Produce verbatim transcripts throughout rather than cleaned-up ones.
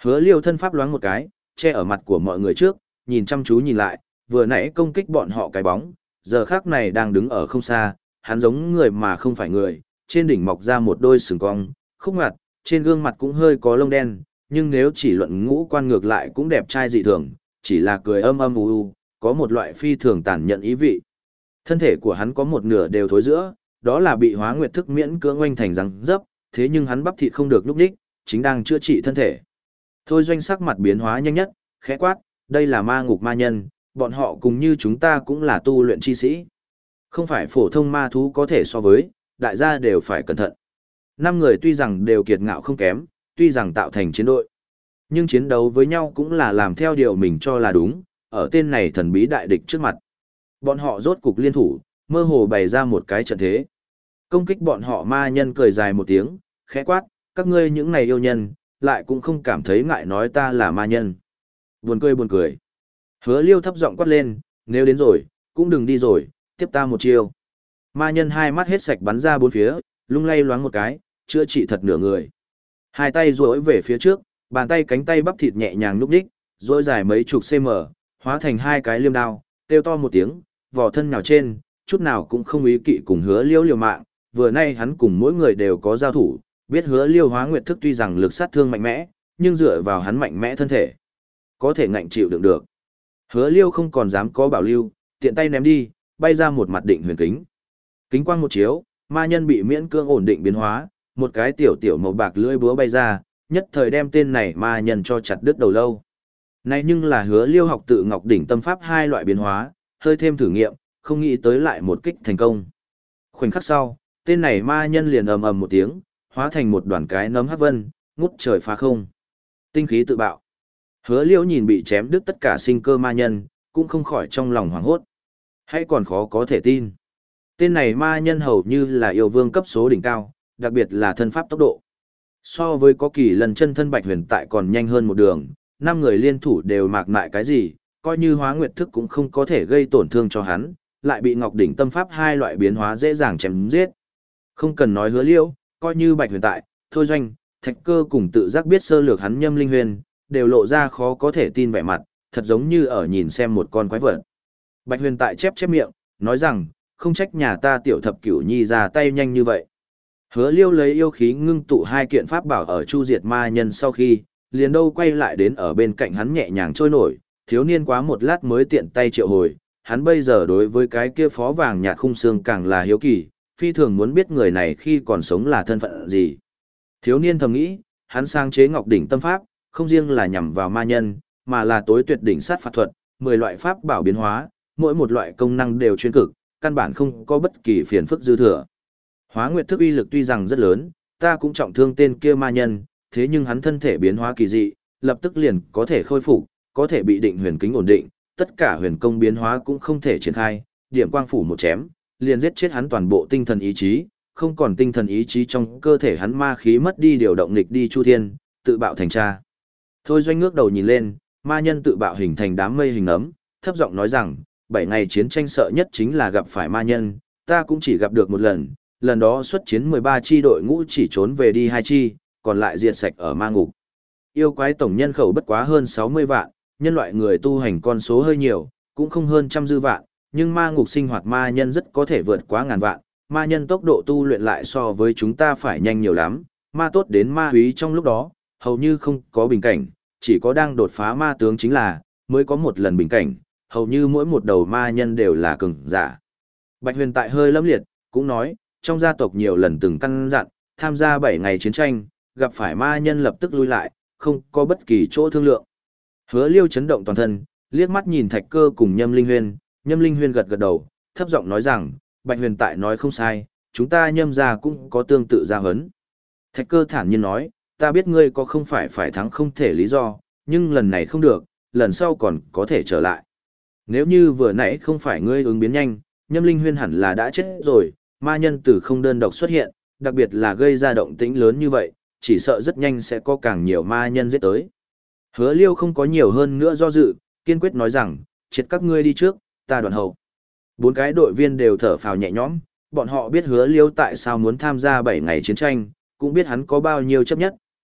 Hứa Liêu thân pháp loáng một cái, che ở mặt của mọi người trước, nhìn chăm chú nhìn lại, vừa nãy công kích bọn họ cái bóng, giờ khác này đang đứng ở không xa, hắn giống người mà không phải người, trên đỉnh mọc ra một đôi sừng cong, khúc ngặt, trên gương mặt cũng hơi có lông đen, nhưng nếu chỉ luận ngũ quan ngược lại cũng đẹp trai dị thường, chỉ là cười âm âm u u, có một loại phi thường tàn nhẫn ý vị. Thân thể của hắn có một nửa đều thối giữa, đó là bị Hóa Nguyệt thức miễn cưỡng oanh thành răng dấp, thế nhưng hắn bắp thịt không được lúc đích, chính đang chữa trị thân thể. Thôi Doanh sắc mặt biến hóa nhanh nhất, khẽ quát, đây là ma ngục ma nhân, bọn họ cùng như chúng ta cũng là tu luyện chi sĩ. Không phải phổ thông ma thú có thể so với, đại gia đều phải cẩn thận. Năm người tuy rằng đều kiệt ngạo không kém, tuy rằng tạo thành chiến đội, nhưng chiến đấu với nhau cũng là làm theo điều mình cho là đúng, ở tên này thần bí đại địch trước mặt. Bọn họ rốt cục liên thủ, mơ hồ bày ra một cái trận thế. Công kích bọn họ ma nhân cười dài một tiếng, khẽ quát, các ngươi những này yêu nhân, lại cũng không cảm thấy ngại nói ta là ma nhân. Buồn cười buồn cười. Hứa Liêu thấp giọng quát lên, nếu đến rồi, cũng đừng đi rồi, tiếp ta một chiêu. Ma nhân hai mắt hết sạch bắn ra bốn phía, lung lay loáng một cái, chữa trị thật nửa người. Hai tay duỗi về phía trước, bàn tay cánh tay bắp thịt nhẹ nhàng núp đích, duỗi dài mấy chục cm, hóa thành hai cái liêm đao, kêu to một tiếng, vỏ thân nhào trên, chút nào cũng không ý kỵ cùng Hứa Liêu liều mạng, vừa nay hắn cùng mỗi người đều có giao thủ, biết Hứa Liêu Hóa Nguyệt thức tuy rằng lực sát thương mạnh mẽ, nhưng dựa vào hắn mạnh mẽ thân thể, có thể ngạnh chịu đựng được. Hứa Liêu không còn dám có bảo lưu, tiện tay ném đi, bay ra một mặt định huyền kính. Kính quang một chiếu, ma nhân bị miễn cưỡng ổn định biến hóa, một cái tiểu tiểu màu bạc lưỡi búa bay ra, nhất thời đem tên này ma nhân cho chặt đứt đầu lâu. Này nhưng là Hứa Liêu học tự Ngọc đỉnh tâm pháp hai loại biến hóa, hơi thêm thử nghiệm, không nghĩ tới lại một kích thành công. Khoảnh khắc sau, tên này ma nhân liền ầm ầm một tiếng, hóa thành một đoàn cái nấm hắc vân, ngút trời phá không. Tinh khí tự bạo. Hứa Liêu nhìn bị chém đứt tất cả sinh cơ ma nhân, cũng không khỏi trong lòng hoảng hốt. Hay còn khó có thể tin. Tên này ma nhân hầu như là yêu vương cấp số đỉnh cao, đặc biệt là thân pháp tốc độ. So với có kỳ lần chân thân Bạch Huyền tại còn nhanh hơn một đường, năm người liên thủ đều mạc mại cái gì, coi như Hóa Nguyệt thức cũng không có thể gây tổn thương cho hắn, lại bị Ngọc đỉnh tâm pháp hai loại biến hóa dễ dàng chém giết. Không cần nói Hứa Liêu, coi như Bạch Huyền tại, Thôi Doanh, Thạch Cơ cùng tự giác biết sơ lược hắn Nhâm Linh Huyền, đều lộ ra khó có thể tin vẻ mặt, thật giống như ở nhìn xem một con quái vật. Bạch Huyền tại chép chép miệng, nói rằng, không trách nhà ta tiểu thập cửu nhi ra tay nhanh như vậy. Hứa Liêu lấy yêu khí ngưng tụ hai kiện pháp bảo ở chu diệt ma nhân sau khi, liền đâu quay lại đến ở bên cạnh hắn nhẹ nhàng trôi nổi, thiếu niên quá một lát mới tiện tay triệu hồi, hắn bây giờ đối với cái kia phó vàng nhạt khung xương càng là hiếu kỳ, phi thường muốn biết người này khi còn sống là thân phận gì. Thiếu niên thầm nghĩ, hắn sáng chế Ngọc đỉnh tâm pháp, không riêng là nhằm vào ma nhân, mà là tối tuyệt đỉnh sát phạt thuật, mười loại pháp bảo biến hóa, mỗi một loại công năng đều chuyên cực, căn bản không có bất kỳ phiền phức dư thừa. Hóa Nguyệt thức uy lực tuy rằng rất lớn, ta cũng trọng thương tên kia ma nhân, thế nhưng hắn thân thể biến hóa kỳ dị, lập tức liền có thể khôi phục, có thể bị định huyền kính ổn định, tất cả huyền công biến hóa cũng không thể triển khai, điểm quang phủ một chém, liền giết chết hắn toàn bộ tinh thần ý chí, không còn tinh thần ý chí trong cơ thể hắn ma khí mất đi điều động nghịch đi chu thiên, tự bạo thành cha. Thôi Doanh ngước đầu nhìn lên, ma nhân tự bạo hình thành đám mây hình ấm, thấp giọng nói rằng, bảy ngày chiến tranh sợ nhất chính là gặp phải ma nhân, ta cũng chỉ gặp được một lần, lần đó xuất chiến mười ba chi đội ngũ chỉ trốn về đi hai chi, còn lại diệt sạch ở ma ngục. Yêu quái tổng nhân khẩu bất quá hơn sáu mươi vạn, nhân loại người tu hành con số hơi nhiều, cũng không hơn trăm dư vạn, nhưng ma ngục sinh hoạt ma nhân rất có thể vượt quá ngàn vạn, ma nhân tốc độ tu luyện lại so với chúng ta phải nhanh nhiều lắm, ma tốt đến ma húy trong lúc đó, hầu như không có bình cảnh, chỉ có đang đột phá ma tướng chính là, mới có một lần bình cảnh, hầu như mỗi một đầu ma nhân đều là cường giả. Bạch Huyền tại hơi lâm liệt, cũng nói, trong gia tộc nhiều lần từng căn dặn, tham gia bảy ngày chiến tranh, gặp phải ma nhân lập tức lui lại, không có bất kỳ chỗ thương lượng. Hứa Liêu chấn động toàn thân, liếc mắt nhìn Thạch Cơ cùng Nhâm Linh Huyên, Nhâm Linh Huyên gật gật đầu, thấp giọng nói rằng, Bạch Huyền tại nói không sai, chúng ta Nhâm gia cũng có tương tự gia huấn. Thạch Cơ thản nhiên nói, ta biết ngươi có không phải phải thắng không thể lý do, nhưng lần này không được, lần sau còn có thể trở lại. Nếu như vừa nãy không phải ngươi ứng biến nhanh, Nhâm Linh Huyên hẳn là đã chết rồi, ma nhân tử không đơn độc xuất hiện, đặc biệt là gây ra động tĩnh lớn như vậy, chỉ sợ rất nhanh sẽ có càng nhiều ma nhân giết tới. Hứa Liêu không có nhiều hơn nữa do dự, kiên quyết nói rằng, triệt các ngươi đi trước, ta đoạn hậu. Bốn cái đội viên đều thở phào nhẹ nhõm, bọn họ biết Hứa Liêu tại sao muốn tham gia bảy ngày chiến tranh, cũng biết hắn có bao nhiêu chấp nhất,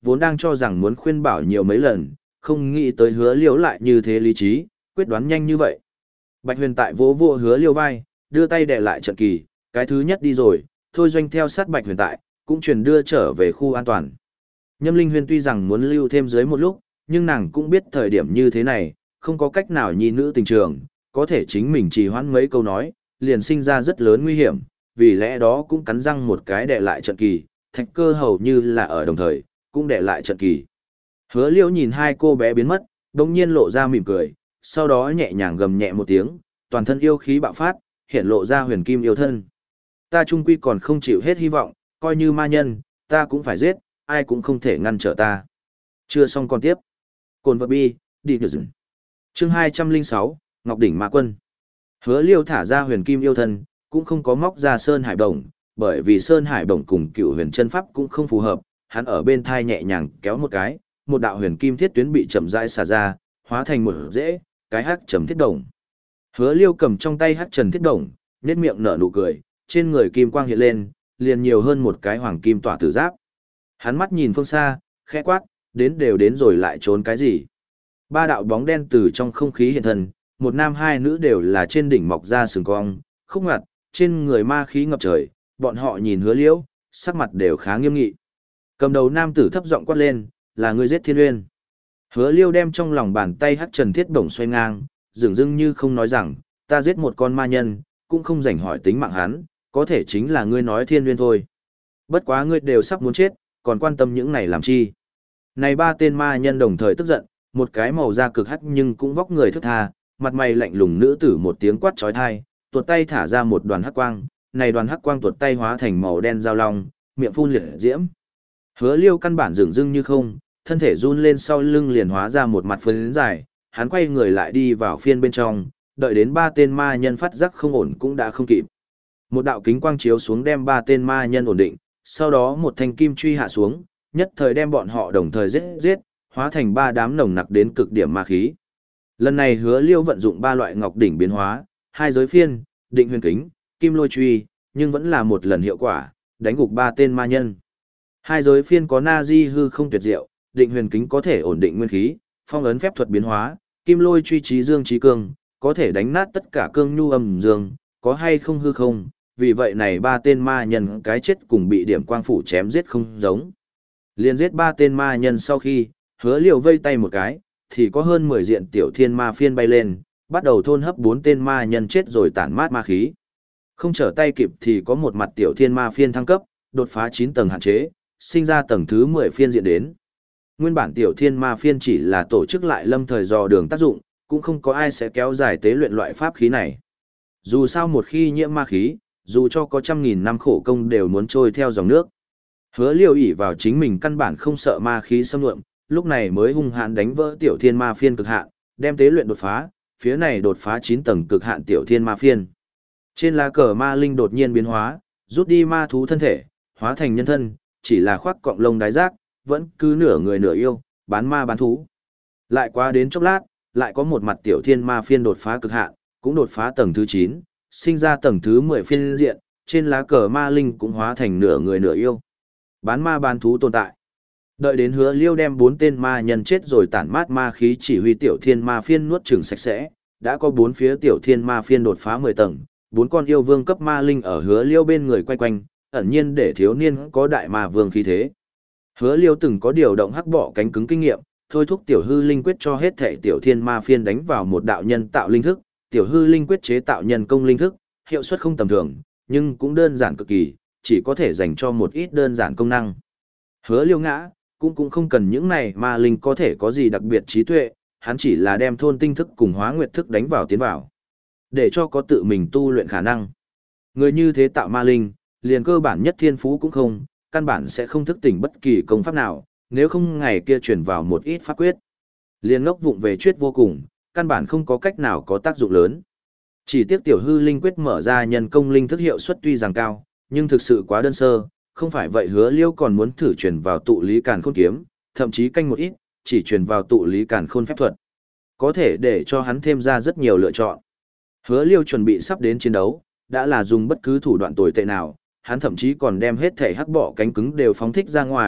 vốn đang cho rằng muốn khuyên bảo nhiều mấy lần, không nghĩ tới hứa liêu lại như thế lý trí, quyết đoán nhanh như vậy. Bạch Huyền tại vỗ vỗ hứa liêu vai, đưa tay đè lại trận kỳ, cái thứ nhất đi rồi, thôi doanh theo sát Bạch Huyền tại, cũng truyền đưa trở về khu an toàn. Nhâm Linh Huyên tuy rằng muốn lưu thêm dưới một lúc, nhưng nàng cũng biết thời điểm như thế này, không có cách nào nhi nữ tình trường, có thể chính mình trì hoãn mấy câu nói, liền sinh ra rất lớn nguy hiểm, vì lẽ đó cũng cắn răng một cái đè lại trận kỳ, thạch cơ hầu như là ở đồng thời, cũng đè lại trận kỳ. Hứa liễu nhìn hai cô bé biến mất, đồng nhiên lộ ra mỉm cười, sau đó nhẹ nhàng gầm nhẹ một tiếng, toàn thân yêu khí bạo phát, hiện lộ ra huyền kim yêu thân. Ta trung quy còn không chịu hết hy vọng, coi như ma nhân, ta cũng phải giết, ai cũng không thể ngăn trở ta. Chưa xong còn tiếp. Cồn vật bi, đi được dừng. Chương hai trăm lẻ sáu, Ngọc Đỉnh Ma Quân. Hứa liêu thả ra huyền kim yêu thân, cũng không có móc ra Sơn Hải Bổng, bởi vì Sơn Hải Bổng cùng cựu huyền chân pháp cũng không phù hợp, hắn ở bên thai nhẹ nhàng kéo một cái, một đạo huyền kim thiết tuyến bị chậm rãi xả ra, hóa thành một rễ, cái hắc trầm thiết đồng. Hứa liêu cầm trong tay hắc trần thiết đồng, nhếch miệng nở nụ cười, trên người kim quang hiện lên, liền nhiều hơn một cái hoàng kim tỏa tử giáp. Hắn mắt nhìn phương xa, khẽ quát, đến đều đến rồi lại trốn cái gì. Ba đạo bóng đen từ trong không khí hiện thân, một nam hai nữ đều là trên đỉnh mọc ra sừng cong, khúc ngặt, trên người ma khí ngập trời, bọn họ nhìn hứa liễu, sắc mặt đều khá nghiêm nghị. Cầm đầu nam tử thấp giọng quát lên, là ngươi giết Thiên Uyên. Hứa liêu đem trong lòng bàn tay hắc trần thiết bổng xoay ngang, dường dưng như không nói rằng, ta giết một con ma nhân, cũng không rảnh hỏi tính mạng hắn, có thể chính là ngươi nói Thiên Uyên thôi. Bất quá ngươi đều sắp muốn chết, còn quan tâm những này làm chi. Này ba tên ma nhân đồng thời tức giận, một cái màu da cực hắc nhưng cũng vóc người thức tha, mặt mày lạnh lùng nữ tử một tiếng quát chói tai, tuột tay thả ra một đoàn hắc quang, này đoàn hắc quang tuột tay hóa thành màu đen giao long, miệng phun liệt diễm. Hứa liêu căn bản dường dưng như không, thân thể run lên sau lưng liền hóa ra một mặt phấn dài, hắn quay người lại đi vào phiên bên trong, đợi đến ba tên ma nhân phát giác không ổn cũng đã không kịp. Một đạo kính quang chiếu xuống đem ba tên ma nhân ổn định, sau đó một thanh kim truy hạ xuống, nhất thời đem bọn họ đồng thời giết giết, hóa thành ba đám nồng nặc đến cực điểm ma khí. Lần này hứa liêu vận dụng ba loại ngọc đỉnh biến hóa, hai giới phiên, định huyền kính, kim lôi truy, nhưng vẫn là một lần hiệu quả, đánh gục ba tên ma nhân. Hai giới phiên có na di hư không tuyệt diệu, định huyền kính có thể ổn định nguyên khí, phong ấn phép thuật biến hóa, kim lôi truy trí dương trí cương, có thể đánh nát tất cả cương nhu âm dương, có hay không hư không, vì vậy này ba tên ma nhân cái chết cùng bị điểm quang phủ chém giết không giống. Liên giết ba tên ma nhân sau khi, hứa liều vây tay một cái, thì có hơn mười diện tiểu thiên ma phiên bay lên, bắt đầu thôn hấp bốn tên ma nhân chết rồi tản mát ma khí. Không trở tay kịp thì có một mặt tiểu thiên ma phiên thăng cấp, đột phá chín tầng hạn chế, sinh ra tầng thứ mười phiên diện đến. Nguyên bản tiểu thiên ma phiên chỉ là tổ chức lại lâm thời dò đường tác dụng, cũng không có ai sẽ kéo dài tế luyện loại pháp khí này. Dù sao một khi nhiễm ma khí, dù cho có trăm nghìn năm khổ công đều muốn trôi theo dòng nước. Hứa liều ỷ vào chính mình căn bản không sợ ma khí xâm lượm, lúc này mới hung hãn đánh vỡ tiểu thiên ma phiên cực hạn, đem tế luyện đột phá, phía này đột phá chín tầng cực hạn tiểu thiên ma phiên. Trên lá cờ ma linh đột nhiên biến hóa, rút đi ma thú thân thể, hóa thành nhân thân, chỉ là khoác cọng lông đái giác, vẫn cứ nửa người nửa yêu, bán ma bán thú. Lại qua đến chốc lát, lại có một mặt tiểu thiên ma phiên đột phá cực hạn, cũng đột phá tầng thứ chín, sinh ra tầng thứ mười phiên diện, trên lá cờ ma linh cũng hóa thành nửa người nửa yêu. Bán ma bán thú tồn tại. Đợi đến hứa liêu đem bốn tên ma nhân chết rồi tản mát ma khí chỉ huy tiểu thiên ma phiên nuốt chửng sạch sẽ, đã có bốn phía tiểu thiên ma phiên đột phá mười tầng, bốn con yêu vương cấp ma linh ở hứa liêu bên người quay quanh, ẩn nhiên để thiếu niên có đại ma vương khí thế. Hứa liêu từng có điều động hắc bọ cánh cứng kinh nghiệm, thôi thúc tiểu hư linh quyết cho hết thể tiểu thiên ma phiên đánh vào một đạo nhân tạo linh thức, tiểu hư linh quyết chế tạo nhân công linh thức, hiệu suất không tầm thường, nhưng cũng đơn giản cực kỳ, chỉ có thể dành cho một ít đơn giản công năng. Hứa liêu ngã, cũng cũng không cần những này ma linh có thể có gì đặc biệt trí tuệ, hắn chỉ là đem thôn tinh thức cùng hóa nguyệt thức đánh vào tiến vào, để cho có tự mình tu luyện khả năng. Người như thế tạo ma linh, liền cơ bản nhất thiên phú cũng không, căn bản sẽ không thức tỉnh bất kỳ công pháp nào, nếu không ngày kia chuyển vào một ít pháp quyết. Liền ngốc vụng về chuyết vô cùng, căn bản không có cách nào có tác dụng lớn. Chỉ tiếc tiểu hư linh quyết mở ra nhân công linh thức hiệu suất tuy rằng cao, nhưng thực sự quá đơn sơ, không phải vậy hứa liêu còn muốn thử truyền vào tụ lý càn khôn kiếm, thậm chí canh một ít, chỉ truyền vào tụ lý càn khôn phép thuật. Có thể để cho hắn thêm ra rất nhiều lựa chọn. Hứa liêu chuẩn bị sắp đến chiến đấu, đã là dùng bất cứ thủ đoạn tồi tệ nào, hắn thậm chí còn đem hết thể hắc bọ cánh cứng đều phóng thích ra ngoài,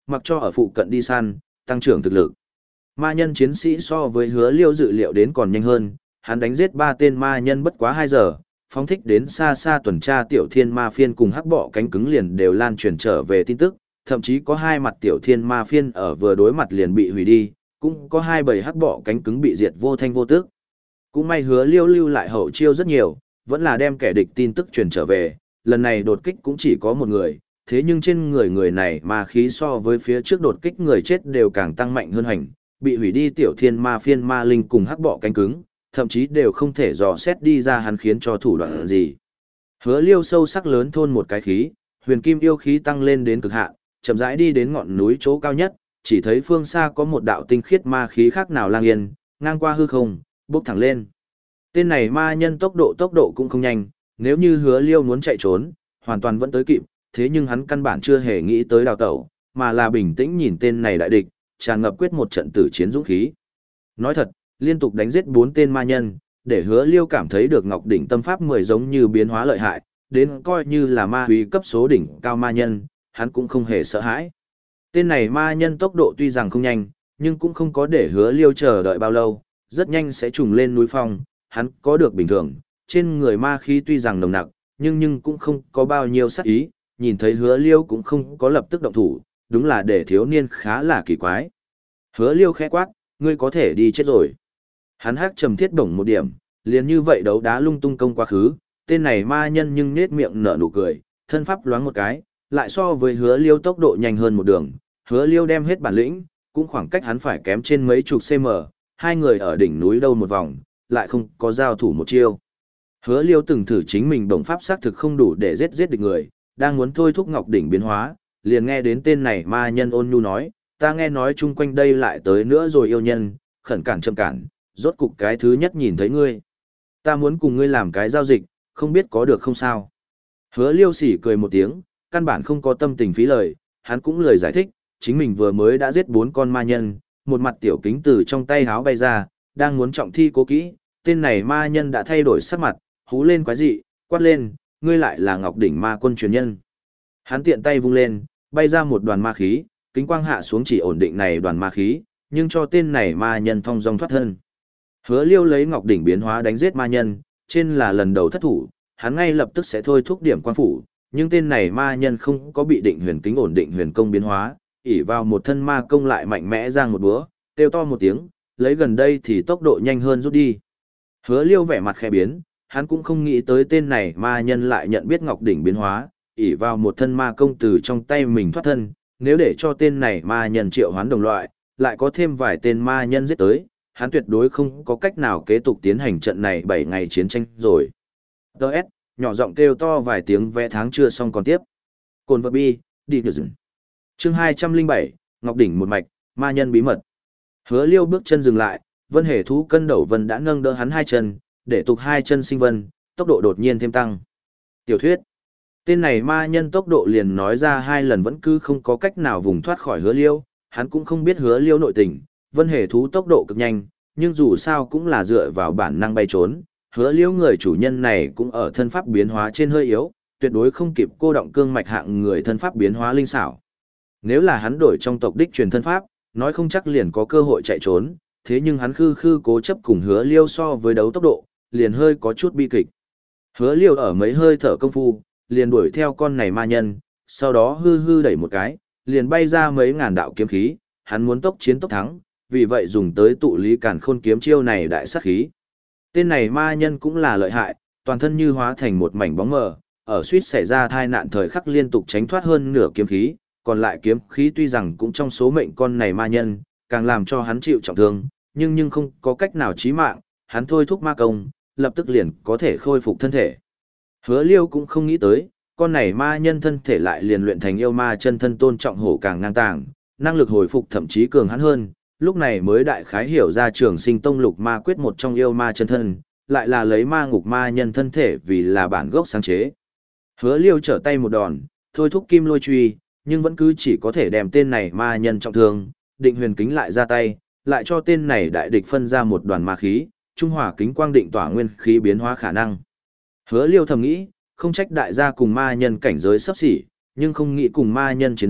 mặc cho ở phụ cận đi săn, tăng trưởng thực lực. Ma nhân chiến sĩ so với Hứa Liêu dự liệu đến còn nhanh hơn, hắn đánh giết ba tên ma nhân bất quá hai giờ, phóng thích đến xa xa tuần tra tiểu thiên ma phiên cùng hắc bọ cánh cứng liền đều lan truyền trở về tin tức, thậm chí có hai mặt tiểu thiên ma phiên ở vừa đối mặt liền bị hủy đi, cũng có hai bầy hắc bọ cánh cứng bị diệt vô thanh vô tức. Cũng may Hứa Liêu lưu lại hậu chiêu rất nhiều, vẫn là đem kẻ địch tin tức truyền trở về, lần này đột kích cũng chỉ có một người, thế nhưng trên người người này ma khí so với phía trước đột kích người chết đều càng tăng mạnh hơn hành, bị hủy đi tiểu thiên ma phiên ma linh cùng hắc bọ cánh cứng, thậm chí đều không thể dò xét đi ra hắn khiến cho thủ đoạn gì. Hứa Liêu sâu sắc lớn thôn một cái khí, huyền kim yêu khí tăng lên đến cực hạn, chậm rãi đi đến ngọn núi chỗ cao nhất, chỉ thấy phương xa có một đạo tinh khiết ma khí khác nào lang yên, ngang qua hư không, bốc thẳng lên. Tên này ma nhân tốc độ tốc độ cũng không nhanh, nếu như Hứa Liêu muốn chạy trốn, hoàn toàn vẫn tới kịp, thế nhưng hắn căn bản chưa hề nghĩ tới đào tẩu, mà là bình tĩnh nhìn tên này đại địch, tràn ngập quyết một trận tử chiến dũng khí. Nói thật, liên tục đánh giết bốn tên ma nhân, để Hứa Liêu cảm thấy được Ngọc đỉnh tâm pháp mười giống như biến hóa lợi hại, đến coi như là ma huy cấp số đỉnh cao ma nhân, hắn cũng không hề sợ hãi. Tên này ma nhân tốc độ tuy rằng không nhanh, nhưng cũng không có để Hứa Liêu chờ đợi bao lâu, rất nhanh sẽ trùng lên núi phong, hắn có được bình thường, trên người ma khí tuy rằng nồng nặc, nhưng nhưng cũng không có bao nhiêu sát ý, nhìn thấy Hứa Liêu cũng không có lập tức động thủ, đúng là để thiếu niên khá là kỳ quái. Hứa Liêu khẽ quát, ngươi có thể đi chết rồi. Hắn hắc trầm thiết bổng một điểm, liền như vậy đấu đá lung tung công quá khứ, tên này ma nhân nhưng nết miệng nở nụ cười, thân pháp loáng một cái, lại so với Hứa Liêu tốc độ nhanh hơn một đường, Hứa Liêu đem hết bản lĩnh, cũng khoảng cách hắn phải kém trên mấy chục cm, hai người ở đỉnh núi đâu một vòng, lại không có giao thủ một chiêu. Hứa Liêu từng thử chính mình bổng pháp xác thực không đủ để giết giết địch người, đang muốn thôi thúc Ngọc đỉnh biến hóa, liền nghe đến tên này ma nhân ôn nhu nói, ta nghe nói chung quanh đây lại tới nữa rồi yêu nhân, khẩn cản chậm cản, rốt cục cái thứ nhất nhìn thấy ngươi. Ta muốn cùng ngươi làm cái giao dịch, không biết có được không sao. Hứa Liêu sỉ cười một tiếng, căn bản không có tâm tình phí lời, hắn cũng lời giải thích, chính mình vừa mới đã giết bốn con ma nhân, một mặt tiểu kính từ trong tay háo bay ra, đang muốn trọng thi cố kỹ, tên này ma nhân đã thay đổi sắc mặt, hú lên quái dị, quát lên, ngươi lại là Ngọc đỉnh ma quân truyền nhân. Hắn tiện tay vung lên, bay ra một đoàn ma khí, kính quang hạ xuống chỉ ổn định này đoàn ma khí, nhưng cho tên này ma nhân thong dong thoát thân. Hứa Liêu lấy Ngọc đỉnh biến hóa đánh giết ma nhân, trên là lần đầu thất thủ, hắn ngay lập tức sẽ thôi thúc điểm quan phủ, nhưng tên này ma nhân không có bị định huyền kính ổn định huyền công biến hóa, ỷ vào một thân ma công lại mạnh mẽ giang một búa, kêu to một tiếng, lấy gần đây thì tốc độ nhanh hơn rút đi. Hứa Liêu vẻ mặt khẽ biến, hắn cũng không nghĩ tới tên này ma nhân lại nhận biết Ngọc đỉnh biến hóa, ỷ vào một thân ma công từ trong tay mình thoát thân, nếu để cho tên này ma nhân triệu hoán đồng loại, lại có thêm vài tên ma nhân giết tới, hắn tuyệt đối không có cách nào kế tục tiến hành trận này bảy ngày chiến tranh rồi. Đợt, nhỏ giọng kêu to vài tiếng vẽ tháng chưa xong còn tiếp. Cồn vật bi, đi được dừng. Chương hai trăm linh bảy, Ngọc đỉnh một mạch, ma nhân bí mật. Hứa Liêu bước chân dừng lại, Vân Hề thú cân đầu vân đã nâng đỡ hắn hai chân, để tục hai chân sinh vân, tốc độ đột nhiên thêm tăng. Tiểu thuyết. Tên này ma nhân tốc độ liền nói ra hai lần vẫn cứ không có cách nào vùng thoát khỏi Hứa Liêu, hắn cũng không biết Hứa Liêu nội tình, Vân Hề thú tốc độ cực nhanh, nhưng dù sao cũng là dựa vào bản năng bay trốn, Hứa Liêu người chủ nhân này cũng ở thân pháp biến hóa trên hơi yếu, tuyệt đối không kịp cô động cương mạch hạng người thân pháp biến hóa linh xảo. Nếu là hắn đổi trong tộc đích truyền thân pháp, nói không chắc liền có cơ hội chạy trốn, thế nhưng hắn khư khư cố chấp cùng Hứa Liêu so với đấu tốc độ, liền hơi có chút bi kịch. Hứa Liêu ở mấy hơi thở công phu, liền đuổi theo con này ma nhân, sau đó hư hư đẩy một cái, liền bay ra mấy ngàn đạo kiếm khí, hắn muốn tốc chiến tốc thắng, vì vậy dùng tới tụ lý càn khôn kiếm chiêu này đại sát khí. Tên này ma nhân cũng là lợi hại, toàn thân như hóa thành một mảnh bóng mờ, ở suýt xảy ra tai nạn thời khắc liên tục tránh thoát hơn nửa kiếm khí, còn lại kiếm khí tuy rằng cũng trong số mệnh con này ma nhân, càng làm cho hắn chịu trọng thương, nhưng nhưng không có cách nào chí mạng, hắn thôi thúc ma công, lập tức liền có thể khôi phục thân thể. Hứa Liêu cũng không nghĩ tới, con này ma nhân thân thể lại liền luyện thành yêu ma chân thân tôn trọng hổ càng ngang tàng, năng lực hồi phục thậm chí cường hắn hơn, lúc này mới đại khái hiểu ra Trường Sinh Tông lục ma quyết một trong yêu ma chân thân, lại là lấy ma ngục ma nhân thân thể vì là bản gốc sáng chế. Hứa Liêu trở tay một đòn, thôi thúc kim lôi truy, nhưng vẫn cứ chỉ có thể đem tên này ma nhân trọng thương, định huyền kính lại ra tay, lại cho tên này đại địch phân ra một đoàn ma khí, trung hỏa kính quang định tỏa nguyên khí biến hóa khả năng. Hứa Liêu thầm nghĩ, không trách đại gia cùng ma nhân cảnh giới sắp xỉ, nhưng không nghĩ cùng ma nhân chiến đấu,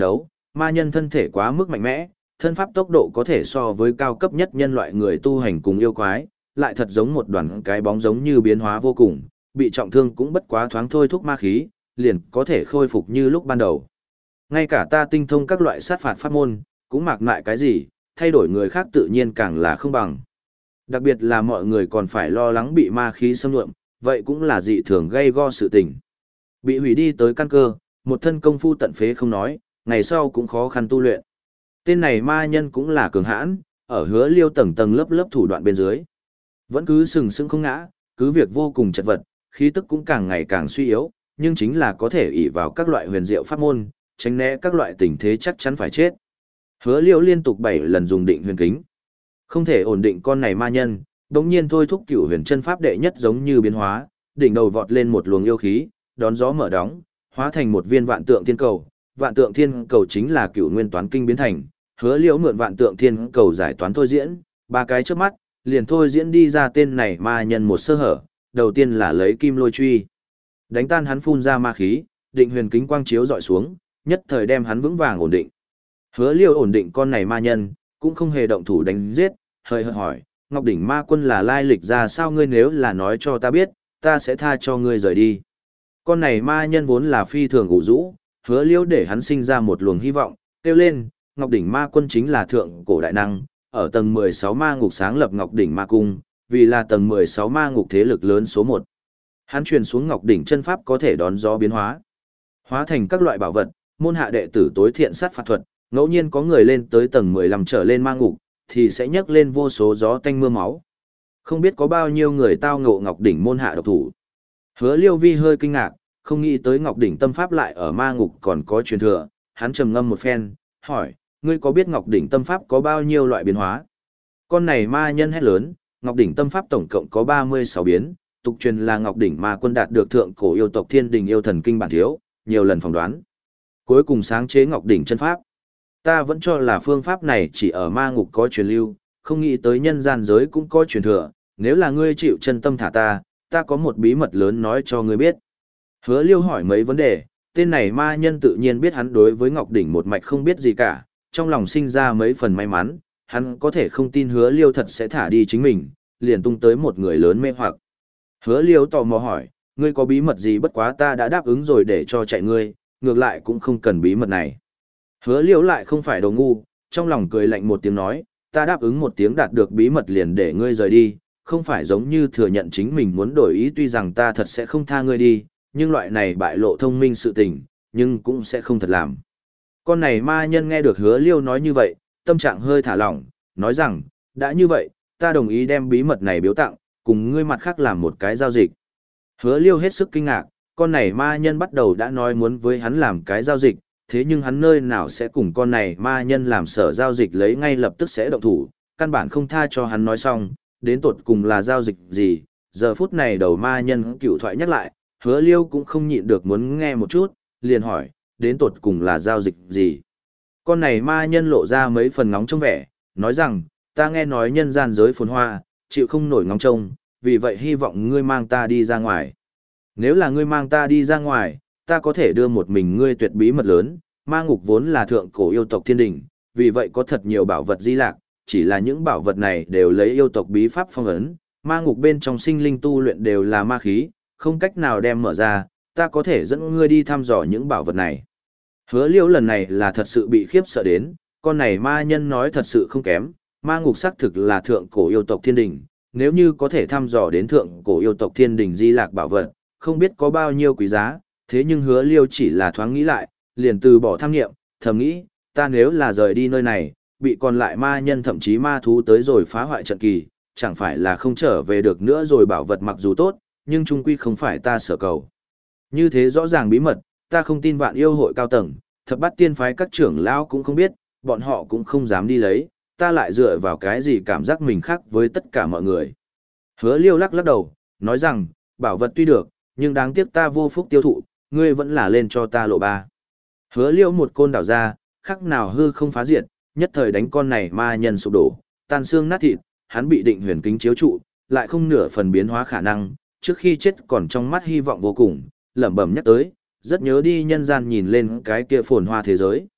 ma nhân thân thể quá mức mạnh mẽ, thân pháp tốc độ có thể so với cao cấp nhất nhân loại người tu hành cùng yêu quái, lại thật giống một đoàn cái bóng giống như biến hóa vô cùng, bị trọng thương cũng bất quá thoáng thôi thúc ma khí, liền có thể khôi phục như lúc ban đầu. Ngay cả ta tinh thông các loại sát phạt pháp môn, cũng mặc ngại cái gì, thay đổi người khác tự nhiên càng là không bằng. Đặc biệt là mọi người còn phải lo lắng bị ma khí xâm lượm, vậy cũng là dị thường gây go sự tình. Bị hủy đi tới căn cơ, một thân công phu tận phế không nói, ngày sau cũng khó khăn tu luyện. Tên này ma nhân cũng là cường hãn, ở Hứa Liêu tầng tầng lớp lớp thủ đoạn bên dưới. Vẫn cứ sừng sững không ngã, cứ việc vô cùng chật vật, khí tức cũng càng ngày càng suy yếu, nhưng chính là có thể ỷ vào các loại huyền diệu pháp môn, tránh né các loại tình thế chắc chắn phải chết. Hứa Liêu liên tục bảy lần dùng định huyền kính. Không thể ổn định con này ma nhân, đống nhiên thôi thúc cửu huyền chân pháp đệ nhất giống như biến hóa, đỉnh đầu vọt lên một luồng yêu khí, đón gió mở đóng, hóa thành một viên vạn tượng thiên cầu. Vạn tượng thiên cầu chính là cửu nguyên toán kinh biến thành, Hứa Liêu mượn vạn tượng thiên cầu giải toán thôi diễn, ba cái trước mắt, liền thôi diễn đi ra tên này ma nhân một sơ hở, đầu tiên là lấy kim lôi truy. Đánh tan hắn phun ra ma khí, định huyền kính quang chiếu dọi xuống, nhất thời đem hắn vững vàng ổn định. Hứa Liêu ổn định con này ma nhân, cũng không hề động thủ đánh giết, hơi hợt hỏi, Ngọc Đỉnh Ma Quân là lai lịch ra sao, ngươi nếu là nói cho ta biết, ta sẽ tha cho ngươi rời đi. Con này ma nhân vốn là phi thường ủ rũ, Hứa Liêu để hắn sinh ra một luồng hy vọng, kêu lên, Ngọc Đỉnh Ma Quân chính là thượng cổ đại năng, ở tầng mười sáu ma ngục sáng lập Ngọc Đỉnh Ma Cung, vì là tầng mười sáu ma ngục thế lực lớn số một. Hắn truyền xuống Ngọc Đỉnh chân pháp có thể đón gió biến hóa, hóa thành các loại bảo vật, môn hạ đệ tử tối thiện sát phạt thuật, ngẫu nhiên có người lên tới tầng mười lăm trở lên ma ngục, thì sẽ nhấc lên vô số gió tanh mưa máu. Không biết có bao nhiêu người tao ngộ Ngọc Đỉnh môn hạ độc thủ. Hứa Liêu Vi hơi kinh ngạc, không nghĩ tới Ngọc Đỉnh tâm pháp lại ở ma ngục còn có truyền thừa, hắn trầm ngâm một phen, hỏi, ngươi có biết Ngọc Đỉnh tâm pháp có bao nhiêu loại biến hóa? Con này ma nhân hét lớn, Ngọc Đỉnh tâm pháp tổng cộng có ba mươi sáu biến, tục truyền là Ngọc Đỉnh Ma Quân đạt được thượng cổ yêu tộc Thiên Đình yêu thần kinh bản thiếu, nhiều lần phỏng đoán. Cuối cùng sáng chế Ngọc Đỉnh chân pháp. Ta vẫn cho là phương pháp này chỉ ở ma ngục có truyền lưu, không nghĩ tới nhân gian giới cũng có truyền thừa, nếu là ngươi chịu chân tâm thả ta, ta có một bí mật lớn nói cho ngươi biết. Hứa Liêu hỏi mấy vấn đề, tên này ma nhân tự nhiên biết hắn đối với Ngọc Đỉnh một mạch không biết gì cả, trong lòng sinh ra mấy phần may mắn, hắn có thể không tin Hứa Liêu thật sẽ thả đi chính mình, liền tung tới một người lớn mê hoặc. Hứa Liêu tò mò hỏi, ngươi có bí mật gì, bất quá ta đã đáp ứng rồi để cho chạy ngươi, ngược lại cũng không cần bí mật này. Hứa Liêu lại không phải đồ ngu, trong lòng cười lạnh một tiếng nói, ta đáp ứng một tiếng đạt được bí mật liền để ngươi rời đi, không phải giống như thừa nhận chính mình muốn đổi ý, tuy rằng ta thật sẽ không tha ngươi đi, nhưng loại này bại lộ thông minh sự tình, nhưng cũng sẽ không thật làm. Con này ma nhân nghe được Hứa Liêu nói như vậy, tâm trạng hơi thả lỏng, nói rằng, đã như vậy, ta đồng ý đem bí mật này biếu tặng, cùng ngươi mặt khác làm một cái giao dịch. Hứa Liêu hết sức kinh ngạc, con này ma nhân bắt đầu đã nói muốn với hắn làm cái giao dịch, thế nhưng hắn nơi nào sẽ cùng con này ma nhân làm sở giao dịch lấy ngay lập tức sẽ động thủ, căn bản không tha cho hắn nói xong, đến tột cùng là giao dịch gì, giờ phút này đầu ma nhân cựu thoại nhắc lại, Hứa Liêu cũng không nhịn được muốn nghe một chút, liền hỏi, đến tột cùng là giao dịch gì. Con này ma nhân lộ ra mấy phần ngóng trông vẻ, nói rằng, ta nghe nói nhân gian giới phồn hoa, chịu không nổi ngóng trông, vì vậy hy vọng ngươi mang ta đi ra ngoài. Nếu là ngươi mang ta đi ra ngoài, ta có thể đưa một mình ngươi tuyệt bí mật lớn, ma ngục vốn là thượng cổ yêu tộc thiên đình, vì vậy có thật nhiều bảo vật di lạc, chỉ là những bảo vật này đều lấy yêu tộc bí pháp phong ấn, ma ngục bên trong sinh linh tu luyện đều là ma khí, không cách nào đem mở ra, ta có thể dẫn ngươi đi thăm dò những bảo vật này. Hứa Liêu lần này là thật sự bị khiếp sợ đến, con này ma nhân nói thật sự không kém, ma ngục xác thực là thượng cổ yêu tộc thiên đình, nếu như có thể thăm dò đến thượng cổ yêu tộc thiên đình di lạc bảo vật, không biết có bao nhiêu quý giá, thế nhưng Hứa Liêu chỉ là thoáng nghĩ lại, liền từ bỏ tham nghiệm, thầm nghĩ, ta nếu là rời đi nơi này, bị còn lại ma nhân thậm chí ma thú tới rồi phá hoại trận kỳ, chẳng phải là không trở về được nữa rồi, bảo vật mặc dù tốt, nhưng chung quy không phải ta sở cầu. Như thế rõ ràng bí mật, ta không tin vạn yêu hội cao tầng, thập bát tiên phái các trưởng lão cũng không biết, bọn họ cũng không dám đi lấy, ta lại dựa vào cái gì cảm giác mình khác với tất cả mọi người. Hứa Liêu lắc lắc đầu, nói rằng, bảo vật tuy được, nhưng đáng tiếc ta vô phúc tiêu thụ, ngươi vẫn là lên cho ta lộ ba. Hứa Liêu một côn đảo ra, khắc nào hư không phá diệt, nhất thời đánh con này ma nhân sụp đổ, tan xương nát thịt, hắn bị định huyền kính chiếu trụ, lại không nửa phần biến hóa khả năng, trước khi chết còn trong mắt hy vọng vô cùng, lẩm bẩm nhắc tới, rất nhớ đi nhân gian nhìn lên cái kia phồn hoa thế giới.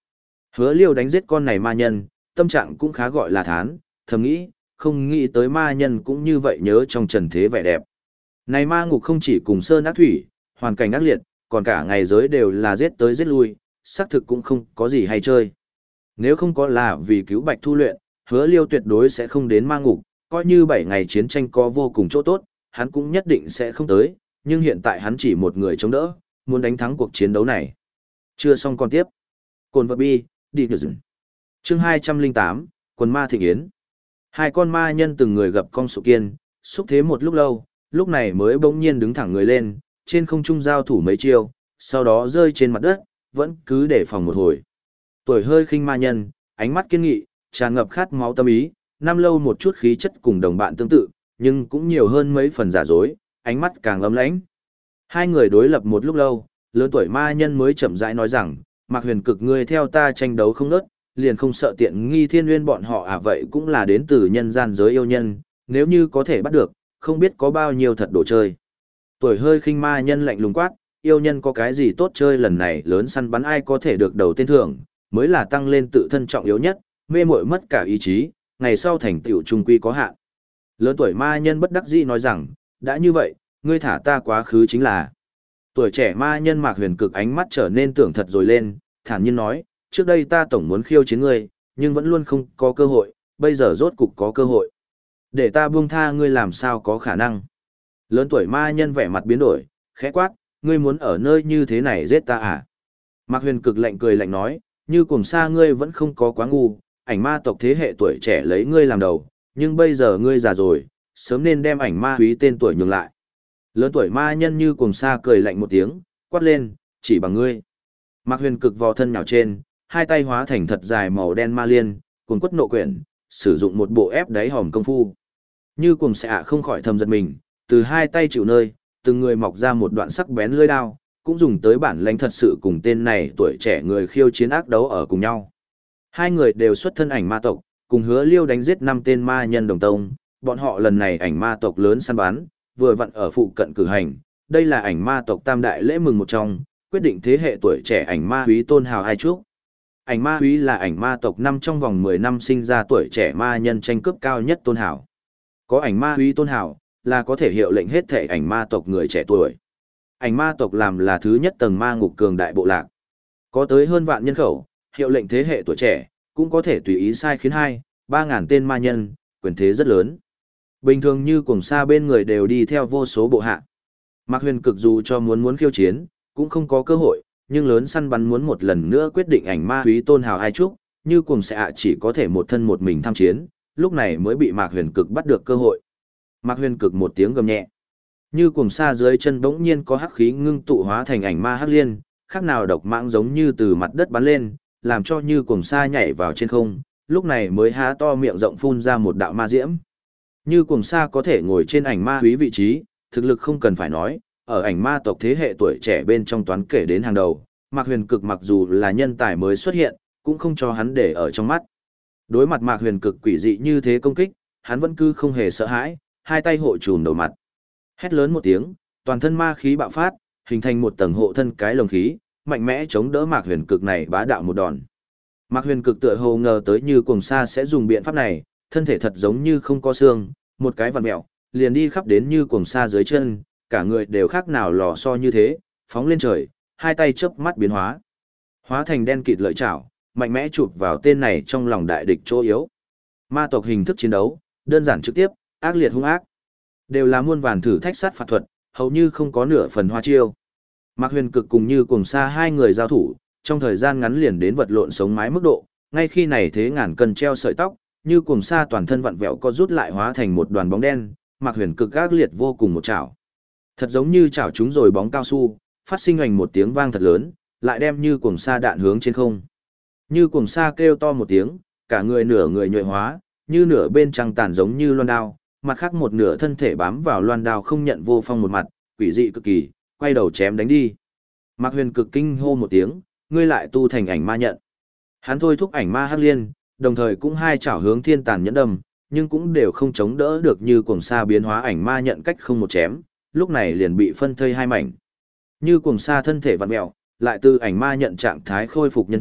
Hứa Liêu đánh giết con này ma nhân, tâm trạng cũng khá gọi là thán, thầm nghĩ, không nghĩ tới ma nhân cũng như vậy nhớ trong trần thế vẻ đẹp. Này ma ngục không chỉ cùng sơn ác thủy, hoàn cảnh ác liệt, còn cả ngày giới đều là giết tới giết lui, xác thực cũng không có gì hay chơi. Nếu không có là vì cứu Bạch Thu luyện, Hứa Liêu tuyệt đối sẽ không đến ma ngục, coi như bảy ngày chiến tranh có vô cùng chỗ tốt, hắn cũng nhất định sẽ không tới, nhưng hiện tại hắn chỉ một người chống đỡ, muốn đánh thắng cuộc chiến đấu này. Chưa xong còn tiếp. Cồn vật bi, đi nhờ dừng. Chương hai trăm lẻ tám, Quần ma thịnh yến. Hai con ma nhân từng người gặp con sụ kiên, xúc thế một lúc lâu, lúc này mới bỗng nhiên đứng thẳng người lên, trên không trung giao thủ mấy chiêu, sau đó rơi trên mặt đất, vẫn cứ để phòng một hồi. Tuổi hơi khinh ma nhân, ánh mắt kiên nghị, tràn ngập khát máu tâm ý, năm lâu một chút khí chất cùng đồng bạn tương tự, nhưng cũng nhiều hơn mấy phần giả dối, ánh mắt càng ấm lãnh. Hai người đối lập một lúc lâu, lớn tuổi ma nhân mới chậm rãi nói rằng, Mạc Huyền Cực ngươi theo ta tranh đấu không nớt, liền không sợ tiện nghi thiên nguyên bọn họ à, vậy cũng là đến từ nhân gian giới yêu nhân, nếu như có thể bắt được, không biết có bao nhiêu thật đồ chơi. Tuổi hơi khinh ma nhân lạnh lùng quát, yêu nhân có cái gì tốt chơi, lần này lớn săn bắn ai có thể được đầu tên thưởng, mới là tăng lên tự thân trọng yếu nhất, mê muội mất cả ý chí, ngày sau thành tựu trung quy có hạn. Lớn tuổi ma nhân bất đắc dĩ nói rằng, đã như vậy, ngươi thả ta quá khứ chính là. Tuổi trẻ ma nhân Mạc Huyền Cực ánh mắt trở nên tưởng thật rồi lên, thản nhiên nói, trước đây ta tổng muốn khiêu chiến ngươi, nhưng vẫn luôn không có cơ hội, bây giờ rốt cục có cơ hội. Để ta buông tha ngươi làm sao có khả năng. Lớn tuổi ma nhân vẻ mặt biến đổi, khẽ quát, ngươi muốn ở nơi như thế này giết ta à? Mạc Huyền Cực lạnh cười lạnh nói, như cùng xa ngươi vẫn không có quá ngu, ảnh ma tộc thế hệ tuổi trẻ lấy ngươi làm đầu, nhưng bây giờ ngươi già rồi, sớm nên đem ảnh ma húy tên tuổi nhường lại. Lớn tuổi ma nhân như cùng xa cười lạnh một tiếng, quát lên, chỉ bằng ngươi. Mạc Huyền Cực vò thân nhào trên, hai tay hóa thành thật dài màu đen ma liên, cuồng quất nộ quyển, sử dụng một bộ ép đáy hòm công phu. Như cùng xạ không khỏi thầm giật mình, từ hai tay chịu nơi, từng người mọc ra một đoạn sắc bén lưỡi đao, cũng dùng tới bản lãnh thật sự cùng tên này tuổi trẻ người khiêu chiến ác đấu ở cùng nhau. Hai người đều xuất thân ảnh ma tộc, cùng Hứa Liêu đánh giết năm tên ma nhân đồng tông, bọn họ lần này ảnh ma tộc lớn săn bắn, vừa vặn ở phụ cận cử hành, đây là ảnh ma tộc tam đại lễ mừng một trong, quyết định thế hệ tuổi trẻ ảnh ma húy tôn hào ai chúc. Ảnh ma húy là ảnh ma tộc năm trong vòng mười năm sinh ra tuổi trẻ ma nhân tranh cướp cao nhất tôn hào. Có ảnh ma húy tôn hào, là có thể hiệu lệnh hết thể ảnh ma tộc người trẻ tuổi. Ảnh ma tộc làm là thứ nhất tầng ma ngục cường đại bộ lạc. Có tới hơn vạn nhân khẩu, hiệu lệnh thế hệ tuổi trẻ, cũng có thể tùy ý sai khiến hai, ba ngàn tên ma nhân, quyền thế rất lớn. Bình thường như cùng xa bên người đều đi theo vô số bộ hạ. Mạc Huyền Cực dù cho muốn muốn khiêu chiến, cũng không có cơ hội, nhưng lớn săn bắn muốn một lần nữa quyết định ảnh ma húy tôn hào ai trúc, như cùng sẽ chỉ có thể một thân một mình tham chiến, lúc này mới bị Mạc Huyền Cực bắt được cơ hội. Mạc Huyền Cực một tiếng gầm nhẹ. Như cùng xa dưới chân bỗng nhiên có hắc khí ngưng tụ hóa thành ảnh ma hắc liên, khác nào độc mãng giống như từ mặt đất bắn lên, làm cho như cùng xa nhảy vào trên không, lúc này mới há to miệng rộng phun ra một đạo ma diễm. Như cùng xa có thể ngồi trên ảnh ma húy vị trí, thực lực không cần phải nói, ở ảnh ma tộc thế hệ tuổi trẻ bên trong toán kể đến hàng đầu, Mạc Huyền Cực mặc dù là nhân tài mới xuất hiện, cũng không cho hắn để ở trong mắt. Đối mặt Mạc Huyền Cực quỷ dị như thế công kích, hắn vẫn cứ không hề sợ hãi, hai tay hộ trùm đầu mặt. Hét lớn một tiếng, toàn thân ma khí bạo phát, hình thành một tầng hộ thân cái lồng khí, mạnh mẽ chống đỡ Mạc Huyền Cực này bá đạo một đòn. Mạc Huyền Cực tựa hồ ngờ tới như cuồng sa sẽ dùng biện pháp này, thân thể thật giống như không có xương, một cái vặn mèo, liền đi khắp đến như cuồng sa dưới chân, cả người đều khác nào lò xo như thế, phóng lên trời, hai tay chớp mắt biến hóa. Hóa thành đen kịt lợi chảo, mạnh mẽ chụp vào tên này trong lòng đại địch chỗ yếu. Ma tộc hình thức chiến đấu, đơn giản trực tiếp, ác liệt hung ác. Đều là muôn vàn thử thách sát phạt thuật, hầu như không có nửa phần hoa chiêu. Mạc Huyền Cực cùng như cùng xa hai người giao thủ, trong thời gian ngắn liền đến vật lộn sống mái mức độ, ngay khi này thế ngàn cân treo sợi tóc, như cùng xa toàn thân vặn vẹo co rút lại hóa thành một đoàn bóng đen, Mạc Huyền Cực ác liệt vô cùng một chảo. Thật giống như chảo chúng rồi bóng cao su, phát sinh hoành một tiếng vang thật lớn, lại đem như cùng xa đạn hướng trên không. Như cùng xa kêu to một tiếng, cả người nửa người nhuệ hóa, như nửa bên trăng tàn giống như loan đao, mặt khác một nửa thân thể bám vào loan đao không nhận vô phong một mặt, quỷ dị cực kỳ, quay đầu chém đánh đi. Mạc Huyền Cực kinh hô một tiếng, ngươi lại tu thành ảnh ma nhận. Hắn thôi thúc ảnh ma hắc liên, đồng thời cũng hai chảo hướng thiên tàn nhẫn đâm, nhưng cũng đều không chống đỡ được như cuồng sa biến hóa ảnh ma nhận cách không một chém, lúc này liền bị phân thây hai mảnh. Như cuồng sa thân thể vặn mèo, lại từ ảnh ma nhận trạng thái khôi phục nhân thân,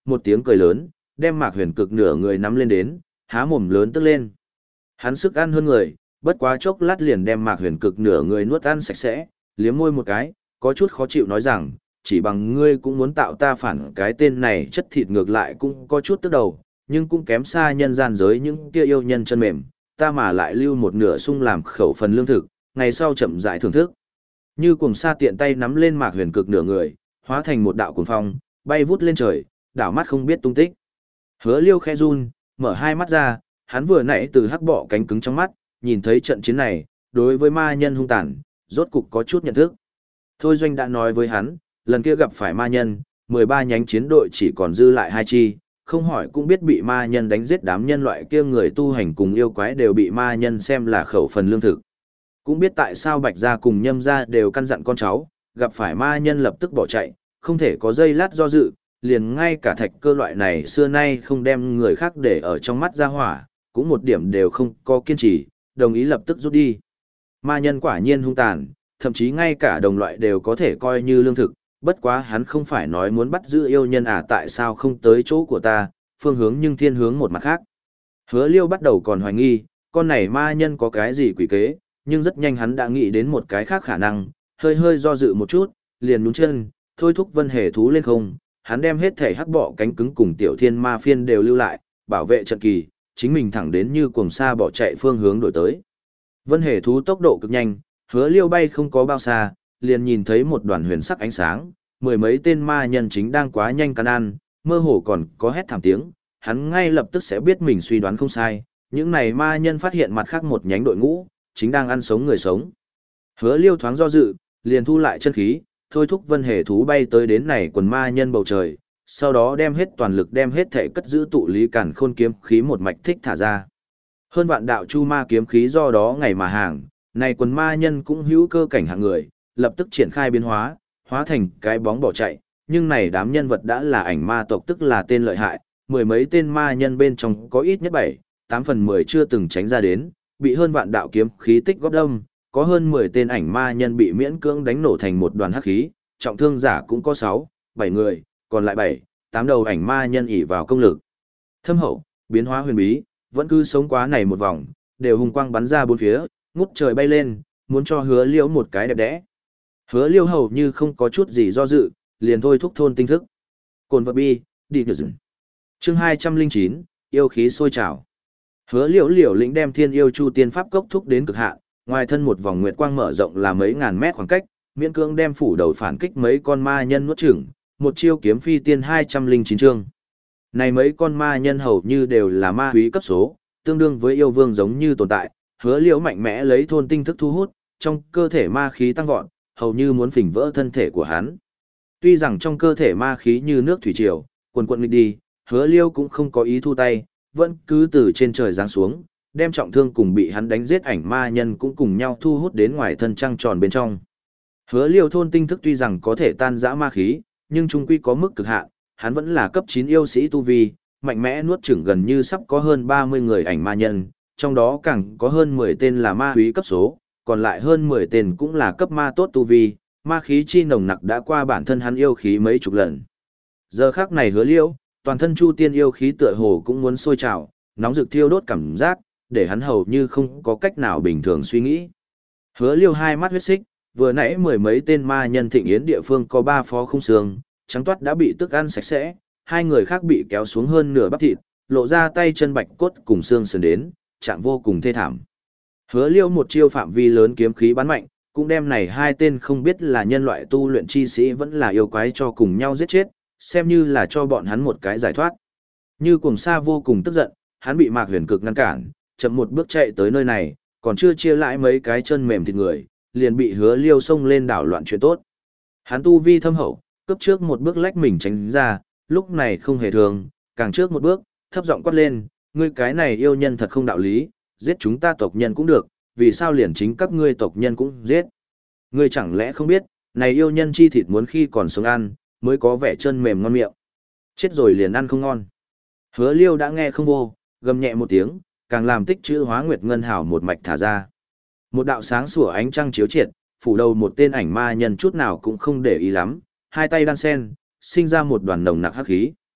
một tiếng cười lớn, đem Mạc Huyền Cực nửa người nắm lên đến, há mồm lớn tức lên. Hắn sức ăn hơn người, bất quá chốc lát liền đem Mạc Huyền Cực nửa người nuốt ăn sạch sẽ, liếm môi một cái, có chút khó chịu nói rằng, chỉ bằng ngươi cũng muốn tạo ta phản cái tên này chất thịt ngược lại cũng có chút tức đầu, nhưng cũng kém xa nhân gian giới những kia yêu nhân chân mềm, ta mà lại lưu một nửa sung làm khẩu phần lương thực, ngày sau chậm rãi thưởng thức. Như cuồng sa tiện tay nắm lên Mạc Huyền Cực nửa người, hóa thành một đạo cuồng phong, bay vút lên trời, đảo mắt không biết tung tích. Hứa Liêu khẽ run, mở hai mắt ra, hắn vừa nãy từ hắc bọ cánh cứng trong mắt, nhìn thấy trận chiến này, đối với ma nhân hung tàn, rốt cục có chút nhận thức. Thôi Doanh đã nói với hắn, lần kia gặp phải ma nhân, mười ba nhánh chiến đội chỉ còn dư lại hai chi, không hỏi cũng biết bị ma nhân đánh giết đám nhân loại kia người tu hành cùng yêu quái đều bị ma nhân xem là khẩu phần lương thực. Cũng biết tại sao Bạch Gia cùng Nhâm Gia đều căn dặn con cháu, gặp phải ma nhân lập tức bỏ chạy, không thể có giây lát do dự, liền ngay cả thạch cơ loại này xưa nay không đem người khác để ở trong mắt ra hỏa, cũng một điểm đều không có kiên trì, đồng ý lập tức rút đi. Ma nhân quả nhiên hung tàn, thậm chí ngay cả đồng loại đều có thể coi như lương thực, bất quá hắn không phải nói muốn bắt giữ yêu nhân à, tại sao không tới chỗ của ta, phương hướng nhưng thiên hướng một mặt khác. Hứa Liêu bắt đầu còn hoài nghi, con này ma nhân có cái gì quỷ kế, nhưng rất nhanh hắn đã nghĩ đến một cái khác khả năng, hơi hơi do dự một chút, liền nhún chân, thôi thúc vân hề thú lên không, hắn đem hết thể hắc bọ cánh cứng cùng tiểu thiên ma phiên đều lưu lại, bảo vệ trận kỳ, chính mình thẳng đến như cuồng sa bỏ chạy phương hướng đổi tới. Vân hề thú tốc độ cực nhanh, Hứa Liêu bay không có bao xa, liền nhìn thấy một đoàn huyền sắc ánh sáng, mười mấy tên ma nhân chính đang quá nhanh cắn ăn, mơ hồ còn có hét thảm tiếng, hắn ngay lập tức sẽ biết mình suy đoán không sai, những này ma nhân phát hiện mặt khác một nhánh đội ngũ, chính đang ăn sống người sống. Hứa Liêu thoáng do dự, liền thu lại chân khí, thôi thúc vân hề thú bay tới đến này quần ma nhân bầu trời, sau đó đem hết toàn lực đem hết thể cất giữ tụ lý cản khôn kiếm khí một mạch thích thả ra. Hơn vạn đạo chu ma kiếm khí do đó ngày mà hàng, này quần ma nhân cũng hữu cơ cảnh hạng người, lập tức triển khai biến hóa, hóa thành cái bóng bỏ chạy, nhưng này đám nhân vật đã là ảnh ma tộc tức là tên lợi hại, mười mấy tên ma nhân bên trong có ít nhất bảy, tám phần mười chưa từng tránh ra đến, bị hơn vạn đạo kiếm khí tích góp đông, có hơn mười tên ảnh ma nhân bị miễn cưỡng đánh nổ thành một đoàn hắc khí, trọng thương giả cũng có sáu, bảy người, còn lại bảy, tám đầu ảnh ma nhân ỷ vào công lực. Thâm hậu, biến hóa huyền bí, vẫn cứ sống quá này một vòng, đều hùng quang bắn ra bốn phía, ngút trời bay lên, muốn cho Hứa Liêu một cái đẹp đẽ. Hứa Liêu hầu như không có chút gì do dự, liền thôi thúc thôn tinh thức. Cồn vật bi, đi nhờ dừng. Chương hai trăm linh chín, yêu khí sôi trào. Hứa Liêu liều lĩnh đem Thiên Yêu Chu Tiên Pháp cốc thúc đến cực hạn, ngoài thân một vòng nguyệt quang mở rộng là mấy ngàn mét khoảng cách, miễn cưỡng đem phủ đầu phản kích mấy con ma nhân nuốt chửng, một chiêu kiếm phi tiên hai trăm linh chín chương. Này mấy con ma nhân hầu như đều là ma húy cấp số, tương đương với yêu vương giống như tồn tại, Hứa Liễu mạnh mẽ lấy thôn tinh thức thu hút, trong cơ thể ma khí tăng vọt, hầu như muốn phình vỡ thân thể của hắn. Tuy rằng trong cơ thể ma khí như nước thủy triều, quần quần nghịch đi, Hứa Liêu cũng không có ý thu tay, vẫn cứ từ trên trời giáng xuống, đem trọng thương cùng bị hắn đánh giết ảnh ma nhân cũng cùng nhau thu hút đến ngoài thân trăng tròn bên trong. Hứa Liêu thôn tinh thức tuy rằng có thể tan rã ma khí, nhưng trung quy có mức cực hạn, hắn vẫn là cấp chín yêu sĩ tu vi, mạnh mẽ nuốt chửng gần như sắp có hơn ba mươi người ảnh ma nhân, trong đó càng có hơn mười tên là ma húy cấp số, còn lại hơn mười tên cũng là cấp ma tốt tu vi, ma khí chi nồng nặc đã qua bản thân hắn yêu khí mấy chục lần. Giờ khắc này Hứa Liêu, toàn thân chu tiên yêu khí tựa hồ cũng muốn sôi trào, nóng rực thiêu đốt cảm giác, để hắn hầu như không có cách nào bình thường suy nghĩ. Hứa Liêu hai mắt huyết xích, vừa nãy mười mấy tên ma nhân thịnh yến địa phương có ba phó không xương, trắng toát đã bị tức ăn sạch sẽ, hai người khác bị kéo xuống hơn nửa bắp thịt, lộ ra tay chân bạch cốt cùng xương sườn đến, trạng vô cùng thê thảm. Hứa Liêu một chiêu phạm vi lớn kiếm khí bắn mạnh, cũng đem này hai tên không biết là nhân loại tu luyện chi sĩ vẫn là yêu quái cho cùng nhau giết chết, xem như là cho bọn hắn một cái giải thoát. Như Cuồng Sa vô cùng tức giận, hắn bị Mạc Huyền Cực ngăn cản, chậm một bước chạy tới nơi này, còn chưa chia lại mấy cái chân mềm thịt người, liền bị Hứa Liêu xông lên đảo loạn chuyện tốt. Hắn tu vi thâm hậu, cấp trước một bước lách mình tránh ra, lúc này không hề thường, càng trước một bước, thấp giọng quát lên, ngươi cái này yêu nhân thật không đạo lý, giết chúng ta tộc nhân cũng được, vì sao liền chính các ngươi tộc nhân cũng giết? Ngươi chẳng lẽ không biết, này yêu nhân chi thịt muốn khi còn sống ăn, mới có vẻ chân mềm ngon miệng. Chết rồi liền ăn không ngon. Hứa Liêu đã nghe không vô, gầm nhẹ một tiếng, càng làm tích chữ hóa nguyệt ngân hào một mạch thả ra. Một đạo sáng sủa ánh trăng chiếu triệt, phủ đầu một tên ảnh ma nhân chút nào cũng không để ý lắm, hai tay đan sen, sinh ra một đoàn nồng nặc hắc khí.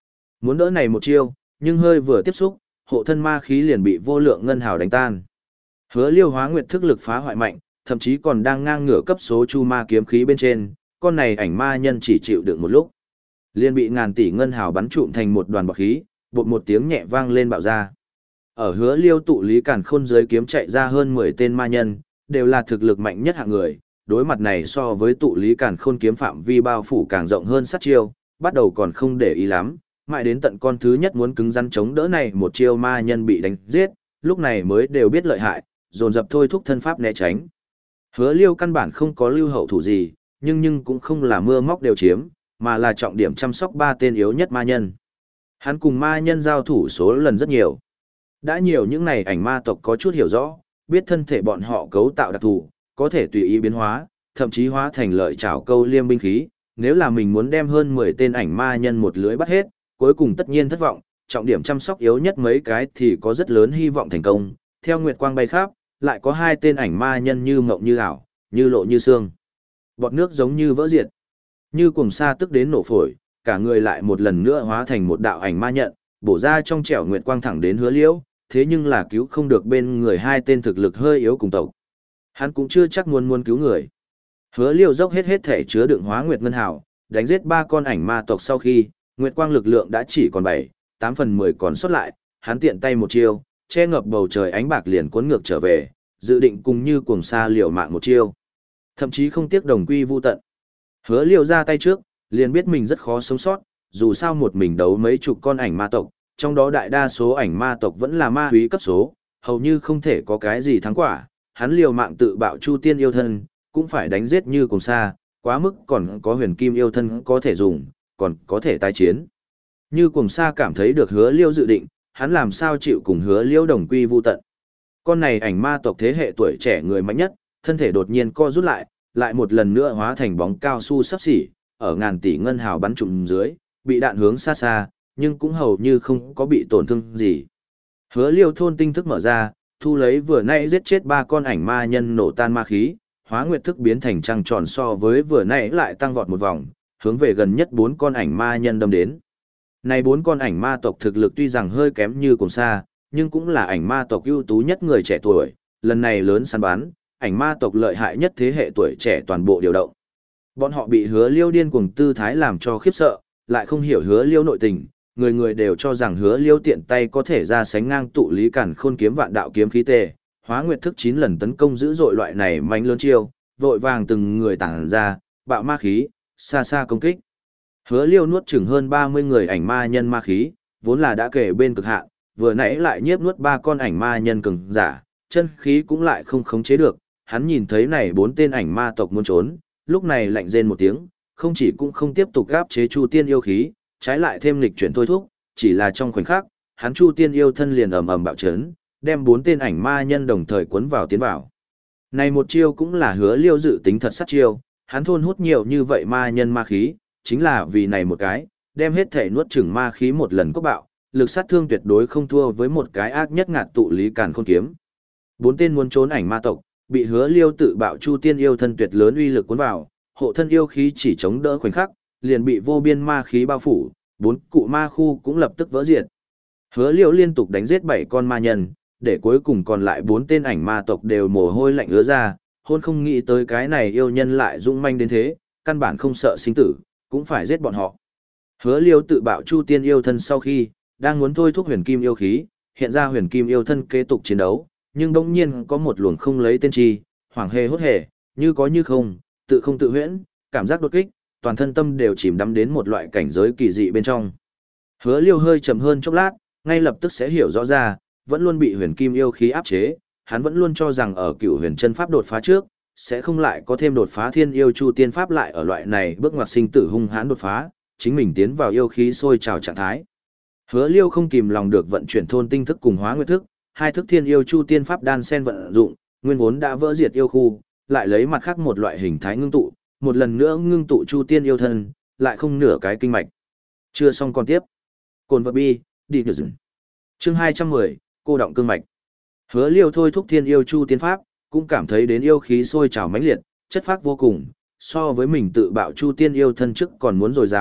Muốn đỡ này một chiêu, nhưng hơi vừa tiếp xúc, hộ thân ma khí liền bị vô lượng ngân hào đánh tan. Hứa Liêu Hóa Nguyệt thức lực phá hoại mạnh, thậm chí còn đang ngang ngửa cấp số chu ma kiếm khí bên trên, con này ảnh ma nhân chỉ chịu đựng một lúc, liền bị ngàn tỷ ngân hào bắn trụm thành một đoàn bọt khí, bột một tiếng nhẹ vang lên bạo ra. Ở Hứa Liêu tụ lý càn khôn dưới kiếm chạy ra hơn mười tên ma nhân, đều là thực lực mạnh nhất hạng người, đối mặt này so với tụ lý càn khôn kiếm phạm vi bao phủ càng rộng hơn sát chiêu, bắt đầu còn không để ý lắm, mãi đến tận con thứ nhất muốn cứng rắn chống đỡ này một chiêu ma nhân bị đánh giết, lúc này mới đều biết lợi hại, dồn dập thôi thúc thân pháp né tránh. Hứa Liêu căn bản không có lưu hậu thủ gì, nhưng nhưng cũng không là mưa móc đều chiếm, mà là trọng điểm chăm sóc ba tên yếu nhất ma nhân. Hắn cùng ma nhân giao thủ số lần rất nhiều. Đã nhiều những này ảnh ma tộc có chút hiểu rõ, biết thân thể bọn họ cấu tạo đặc thù, có thể tùy ý biến hóa, thậm chí hóa thành lợi chảo câu liêm binh khí. Nếu là mình muốn đem hơn mười tên ảnh ma nhân một lưới bắt hết, cuối cùng tất nhiên thất vọng, trọng điểm chăm sóc yếu nhất mấy cái thì có rất lớn hy vọng thành công. Theo nguyệt quang bay khắp, lại có hai tên ảnh ma nhân như mộng như ảo, như lộ như xương. Bọt nước giống như vỡ diệt. Như cùng sa tức đến nổ phổi, cả người lại một lần nữa hóa thành một đạo ảnh ma nhận, bổ ra trong trẻo nguyệt quang thẳng đến Hứa Liễu, thế nhưng là cứu không được bên người hai tên thực lực hơi yếu cùng tộc. Hắn cũng chưa chắc muốn muốn cứu người. Hứa Liễu dốc hết hết thể chứa đựng hóa nguyệt ngân hào, đánh giết ba con ảnh ma tộc sau khi, nguyệt quang lực lượng đã chỉ còn bảy, tám phần mười còn sót lại, hắn tiện tay một chiêu, che ngập bầu trời ánh bạc liền cuốn ngược trở về, dự định cùng như cuồng sa liều mạng một chiêu. Thậm chí không tiếc đồng quy vu tận. Hứa Liêu ra tay trước, liền biết mình rất khó sống sót, dù sao một mình đấu mấy chục con ảnh ma tộc, trong đó đại đa số ảnh ma tộc vẫn là ma húy cấp số, hầu như không thể có cái gì thắng quả, hắn liều mạng tự bạo Chu Tiên yêu thân, cũng phải đánh giết như cùng xa, quá mức còn có huyền kim yêu thân có thể dùng, còn có thể tái chiến. Như cùng xa cảm thấy được Hứa Liêu dự định, hắn làm sao chịu cùng Hứa Liêu đồng quy vu tận. Con này ảnh ma tộc thế hệ tuổi trẻ người mạnh nhất, thân thể đột nhiên co rút lại, lại một lần nữa hóa thành bóng cao su sắp xỉ, ở ngàn tỷ ngân hào bắn trụm dưới, bị đạn hướng xa xa, nhưng cũng hầu như không có bị tổn thương gì. Hứa Liêu thôn tinh thức mở ra, thu lấy vừa nãy giết chết ba con ảnh ma nhân nổ tan ma khí, hóa nguyệt thức biến thành trăng tròn so với vừa nãy lại tăng vọt một vòng, hướng về gần nhất bốn con ảnh ma nhân đâm đến. Này bốn con ảnh ma tộc thực lực tuy rằng hơi kém như cùng xa, nhưng cũng là ảnh ma tộc ưu tú nhất người trẻ tuổi, lần này lớn săn bắn, ảnh ma tộc lợi hại nhất thế hệ tuổi trẻ toàn bộ điều động. Bọn họ bị Hứa Liêu điên cuồng tư thái làm cho khiếp sợ, lại không hiểu Hứa Liêu nội tình, người người đều cho rằng Hứa Liêu tiện tay có thể ra sánh ngang tụ lý cản khôn kiếm vạn đạo kiếm khí tề, hóa nguyệt thức chín lần tấn công dữ dội loại này mạnh lớn chiêu, vội vàng từng người tản ra, bạo ma khí, xa xa công kích. Hứa Liêu nuốt chửng hơn ba mươi người ảnh ma nhân ma khí, vốn là đã kể bên cực hạn, vừa nãy lại nhiếp nuốt ba con ảnh ma nhân cường giả, chân khí cũng lại không khống chế được, hắn nhìn thấy này bốn tên ảnh ma tộc muốn trốn, lúc này lạnh rên một tiếng, không chỉ cũng không tiếp tục gáp chế Chu Tiên yêu khí, trái lại thêm lịch chuyển thôi thúc, chỉ là trong khoảnh khắc, hắn Chu Tiên yêu thân liền ầm ầm bạo chấn, đem bốn tên ảnh ma nhân đồng thời cuốn vào tiến vào. Này một chiêu cũng là Hứa Liêu dự tính thật sát chiêu, hắn thôn hút nhiều như vậy ma nhân ma khí, chính là vì này một cái, đem hết thể nuốt chửng ma khí một lần cốc bạo, lực sát thương tuyệt đối không thua với một cái ác nhất ngạt tụ lý càn khôn kiếm. Bốn tên muốn trốn ảnh ma tộc, bị Hứa Liêu tự bạo Chu Tiên yêu thân tuyệt lớn uy lực cuốn vào, hộ thân yêu khí chỉ chống đỡ khoảnh khắc, liền bị vô biên ma khí bao phủ, bốn cụ ma khu cũng lập tức vỡ diệt. Hứa Liêu liên tục đánh giết bảy con ma nhân, để cuối cùng còn lại bốn tên ảnh ma tộc đều mồ hôi lạnh ứa ra, hôn không nghĩ tới cái này yêu nhân lại dũng manh đến thế, căn bản không sợ sinh tử, cũng phải giết bọn họ. Hứa Liêu tự bạo Chu Tiên yêu thân sau khi, đang muốn thôi thúc huyền kim yêu khí, hiện ra huyền kim yêu thân kế tục chiến đấu, nhưng đống nhiên có một luồng không lấy tên chi, hoảng hề hốt hề, như có như không, tự không tự huyễn, cảm giác đột kích, toàn thân tâm đều chìm đắm đến một loại cảnh giới kỳ dị bên trong. Hứa Liêu hơi chậm hơn chốc lát, ngay lập tức sẽ hiểu rõ ra, vẫn luôn bị huyền kim yêu khí áp chế, hắn vẫn luôn cho rằng ở cựu huyền chân pháp đột phá trước, sẽ không lại có thêm đột phá thiên yêu chu tiên pháp lại ở loại này bước ngoặt sinh tử hung hãn đột phá, chính mình tiến vào yêu khí sôi trào trạng thái. Hứa Liêu không kìm lòng được vận chuyển thôn tinh thức cùng hóa nguyệt thức, hai thức thiên yêu chu tiên pháp đan sen vận dụng, nguyên vốn đã vỡ diệt yêu khu, lại lấy mặt khác một loại hình thái ngưng tụ, một lần nữa ngưng tụ chu tiên yêu thân, lại không nửa cái kinh mạch. Chưa xong còn tiếp. Cồn vật bi, đi được dừng. Chương hai trăm mười, cô động cương mạch. Hứa Liêu thôi thúc thiên yêu chu tiên pháp, cũng cảm thấy đến yêu khí sôi trào mãnh liệt, chất phác vô cùng, so với mình tự bạo chu tiên yêu thân trước còn muốn dồi dào,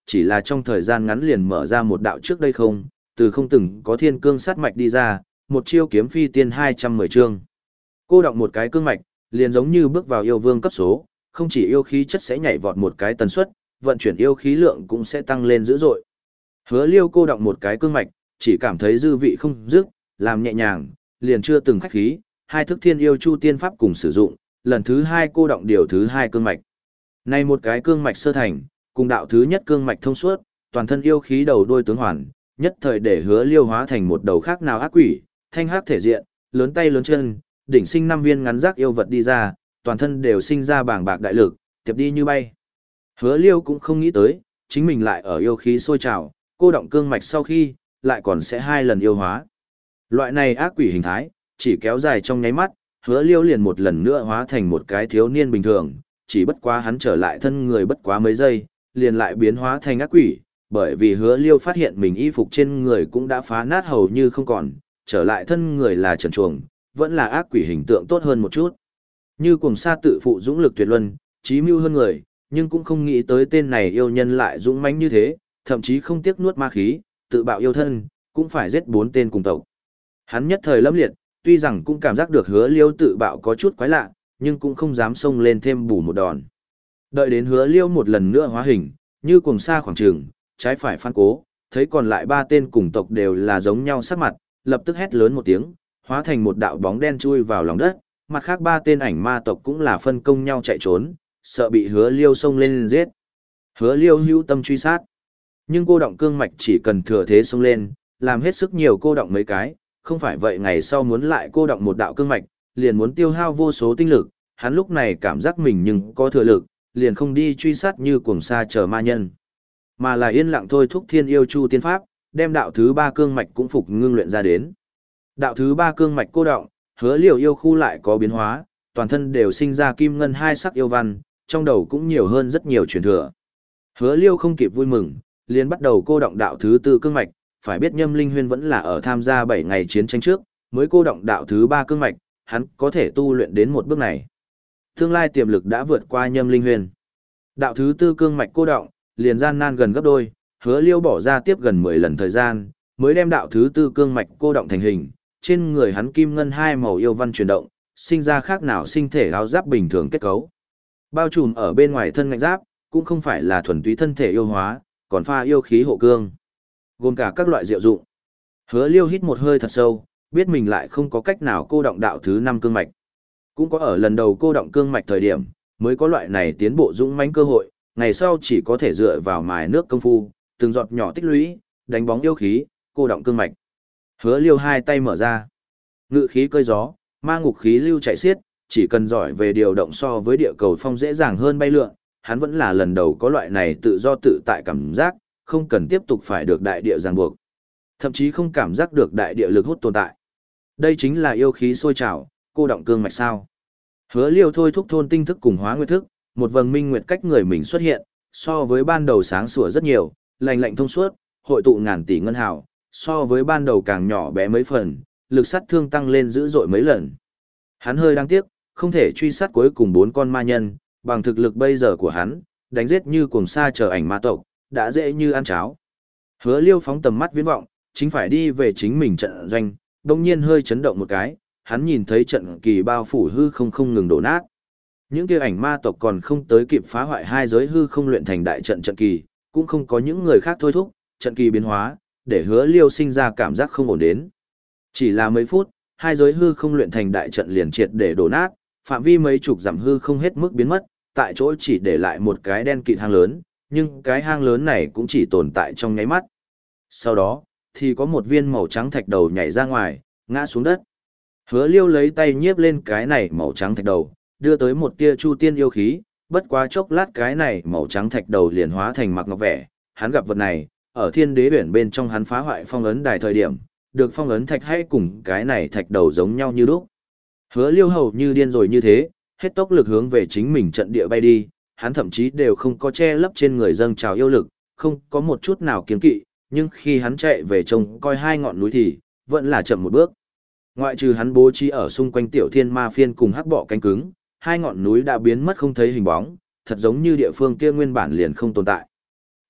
chỉ là trong thời gian ngắn liền mở ra một đạo trước đây không, từ không từng có thiên cương sát mạch đi ra, một chiêu kiếm phi tiên hai trăm mười chương. Cô động một cái cương mạch, liền giống như bước vào yêu vương cấp số, không chỉ yêu khí chất sẽ nhảy vọt một cái tần suất, vận chuyển yêu khí lượng cũng sẽ tăng lên dữ dội. Hứa Liêu cô động một cái cương mạch, chỉ cảm thấy dư vị không dứt, làm nhẹ nhàng, liền chưa từng khách khí, hai thức thiên yêu chu tiên pháp cùng sử dụng, lần thứ hai cô động điều thứ hai cương mạch. Này một cái cương mạch sơ thành, cùng đạo thứ nhất cương mạch thông suốt, toàn thân yêu khí đầu đôi tướng hoàn, nhất thời để Hứa Liêu hóa thành một đầu khác nào ác quỷ, thanh hắc thể diện, lớn tay lớn chân, đỉnh sinh năm viên ngắn giác yêu vật đi ra, toàn thân đều sinh ra bàng bạc đại lực, tiếp đi như bay. Hứa Liêu cũng không nghĩ tới, chính mình lại ở yêu khí sôi trào, cô động cương mạch sau khi, lại còn sẽ hai lần yêu hóa. Loại này ác quỷ hình thái, chỉ kéo dài trong nháy mắt, Hứa Liêu liền một lần nữa hóa thành một cái thiếu niên bình thường, chỉ bất quá hắn trở lại thân người bất quá mấy giây, liền lại biến hóa thành ác quỷ, bởi vì Hứa Liêu phát hiện mình y phục trên người cũng đã phá nát hầu như không còn, trở lại thân người là trần truồng, vẫn là ác quỷ hình tượng tốt hơn một chút. Như Cuồng Sa tự phụ dũng lực tuyệt luân, trí mưu hơn người, nhưng cũng không nghĩ tới tên này yêu nhân lại dũng mãnh như thế, thậm chí không tiếc nuốt ma khí, tự bạo yêu thân, cũng phải giết bốn tên cùng tộc. Hắn nhất thời lâm liệt, tuy rằng cũng cảm giác được Hứa Liêu tự bạo có chút quái lạ, nhưng cũng không dám xông lên thêm bù một đòn. Đợi đến Hứa Liêu một lần nữa hóa hình, như Cuồng Sa khoảng trường, trái phải phan cố, thấy còn lại ba tên cùng tộc đều là giống nhau sắc mặt, lập tức hét lớn một tiếng, hóa thành một đạo bóng đen chui vào lòng đất, mặt khác ba tên ảnh ma tộc cũng là phân công nhau chạy trốn, sợ bị Hứa Liêu xông lên giết. Hứa Liêu hữu tâm truy sát, nhưng cô động cương mạch chỉ cần thừa thế xông lên, làm hết sức nhiều cô động mấy cái, không phải vậy ngày sau muốn lại cô động một đạo cương mạch, liền muốn tiêu hao vô số tinh lực, hắn lúc này cảm giác mình nhưng có thừa lực, liền không đi truy sát như Cuồng Sa chờ ma nhân, mà là yên lặng thôi thúc thiên yêu chu tiên pháp, đem đạo thứ ba cương mạch cũng phục ngưng luyện ra đến. Đạo thứ ba cương mạch cô động, Hứa Liêu yêu khu lại có biến hóa, toàn thân đều sinh ra kim ngân hai sắc yêu văn, trong đầu cũng nhiều hơn rất nhiều truyền thừa. Hứa Liêu không kịp vui mừng, liền bắt đầu cô động đạo thứ tư cương mạch, phải biết Nhâm Linh Huyên vẫn là ở tham gia bảy ngày chiến tranh trước, mới cô động đạo thứ ba cương mạch, hắn có thể tu luyện đến một bước này. Tương lai tiềm lực đã vượt qua Nhâm Linh Huyên. Đạo thứ tư cương mạch cô động, liền gian nan gần gấp đôi, Hứa Liêu bỏ ra tiếp gần mười lần thời gian, mới đem đạo thứ tư cương mạch cô động thành hình, trên người hắn kim ngân hai màu yêu văn chuyển động, sinh ra khác nào sinh thể áo giáp bình thường kết cấu. Bao trùm ở bên ngoài thân ngạch giáp, cũng không phải là thuần túy thân thể yêu hóa, còn pha yêu khí hộ cương, gồm cả các loại diệu dụng. Hứa Liêu hít một hơi thật sâu, biết mình lại không có cách nào cô động đạo thứ năm cương mạch. Cũng có ở lần đầu cô động cương mạch thời điểm, mới có loại này tiến bộ dũng mãnh cơ hội, ngày sau chỉ có thể dựa vào mài nước công phu, từng giọt nhỏ tích lũy, đánh bóng yêu khí, cô động cương mạch. Hứa Liêu hai tay mở ra, ngự khí cơi gió, ma ngục khí lưu chạy xiết, chỉ cần giỏi về điều động so với địa cầu phong dễ dàng hơn bay lượn, hắn vẫn là lần đầu có loại này tự do tự tại cảm giác, không cần tiếp tục phải được đại địa ràng buộc, thậm chí không cảm giác được đại địa lực hút tồn tại. Đây chính là yêu khí sôi trào, cô động cương mạch sao? Hứa Liêu thôi thúc thôn tinh thức cùng hóa nguyệt thức, một vầng minh nguyệt cách người mình xuất hiện, so với ban đầu sáng sủa rất nhiều, lành lạnh thông suốt, hội tụ ngàn tỷ ngân hào, so với ban đầu càng nhỏ bé mấy phần, lực sát thương tăng lên dữ dội mấy lần. Hắn hơi đáng tiếc, không thể truy sát cuối cùng bốn con ma nhân, bằng thực lực bây giờ của hắn, đánh giết như Cuồng Sa chờ ảnh ma tộc, đã dễ như ăn cháo. Hứa Liêu phóng tầm mắt viễn vọng, chính phải đi về chính mình trận doanh, đồng nhiên hơi chấn động một cái, hắn nhìn thấy trận kỳ bao phủ hư không không ngừng đổ nát. Những kia ảnh ma tộc còn không tới kịp phá hoại hai giới hư không luyện thành đại trận trận kỳ, cũng không có những người khác thôi thúc, trận kỳ biến hóa, để Hứa Liêu sinh ra cảm giác không ổn đến. Chỉ là mấy phút, hai giới hư không luyện thành đại trận liền triệt để đổ nát, phạm vi mấy chục dặm hư không hết mức biến mất, tại chỗ chỉ để lại một cái đen kịt hang lớn, nhưng cái hang lớn này cũng chỉ tồn tại trong nháy mắt. Sau đó, thì có một viên màu trắng thạch đầu nhảy ra ngoài, ngã xuống đất. Hứa Liêu lấy tay nhiếp lên cái này màu trắng thạch đầu, đưa tới một tia chu tiên yêu khí, bất quá chốc lát cái này màu trắng thạch đầu liền hóa thành mặc ngọc vẻ, hắn gặp vật này, ở Thiên Đế Uyển bên trong hắn phá hoại phong ấn đài thời điểm, được phong ấn thạch hay cùng cái này thạch đầu giống nhau như lúc. Hứa Liêu hầu như điên rồi như thế, hết tốc lực hướng về chính mình trận địa bay đi, hắn thậm chí đều không có che lấp trên người dâng trào yêu lực, không có một chút nào kiêng kỵ, nhưng khi hắn chạy về trông coi hai ngọn núi thì, vẫn là chậm một bước. Ngoại trừ hắn bố trí ở xung quanh tiểu thiên ma phiên cùng hắc bọ cánh cứng, hai ngọn núi đã biến mất không thấy hình bóng, thật giống như địa phương kia nguyên bản liền không tồn tại.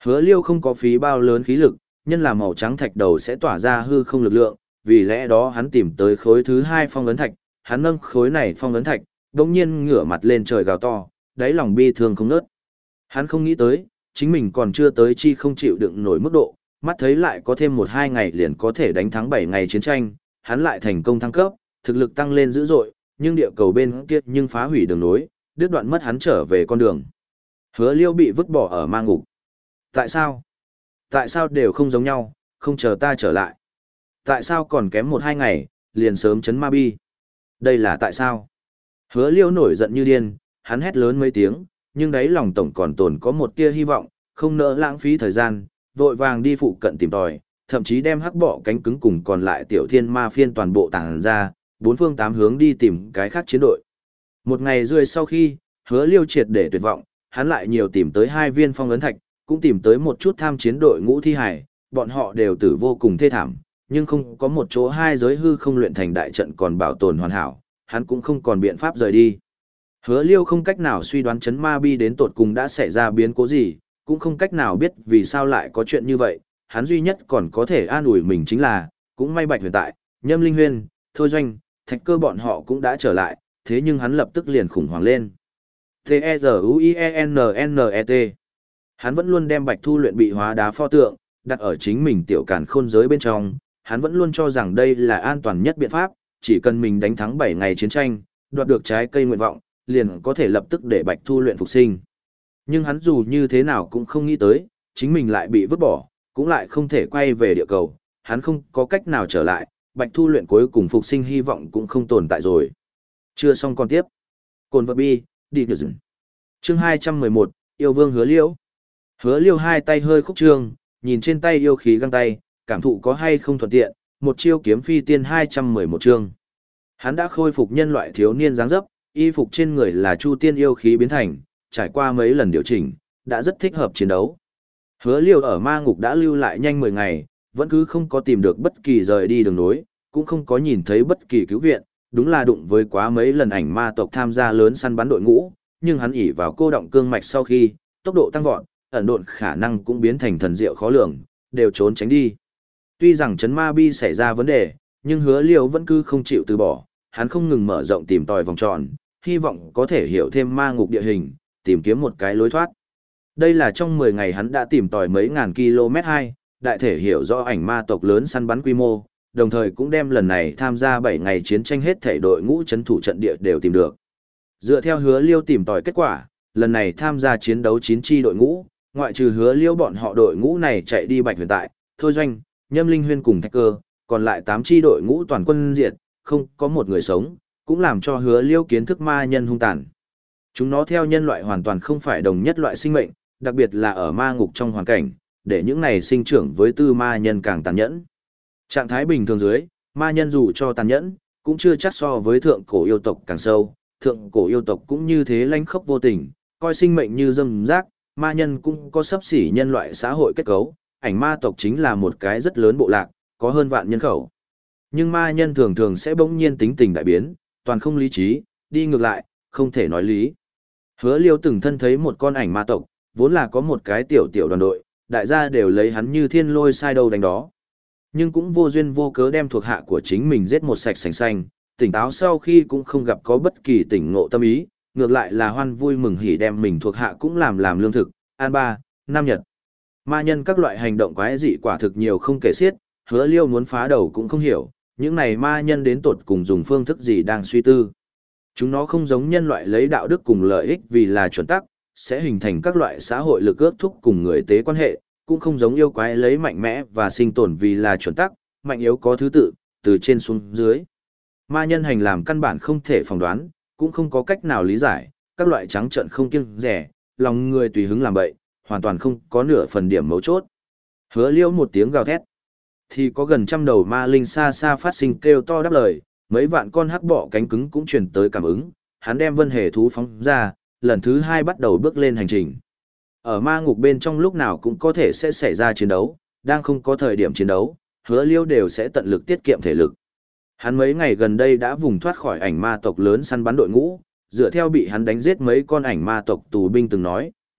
Hứa Liêu không có phí bao lớn khí lực, nhân là màu trắng thạch đầu sẽ tỏa ra hư không lực lượng, vì lẽ đó hắn tìm tới khối thứ hai phong ấn thạch, hắn nâng khối này phong ấn thạch, đột nhiên ngửa mặt lên trời gào to, đáy lòng bi thương không nớt. Hắn không nghĩ tới, chính mình còn chưa tới chi không chịu đựng nổi mức độ, mắt thấy lại có thêm một hai ngày liền có thể đánh thắng bảy ngày chiến tranh, hắn lại thành công thăng cấp, thực lực tăng lên dữ dội, nhưng địa cầu bên kia nhưng phá hủy đường nối, đứt đoạn mất hắn trở về con đường. Hứa Liêu bị vứt bỏ ở ma ngục. Tại sao? Tại sao đều không giống nhau, không chờ ta trở lại? Tại sao còn kém một hai ngày, liền sớm chấn ma bi? Đây là tại sao? Hứa Liêu nổi giận như điên, hắn hét lớn mấy tiếng, nhưng đáy lòng tổng còn tồn có một tia hy vọng, không nỡ lãng phí thời gian, vội vàng đi phụ cận tìm tòi, thậm chí đem hắc bọ cánh cứng cùng còn lại tiểu thiên ma phiên toàn bộ tàng ra, bốn phương tám hướng đi tìm cái khác chiến đội. Một ngày rưỡi sau khi, Hứa Liêu triệt để tuyệt vọng, hắn lại nhiều tìm tới hai viên phong ấn thạch, cũng tìm tới một chút tham chiến đội ngũ thi hải, bọn họ đều tử vô cùng thê thảm, nhưng không có một chỗ hai giới hư không luyện thành đại trận còn bảo tồn hoàn hảo, hắn cũng không còn biện pháp rời đi. Hứa Liêu không cách nào suy đoán chấn ma bi đến tột cùng đã xảy ra biến cố gì, cũng không cách nào biết vì sao lại có chuyện như vậy, hắn duy nhất còn có thể an ủi mình chính là, cũng may Bạch Huyền tại, Nhâm Linh Huyên, Thôi Doanh, Thạch Cơ bọn họ cũng đã trở lại, thế nhưng hắn lập tức liền khủng hoảng lên. T-E-Z-U-I-E-N-N-E-T Hắn vẫn luôn đem Bạch Thu luyện bị hóa đá pho tượng, đặt ở chính mình tiểu càn khôn giới bên trong, hắn vẫn luôn cho rằng đây là an toàn nhất biện pháp, chỉ cần mình đánh thắng bảy ngày chiến tranh, đoạt được trái cây nguyện vọng, liền có thể lập tức để Bạch Thu luyện phục sinh. Nhưng hắn dù như thế nào cũng không nghĩ tới, chính mình lại bị vứt bỏ, cũng lại không thể quay về địa cầu, hắn không có cách nào trở lại, Bạch Thu luyện cuối cùng phục sinh hy vọng cũng không tồn tại rồi. Chưa xong còn tiếp. Cồn vật bi, đi nhờ dừng. Chương hai trăm mười một, Yêu Vương Hứa Liêu. Hứa Liêu hai tay hơi khúc trương, nhìn trên tay yêu khí găng tay, cảm thụ có hay không thuận tiện, một chiêu kiếm phi tiên hai trăm mười một chương. Hắn đã khôi phục nhân loại thiếu niên dáng dấp, y phục trên người là chu tiên yêu khí biến thành, trải qua mấy lần điều chỉnh, đã rất thích hợp chiến đấu. Hứa Liêu ở ma ngục đã lưu lại nhanh mười ngày, vẫn cứ không có tìm được bất kỳ rời đi đường nối, cũng không có nhìn thấy bất kỳ cứu viện, đúng là đụng với quá mấy lần ảnh ma tộc tham gia lớn săn bắn đội ngũ, nhưng hắn ỷ vào cô động cương mạch sau khi, tốc độ tăng vọt, ẩn độn khả năng cũng biến thành thần diệu khó lường, đều trốn tránh đi. Tuy rằng chấn ma bi xảy ra vấn đề, nhưng Hứa Liêu vẫn cứ không chịu từ bỏ, hắn không ngừng mở rộng tìm tòi vòng tròn, hy vọng có thể hiểu thêm ma ngục địa hình, tìm kiếm một cái lối thoát. Đây là trong mười ngày hắn đã tìm tòi mấy ngàn km hai, đại thể hiểu rõ ảnh ma tộc lớn săn bắn quy mô, đồng thời cũng đem lần này tham gia bảy ngày chiến tranh hết thể đội ngũ chấn thủ trận địa đều tìm được. Dựa theo Hứa Liêu tìm tòi kết quả, lần này tham gia chiến đấu chín chi đội ngũ, ngoại trừ Hứa Liêu bọn họ đội ngũ này chạy đi Bạch Huyền tại, Thôi Doanh, Nhâm Linh Huyên cùng Thạch Cơ, còn lại tám chi đội ngũ toàn quân diệt, không có một người sống, cũng làm cho Hứa Liêu kiến thức ma nhân hung tàn. Chúng nó theo nhân loại hoàn toàn không phải đồng nhất loại sinh mệnh, đặc biệt là ở ma ngục trong hoàn cảnh, để những này sinh trưởng với tư ma nhân càng tàn nhẫn. Trạng thái bình thường dưới, ma nhân dù cho tàn nhẫn, cũng chưa chắc so với thượng cổ yêu tộc càng sâu, thượng cổ yêu tộc cũng như thế lanh khốc vô tình, coi sinh mệnh như dâm rác, ma nhân cũng có xấp xỉ nhân loại xã hội kết cấu, ảnh ma tộc chính là một cái rất lớn bộ lạc, có hơn vạn nhân khẩu. Nhưng ma nhân thường thường sẽ bỗng nhiên tính tình đại biến, toàn không lý trí, đi ngược lại, không thể nói lý. Hứa Liêu từng thân thấy một con ảnh ma tộc, vốn là có một cái tiểu tiểu đoàn đội, đại gia đều lấy hắn như thiên lôi sai đâu đánh đó. Nhưng cũng vô duyên vô cớ đem thuộc hạ của chính mình giết một sạch sành xanh, tỉnh táo sau khi cũng không gặp có bất kỳ tỉnh ngộ tâm ý, ngược lại là hoan vui mừng hỉ đem mình thuộc hạ cũng làm làm lương thực, an ba, nam nhật. Ma nhân các loại hành động quái dị quả thực nhiều không kể xiết, Hứa Liêu muốn phá đầu cũng không hiểu, những này ma nhân đến tột cùng dùng phương thức gì đang suy tư. Chúng nó không giống nhân loại lấy đạo đức cùng lợi ích vì là chuẩn tắc, sẽ hình thành các loại xã hội lực ước thúc cùng người tế quan hệ, cũng không giống yêu quái lấy mạnh mẽ và sinh tồn vì là chuẩn tắc, mạnh yếu có thứ tự, từ trên xuống dưới. Ma nhân hành làm căn bản không thể phỏng đoán, cũng không có cách nào lý giải, các loại trắng trợn không kiêng rẻ, lòng người tùy hứng làm bậy, hoàn toàn không có nửa phần điểm mấu chốt. Hứa Liêu một tiếng gào thét, thì có gần trăm đầu ma linh xa xa phát sinh kêu to đáp lời, mấy vạn con hắc bọ cánh cứng cũng truyền tới cảm ứng, hắn đem vân hề thú phóng ra, lần thứ hai bắt đầu bước lên hành trình. Ở ma ngục bên trong lúc nào cũng có thể sẽ xảy ra chiến đấu, đang không có thời điểm chiến đấu, Hứa Liêu đều sẽ tận lực tiết kiệm thể lực. Hắn mấy ngày gần đây đã vùng thoát khỏi ảnh ma tộc lớn săn bắn đội ngũ, dựa theo bị hắn đánh giết mấy con ảnh ma tộc tù binh từng nói,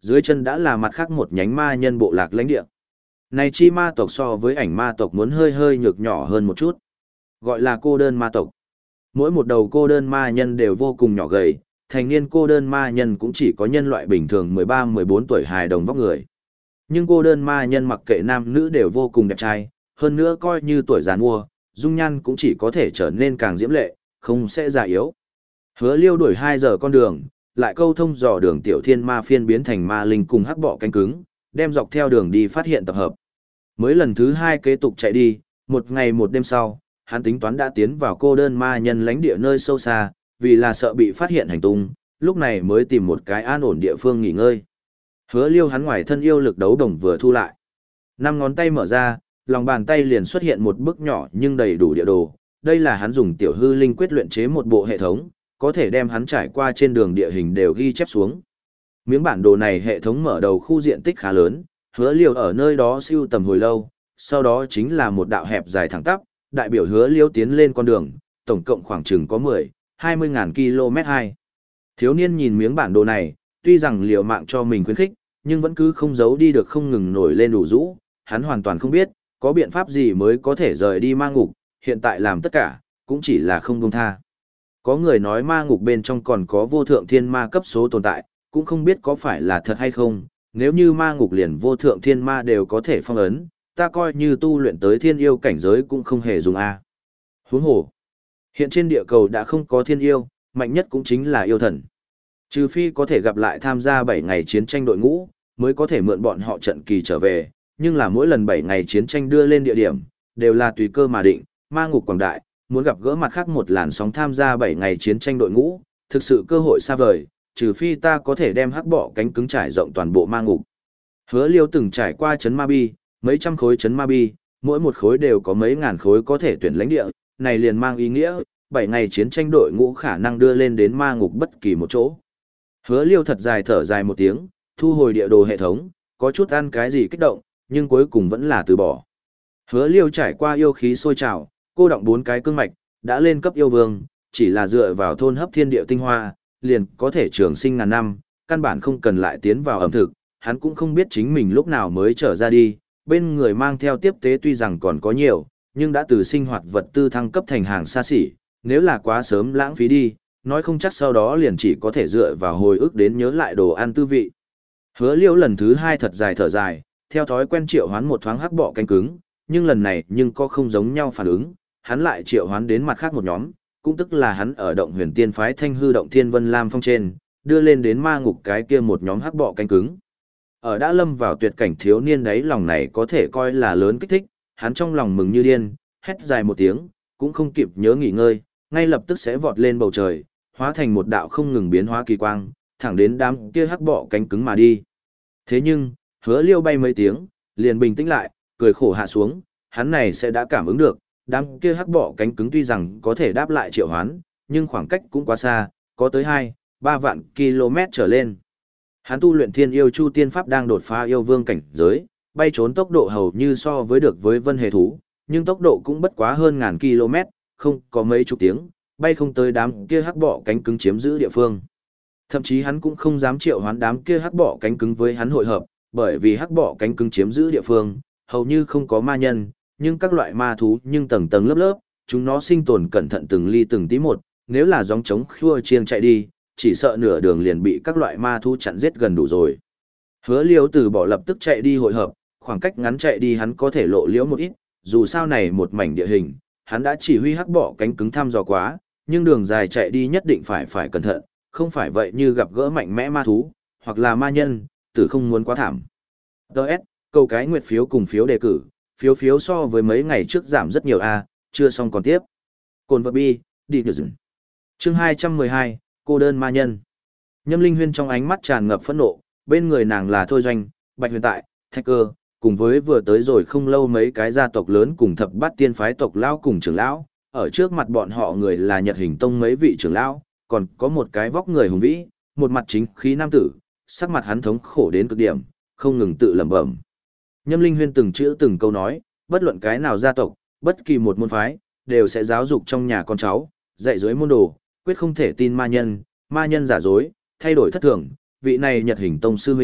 Dưới chân đã là mặt khác một nhánh ma nhân bộ lạc lãnh địa. Này chi ma tộc so với ảnh ma tộc muốn hơi hơi nhược nhỏ hơn một chút. Gọi là cô đơn ma tộc. Mỗi một đầu cô đơn ma nhân đều vô cùng nhỏ gầy, thành niên cô đơn ma nhân cũng chỉ có nhân loại bình thường mười ba mười bốn tuổi hài đồng vóc người. Nhưng cô đơn ma nhân mặc kệ nam nữ đều vô cùng đẹp trai, hơn nữa coi như tuổi già mua, dung nhan cũng chỉ có thể trở nên càng diễm lệ, không sẽ già yếu. Hứa Liêu đuổi hai giờ con đường, lại câu thông dò đường tiểu thiên ma phiên biến thành ma linh cùng hắc bọ cánh cứng, đem dọc theo đường đi phát hiện tập hợp. Mới lần thứ hai kế tục chạy đi, một ngày một đêm sau, hắn tính toán đã tiến vào cô đơn ma nhân lãnh địa nơi sâu xa, vì là sợ bị phát hiện hành tung, lúc này mới tìm một cái an ổn địa phương nghỉ ngơi. Hứa Liêu hắn ngoài thân yêu lực đấu đồng vừa thu lại. Năm ngón tay mở ra, lòng bàn tay liền xuất hiện một bức nhỏ nhưng đầy đủ địa đồ. Đây là hắn dùng tiểu hư linh quyết luyện chế một bộ hệ thống, có thể đem hắn trải qua trên đường địa hình đều ghi chép xuống. Miếng bản đồ này hệ thống mở đầu khu diện tích khá lớn, Hứa Liêu ở nơi đó siêu tầm hồi lâu, sau đó chính là một đạo hẹp dài thẳng tắp, đại biểu Hứa Liêu tiến lên con đường, tổng cộng khoảng chừng có mười, hai mươi ngàn km hai. Thiếu niên nhìn miếng bản đồ này, tuy rằng liều mạng cho mình khuyến khích, nhưng vẫn cứ không giấu đi được không ngừng nổi lên đủ rũ, hắn hoàn toàn không biết, có biện pháp gì mới có thể rời đi ma ngục, hiện tại làm tất cả, cũng chỉ là không buông tha. Có người nói ma ngục bên trong còn có vô thượng thiên ma cấp số tồn tại, cũng không biết có phải là thật hay không, nếu như ma ngục liền vô thượng thiên ma đều có thể phong ấn, ta coi như tu luyện tới thiên yêu cảnh giới cũng không hề dùng a. Huống hồ, hiện trên địa cầu đã không có thiên yêu, mạnh nhất cũng chính là yêu thần. Trừ phi có thể gặp lại tham gia bảy ngày chiến tranh đội ngũ, mới có thể mượn bọn họ trận kỳ trở về, nhưng là mỗi lần bảy ngày chiến tranh đưa lên địa điểm, đều là tùy cơ mà định, ma ngục quảng đại, muốn gặp gỡ mặt khác một làn sóng tham gia bảy ngày chiến tranh đội ngũ, thực sự cơ hội xa vời, trừ phi ta có thể đem hắc bọ cánh cứng trải rộng toàn bộ ma ngục. Hứa Liêu từng trải qua chấn ma bi, mấy trăm khối chấn ma bi, mỗi một khối đều có mấy ngàn khối có thể tuyển lãnh địa, này liền mang ý nghĩa, bảy ngày chiến tranh đội ngũ khả năng đưa lên đến ma ngục bất kỳ một chỗ. Hứa Liêu thật dài thở dài một tiếng, thu hồi địa đồ hệ thống, có chút ăn cái gì kích động, nhưng cuối cùng vẫn là từ bỏ. Hứa Liêu trải qua yêu khí sôi trào, cô động bốn cái cương mạch, đã lên cấp yêu vương, chỉ là dựa vào thôn hấp thiên địa tinh hoa, liền có thể trường sinh ngàn năm, căn bản không cần lại tiến vào ẩm thực, hắn cũng không biết chính mình lúc nào mới trở ra đi, bên người mang theo tiếp tế tuy rằng còn có nhiều, nhưng đã từ sinh hoạt vật tư thăng cấp thành hàng xa xỉ, nếu là quá sớm lãng phí đi, nói không chắc sau đó liền chỉ có thể dựa vào hồi ức đến nhớ lại đồ ăn tư vị. Hứa Liêu lần thứ hai thật dài thở dài, theo thói quen triệu hoán một thoáng hắc bọ cánh cứng, nhưng lần này nhưng có không giống nhau phản ứng, hắn lại triệu hoán đến mặt khác một nhóm, cũng tức là hắn ở động huyền tiên phái thanh hư động thiên vân lam phong trên, đưa lên đến ma ngục cái kia một nhóm hắc bọ cánh cứng. Ở đã lâm vào tuyệt cảnh thiếu niên đấy lòng này có thể coi là lớn kích thích, hắn trong lòng mừng như điên, hét dài một tiếng, cũng không kịp nhớ nghỉ ngơi, ngay lập tức sẽ vọt lên bầu trời, hóa thành một đạo không ngừng biến hóa kỳ quang, thẳng đến đám kia hắc bọ cánh cứng mà đi. Thế nhưng, Hứa Liêu bay mấy tiếng, liền bình tĩnh lại, cười khổ hạ xuống, hắn này sẽ đã cảm ứng được, đám kia hắc bọ cánh cứng tuy rằng có thể đáp lại triệu hoán, nhưng khoảng cách cũng quá xa, có tới hai, ba vạn km trở lên. Hắn tu luyện Thiên Yêu Chu Tiên Pháp đang đột phá yêu vương cảnh giới, bay trốn tốc độ hầu như so với được với vân hề thú, nhưng tốc độ cũng bất quá hơn ngàn km, không có mấy chục tiếng, bay không tới đám kia hắc bọ cánh cứng chiếm giữ địa phương. Thậm chí hắn cũng không dám triệu hoán đám kia hắc bọ cánh cứng với hắn hội hợp, bởi vì hắc bọ cánh cứng chiếm giữ địa phương, hầu như không có ma nhân, nhưng các loại ma thú nhưng tầng tầng lớp lớp, chúng nó sinh tồn cẩn thận từng ly từng tí một, nếu là gióng trống khua chiêng chạy đi, chỉ sợ nửa đường liền bị các loại ma thú chặn giết gần đủ rồi. Hứa Liêu từ bỏ lập tức chạy đi hội hợp, khoảng cách ngắn chạy đi hắn có thể lộ liễu một ít, dù sao này một mảnh địa hình, hắn đã chỉ huy hắc bọ cánh cứng thăm dò quá, nhưng đường dài chạy đi nhất định phải phải cẩn thận, không phải vậy như gặp gỡ mạnh mẽ ma thú, hoặc là ma nhân, tử không muốn quá thảm. Đợt, câu cái nguyệt phiếu cùng phiếu đề cử, phiếu phiếu so với mấy ngày trước giảm rất nhiều a, chưa xong còn tiếp. Cồn vật bi, đi được dừng. Chương hai trăm mười hai, cô đơn ma nhân. Nhâm Linh Huyên trong ánh mắt tràn ngập phẫn nộ, bên người nàng là Thôi Doanh, Bạch Huyền Tại, Thạch Cơ, cùng với vừa tới rồi không lâu mấy cái gia tộc lớn cùng thập bát tiên phái tộc lão cùng trưởng lão, ở trước mặt bọn họ người là Nhật Hình Tông mấy vị trưởng lão, còn có một cái vóc người hùng vĩ, một mặt chính khí nam tử, sắc mặt hắn thống khổ đến cực điểm, không ngừng tự lẩm bẩm. Nhâm Linh Huyên từng chữ từng câu nói, bất luận cái nào gia tộc, bất kỳ một môn phái, đều sẽ giáo dục trong nhà con cháu, dạy dưới môn đồ, quyết không thể tin ma nhân, ma nhân giả dối, thay đổi thất thường, vị này Nhật Hình Tông sư huynh,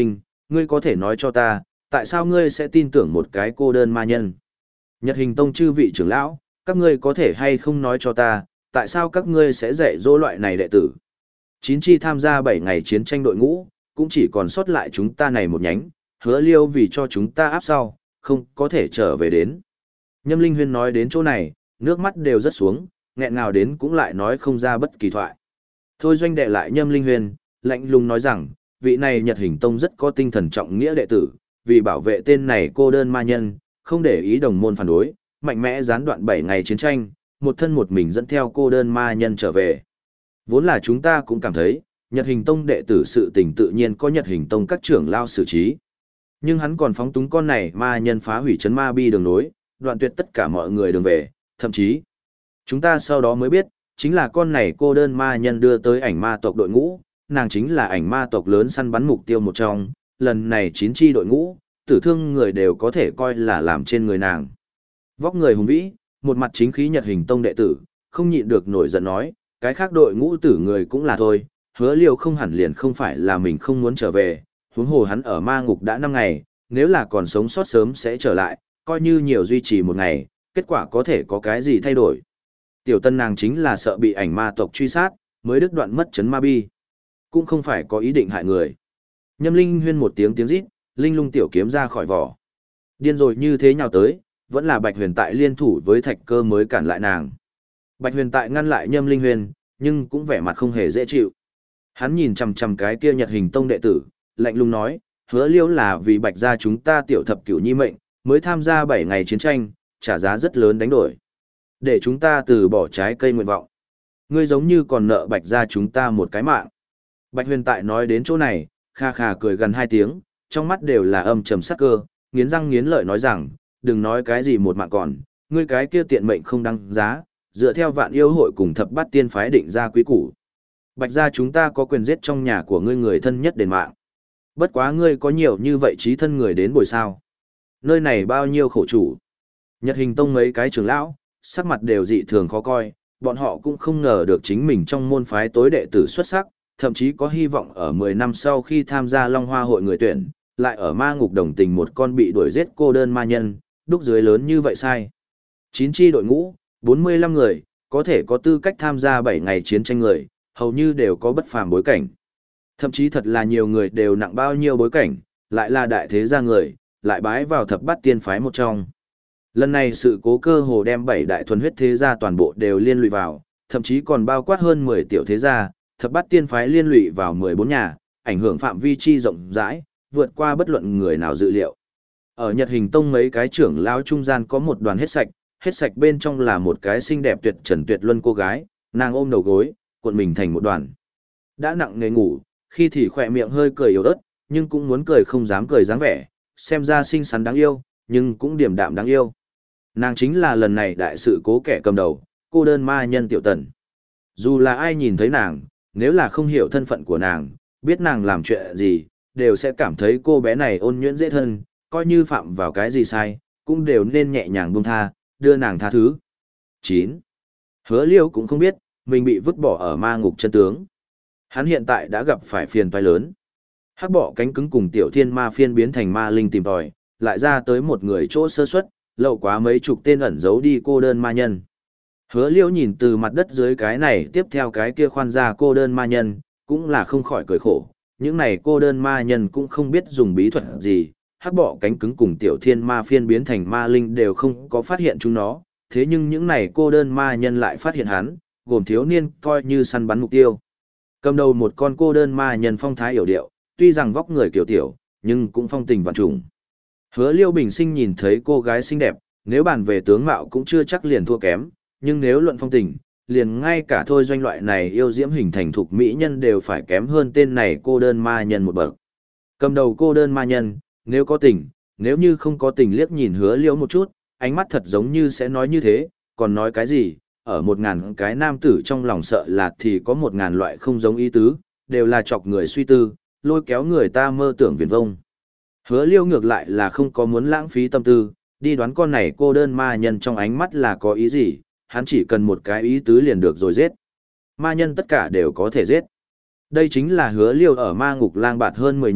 ngươi có thể nói cho ta, tại sao ngươi sẽ tin tưởng một cái cô đơn ma nhân? Nhật Hình Tông chư vị trưởng lão, các ngươi có thể hay không nói cho ta, tại sao các ngươi sẽ dạy dỗ loại này đệ tử? Chín chi tham gia bảy ngày chiến tranh đội ngũ, cũng chỉ còn sót lại chúng ta này một nhánh, hứa liêu vì cho chúng ta áp sau, không có thể trở về đến. Nhâm Linh Huyên nói đến chỗ này, nước mắt đều rớt xuống, nghẹn ngào đến cũng lại nói không ra bất kỳ thoại. Thôi Doanh đệ lại Nhâm Linh Huyên, lạnh lùng nói rằng, vị này Nhật Hình Tông rất có tinh thần trọng nghĩa đệ tử, vì bảo vệ tên này cô đơn ma nhân, không để ý đồng môn phản đối, mạnh mẽ gián đoạn bảy ngày chiến tranh, một thân một mình dẫn theo cô đơn ma nhân trở về. Vốn là chúng ta cũng cảm thấy, Nhật Hình Tông đệ tử sự tình tự nhiên có Nhật Hình Tông các trưởng lao xử trí. Nhưng hắn còn phóng túng con này ma nhân phá hủy trấn ma bi đường nối, đoạn tuyệt tất cả mọi người đường về, thậm chí, chúng ta sau đó mới biết, chính là con này cô đơn ma nhân đưa tới ảnh ma tộc đội ngũ, nàng chính là ảnh ma tộc lớn săn bắn mục tiêu một trong, lần này chín chi đội ngũ, tử thương người đều có thể coi là làm trên người nàng. Vóc người hùng vĩ, một mặt chính khí Nhật Hình Tông đệ tử, không nhịn được nổi giận nói, cái khác đội ngũ tử người cũng là thôi, hứa liêu không hẳn liền không phải là mình không muốn trở về, huống hồ hắn ở ma ngục đã năm ngày, nếu là còn sống sót sớm sẽ trở lại, coi như nhiều duy trì một ngày, kết quả có thể có cái gì thay đổi. Tiểu tân nàng chính là sợ bị ảnh ma tộc truy sát, mới đứt đoạn mất chấn ma bi. Cũng không phải có ý định hại người. Nhâm Linh Huyên một tiếng tiếng rít, linh lung tiểu kiếm ra khỏi vỏ. Điên rồi như thế nhào tới, vẫn là Bạch Huyền Tại liên thủ với Thạch Cơ mới cản lại nàng. Bạch Huyền Tại ngăn lại Nhâm Linh Huyên, nhưng cũng vẻ mặt không hề dễ chịu. Hắn nhìn chằm chằm cái kia Nhật Hình Tông đệ tử, lạnh lùng nói, hứa liễu là vì Bạch gia chúng ta tiểu thập cửu nhi mệnh, mới tham gia bảy ngày chiến tranh, trả giá rất lớn đánh đổi. Để chúng ta từ bỏ trái cây nguyện vọng. Ngươi giống như còn nợ Bạch gia chúng ta một cái mạng. Bạch Huyền Tại nói đến chỗ này, kha kha cười gần hai tiếng, trong mắt đều là âm trầm sắc cơ, nghiến răng nghiến lợi nói rằng, đừng nói cái gì một mạng còn, ngươi cái kia tiện mệnh không đăng giá, dựa theo vạn yêu hội cùng thập bát tiên phái định ra quý củ. Bạch gia chúng ta có quyền giết trong nhà của ngươi người thân nhất đền mạng. Bất quá ngươi có nhiều như vậy trí thân người đến bồi sao. Nơi này bao nhiêu khổ chủ. Nhật Hình Tông mấy cái trưởng lão, sắc mặt đều dị thường khó coi, bọn họ cũng không ngờ được chính mình trong môn phái tối đệ tử xuất sắc, thậm chí có hy vọng ở mười năm sau khi tham gia Long Hoa hội người tuyển, lại ở ma ngục đồng tình một con bị đuổi giết cô đơn ma nhân, đúc dưới lớn như vậy sai. Chín chi đội ngũ, bốn mươi lăm người, có thể có tư cách tham gia bảy ngày chiến tranh người, hầu như đều có bất phàm bối cảnh. Thậm chí thật là nhiều người đều nặng bao nhiêu bối cảnh, lại là đại thế gia người, lại bái vào thập bát tiên phái một trong. Lần này sự cố cơ hồ đem bảy đại thuần huyết thế gia toàn bộ đều liên lụy vào, thậm chí còn bao quát hơn mười tiểu thế gia, thập bát tiên phái liên lụy vào mười bốn nhà, ảnh hưởng phạm vi chi rộng rãi, vượt qua bất luận người nào dự liệu. Ở Nhật Hình Tông mấy cái trưởng lão trung gian có một đoàn hết sạch, hết sạch bên trong là một cái xinh đẹp tuyệt trần tuyệt luân cô gái, nàng ôm đầu gối, cuộn mình thành một đoàn. Đã nặng nề ngủ, khi thì khỏe miệng hơi cười yếu ớt, nhưng cũng muốn cười không dám cười dáng vẻ, xem ra xinh xắn đáng yêu, nhưng cũng điềm đạm đáng yêu. Nàng chính là lần này đại sự cố kẻ cầm đầu, cô đơn ma nhân Tiểu Tần. Dù là ai nhìn thấy nàng, nếu là không hiểu thân phận của nàng, biết nàng làm chuyện gì, đều sẽ cảm thấy cô bé này ôn nhuyễn dễ thân, coi như phạm vào cái gì sai, cũng đều nên nhẹ nhàng buông tha, đưa nàng tha thứ. chín. Hứa Liêu cũng không biết, mình bị vứt bỏ ở ma ngục chân tướng. Hắn hiện tại đã gặp phải phiền toái lớn. Hắc bọ cánh cứng cùng tiểu thiên ma phiên biến thành ma linh tìm tòi, lại ra tới một người chỗ sơ suất, lậu quá mấy chục tên ẩn giấu đi cô đơn ma nhân. Hứa Liêu nhìn từ mặt đất dưới cái này tiếp theo cái kia khoan ra cô đơn ma nhân, cũng là không khỏi cười khổ. Những này cô đơn ma nhân cũng không biết dùng bí thuật gì, hắc bọ cánh cứng cùng tiểu thiên ma phiên biến thành ma linh đều không có phát hiện chúng nó, thế nhưng những này cô đơn ma nhân lại phát hiện hắn, gồm thiếu niên coi như săn bắn mục tiêu. Cầm đầu một con cô đơn ma nhân phong thái hiểu điệu, tuy rằng vóc người kiểu tiểu, nhưng cũng phong tình vạn trùng. Hứa Liêu bình sinh nhìn thấy cô gái xinh đẹp, nếu bàn về tướng mạo cũng chưa chắc liền thua kém, nhưng nếu luận phong tình, liền ngay cả Thôi Doanh loại này yêu diễm hình thành thục mỹ nhân đều phải kém hơn tên này cô đơn ma nhân một bậc. Cầm đầu cô đơn ma nhân, nếu có tình, nếu như không có tình liếc nhìn Hứa Liêu một chút, ánh mắt thật giống như sẽ nói như thế, còn nói cái gì, ở một ngàn cái nam tử trong lòng sợ là thì có một ngàn loại không giống ý tứ, đều là chọc người suy tư, lôi kéo người ta mơ tưởng viển vông. Hứa Liêu ngược lại là không có muốn lãng phí tâm tư, đi đoán con này cô đơn ma nhân trong ánh mắt là có ý gì, hắn chỉ cần một cái ý tứ liền được rồi giết. Ma nhân tất cả đều có thể giết. Đây chính là Hứa Liêu ở ma ngục lang bạt hơn mười nhật,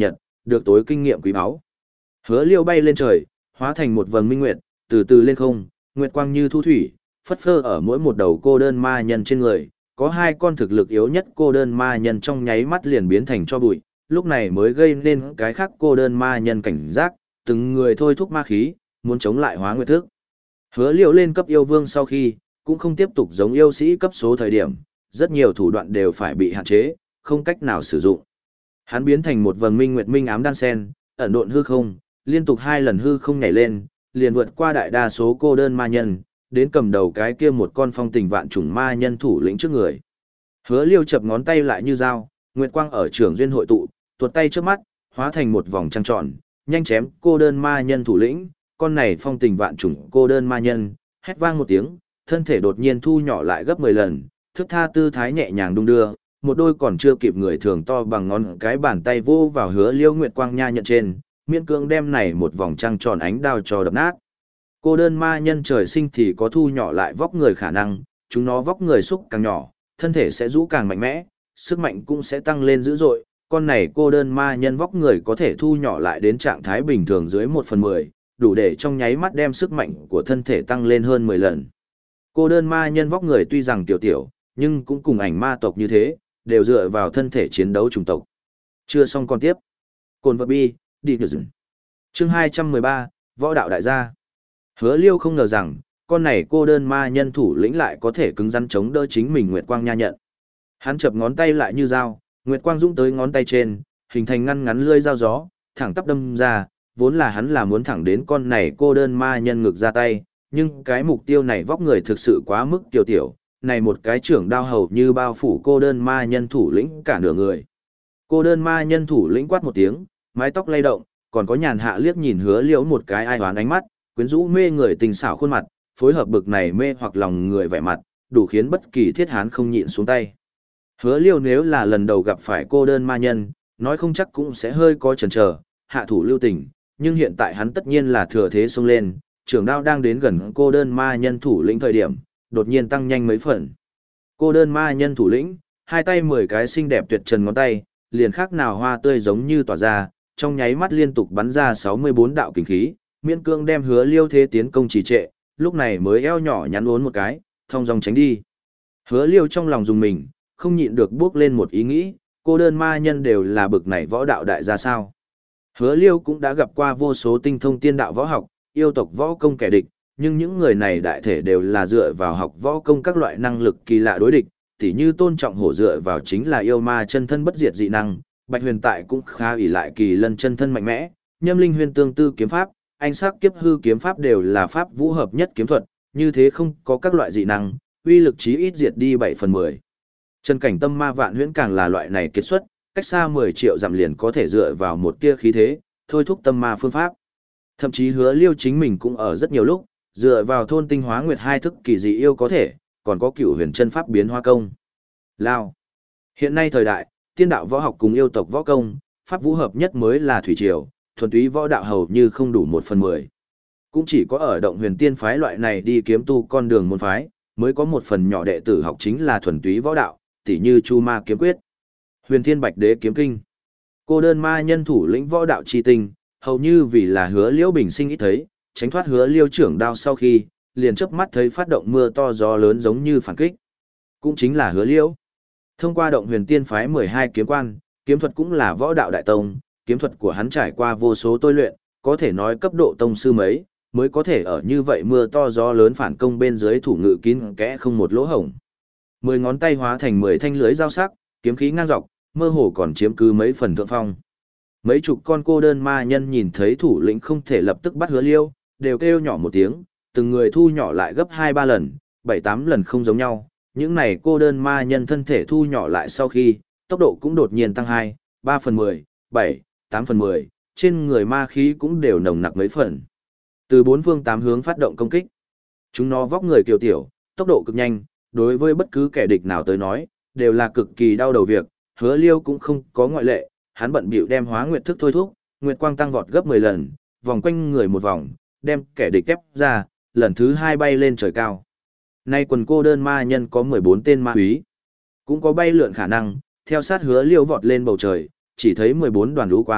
được tối kinh nghiệm quý báu. Hứa Liêu bay lên trời, hóa thành một vầng minh nguyệt, từ từ lên không, nguyệt quang như thu thủy, phất phơ ở mỗi một đầu cô đơn ma nhân trên người, có hai con thực lực yếu nhất cô đơn ma nhân trong nháy mắt liền biến thành cho bụi, lúc này mới gây nên cái khác cô đơn ma nhân cảnh giác, từng người thôi thúc ma khí, muốn chống lại hóa nguyệt thức. Hứa Liêu lên cấp yêu vương sau khi, cũng không tiếp tục giống yêu sĩ cấp số thời điểm, rất nhiều thủ đoạn đều phải bị hạn chế, không cách nào sử dụng. Hắn biến thành một vầng minh nguyệt minh ám đan sen, ẩn độn hư không, liên tục hai lần hư không nhảy lên, liền vượt qua đại đa số cô đơn ma nhân, đến cầm đầu cái kia một con phong tình vạn trùng ma nhân thủ lĩnh trước người. Hứa Liêu chập ngón tay lại như dao, nguyệt quang ở trường duyên hội tụ, tuột tay trước mắt, hóa thành một vòng trăng tròn, nhanh chém cô đơn ma nhân thủ lĩnh, con này phong tình vạn trùng cô đơn ma nhân, hét vang một tiếng, thân thể đột nhiên thu nhỏ lại gấp mười lần, thức tha tư thái nhẹ nhàng đung đưa, một đôi còn chưa kịp người thường to bằng ngón cái bàn tay vô vào Hứa Liêu nguyệt quang nha nhận trên, miễn cưỡng đem này một vòng trăng tròn ánh đao cho đập nát. Cô đơn ma nhân trời sinh thì có thu nhỏ lại vóc người khả năng, chúng nó vóc người xúc càng nhỏ, thân thể sẽ rũ càng mạnh mẽ, sức mạnh cũng sẽ tăng lên dữ dội. Con này cô đơn ma nhân vóc người có thể thu nhỏ lại đến trạng thái bình thường dưới một phần mười, đủ để trong nháy mắt đem sức mạnh của thân thể tăng lên hơn mười lần. Cô đơn ma nhân vóc người tuy rằng tiểu tiểu, nhưng cũng cùng ảnh ma tộc như thế, đều dựa vào thân thể chiến đấu chủng tộc. Chưa xong còn tiếp. Cồn vật bi, đi ngược dừng. Chương hai trăm mười ba, Võ đạo đại gia. Hứa Liêu không ngờ rằng, con này cô đơn ma nhân thủ lĩnh lại có thể cứng rắn chống đỡ chính mình Nguyệt Quang nha nhận. Hắn chập ngón tay lại như dao, Nguyệt Quang dũng tới ngón tay trên, hình thành ngăn ngắn lưỡi dao gió, thẳng tắp đâm ra, vốn là hắn là muốn thẳng đến con này cô đơn ma nhân ngực ra tay, nhưng cái mục tiêu này vóc người thực sự quá mức tiểu tiểu, này một cái trưởng đao hầu như bao phủ cô đơn ma nhân thủ lĩnh cả nửa người. Cô đơn ma nhân thủ lĩnh quát một tiếng, mái tóc lay động, còn có nhàn hạ liếc nhìn Hứa Liễu một cái ai hoán ánh mắt, quyến rũ mê người tình xảo khuôn mặt, phối hợp bực này mê hoặc lòng người vẻ mặt, đủ khiến bất kỳ thiết hán không nhịn xuống tay. Hứa Liêu nếu là lần đầu gặp phải cô đơn ma nhân, nói không chắc cũng sẽ hơi có chần chờ, hạ thủ lưu tình, nhưng hiện tại hắn tất nhiên là thừa thế xông lên, trường đao đang đến gần cô đơn ma nhân thủ lĩnh thời điểm, đột nhiên tăng nhanh mấy phần. Cô đơn ma nhân thủ lĩnh, hai tay mười cái xinh đẹp tuyệt trần ngón tay, liền khác nào hoa tươi giống như tỏa ra, trong nháy mắt liên tục bắn ra sáu mươi bốn đạo kình khí, miễn cương đem Hứa Liêu thế tiến công trì trệ, lúc này mới eo nhỏ nhắn uốn một cái, thông dòng tránh đi. Hứa Liêu trong lòng dùng mình, không nhịn được bước lên một ý nghĩ, cô đơn ma nhân đều là bực này võ đạo đại gia sao. Hứa Liêu cũng đã gặp qua vô số tinh thông tiên đạo võ học, yêu tộc võ công kẻ địch, nhưng những người này đại thể đều là dựa vào học võ công các loại năng lực kỳ lạ đối địch, tỉ như Tôn Trọng Hổ dựa vào chính là yêu ma chân thân bất diệt dị năng, Bạch Huyền tại cũng khá ỷ lại kỳ lân chân thân mạnh mẽ, Nhâm Linh Huyền tương tư kiếm pháp, anh sắc kiếp hư kiếm pháp đều là pháp vũ hợp nhất kiếm thuật, như thế không có các loại dị năng, uy lực chí ít diệt đi bảy phần mười. Chân cảnh tâm ma vạn huyễn càng là loại này kết xuất, cách xa mười triệu dặm liền có thể dựa vào một tia khí thế, thôi thúc tâm ma phương pháp. Thậm chí Hứa Liêu chính mình cũng ở rất nhiều lúc, dựa vào thôn tinh hóa nguyệt hai thức kỳ dị yêu có thể, còn có cửu huyền chân pháp biến hóa công. Lao. Hiện nay thời đại, tiên đạo võ học cùng yêu tộc võ công, pháp vũ hợp nhất mới là thủy triều, thuần túy võ đạo hầu như không đủ một phần mười. Cũng chỉ có ở động huyền tiên phái loại này đi kiếm tu con đường môn phái, mới có một phần nhỏ đệ tử học chính là thuần túy võ đạo, tỉ như Chu Ma kiếm quyết, Huyền Thiên Bạch Đế kiếm kinh. Cô đơn ma nhân thủ lĩnh võ đạo chi tinh, hầu như vì là Hứa Liễu bình sinh ít thấy, tránh thoát Hứa Liêu trưởng đao sau khi, liền chớp mắt thấy phát động mưa to gió lớn giống như phản kích. Cũng chính là Hứa Liễu. Thông qua động huyền tiên phái mười hai kiếm quan, kiếm thuật cũng là võ đạo đại tông, kiếm thuật của hắn trải qua vô số tôi luyện, có thể nói cấp độ tông sư mấy, mới có thể ở như vậy mưa to gió lớn phản công bên dưới thủ ngự kín kẽ không một lỗ hổng. Mười ngón tay hóa thành mười thanh lưới dao sắc, kiếm khí ngang dọc, mơ hồ còn chiếm cứ mấy phần thượng phong. Mấy chục con cô đơn ma nhân nhìn thấy thủ lĩnh không thể lập tức bắt Hứa Liêu, đều kêu nhỏ một tiếng, từng người thu nhỏ lại gấp hai ba lần, bảy tám lần không giống nhau. Những này cô đơn ma nhân thân thể thu nhỏ lại sau khi, tốc độ cũng đột nhiên tăng hai, ba phần mười, bảy, tám phần mười, trên người ma khí cũng đều nồng nặc mấy phần. Từ bốn phương tám hướng phát động công kích. Chúng nó vóc người kiều tiểu, tốc độ cực nhanh, đối với bất cứ kẻ địch nào tới nói, đều là cực kỳ đau đầu việc, Hứa Liêu cũng không có ngoại lệ, hắn bận bịu đem hóa nguyệt thức thôi thúc, nguyệt quang tăng vọt gấp mười lần, vòng quanh người một vòng, đem kẻ địch ép ra, lần thứ hai bay lên trời cao. Nay quần cô đơn ma nhân có mười bốn tên ma úy, cũng có bay lượn khả năng, theo sát Hứa Liêu vọt lên bầu trời, chỉ thấy mười bốn đoàn lũ quang,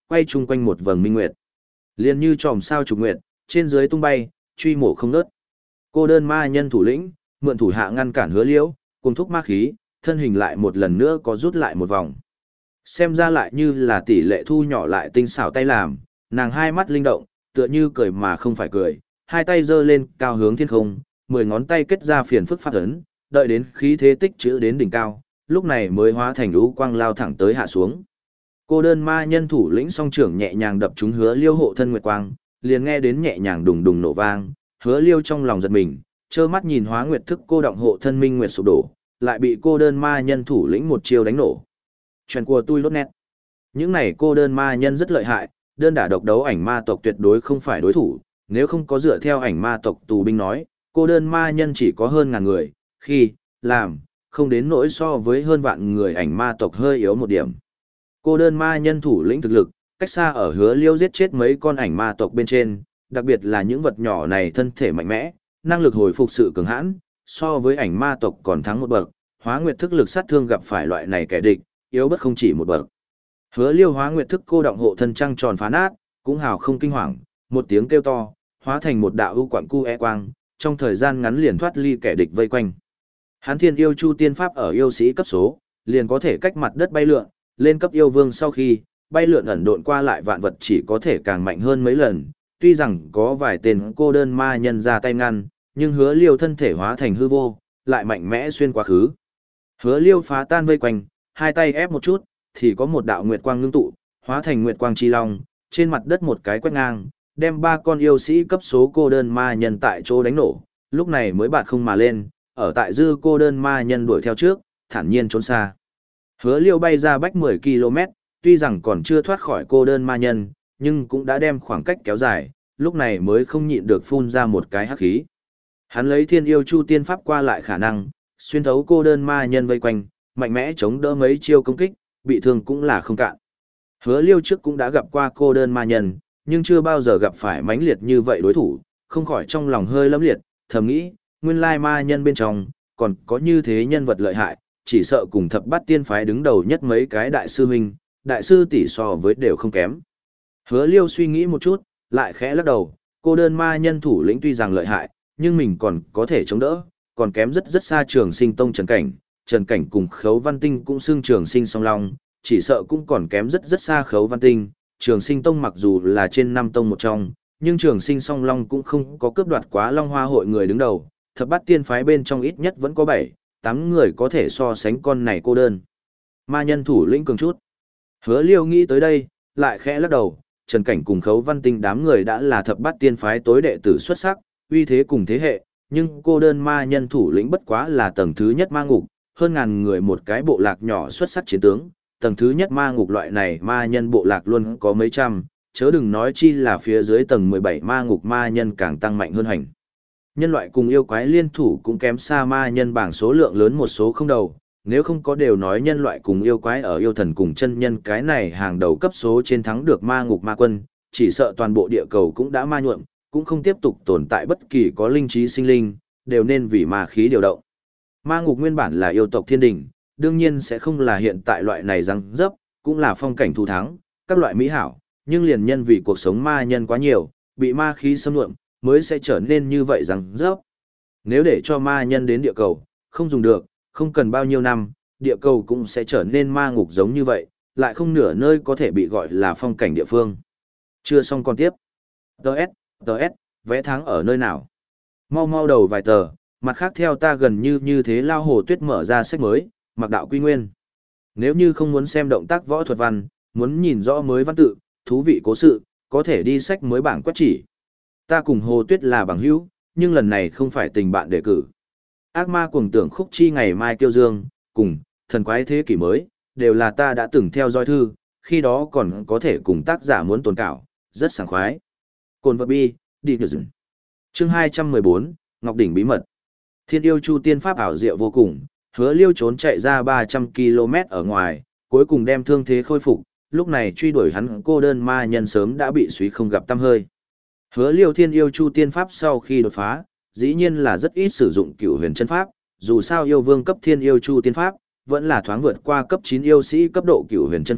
quay chung quanh một vầng minh nguyệt. Liên như chòm sao trục nguyệt, trên dưới tung bay, truy mổ không ngớt. Cô đơn ma nhân thủ lĩnh, mượn thủ hạ ngăn cản Hứa Liễu, cùng thúc ma khí, thân hình lại một lần nữa có rút lại một vòng. Xem ra lại như là tỷ lệ thu nhỏ lại tinh xảo tay làm, nàng hai mắt linh động, tựa như cười mà không phải cười, hai tay giơ lên cao hướng thiên không, mười ngón tay kết ra phiền phức phát ấn, đợi đến khí thế tích trữ đến đỉnh cao, lúc này mới hóa thành lũ quang lao thẳng tới hạ xuống. Cô đơn ma nhân thủ lĩnh song trưởng nhẹ nhàng đập trúng Hứa Liêu hộ thân nguyệt quang, liền nghe đến nhẹ nhàng đùng đùng nổ vang, Hứa Liêu trong lòng giật mình, trơ mắt nhìn hóa nguyệt thức cô động hộ thân minh nguyệt sụp đổ, lại bị cô đơn ma nhân thủ lĩnh một chiêu đánh nổ. Chuyện của tôi lốt nét. Những này cô đơn ma nhân rất lợi hại, đơn đả độc đấu ảnh ma tộc tuyệt đối không phải đối thủ, nếu không có dựa theo ảnh ma tộc tù binh nói, cô đơn ma nhân chỉ có hơn ngàn người, khi, làm, không đến nỗi so với hơn vạn người ảnh ma tộc hơi yếu một điểm. Cô đơn ma nhân thủ lĩnh thực lực, cách xa ở Hứa Liêu giết chết mấy con ảnh ma tộc bên trên, đặc biệt là những vật nhỏ này thân thể mạnh mẽ, năng lực hồi phục sự cường hãn, so với ảnh ma tộc còn thắng một bậc, hóa nguyệt thức lực sát thương gặp phải loại này kẻ địch, yếu bất không chỉ một bậc. Hứa Liêu hóa nguyệt thức cô động hộ thân trăng tròn phá nát, cũng hào không kinh hoàng, một tiếng kêu to, hóa thành một đạo ưu quặng cu e quang, trong thời gian ngắn liền thoát ly kẻ địch vây quanh. Hán Thiên Yêu Chu tiên pháp ở yêu sĩ cấp số, liền có thể cách mặt đất bay lượn, lên cấp yêu vương sau khi bay lượn ẩn độn qua lại vạn vật chỉ có thể càng mạnh hơn mấy lần. Tuy rằng có vài tên cô đơn ma nhân ra tay ngăn, nhưng Hứa Liêu thân thể hóa thành hư vô, lại mạnh mẽ xuyên quá khứ. Hứa Liêu phá tan vây quanh, hai tay ép một chút, thì có một đạo nguyệt quang ngưng tụ, hóa thành nguyệt quang chi long, trên mặt đất một cái quét ngang, đem ba con yêu sĩ cấp số cô đơn ma nhân tại chỗ đánh nổ, lúc này mới bạt không mà lên, ở tại dư cô đơn ma nhân đuổi theo trước, thản nhiên trốn xa. Hứa Liêu bay ra bách mười ki lô mét, tuy rằng còn chưa thoát khỏi cô đơn ma nhân, nhưng cũng đã đem khoảng cách kéo dài, lúc này mới không nhịn được phun ra một cái hắc khí. Hắn lấy Thiên Yêu Chu tiên pháp qua lại khả năng, xuyên thấu cô đơn ma nhân vây quanh, mạnh mẽ chống đỡ mấy chiêu công kích, bị thương cũng là không cạn. Hứa Liêu trước cũng đã gặp qua cô đơn ma nhân, nhưng chưa bao giờ gặp phải mãnh liệt như vậy đối thủ, không khỏi trong lòng hơi lấm liệt, thầm nghĩ, nguyên lai ma nhân bên trong, còn có như thế nhân vật lợi hại, chỉ sợ cùng thập bát tiên phái đứng đầu nhất mấy cái đại sư huynh, đại sư tỷ so với đều không kém. Hứa Liêu suy nghĩ một chút, lại khẽ lắc đầu, cô đơn ma nhân thủ lĩnh tuy rằng lợi hại, nhưng mình còn có thể chống đỡ, còn kém rất rất xa Trường Sinh Tông Trần Cảnh, Trần Cảnh cùng Khấu Văn Tinh cũng xưng Trường Sinh song long, chỉ sợ cũng còn kém rất rất xa Khấu Văn Tinh. Trường Sinh Tông mặc dù là trên năm tông một trong, nhưng Trường Sinh song long cũng không có cướp đoạt quá Long Hoa hội người đứng đầu, thập bát tiên phái bên trong ít nhất vẫn có bảy, tám người có thể so sánh con này cô đơn. Ma nhân thủ lĩnh cường chút. Hứa Liêu nghĩ tới đây, lại khẽ lắc đầu, Trần Cảnh cùng Khấu Văn Tinh đám người đã là thập bát tiên phái tối đệ tử xuất sắc, uy thế cùng thế hệ, nhưng cô đơn ma nhân thủ lĩnh bất quá là tầng thứ nhất ma ngục, hơn ngàn người một cái bộ lạc nhỏ xuất sắc chiến tướng, tầng thứ nhất ma ngục loại này ma nhân bộ lạc luôn có mấy trăm, chớ đừng nói chi là phía dưới tầng mười bảy ma ngục ma nhân càng tăng mạnh hơn hành. Nhân loại cùng yêu quái liên thủ cũng kém xa ma nhân bảng số lượng lớn một số không đầu, nếu không có đều nói nhân loại cùng yêu quái ở yêu thần cùng chân nhân cái này hàng đầu cấp số trên thắng được ma ngục ma quân, chỉ sợ toàn bộ địa cầu cũng đã ma nhuộm, cũng không tiếp tục tồn tại bất kỳ có linh trí sinh linh, đều nên vì ma khí điều động. Ma ngục nguyên bản là yêu tộc thiên đình, đương nhiên sẽ không là hiện tại loại này răng dấp, cũng là phong cảnh thu thắng, các loại mỹ hảo, nhưng liền nhân vì cuộc sống ma nhân quá nhiều, bị ma khí xâm nhuộm, mới sẽ trở nên như vậy răng dấp. Nếu để cho ma nhân đến địa cầu, không dùng được, không cần bao nhiêu năm, địa cầu cũng sẽ trở nên ma ngục giống như vậy, lại không nửa nơi có thể bị gọi là phong cảnh địa phương. Chưa xong còn tiếp. Đợt, đợt, vẽ tháng ở nơi nào? Mau mau đầu vài tờ, mặt khác theo ta gần như như thế lao hồ tuyết mở ra sách mới, mặc đạo quy nguyên. Nếu như không muốn xem động tác võ thuật văn, muốn nhìn rõ mới văn tự, thú vị cố sự, có thể đi sách mới bảng quét chỉ. Ta cùng hồ tuyết là bằng hữu, nhưng lần này không phải tình bạn đề cử. Ác ma cuồng tưởng khúc chi ngày mai tiêu dương, cùng, thần quái thế kỷ mới, đều là ta đã từng theo dõi thư, khi đó còn có thể cùng tác giả muốn tồn cảo, rất sảng khoái. Cồn vật bi, đi được dừng. Chương hai trăm mười bốn, Ngọc Đỉnh bí mật. Thiên yêu chu tiên pháp ảo diệu vô cùng, Hứa Liêu trốn chạy ra ba trăm ki lô mét ở ngoài, cuối cùng đem thương thế khôi phục, lúc này truy đuổi hắn cô đơn ma nhân sớm đã bị suy không gặp tăm hơi. Hứa Liêu thiên yêu chu tiên pháp sau khi đột phá, dĩ nhiên là rất ít sử dụng cửu huyền chân pháp, dù sao yêu vương cấp thiên yêu chu tiên pháp, vẫn là thoáng vượt qua cấp chín yêu sĩ cấp độ cửu huyền chân pháp,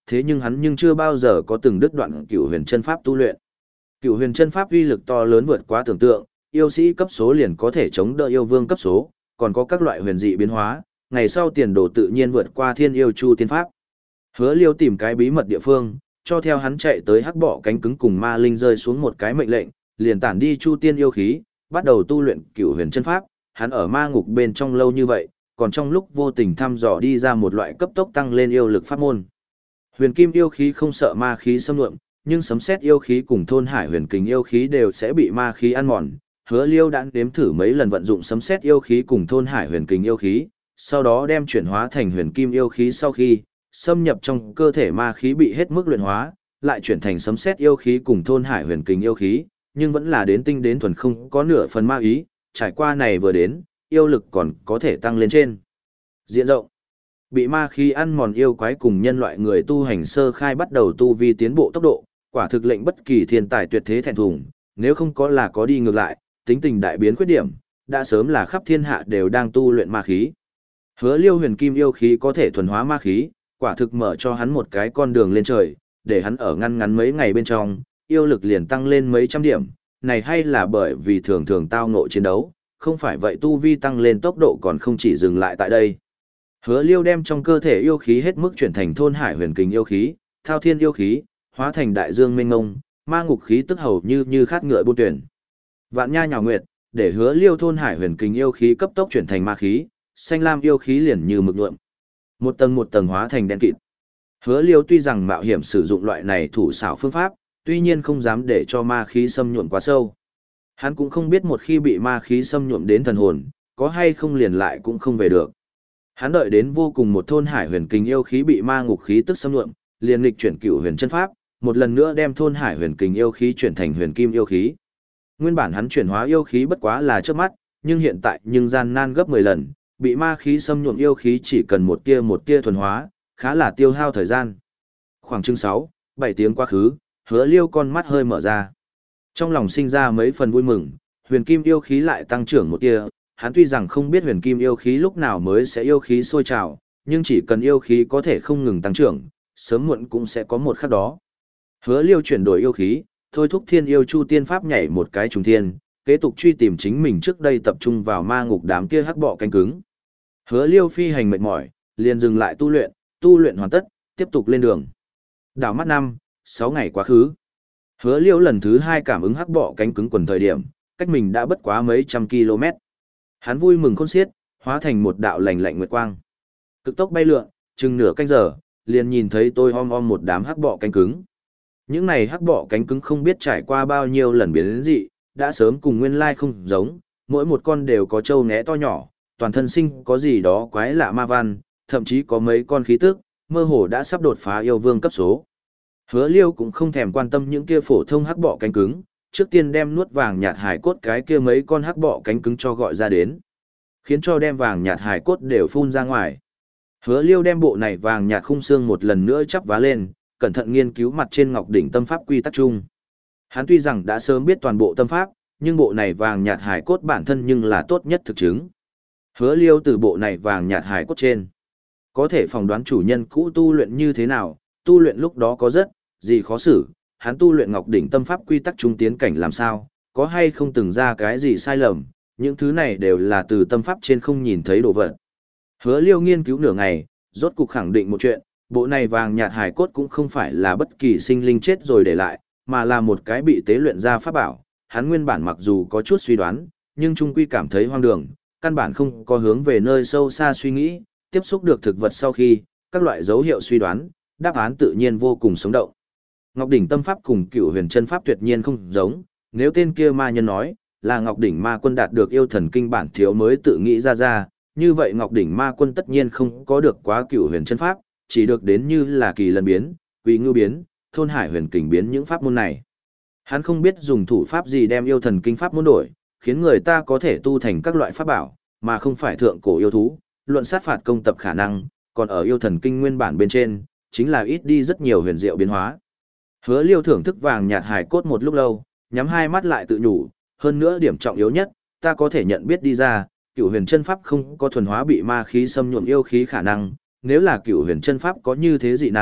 thế nhưng hắn nhưng chưa bao giờ có từng đứt đoạn Cửu Huyền chân pháp tu luyện. Cửu Huyền chân pháp uy lực to lớn vượt quá tưởng tượng, yêu sĩ cấp số liền có thể chống đỡ yêu vương cấp số, còn có các loại huyền dị biến hóa, ngày sau tiền đồ tự nhiên vượt qua Thiên Yêu Chu tiên pháp. Hứa Liêu tìm cái bí mật địa phương, cho theo hắn chạy tới hắc bọ cánh cứng cùng ma linh rơi xuống một cái mệnh lệnh, liền tản đi Chu tiên yêu khí, bắt đầu tu luyện Cửu Huyền chân pháp. Hắn ở ma ngục bên trong lâu như vậy, còn trong lúc vô tình thăm dò đi ra một loại cấp tốc tăng lên yêu lực pháp môn. Huyền kim yêu khí không sợ ma khí xâm lượm, nhưng sấm sét yêu khí cùng thôn hải huyền kình yêu khí đều sẽ bị ma khí ăn mòn. Hứa Liêu đã nếm thử mấy lần vận dụng sấm sét yêu khí cùng thôn hải huyền kình yêu khí, sau đó đem chuyển hóa thành huyền kim yêu khí sau khi xâm nhập trong cơ thể ma khí bị hết mức luyện hóa, lại chuyển thành sấm sét yêu khí cùng thôn hải huyền kình yêu khí, nhưng vẫn là đến tinh đến thuần không có nửa phần ma ý, trải qua này vừa đến, yêu lực còn có thể tăng lên trên diện rộng. Bị ma khí ăn mòn yêu quái cùng nhân loại người tu hành sơ khai bắt đầu tu vi tiến bộ tốc độ, quả thực lệnh bất kỳ thiên tài tuyệt thế thẹn thùng, nếu không có là có đi ngược lại, tính tình đại biến khuyết điểm, đã sớm là khắp thiên hạ đều đang tu luyện ma khí. Hứa Liêu huyền kim yêu khí có thể thuần hóa ma khí, quả thực mở cho hắn một cái con đường lên trời, để hắn ở ngăn ngắn mấy ngày bên trong, yêu lực liền tăng lên mấy trăm điểm, này hay là bởi vì thường thường tao ngộ chiến đấu, không phải vậy tu vi tăng lên tốc độ còn không chỉ dừng lại tại đây. Hứa Liêu đem trong cơ thể yêu khí hết mức chuyển thành thôn hải huyền kình yêu khí, thao thiên yêu khí, hóa thành đại dương mênh mông, ma ngục khí tức hầu như như khát ngựa buôn tuyển. Vạn nha nhào nguyệt, để Hứa Liêu thôn hải huyền kình yêu khí cấp tốc chuyển thành ma khí, xanh lam yêu khí liền như mực nhuộm. Một tầng một tầng hóa thành đen kịt. Hứa Liêu tuy rằng mạo hiểm sử dụng loại này thủ xảo phương pháp, tuy nhiên không dám để cho ma khí xâm nhuộm quá sâu. Hắn cũng không biết một khi bị ma khí xâm nhuộm đến thần hồn, có hay không liền lại cũng không về được. Hắn đợi đến vô cùng một thôn hải huyền kình yêu khí bị ma ngục khí tức xâm nhuộm, liền nghịch chuyển Cửu Huyền chân pháp, một lần nữa đem thôn hải huyền kình yêu khí chuyển thành huyền kim yêu khí. Nguyên bản hắn chuyển hóa yêu khí bất quá là trước mắt, nhưng hiện tại nhưng gian nan gấp mười lần, bị ma khí xâm nhuộm yêu khí chỉ cần một tia một tia thuần hóa, khá là tiêu hao thời gian. Khoảng chừng sáu, bảy tiếng quá khứ, Hứa Liêu con mắt hơi mở ra. Trong lòng sinh ra mấy phần vui mừng, huyền kim yêu khí lại tăng trưởng một tia, hắn tuy rằng không biết huyền kim yêu khí lúc nào mới sẽ yêu khí sôi trào, nhưng chỉ cần yêu khí có thể không ngừng tăng trưởng, sớm muộn cũng sẽ có một khắc đó. Hứa Liêu chuyển đổi yêu khí, thôi thúc Thiên Yêu Chu tiên pháp nhảy một cái trùng thiên, kế tục truy tìm chính mình trước đây tập trung vào ma ngục đám kia hắc bọ cánh cứng. Hứa Liêu phi hành mệt mỏi, liền dừng lại tu luyện, tu luyện hoàn tất, tiếp tục lên đường. Đảo mắt năm, sáu ngày quá khứ. Hứa Liêu lần thứ hai cảm ứng hắc bọ cánh cứng quần thời điểm, cách mình đã bất quá mấy trăm km. Hắn vui mừng khôn xiết, hóa thành một đạo lạnh lạnh nguyệt quang. Cực tốc bay lượn, chừng nửa canh giờ, liền nhìn thấy tôi om om một đám hắc bọ cánh cứng. Những này hắc bọ cánh cứng không biết trải qua bao nhiêu lần biến dị, đã sớm cùng nguyên lai không giống, mỗi một con đều có trâu né to nhỏ, toàn thân sinh có gì đó quái lạ ma văn, thậm chí có mấy con khí tức, mơ hồ đã sắp đột phá yêu vương cấp số. Hứa Liêu cũng không thèm quan tâm những kia phổ thông hắc bọ cánh cứng, trước tiên đem nuốt vàng nhạt hải cốt cái kia mấy con hắc bọ cánh cứng cho gọi ra đến, khiến cho đem vàng nhạt hải cốt đều phun ra ngoài. Hứa Liêu đem bộ này vàng nhạt khung xương một lần nữa chắp vá lên, cẩn thận nghiên cứu mặt trên ngọc đỉnh tâm pháp quy tắc chung. Hắn tuy rằng đã sớm biết toàn bộ tâm pháp, nhưng bộ này vàng nhạt hải cốt bản thân nhưng là tốt nhất thực chứng. Hứa Liêu từ bộ này vàng nhạt hải cốt trên, có thể phỏng đoán chủ nhân cũ tu luyện như thế nào, tu luyện lúc đó có rất gì khó xử, hắn tu luyện ngọc đỉnh tâm pháp quy tắc trung tiến cảnh làm sao, có hay không từng ra cái gì sai lầm, những thứ này đều là từ tâm pháp trên không nhìn thấy đồ vật. Hứa Liêu nghiên cứu nửa ngày, rốt cục khẳng định một chuyện, bộ này vàng nhạt hải cốt cũng không phải là bất kỳ sinh linh chết rồi để lại, mà là một cái bị tế luyện ra pháp bảo. Hắn nguyên bản mặc dù có chút suy đoán, nhưng trung quy cảm thấy hoang đường, căn bản không có hướng về nơi sâu xa suy nghĩ, tiếp xúc được thực vật sau khi, các loại dấu hiệu suy đoán, đáp án tự nhiên vô cùng sống động. Ngọc đỉnh tâm pháp cùng Cửu Huyền chân pháp tuyệt nhiên không giống, nếu tên kia ma nhân nói là Ngọc đỉnh ma quân đạt được yêu thần kinh bản thiếu mới tự nghĩ ra ra, như vậy Ngọc đỉnh ma quân tất nhiên không có được quá Cửu Huyền chân pháp, chỉ được đến như là kỳ lân biến, quỷ ngưu biến, thôn hải huyền kình biến những pháp môn này. Hắn không biết dùng thủ pháp gì đem yêu thần kinh pháp môn đổi, khiến người ta có thể tu thành các loại pháp bảo, mà không phải thượng cổ yêu thú, luận sát phạt công tập khả năng, còn ở yêu thần kinh nguyên bản bên trên, chính là ít đi rất nhiều huyền diệu biến hóa. Hứa Liêu thưởng thức vàng nhạt hài cốt một lúc lâu, nhắm hai mắt lại tự nhủ, hơn nữa điểm trọng yếu nhất, ta có thể nhận biết đi ra, Cửu Huyền chân pháp không có thuần hóa bị ma khí xâm nhuộm yêu khí khả năng, nếu là Cửu Huyền chân pháp có như thế dị năng,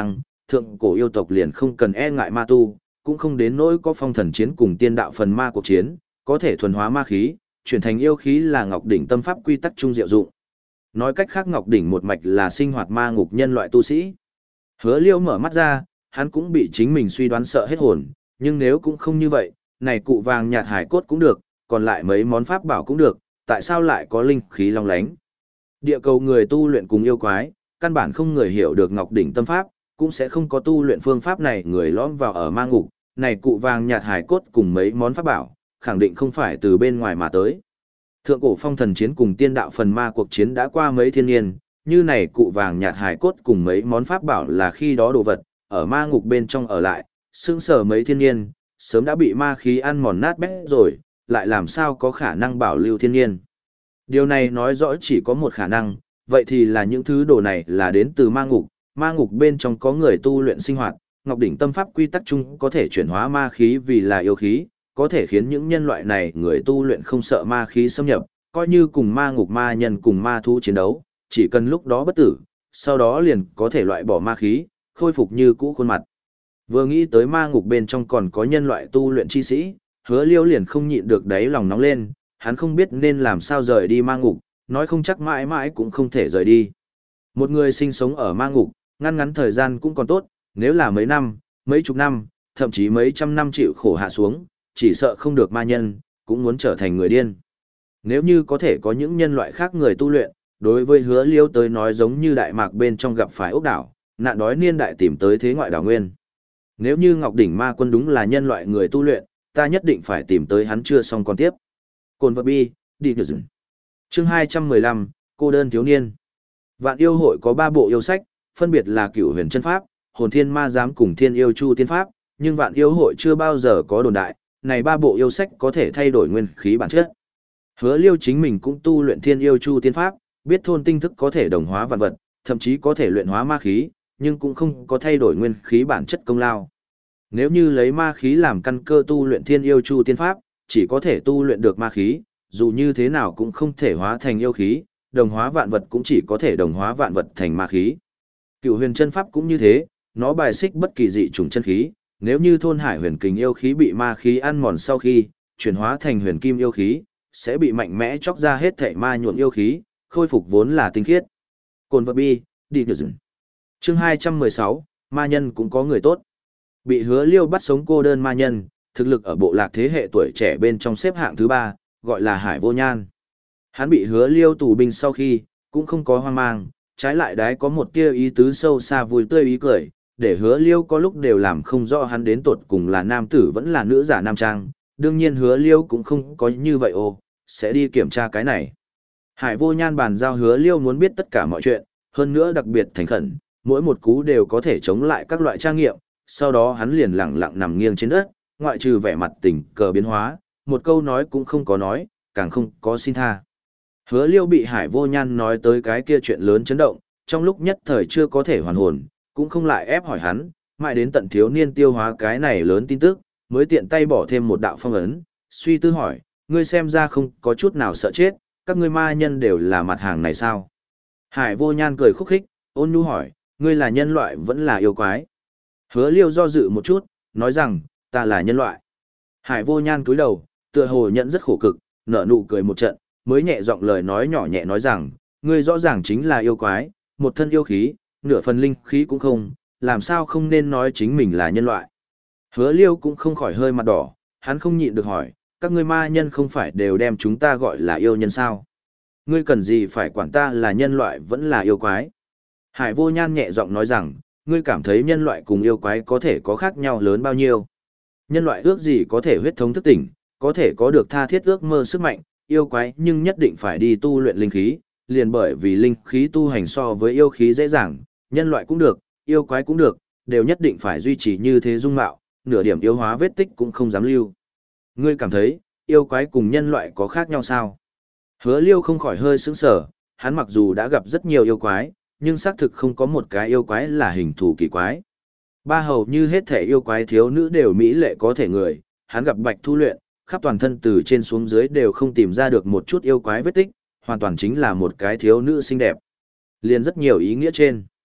thượng cổ yêu tộc liền không cần e ngại ma tu, cũng không đến nỗi có phong thần chiến cùng tiên đạo phần ma cuộc chiến, có thể thuần hóa ma khí, chuyển thành yêu khí là Ngọc Đỉnh tâm pháp quy tắc trung diệu dụng. Nói cách khác Ngọc Đỉnh một mạch là sinh hoạt ma ngục nhân loại tu sĩ. Hứa Liêu mở mắt ra, hắn cũng bị chính mình suy đoán sợ hết hồn, nhưng nếu cũng không như vậy, này cụ vàng nhạt hải cốt cũng được, còn lại mấy món pháp bảo cũng được, tại sao lại có linh khí long lánh? Địa cầu người tu luyện cùng yêu quái, căn bản không người hiểu được Ngọc Đỉnh tâm pháp, cũng sẽ không có tu luyện phương pháp này người lõm vào ở ma ngục, này cụ vàng nhạt hải cốt cùng mấy món pháp bảo, khẳng định không phải từ bên ngoài mà tới. Thượng cổ phong thần chiến cùng tiên đạo phần ma cuộc chiến đã qua mấy thiên niên, như này cụ vàng nhạt hải cốt cùng mấy món pháp bảo là khi đó đồ vật, ở ma ngục bên trong ở lại, sững sờ mấy thiên niên, sớm đã bị ma khí ăn mòn nát bét rồi, lại làm sao có khả năng bảo lưu thiên niên. Điều này nói rõ chỉ có một khả năng, vậy thì là những thứ đồ này là đến từ ma ngục, ma ngục bên trong có người tu luyện sinh hoạt, Ngọc Đỉnh tâm pháp quy tắc chung có thể chuyển hóa ma khí vì là yêu khí, có thể khiến những nhân loại này người tu luyện không sợ ma khí xâm nhập, coi như cùng ma ngục ma nhân cùng ma thú chiến đấu, chỉ cần lúc đó bất tử, sau đó liền có thể loại bỏ ma khí, khôi phục như cũ khuôn mặt. Vừa nghĩ tới ma ngục bên trong còn có nhân loại tu luyện chi sĩ, Hứa Liêu liền không nhịn được đáy lòng nóng lên, hắn không biết nên làm sao rời đi ma ngục, nói không chắc mãi mãi cũng không thể rời đi. Một người sinh sống ở ma ngục, ngăn ngắn thời gian cũng còn tốt, nếu là mấy năm, mấy chục năm, thậm chí mấy trăm năm chịu khổ hạ xuống, chỉ sợ không được ma nhân, cũng muốn trở thành người điên. Nếu như có thể có những nhân loại khác người tu luyện, đối với Hứa Liêu tới nói giống như đại mạc bên trong gặp phải ốc đảo, nạn đói niên đại tìm tới thế ngoại đảo nguyên. Nếu như Ngọc Đỉnh Ma Quân đúng là nhân loại người tu luyện, ta nhất định phải tìm tới hắn chưa xong còn tiếp. Cồn vật bi, đi được dừng. Chương hai trăm mười lăm, cô đơn thiếu niên. Vạn yêu hội có ba bộ yêu sách, phân biệt là Cửu Huyền Chân Pháp, Hồn Thiên Ma Giám cùng Thiên Yêu Chu Tiên Pháp, nhưng Vạn yêu hội chưa bao giờ có đồn đại, này ba bộ yêu sách có thể thay đổi nguyên khí bản chất. Hứa Liêu chính mình cũng tu luyện Thiên Yêu Chu Tiên Pháp, biết thôn tinh thức có thể đồng hóa vạn vật, thậm chí có thể luyện hóa ma khí, nhưng cũng không có thay đổi nguyên khí bản chất công lao. Nếu như lấy ma khí làm căn cơ tu luyện Thiên Yêu Chu Tiên Pháp, chỉ có thể tu luyện được ma khí, dù như thế nào cũng không thể hóa thành yêu khí, đồng hóa vạn vật cũng chỉ có thể đồng hóa vạn vật thành ma khí. Cửu Huyền Chân Pháp cũng như thế, nó bài xích bất kỳ dị chủng chân khí, nếu như thôn hải huyền kình yêu khí bị ma khí ăn mòn sau khi chuyển hóa thành huyền kim yêu khí, sẽ bị mạnh mẽ chóc ra hết thảy ma nhuộm yêu khí, khôi phục vốn là tinh khiết. Cồn vật bi, đi được dừng. Chương hai trăm mười sáu, ma nhân cũng có người tốt. Bị Hứa Liêu bắt sống cô đơn ma nhân, thực lực ở bộ lạc thế hệ tuổi trẻ bên trong xếp hạng thứ ba, gọi là Hải Vô Nhan. Hắn bị Hứa Liêu tù binh sau khi, cũng không có hoang mang, trái lại đái có một tia ý tứ sâu xa vui tươi ý cười, để Hứa Liêu có lúc đều làm không rõ hắn đến tột cùng là nam tử vẫn là nữ giả nam trang, đương nhiên Hứa Liêu cũng không có như vậy ô, sẽ đi kiểm tra cái này. Hải Vô Nhan bàn giao Hứa Liêu muốn biết tất cả mọi chuyện, hơn nữa đặc biệt thành khẩn, mỗi một cú đều có thể chống lại các loại tra nghiệm, sau đó hắn liền lặng lặng nằm nghiêng trên đất, ngoại trừ vẻ mặt tình cờ biến hóa, một câu nói cũng không có nói, càng không có xin tha. Hứa Liêu bị Hải Vô Nhan nói tới cái kia chuyện lớn chấn động, trong lúc nhất thời chưa có thể hoàn hồn, cũng không lại ép hỏi hắn, mãi đến tận thiếu niên tiêu hóa cái này lớn tin tức, mới tiện tay bỏ thêm một đạo phong ấn, suy tư hỏi, ngươi xem ra không có chút nào sợ chết, các ngươi ma nhân đều là mặt hàng này sao? Hải Vô Nhan cười khúc khích, ôn nhu hỏi, ngươi là nhân loại vẫn là yêu quái? Hứa Liêu do dự một chút, nói rằng, ta là nhân loại. Hải Vô Nhan cúi đầu, tựa hồ nhận rất khổ cực, nở nụ cười một trận, mới nhẹ giọng lời nói nhỏ nhẹ nói rằng, ngươi rõ ràng chính là yêu quái, một thân yêu khí, nửa phần linh khí cũng không, làm sao không nên nói chính mình là nhân loại. Hứa Liêu cũng không khỏi hơi mặt đỏ, hắn không nhịn được hỏi, các ngươi ma nhân không phải đều đem chúng ta gọi là yêu nhân sao? Ngươi cần gì phải quản ta là nhân loại vẫn là yêu quái? Hải Vô Nhan nhẹ giọng nói rằng, ngươi cảm thấy nhân loại cùng yêu quái có thể có khác nhau lớn bao nhiêu? Nhân loại ước gì có thể huyết thống thức tỉnh, có thể có được tha thiết ước mơ sức mạnh, yêu quái nhưng nhất định phải đi tu luyện linh khí, liền bởi vì linh khí tu hành so với yêu khí dễ dàng, nhân loại cũng được, yêu quái cũng được, đều nhất định phải duy trì như thế dung mạo, nửa điểm yếu hóa vết tích cũng không dám lưu. Ngươi cảm thấy, yêu quái cùng nhân loại có khác nhau sao? Hứa Liêu không khỏi hơi sững sờ, hắn mặc dù đã gặp rất nhiều yêu quái, nhưng xác thực không có một cái yêu quái là hình thù kỳ quái. Ba hầu như hết thể yêu quái thiếu nữ đều mỹ lệ có thể người, hắn gặp Bạch Thu luyện, khắp toàn thân từ trên xuống dưới đều không tìm ra được một chút yêu quái vết tích, hoàn toàn chính là một cái thiếu nữ xinh đẹp. Liền rất nhiều ý nghĩa trên.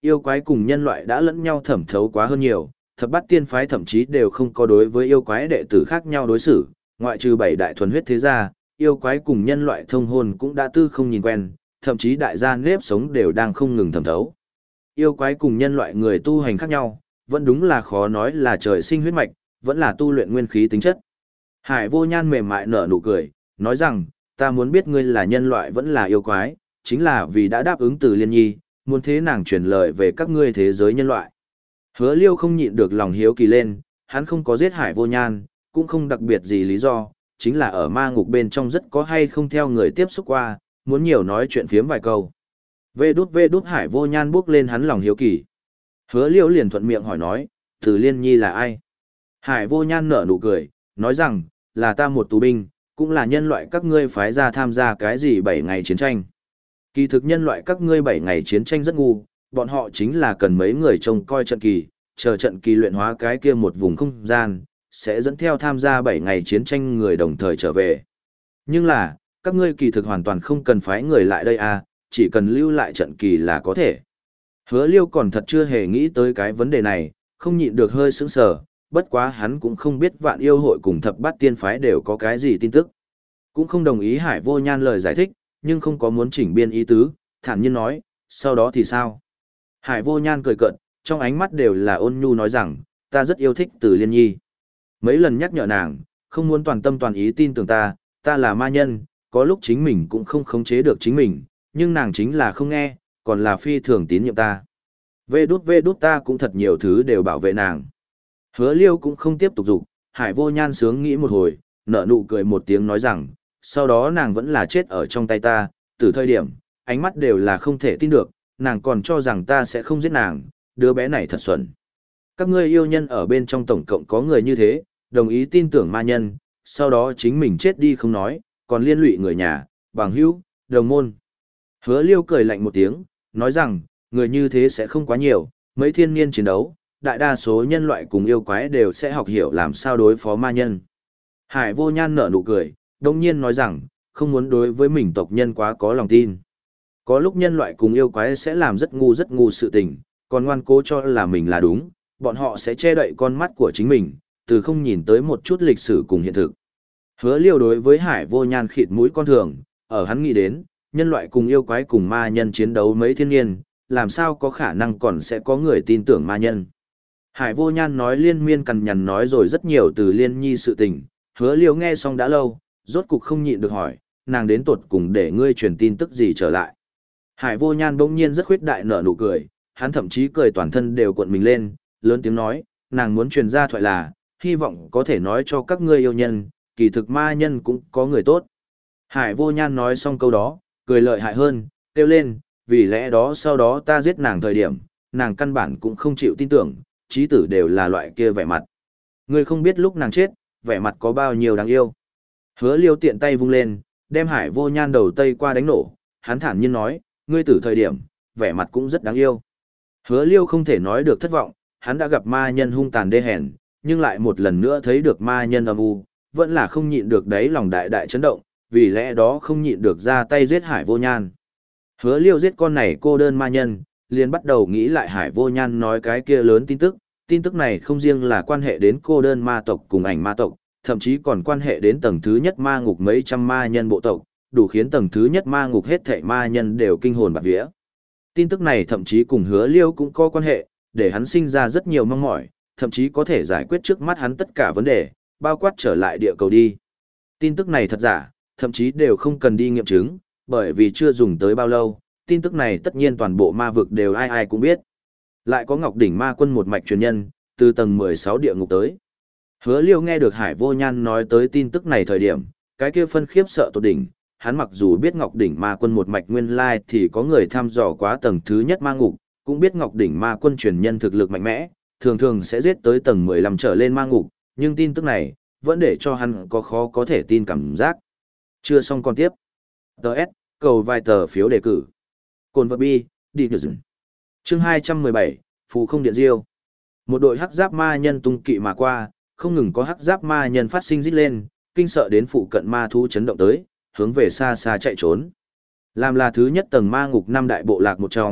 Yêu quái cùng nhân loại đã lẫn nhau thẩm thấu quá hơn nhiều, thập bát tiên phái thậm chí đều không có đối với yêu quái đệ tử khác nhau đối xử, ngoại trừ bảy đại thuần huyết thế gia, yêu quái cùng nhân loại thông hôn cũng đã tư không nhìn quen, thậm chí đại gia nếp sống đều đang không ngừng thẩm thấu. Yêu quái cùng nhân loại người tu hành khác nhau, vẫn đúng là khó nói là trời sinh huyết mạch, vẫn là tu luyện nguyên khí tính chất. Hải Vô Nhan mềm mại nở nụ cười, nói rằng, ta muốn biết ngươi là nhân loại vẫn là yêu quái, chính là vì đã đáp ứng Từ Liên Nhi, muốn thế nàng truyền lời về các ngươi thế giới nhân loại. Hứa Liêu không nhịn được lòng hiếu kỳ lên, hắn không có giết Hải Vô Nhan, cũng không đặc biệt gì lý do, chính là ở ma ngục bên trong rất có hay không theo người tiếp xúc qua, muốn nhiều nói chuyện phiếm vài câu. Vê đút vê đút Hải Vô Nhan bước lên hắn lòng hiếu kỳ. Hứa Liêu liền thuận miệng hỏi nói, Từ Liên Nhi là ai? Hải Vô Nhan nở nụ cười, nói rằng, là ta một tù binh, cũng là nhân loại các ngươi phái ra tham gia cái gì bảy ngày chiến tranh. Kỳ thực nhân loại các ngươi bảy ngày chiến tranh rất ngu, bọn họ chính là cần mấy người trông coi trận kỳ, chờ trận kỳ luyện hóa cái kia một vùng không gian, sẽ dẫn theo tham gia bảy ngày chiến tranh người đồng thời trở về. Nhưng là, các ngươi kỳ thực hoàn toàn không cần phái người lại đây à, chỉ cần lưu lại trận kỳ là có thể. Hứa Liêu còn thật chưa hề nghĩ tới cái vấn đề này, không nhịn được hơi sững sờ, bất quá hắn cũng không biết Vạn Yêu hội cùng Thập Bát Tiên phái đều có cái gì tin tức. Cũng không đồng ý Hải Vô Nhan lời giải thích, nhưng không có muốn chỉnh biên ý tứ, thản nhiên nói, sau đó thì sao? Hải Vô Nhan cười cợt, trong ánh mắt đều là ôn nhu nói rằng, ta rất yêu thích Từ Liên Nhi. Mấy lần nhắc nhở nàng, không muốn toàn tâm toàn ý tin tưởng ta, ta là ma nhân, có lúc chính mình cũng không khống chế được chính mình, nhưng nàng chính là không nghe, còn là phi thường tín nhiệm ta. Vê đút vê đút ta cũng thật nhiều thứ đều bảo vệ nàng. Hứa Liêu cũng không tiếp tục dục, Hải Vô Nhan sướng nghĩ một hồi, nở nụ cười một tiếng nói rằng, sau đó nàng vẫn là chết ở trong tay ta, từ thời điểm, ánh mắt đều là không thể tin được, nàng còn cho rằng ta sẽ không giết nàng, đứa bé này thật xuẩn. Các ngươi yêu nhân ở bên trong tổng cộng có người như thế, đồng ý tin tưởng ma nhân, sau đó chính mình chết đi không nói, còn liên lụy người nhà, bằng hữu, đồng môn. Hứa Liêu cười lạnh một tiếng, nói rằng, người như thế sẽ không quá nhiều, mấy thiên niên chiến đấu, đại đa số nhân loại cùng yêu quái đều sẽ học hiểu làm sao đối phó ma nhân. Hải Vô Nhan nở nụ cười, đồng nhiên nói rằng, không muốn đối với mình tộc nhân quá có lòng tin. Có lúc nhân loại cùng yêu quái sẽ làm rất ngu rất ngu sự tình, còn ngoan cố cho là mình là đúng, bọn họ sẽ che đậy con mắt của chính mình, từ không nhìn tới một chút lịch sử cùng hiện thực. Hứa Liêu đối với Hải Vô Nhan khịt mũi con thường, ở hắn nghĩ đến, nhân loại cùng yêu quái cùng ma nhân chiến đấu mấy thiên niên, làm sao có khả năng còn sẽ có người tin tưởng ma nhân. Hải Vô Nhan nói liên miên cằn nhằn nói rồi rất nhiều từ Liên Nhi sự tình, Hứa Liêu nghe xong đã lâu, rốt cục không nhịn được hỏi, nàng đến tột cùng để ngươi truyền tin tức gì trở lại. Hải Vô Nhan bỗng nhiên rất khuyết đại nở nụ cười, hắn thậm chí cười toàn thân đều cuộn mình lên, lớn tiếng nói, nàng muốn truyền ra thoại là, hy vọng có thể nói cho các ngươi yêu nhân, kỳ thực ma nhân cũng có người tốt. Hải Vô Nhan nói xong câu đó, cười lợi hại hơn, kêu lên, vì lẽ đó sau đó ta giết nàng thời điểm, nàng căn bản cũng không chịu tin tưởng, trí tử đều là loại kia vẻ mặt. Ngươi không biết lúc nàng chết, vẻ mặt có bao nhiêu đáng yêu. Hứa Liêu tiện tay vung lên, đem Hải Vô Nhan đầu tây qua đánh nổ, hắn thản nhiên nói, ngươi tử thời điểm, vẻ mặt cũng rất đáng yêu. Hứa Liêu không thể nói được thất vọng, hắn đã gặp ma nhân hung tàn đê hèn, nhưng lại một lần nữa thấy được ma nhân âm u, vẫn là không nhịn được đấy lòng đại đại chấn động, vì lẽ đó không nhịn được ra tay giết Hải Vô Nhan. Hứa Liêu giết con này cô đơn ma nhân, liền bắt đầu nghĩ lại Hải Vô Nhan nói cái kia lớn tin tức, tin tức này không riêng là quan hệ đến cô đơn ma tộc cùng ảnh ma tộc, thậm chí còn quan hệ đến tầng thứ nhất ma ngục mấy trăm ma nhân bộ tộc, đủ khiến tầng thứ nhất ma ngục hết thảy ma nhân đều kinh hồn bạt vía. Tin tức này thậm chí cùng Hứa Liêu cũng có quan hệ, để hắn sinh ra rất nhiều mong mỏi, thậm chí có thể giải quyết trước mắt hắn tất cả vấn đề, bao quát trở lại địa cầu đi. Tin tức này thật giả, thậm chí đều không cần đi nghiệm chứng, bởi vì chưa dùng tới bao lâu, tin tức này tất nhiên toàn bộ ma vực đều ai ai cũng biết. Lại có Ngọc Đỉnh Ma Quân một mạch truyền nhân, từ tầng mười sáu địa ngục tới. Hứa Liêu nghe được Hải Vô Nhan nói tới tin tức này thời điểm, cái kia phân khiếp sợ tột đỉnh, hắn mặc dù biết Ngọc Đỉnh Ma Quân một mạch nguyên lai thì có người thăm dò quá tầng thứ nhất ma ngục, cũng biết Ngọc Đỉnh Ma Quân truyền nhân thực lực mạnh mẽ, thường thường sẽ giết tới tầng mười lăm trở lên ma ngục, nhưng tin tức này vẫn để cho hắn có khó có thể tin cảm giác. Chưa xong còn tiếp. tê ét, cầu vài tờ phiếu đề cử. Cồn vật bi, đi ngược dừng. Chương hai trăm mười bảy, Phù không điện diêu. Một đội hắc giáp ma nhân tung kỵ mà qua, không ngừng có hắc giáp ma nhân phát sinh rít lên, kinh sợ đến phụ cận ma thú chấn động tới, hướng về xa xa chạy trốn. Làm là thứ nhất tầng ma ngục năm đại bộ lạc một trong,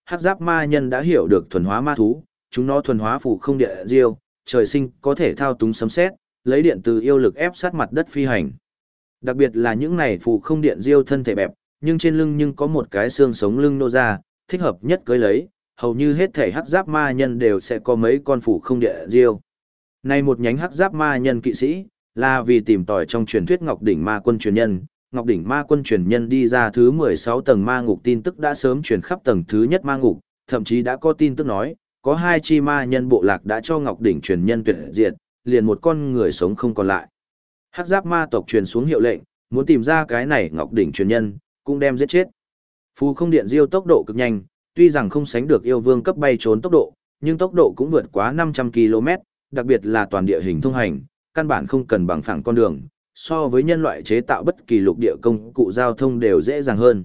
hắc giáp ma nhân đã hiểu được thuần hóa ma thú, chúng nó thuần hóa phù không địa diêu, trời sinh có thể thao túng sấm sét, lấy điện từ yêu lực ép sát mặt đất phi hành. Đặc biệt là những này phù không điện diêu thân thể bẹp, nhưng trên lưng nhưng có một cái xương sống lưng nô ra, thích hợp nhất cưới lấy, hầu như hết thể hắc giáp ma nhân đều sẽ có mấy con phù không địa diêu. Này một nhánh hắc giáp ma nhân kỵ sĩ, là vì tìm tòi trong truyền thuyết Ngọc Đỉnh Ma Quân truyền nhân. Ngọc Đỉnh Ma Quân truyền nhân đi ra thứ mười sáu tầng ma ngục tin tức đã sớm truyền khắp tầng thứ nhất ma ngục, thậm chí đã có tin tức nói, có hai chi ma nhân bộ lạc đã cho Ngọc Đỉnh truyền nhân tuyệt diệt, liền một con người sống không còn lại. Hắc giáp ma tộc truyền xuống hiệu lệnh, muốn tìm ra cái này Ngọc Đỉnh truyền nhân, cũng đem giết chết. Phù không điện diêu tốc độ cực nhanh, tuy rằng không sánh được yêu vương cấp bay trốn tốc độ, nhưng tốc độ cũng vượt quá năm trăm ki lô mét, đặc biệt là toàn địa hình thông hành, căn bản không cần bằng phẳng con đường, so với nhân loại chế tạo bất kỳ lục địa công cụ giao thông đều dễ dàng hơn.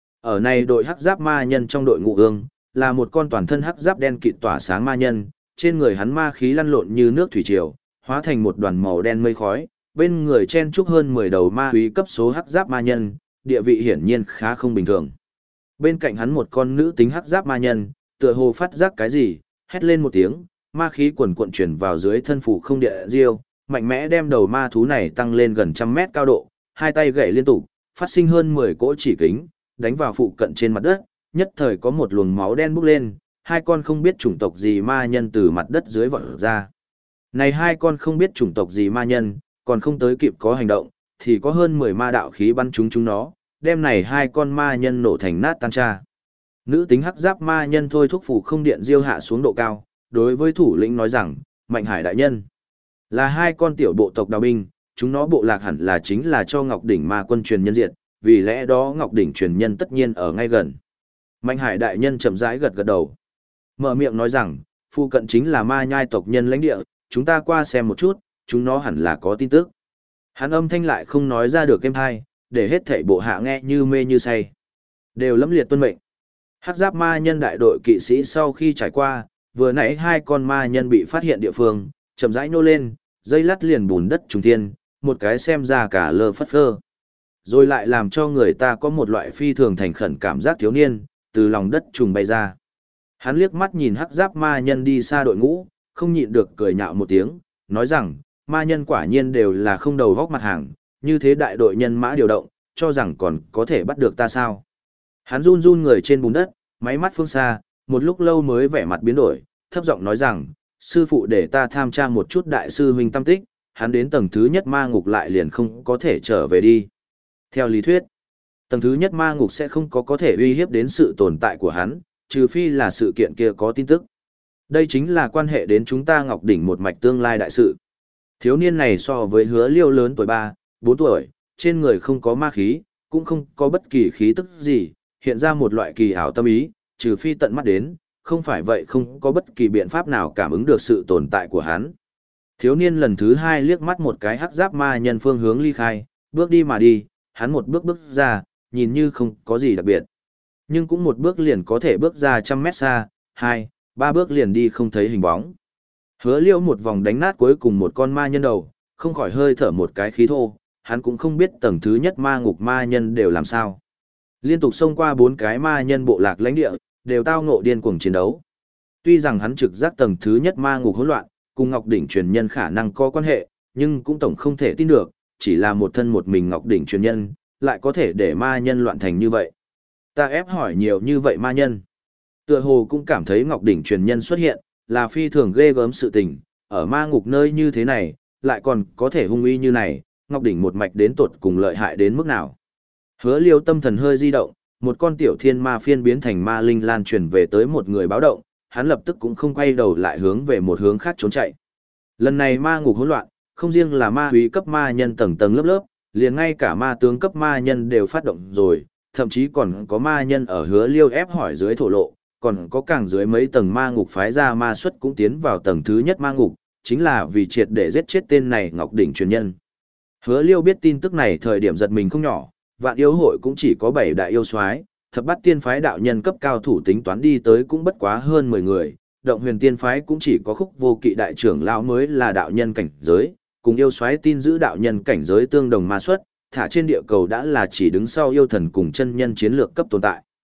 Ở này đội hắc giáp ma nhân trong đội ngũ ương, là một con toàn thân hắc giáp đen kịt tỏa sáng ma nhân, trên người hắn ma khí lăn lộn như nước thủy triều, hóa thành một đoàn màu đen mây khói, bên người chen chúc hơn mười đầu ma úy cấp số hắc giáp ma nhân, địa vị hiển nhiên khá không bình thường. Bên cạnh hắn một con nữ tính hắc giáp ma nhân, tựa hồ phát giác cái gì, hét lên một tiếng, ma khí quần cuộn truyền vào dưới thân phủ không địa diêu, mạnh mẽ đem đầu ma thú này tăng lên gần trăm mét cao độ, hai tay gậy liên tục, phát sinh hơn mười cỗ chỉ kính, đánh vào phụ cận trên mặt đất, nhất thời có một luồng máu đen bốc lên, hai con không biết chủng tộc gì ma nhân từ mặt đất dưới vọt ra. Này hai con không biết chủng tộc gì ma nhân, còn không tới kịp có hành động, thì có hơn mười ma đạo khí bắn trúng chúng nó, đem này hai con ma nhân nổ thành nát tan cha. Nữ tính hắc giáp ma nhân thôi thúc phủ không điện diêu hạ xuống độ cao, đối với thủ lĩnh nói rằng, Mạnh Hải đại nhân, là hai con tiểu bộ tộc đào binh, chúng nó bộ lạc hẳn là chính là cho Ngọc Đỉnh ma quân truyền nhân diệt, vì lẽ đó Ngọc Đỉnh truyền nhân tất nhiên ở ngay gần. Mạnh Hải đại nhân chậm rãi gật gật đầu, mở miệng nói rằng, phụ cận chính là ma nhai tộc nhân lãnh địa, chúng ta qua xem một chút, chúng nó hẳn là có tin tức. Hắn âm thanh lại không nói ra được êm hai, để hết thảy bộ hạ nghe như mê như say. Đều lẫm liệt tuân mệnh. Hắc giáp ma nhân đại đội kỵ sĩ sau khi trải qua, vừa nãy hai con ma nhân bị phát hiện địa phương, chậm rãi nô lên, dây lát liền bùn đất trùng thiên, một cái xem ra cả lơ phất phơ. Rồi lại làm cho người ta có một loại phi thường thành khẩn cảm giác thiếu niên, từ lòng đất trùng bay ra. Hắn liếc mắt nhìn hắc giáp ma nhân đi xa đội ngũ, không nhịn được cười nhạo một tiếng, nói rằng, ma nhân quả nhiên đều là không đầu góc mặt hàng, như thế đại đội nhân mã điều động, cho rằng còn có thể bắt được ta sao. Hắn run run người trên bùn đất, máy mắt phương xa, một lúc lâu mới vẻ mặt biến đổi, thấp giọng nói rằng, sư phụ để ta tham tra một chút đại sư huynh tâm tích, hắn đến tầng thứ nhất ma ngục lại liền không có thể trở về đi. Theo lý thuyết, tầng thứ nhất ma ngục sẽ không có có thể uy hiếp đến sự tồn tại của hắn, trừ phi là sự kiện kia có tin tức. Đây chính là quan hệ đến chúng ta Ngọc Đỉnh một mạch tương lai đại sự. Thiếu niên này so với Hứa Liêu lớn tuổi ba, bốn tuổi, trên người không có ma khí, cũng không có bất kỳ khí tức gì, hiện ra một loại kỳ ảo tâm ý, trừ phi tận mắt đến, không phải vậy không có bất kỳ biện pháp nào cảm ứng được sự tồn tại của hắn. Thiếu niên lần thứ hai liếc mắt một cái hắc giáp ma nhân phương hướng ly khai, bước đi mà đi, hắn một bước bước ra, nhìn như không có gì đặc biệt. Nhưng cũng một bước liền có thể bước ra trăm mét xa, hai, ba bước liền đi không thấy hình bóng. Hứa Liêu một vòng đánh nát cuối cùng một con ma nhân đầu, không khỏi hơi thở một cái khí thô, hắn cũng không biết tầng thứ nhất ma ngục ma nhân đều làm sao. Liên tục xông qua bốn cái ma nhân bộ lạc lãnh địa, đều tao ngộ điên cuồng chiến đấu. Tuy rằng hắn trực giác tầng thứ nhất ma ngục hỗn loạn, cùng Ngọc Đỉnh truyền nhân khả năng có quan hệ, nhưng cũng tổng không thể tin được, chỉ là một thân một mình Ngọc Đỉnh truyền nhân, lại có thể để ma nhân loạn thành như vậy. Ta ép hỏi nhiều như vậy ma nhân. Tựa hồ cũng cảm thấy Ngọc Đỉnh truyền nhân xuất hiện, là phi thường ghê gớm sự tình, ở ma ngục nơi như thế này, lại còn có thể hung uy như này, Ngọc Đỉnh một mạch đến tột cùng lợi hại đến mức nào. Hứa Liêu tâm thần hơi di động, một con tiểu thiên ma phiên biến thành ma linh lan truyền về tới một người báo động, hắn lập tức cũng không quay đầu lại hướng về một hướng khác trốn chạy. Lần này ma ngục hỗn loạn, không riêng là ma úy cấp ma nhân tầng tầng lớp lớp, liền ngay cả ma tướng cấp ma nhân đều phát động rồi, thậm chí còn có ma nhân ở Hứa Liêu ép hỏi dưới thổ lộ, còn có càng dưới mấy tầng ma ngục phái ra ma xuất cũng tiến vào tầng thứ nhất ma ngục, chính là vì triệt để giết chết tên này Ngọc Đỉnh truyền nhân. Hứa Liêu biết tin tức này thời điểm giật mình không nhỏ, Vạn Yêu hội cũng chỉ có bảy đại yêu soái, thập bát tiên phái đạo nhân cấp cao thủ tính toán đi tới cũng bất quá hơn mười người, Động Huyền tiên phái cũng chỉ có Khúc Vô Kỵ đại trưởng lão mới là đạo nhân cảnh giới, cùng yêu soái tin giữ đạo nhân cảnh giới tương đồng ma xuất, thả trên địa cầu đã là chỉ đứng sau yêu thần cùng chân nhân chiến lược cấp tồn tại.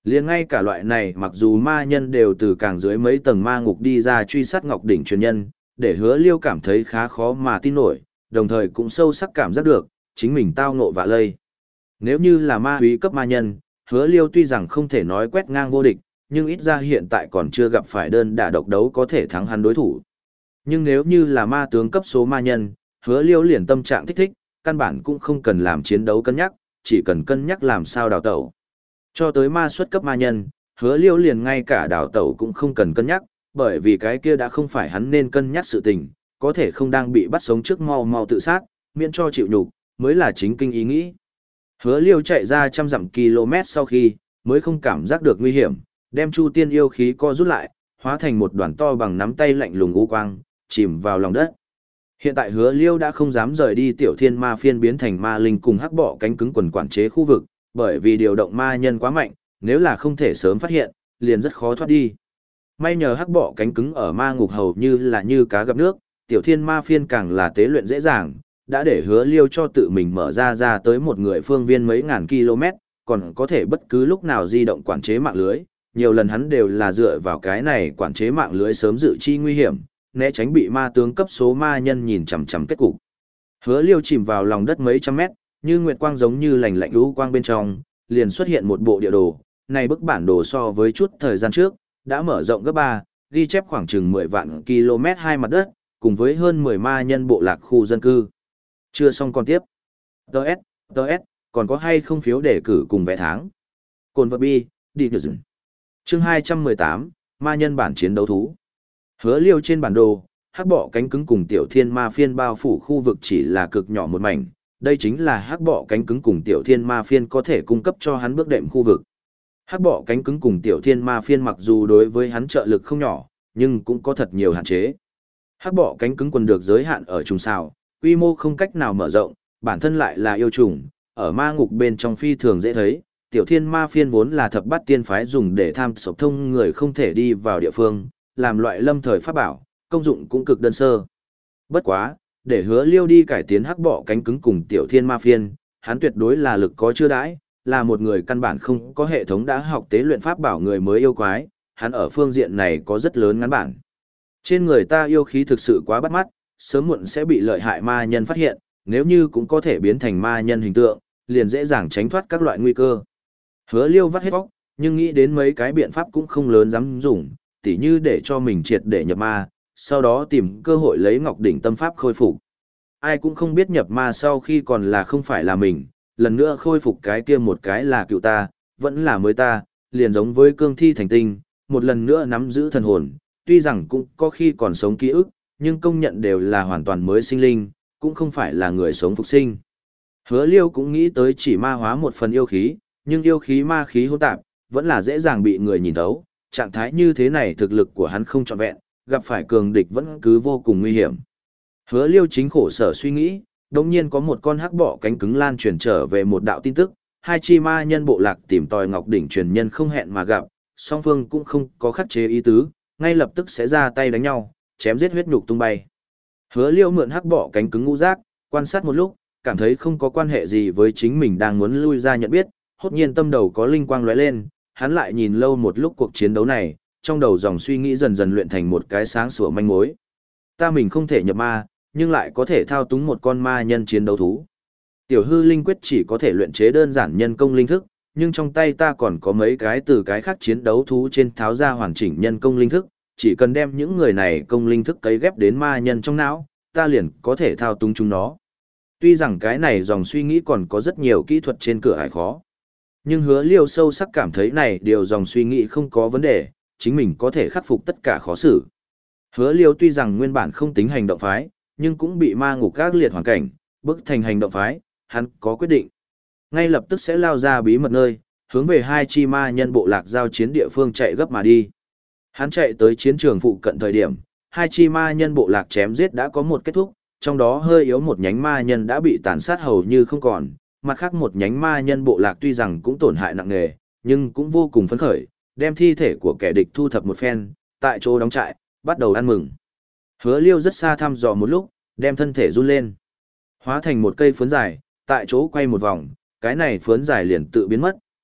Liền ngay cả loại này mặc dù ma nhân đều từ càng dưới mấy tầng ma ngục đi ra truy sát Ngọc Đỉnh truyền nhân, để Hứa Liêu cảm thấy khá khó mà tin nổi, đồng thời cũng sâu sắc cảm giác được, chính mình tao ngộ vạ lây. Nếu như là ma úy cấp ma nhân, Hứa Liêu tuy rằng không thể nói quét ngang vô địch, nhưng ít ra hiện tại còn chưa gặp phải đơn đả độc đấu có thể thắng hắn đối thủ. Nhưng nếu như là ma tướng cấp số ma nhân, Hứa Liêu liền tâm trạng thích thích, căn bản cũng không cần làm chiến đấu cân nhắc, chỉ cần cân nhắc làm sao đào tẩu. Cho tới ma xuất cấp ma nhân, Hứa Liêu liền ngay cả đào tẩu cũng không cần cân nhắc, bởi vì cái kia đã không phải hắn nên cân nhắc sự tình, có thể không đang bị bắt sống trước mau mau tự sát, miễn cho chịu nhục, mới là chính kinh ý nghĩ. Hứa Liêu chạy ra trăm dặm km sau khi, mới không cảm giác được nguy hiểm, đem Chu Tiên yêu khí co rút lại, hóa thành một đoàn to bằng nắm tay lạnh lùng u quang, chìm vào lòng đất. Hiện tại Hứa Liêu đã không dám rời đi Tiểu Thiên Ma phiên biến thành ma linh cùng hắc bọ cánh cứng quần quản chế khu vực, bởi vì điều động ma nhân quá mạnh, nếu là không thể sớm phát hiện, liền rất khó thoát đi. May nhờ hắc bọ cánh cứng ở ma ngục hầu như là như cá gặp nước, Tiểu Thiên Ma phiên càng là tế luyện dễ dàng, đã để Hứa Liêu cho tự mình mở ra ra tới một người phương viên mấy ngàn km, còn có thể bất cứ lúc nào di động quản chế mạng lưới. Nhiều lần hắn đều là dựa vào cái này quản chế mạng lưới sớm dự chi nguy hiểm, né tránh bị ma tướng cấp số ma nhân nhìn chằm chằm kết cục. Hứa Liêu chìm vào lòng đất mấy trăm mét, như nguyệt quang giống như lành lạnh lũ quang bên trong, liền xuất hiện một bộ địa đồ. Này bức bản đồ so với chút thời gian trước, đã mở rộng gấp ba, ghi chép khoảng chừng mười vạn km hai mặt đất, cùng với hơn mười ma nhân bộ lạc khu dân cư. Chưa xong còn tiếp. Đợt, đợt, còn có hay không phiếu đề cử cùng vẽ tháng. Cồn vật bi, đi nhờ dừng. Chương hai trăm mười tám, ma nhân bản chiến đấu thú. Hứa Liêu trên bản đồ, hắc bọ cánh cứng cùng Tiểu Thiên Ma phiên bao phủ khu vực chỉ là cực nhỏ một mảnh, đây chính là hắc bọ cánh cứng cùng Tiểu Thiên Ma phiên có thể cung cấp cho hắn bước đệm khu vực. Hắc bọ cánh cứng cùng Tiểu Thiên Ma phiên mặc dù đối với hắn trợ lực không nhỏ, nhưng cũng có thật nhiều hạn chế. Hắc bọ cánh cứng quần được giới hạn ở trùng xào, quy mô không cách nào mở rộng, bản thân lại là yêu trùng, ở ma ngục bên trong phi thường dễ thấy. Tiểu Thiên Ma phiên vốn là thập bát tiên phái dùng để tham sộc thông người không thể đi vào địa phương, làm loại lâm thời pháp bảo, công dụng cũng cực đơn sơ. Bất quá, để Hứa Liêu đi cải tiến hắc bọ cánh cứng cùng Tiểu Thiên Ma phiên, hắn tuyệt đối là lực có chưa đãi, là một người căn bản không có hệ thống đã học tế luyện pháp bảo người mới yêu quái, hắn ở phương diện này có rất lớn ngắn bản. Trên người ta yêu khí thực sự quá bắt mắt, sớm muộn sẽ bị lợi hại ma nhân phát hiện, nếu như cũng có thể biến thành ma nhân hình tượng, liền dễ dàng tránh thoát các loại nguy cơ. Hứa Liêu vắt hết óc, nhưng nghĩ đến mấy cái biện pháp cũng không lớn dám dùng, tỉ như để cho mình triệt để nhập ma, sau đó tìm cơ hội lấy Ngọc Đỉnh tâm pháp khôi phục. Ai cũng không biết nhập ma sau khi còn là không phải là mình, lần nữa khôi phục cái kia một cái là cựu ta, vẫn là mới ta, liền giống với cương thi thành tinh, một lần nữa nắm giữ thần hồn, tuy rằng cũng có khi còn sống ký ức, nhưng công nhận đều là hoàn toàn mới sinh linh, cũng không phải là người sống phục sinh. Hứa Liêu cũng nghĩ tới chỉ ma hóa một phần yêu khí, nhưng yêu khí ma khí hỗn tạp, vẫn là dễ dàng bị người nhìn thấu, trạng thái như thế này thực lực của hắn không trọn vẹn, gặp phải cường địch vẫn cứ vô cùng nguy hiểm. Hứa Liêu chính khổ sở suy nghĩ, đồng nhiên có một con hắc bọ cánh cứng lan truyền trở về một đạo tin tức, hai chi ma nhân bộ lạc tìm tòi Ngọc Đỉnh truyền nhân không hẹn mà gặp, song phương cũng không có khắc chế ý tứ, ngay lập tức sẽ ra tay đánh nhau, chém giết huyết nhục tung bay. Hứa Liêu mượn hắc bọ cánh cứng ngũ giác, quan sát một lúc, cảm thấy không có quan hệ gì với chính mình đang muốn lui ra nhận biết, hốt nhiên tâm đầu có linh quang lóe lên, hắn lại nhìn lâu một lúc cuộc chiến đấu này, trong đầu dòng suy nghĩ dần dần luyện thành một cái sáng sủa manh mối. Ta mình không thể nhập ma, nhưng lại có thể thao túng một con ma nhân chiến đấu thú. Tiểu hư linh quyết chỉ có thể luyện chế đơn giản nhân công linh thức, nhưng trong tay ta còn có mấy cái từ cái khác chiến đấu thú trên tháo ra hoàn chỉnh nhân công linh thức, chỉ cần đem những người này công linh thức cấy ghép đến ma nhân trong não, ta liền có thể thao túng chúng nó. Tuy rằng cái này dòng suy nghĩ còn có rất nhiều kỹ thuật trên cửa ải khó, nhưng Hứa Liêu sâu sắc cảm thấy này điều dòng suy nghĩ không có vấn đề, chính mình có thể khắc phục tất cả khó xử. Hứa Liêu tuy rằng nguyên bản không tính hành động phái, nhưng cũng bị ma ngục các liệt hoàn cảnh, bức thành hành động phái, hắn có quyết định. Ngay lập tức sẽ lao ra bí mật nơi, hướng về hai chi ma nhân bộ lạc giao chiến địa phương chạy gấp mà đi. Hắn chạy tới chiến trường phụ cận thời điểm, hai chi ma nhân bộ lạc chém giết đã có một kết thúc, trong đó hơi yếu một nhánh ma nhân đã bị tàn sát hầu như không còn, mặt khác một nhánh ma nhân bộ lạc tuy rằng cũng tổn hại nặng nề, nhưng cũng vô cùng phấn khởi, đem thi thể của kẻ địch thu thập một phen, tại chỗ đóng trại, bắt đầu ăn mừng. Hứa Liêu rất xa thăm dò một lúc, đem thân thể run lên, hóa thành một cây phướn dài, tại chỗ quay một vòng, cái này phướn dài liền tự biến mất,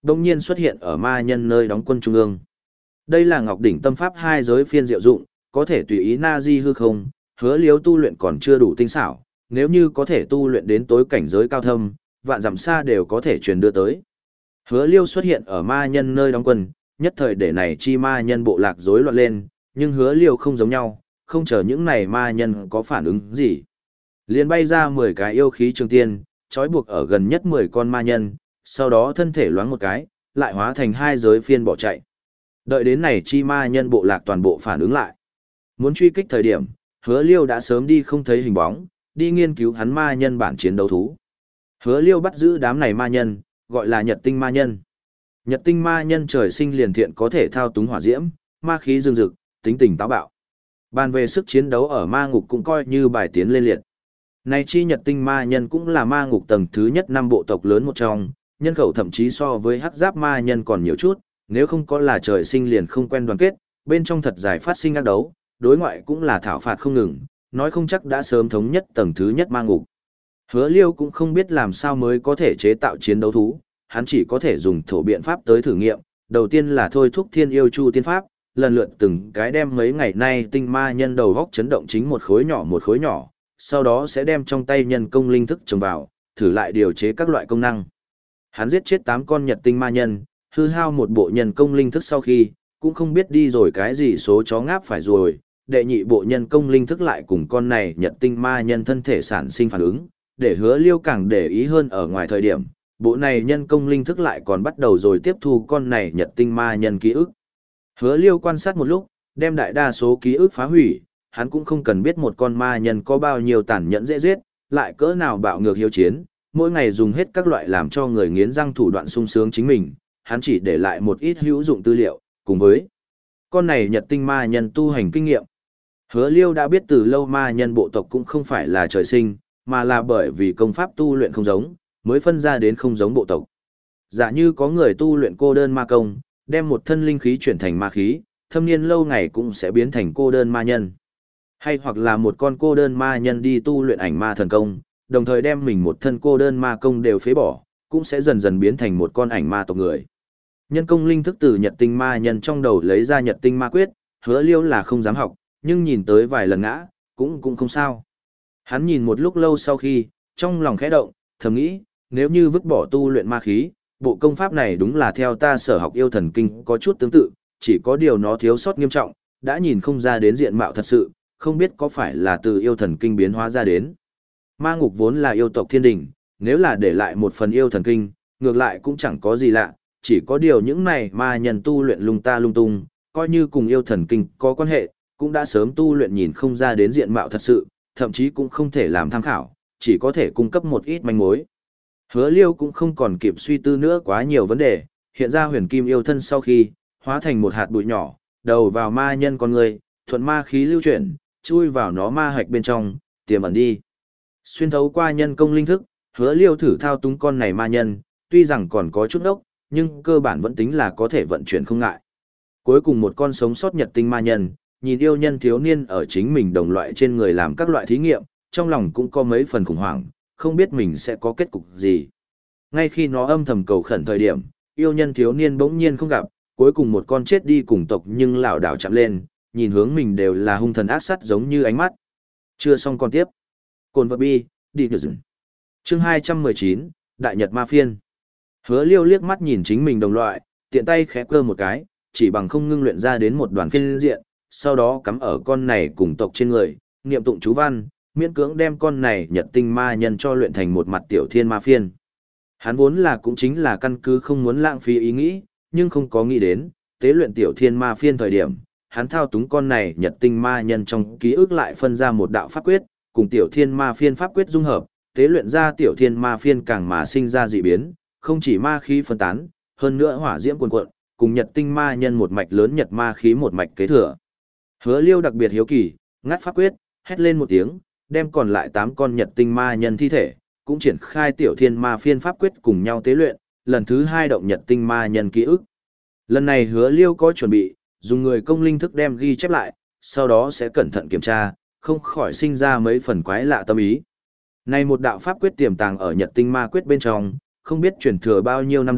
đông nhiên xuất hiện ở ma nhân nơi đóng quân trung ương. Đây là Ngọc Đỉnh Tâm Pháp hai giới phiên diệu dụng, có thể tùy ý na di hư không, Hứa Liêu tu luyện còn chưa đủ tinh xảo, nếu như có thể tu luyện đến tối cảnh giới cao thâm, vạn dặm xa đều có thể truyền đưa tới. Hứa Liêu xuất hiện ở ma nhân nơi đóng quân, nhất thời để này chi ma nhân bộ lạc rối loạn lên, nhưng Hứa Liêu không giống nhau, không chờ những này ma nhân có phản ứng gì. Liền bay ra mười cái yêu khí trường tiên, trói buộc ở gần nhất mười con ma nhân, sau đó thân thể loáng một cái, lại hóa thành hai giới phiên bỏ chạy. Đợi đến này chi ma nhân bộ lạc toàn bộ phản ứng lại. Muốn truy kích thời điểm, Hứa Liêu đã sớm đi không thấy hình bóng, đi nghiên cứu hắn ma nhân bản chiến đấu thú. Hứa Liêu bắt giữ đám này ma nhân, gọi là Nhật Tinh ma nhân. Nhật Tinh ma nhân trời sinh liền thiện có thể thao túng hỏa diễm, ma khí rừng rực, tính tình táo bạo. Bàn về sức chiến đấu ở ma ngục cũng coi như bài tiến lên liệt. Này chi Nhật Tinh ma nhân cũng là ma ngục tầng thứ nhất năm bộ tộc lớn một trong, nhân khẩu thậm chí so với hắc giáp ma nhân còn nhiều chút, nếu không có là trời sinh liền không quen đoàn kết, bên trong thật dài phát sinh ác đấu, đối ngoại cũng là thảo phạt không ngừng, nói không chắc đã sớm thống nhất tầng thứ nhất ma ngục. Hứa Liêu cũng không biết làm sao mới có thể chế tạo chiến đấu thú, hắn chỉ có thể dùng thổ biện pháp tới thử nghiệm, đầu tiên là thôi thúc thiên yêu chu tiên pháp, lần lượt từng cái đem mấy ngày nay tinh ma nhân đầu góc chấn động chính một khối nhỏ một khối nhỏ, sau đó sẽ đem trong tay nhân công linh thức trồng vào, thử lại điều chế các loại công năng. Hắn giết chết tám con Nhật Tinh ma nhân, hư hao một bộ nhân công linh thức sau khi, cũng không biết đi rồi cái gì số chó ngáp phải rồi, đệ nhị bộ nhân công linh thức lại cùng con này Nhật Tinh ma nhân thân thể sản sinh phản ứng, để Hứa Liêu càng để ý hơn ở ngoài thời điểm, bộ này nhân công linh thức lại còn bắt đầu rồi tiếp thu con này Nhật Tinh ma nhân ký ức. Hứa Liêu quan sát một lúc, đem đại đa số ký ức phá hủy, hắn cũng không cần biết một con ma nhân có bao nhiêu tàn nhẫn dễ giết, lại cỡ nào bạo ngược hiếu chiến, mỗi ngày dùng hết các loại làm cho người nghiến răng thủ đoạn sung sướng chính mình, hắn chỉ để lại một ít hữu dụng tư liệu, cùng với con này Nhật Tinh ma nhân tu hành kinh nghiệm. Hứa Liêu đã biết từ lâu ma nhân bộ tộc cũng không phải là trời sinh, mà là bởi vì công pháp tu luyện không giống, mới phân ra đến không giống bộ tộc. Giả như có người tu luyện cô đơn ma công, đem một thân linh khí chuyển thành ma khí, thâm niên lâu ngày cũng sẽ biến thành cô đơn ma nhân. Hay hoặc là một con cô đơn ma nhân đi tu luyện ảnh ma thần công, đồng thời đem mình một thân cô đơn ma công đều phế bỏ, cũng sẽ dần dần biến thành một con ảnh ma tộc người. Nhân công linh thức từ Nhật Tinh ma nhân trong đầu lấy ra Nhật Tinh ma quyết, Hứa Liêu là không dám học, nhưng nhìn tới vài lần ngã, cũng cũng không sao. Hắn nhìn một lúc lâu sau khi, trong lòng khẽ động, thầm nghĩ, nếu như vứt bỏ tu luyện ma khí, bộ công pháp này đúng là theo ta sở học yêu thần kinh có chút tương tự, chỉ có điều nó thiếu sót nghiêm trọng, đã nhìn không ra đến diện mạo thật sự, không biết có phải là từ yêu thần kinh biến hóa ra đến. Ma ngục vốn là yêu tộc thiên đình, nếu là để lại một phần yêu thần kinh, ngược lại cũng chẳng có gì lạ, chỉ có điều những này ma nhân tu luyện lung ta lung tung, coi như cùng yêu thần kinh có quan hệ, cũng đã sớm tu luyện nhìn không ra đến diện mạo thật sự, thậm chí cũng không thể làm tham khảo, chỉ có thể cung cấp một ít manh mối. Hứa Liêu cũng không còn kịp suy tư nữa quá nhiều vấn đề, hiện ra huyền kim yêu thân sau khi, hóa thành một hạt bụi nhỏ, đầu vào ma nhân con người, thuận ma khí lưu chuyển, chui vào nó ma hạch bên trong, tiềm ẩn đi. Xuyên thấu qua nhân công linh thức, Hứa Liêu thử thao túng con này ma nhân, tuy rằng còn có chút ốc, nhưng cơ bản vẫn tính là có thể vận chuyển không ngại. Cuối cùng một con sống sót Nhật Tinh ma nhân, nhìn yêu nhân thiếu niên ở chính mình đồng loại trên người làm các loại thí nghiệm, trong lòng cũng có mấy phần khủng hoảng, không biết mình sẽ có kết cục gì. Ngay khi nó âm thầm cầu khẩn thời điểm, yêu nhân thiếu niên bỗng nhiên không gặp, cuối cùng một con chết đi cùng tộc nhưng lảo đảo chạm lên, nhìn hướng mình đều là hung thần ác sát giống như ánh mắt. Chưa xong con tiếp. Cồn vật bi, đi được dừng. Chương hai trăm mười chín, Đại Nhật Ma Phiên. Hứa Liêu liếc mắt nhìn chính mình đồng loại, tiện tay khẽ cơ một cái, chỉ bằng không ngưng luyện ra đến một đoàn phiên diện, sau đó cắm ở con này cùng tộc trên người, niệm tụng chú văn, miễn cưỡng đem con này Nhật Tinh ma nhân cho luyện thành một mặt tiểu thiên ma phiên. Hắn vốn là cũng chính là căn cứ không muốn lãng phí ý nghĩ, nhưng không có nghĩ đến, tế luyện tiểu thiên ma phiên thời điểm, hắn thao túng con này Nhật Tinh ma nhân trong ký ức lại phân ra một đạo pháp quyết, cùng tiểu thiên ma phiên pháp quyết dung hợp, tế luyện ra tiểu thiên ma phiên càng mà sinh ra dị biến, không chỉ ma khí phân tán, hơn nữa hỏa diễm cuồn cuộn, cùng Nhật Tinh ma nhân một mạch lớn nhật ma khí một mạch kế thừa. Hứa Liêu đặc biệt hiếu kỳ, ngắt pháp quyết, hét lên một tiếng, đem còn lại tám con Nhật Tinh ma nhân thi thể, cũng triển khai tiểu thiên ma phiên pháp quyết cùng nhau tế luyện, lần thứ hai động Nhật Tinh ma nhân ký ức. Lần này Hứa Liêu có chuẩn bị, dùng người công linh thức đem ghi chép lại, sau đó sẽ cẩn thận kiểm tra, không khỏi sinh ra mấy phần quái lạ tâm ý. Này một đạo pháp quyết tiềm tàng ở Nhật Tinh ma quyết bên trong, không biết truyền thừa bao nhiêu năm đại,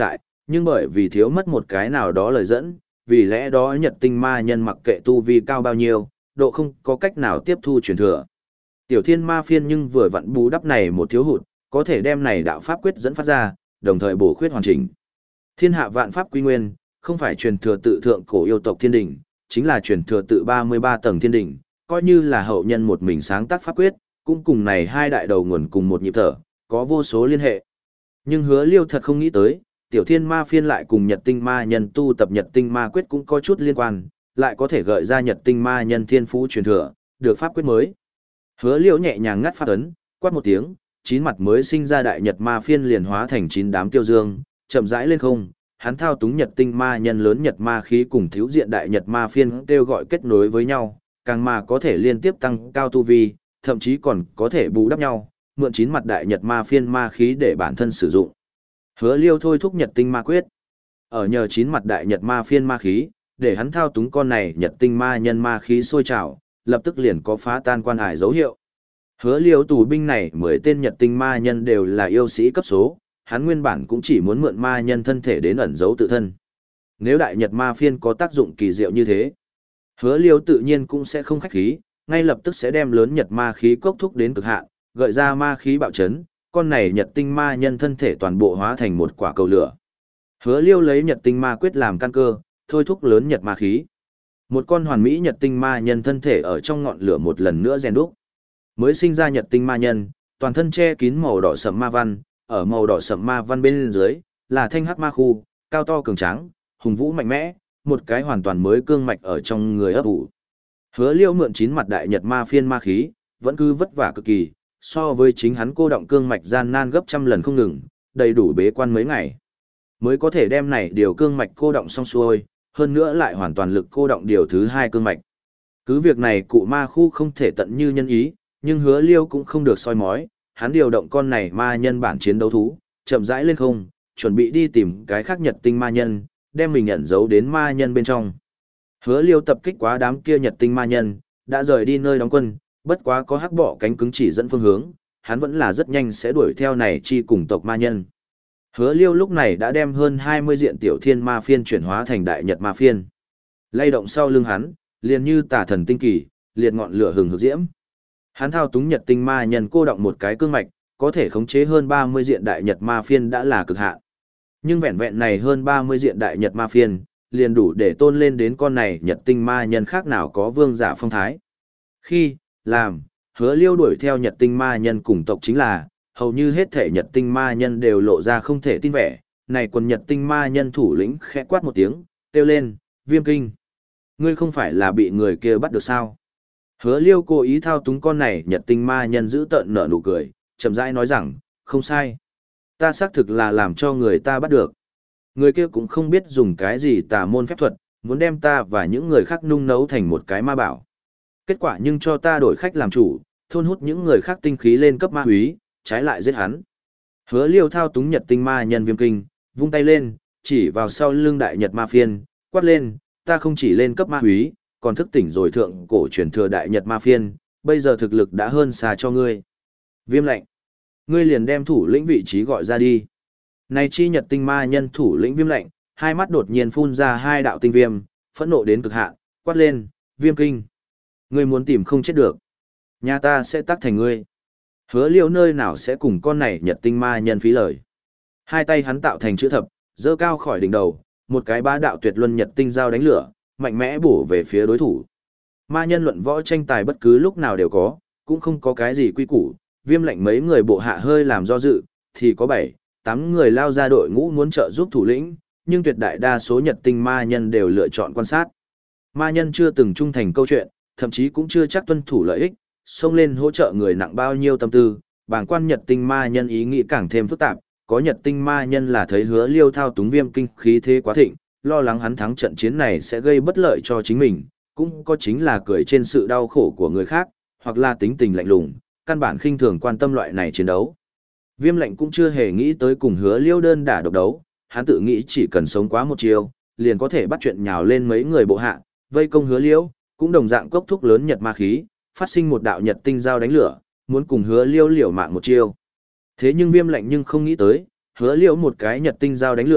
nhưng bởi vì thiếu mất một cái nào đó lời dẫn, vì lẽ đó nhật tinh ma nhân mặc kệ tu vi cao bao nhiêu, độ không có cách nào tiếp thu truyền thừa. Tiểu thiên ma phiên nhưng vừa vặn bù đắp này một thiếu hụt, có thể đem này đạo pháp quyết dẫn phát ra, đồng thời bổ khuyết hoàn chỉnh. Thiên hạ vạn pháp quy nguyên, không phải truyền thừa tự thượng cổ yêu tộc thiên đỉnh, chính là truyền thừa tự ba mươi ba tầng thiên đỉnh, coi như là hậu nhân một mình sáng tác pháp quyết, cũng cùng này hai đại đầu nguồn cùng một nhịp thở, có vô số liên hệ. Nhưng Hứa Liêu thật không nghĩ tới, tiểu thiên ma phiên lại cùng nhật tinh ma nhân tu tập nhật tinh ma quyết cũng có chút liên quan, lại có thể gợi ra nhật tinh ma nhân thiên phú truyền thừa, được pháp quyết mới. Hứa Liêu nhẹ nhàng ngắt pháp ấn, quát một tiếng, chín mặt mới sinh ra đại nhật ma phiên liền hóa thành chín đám tiêu dương, chậm rãi lên không, hắn thao túng nhật tinh ma nhân lớn nhật ma khí cùng thiếu diện đại nhật ma phiên kêu gọi kết nối với nhau, càng mà có thể liên tiếp tăng cao tu vi, thậm chí còn có thể bù đắp nhau, mượn chín mặt đại nhật ma phiên ma khí để bản thân sử dụng. Hứa Liêu thôi thúc nhật tinh ma quyết, ở nhờ chín mặt đại nhật ma phiên ma khí, để hắn thao túng con này nhật tinh ma nhân ma khí sôi trào, lập tức liền có phá tan quan hải dấu hiệu. Hứa Liêu tù binh này mười tên nhật tinh ma nhân đều là yêu sĩ cấp số, hắn nguyên bản cũng chỉ muốn mượn ma nhân thân thể đến ẩn giấu tự thân. Nếu đại nhật ma phiên có tác dụng kỳ diệu như thế, Hứa Liêu tự nhiên cũng sẽ không khách khí, ngay lập tức sẽ đem lớn nhật ma khí cốc thúc đến cực hạn, gợi ra ma khí bạo chấn, con này nhật tinh ma nhân thân thể toàn bộ hóa thành một quả cầu lửa. Hứa Liêu lấy nhật tinh ma quyết làm căn cơ, thôi thúc lớn nhật ma khí. Một con hoàn mỹ nhật tinh ma nhân thân thể ở trong ngọn lửa một lần nữa rèn đúc. Mới sinh ra nhật tinh ma nhân, toàn thân che kín màu đỏ sẫm ma văn, ở màu đỏ sẫm ma văn bên dưới là thanh hắc ma khu, cao to cường tráng, hùng vũ mạnh mẽ, một cái hoàn toàn mới cương mạch ở trong người ấp ủ. Hứa Liêu mượn chín mặt đại nhật ma phiên ma khí, vẫn cứ vất vả cực kỳ, so với chính hắn cô động cương mạch gian nan gấp trăm lần không ngừng, đầy đủ bế quan mấy ngày. Mới có thể đem này điều cương mạch cô động xong xuôi, hơn nữa lại hoàn toàn lực cô động điều thứ hai cương mạch. Cứ việc này cụ ma khu không thể tận như nhân ý, nhưng Hứa Liêu cũng không được soi mói, hắn điều động con này ma nhân bản chiến đấu thú, chậm rãi lên không, chuẩn bị đi tìm cái khác nhật tinh ma nhân, đem mình ẩn giấu đến ma nhân bên trong. Hứa Liêu tập kích quá đám kia nhật tinh ma nhân, đã rời đi nơi đóng quân, bất quá có hắc bọ cánh cứng chỉ dẫn phương hướng, hắn vẫn là rất nhanh sẽ đuổi theo này chi cùng tộc ma nhân. Hứa Liêu lúc này đã đem hơn hai mươi diện tiểu thiên ma phiên chuyển hóa thành đại nhật ma phiên. Lay động sau lưng hắn, liền như tà thần tinh kỳ, liệt ngọn lửa hừng hực diễm. Hắn thao túng nhật tinh ma nhân cô động một cái cương mạch, có thể khống chế hơn ba mươi diện đại nhật ma phiên đã là cực hạn. Nhưng vẹn vẹn này hơn ba mươi diện đại nhật ma phiên, liền đủ để tôn lên đến con này nhật tinh ma nhân khác nào có vương giả phong thái. Khi, làm, Hứa Liêu đuổi theo nhật tinh ma nhân cùng tộc chính là, hầu như hết thể nhật tinh ma nhân đều lộ ra không thể tin vẻ, này quần nhật tinh ma nhân thủ lĩnh khẽ quát một tiếng, kêu lên, Viêm Kinh. Ngươi không phải là bị người kia bắt được sao? Hứa Liêu cố ý thao túng con này nhật tinh ma nhân giữ tợn nở nụ cười, chậm rãi nói rằng, không sai. Ta xác thực là làm cho người ta bắt được. Người kia cũng không biết dùng cái gì tà môn phép thuật, muốn đem ta và những người khác nung nấu thành một cái ma bảo. Kết quả nhưng cho ta đổi khách làm chủ, thôn hút những người khác tinh khí lên cấp ma húy, trái lại giết hắn. Hứa Liêu thao túng nhật tinh ma nhân Viêm Kinh, vung tay lên, chỉ vào sau lưng đại nhật ma phiên, quát lên, ta không chỉ lên cấp ma húy, còn thức tỉnh rồi thượng cổ truyền thừa đại nhật ma phiên, bây giờ thực lực đã hơn xa cho ngươi. Viêm lệnh, ngươi liền đem thủ lĩnh vị trí gọi ra đi. Này chi nhật tinh ma nhân thủ lĩnh Viêm lệnh, hai mắt đột nhiên phun ra hai đạo tinh viêm, phẫn nộ đến cực hạn, quát lên, Viêm Kinh. Ngươi muốn tìm không chết được. Nhà ta sẽ tắc thành ngươi. Hứa Liêu nơi nào sẽ cùng con này nhật tinh ma nhân phí lời. Hai tay hắn tạo thành chữ thập, dơ cao khỏi đỉnh đầu, một cái bá đạo tuyệt luân nhật tinh dao đánh lửa, mạnh mẽ bổ về phía đối thủ. Ma nhân luận võ tranh tài bất cứ lúc nào đều có, cũng không có cái gì quy củ, Viêm lệnh mấy người bộ hạ hơi làm do dự, thì có bảy, tám người lao ra đội ngũ muốn trợ giúp thủ lĩnh, nhưng tuyệt đại đa số nhật tinh ma nhân đều lựa chọn quan sát. Ma nhân chưa từng trung thành câu chuyện, thậm chí cũng chưa chắc tuân thủ lợi ích, xông lên hỗ trợ người nặng bao nhiêu tâm tư, bàng quan nhật tinh ma nhân ý nghĩ càng thêm phức tạp, có nhật tinh ma nhân là thấy Hứa Liêu thao túng Viêm Kinh khí thế quá thịnh, lo lắng hắn thắng trận chiến này sẽ gây bất lợi cho chính mình, cũng có chính là cười trên sự đau khổ của người khác, hoặc là tính tình lạnh lùng, căn bản khinh thường quan tâm loại này chiến đấu. Viêm lệnh cũng chưa hề nghĩ tới cùng Hứa Liêu đơn đả độc đấu, hắn tự nghĩ chỉ cần sống quá một chiều, liền có thể bắt chuyện nhào lên mấy người bộ hạ, vây công Hứa Liêu, cũng đồng dạng cốc thúc lớn nhật ma khí, phát sinh một đạo nhật tinh dao đánh lửa, muốn cùng Hứa Liêu liều mạng một chiêu. Thế nhưng Viêm lệnh nhưng không nghĩ tới, Hứa Liêu một cái nhật tinh dao đánh lửa,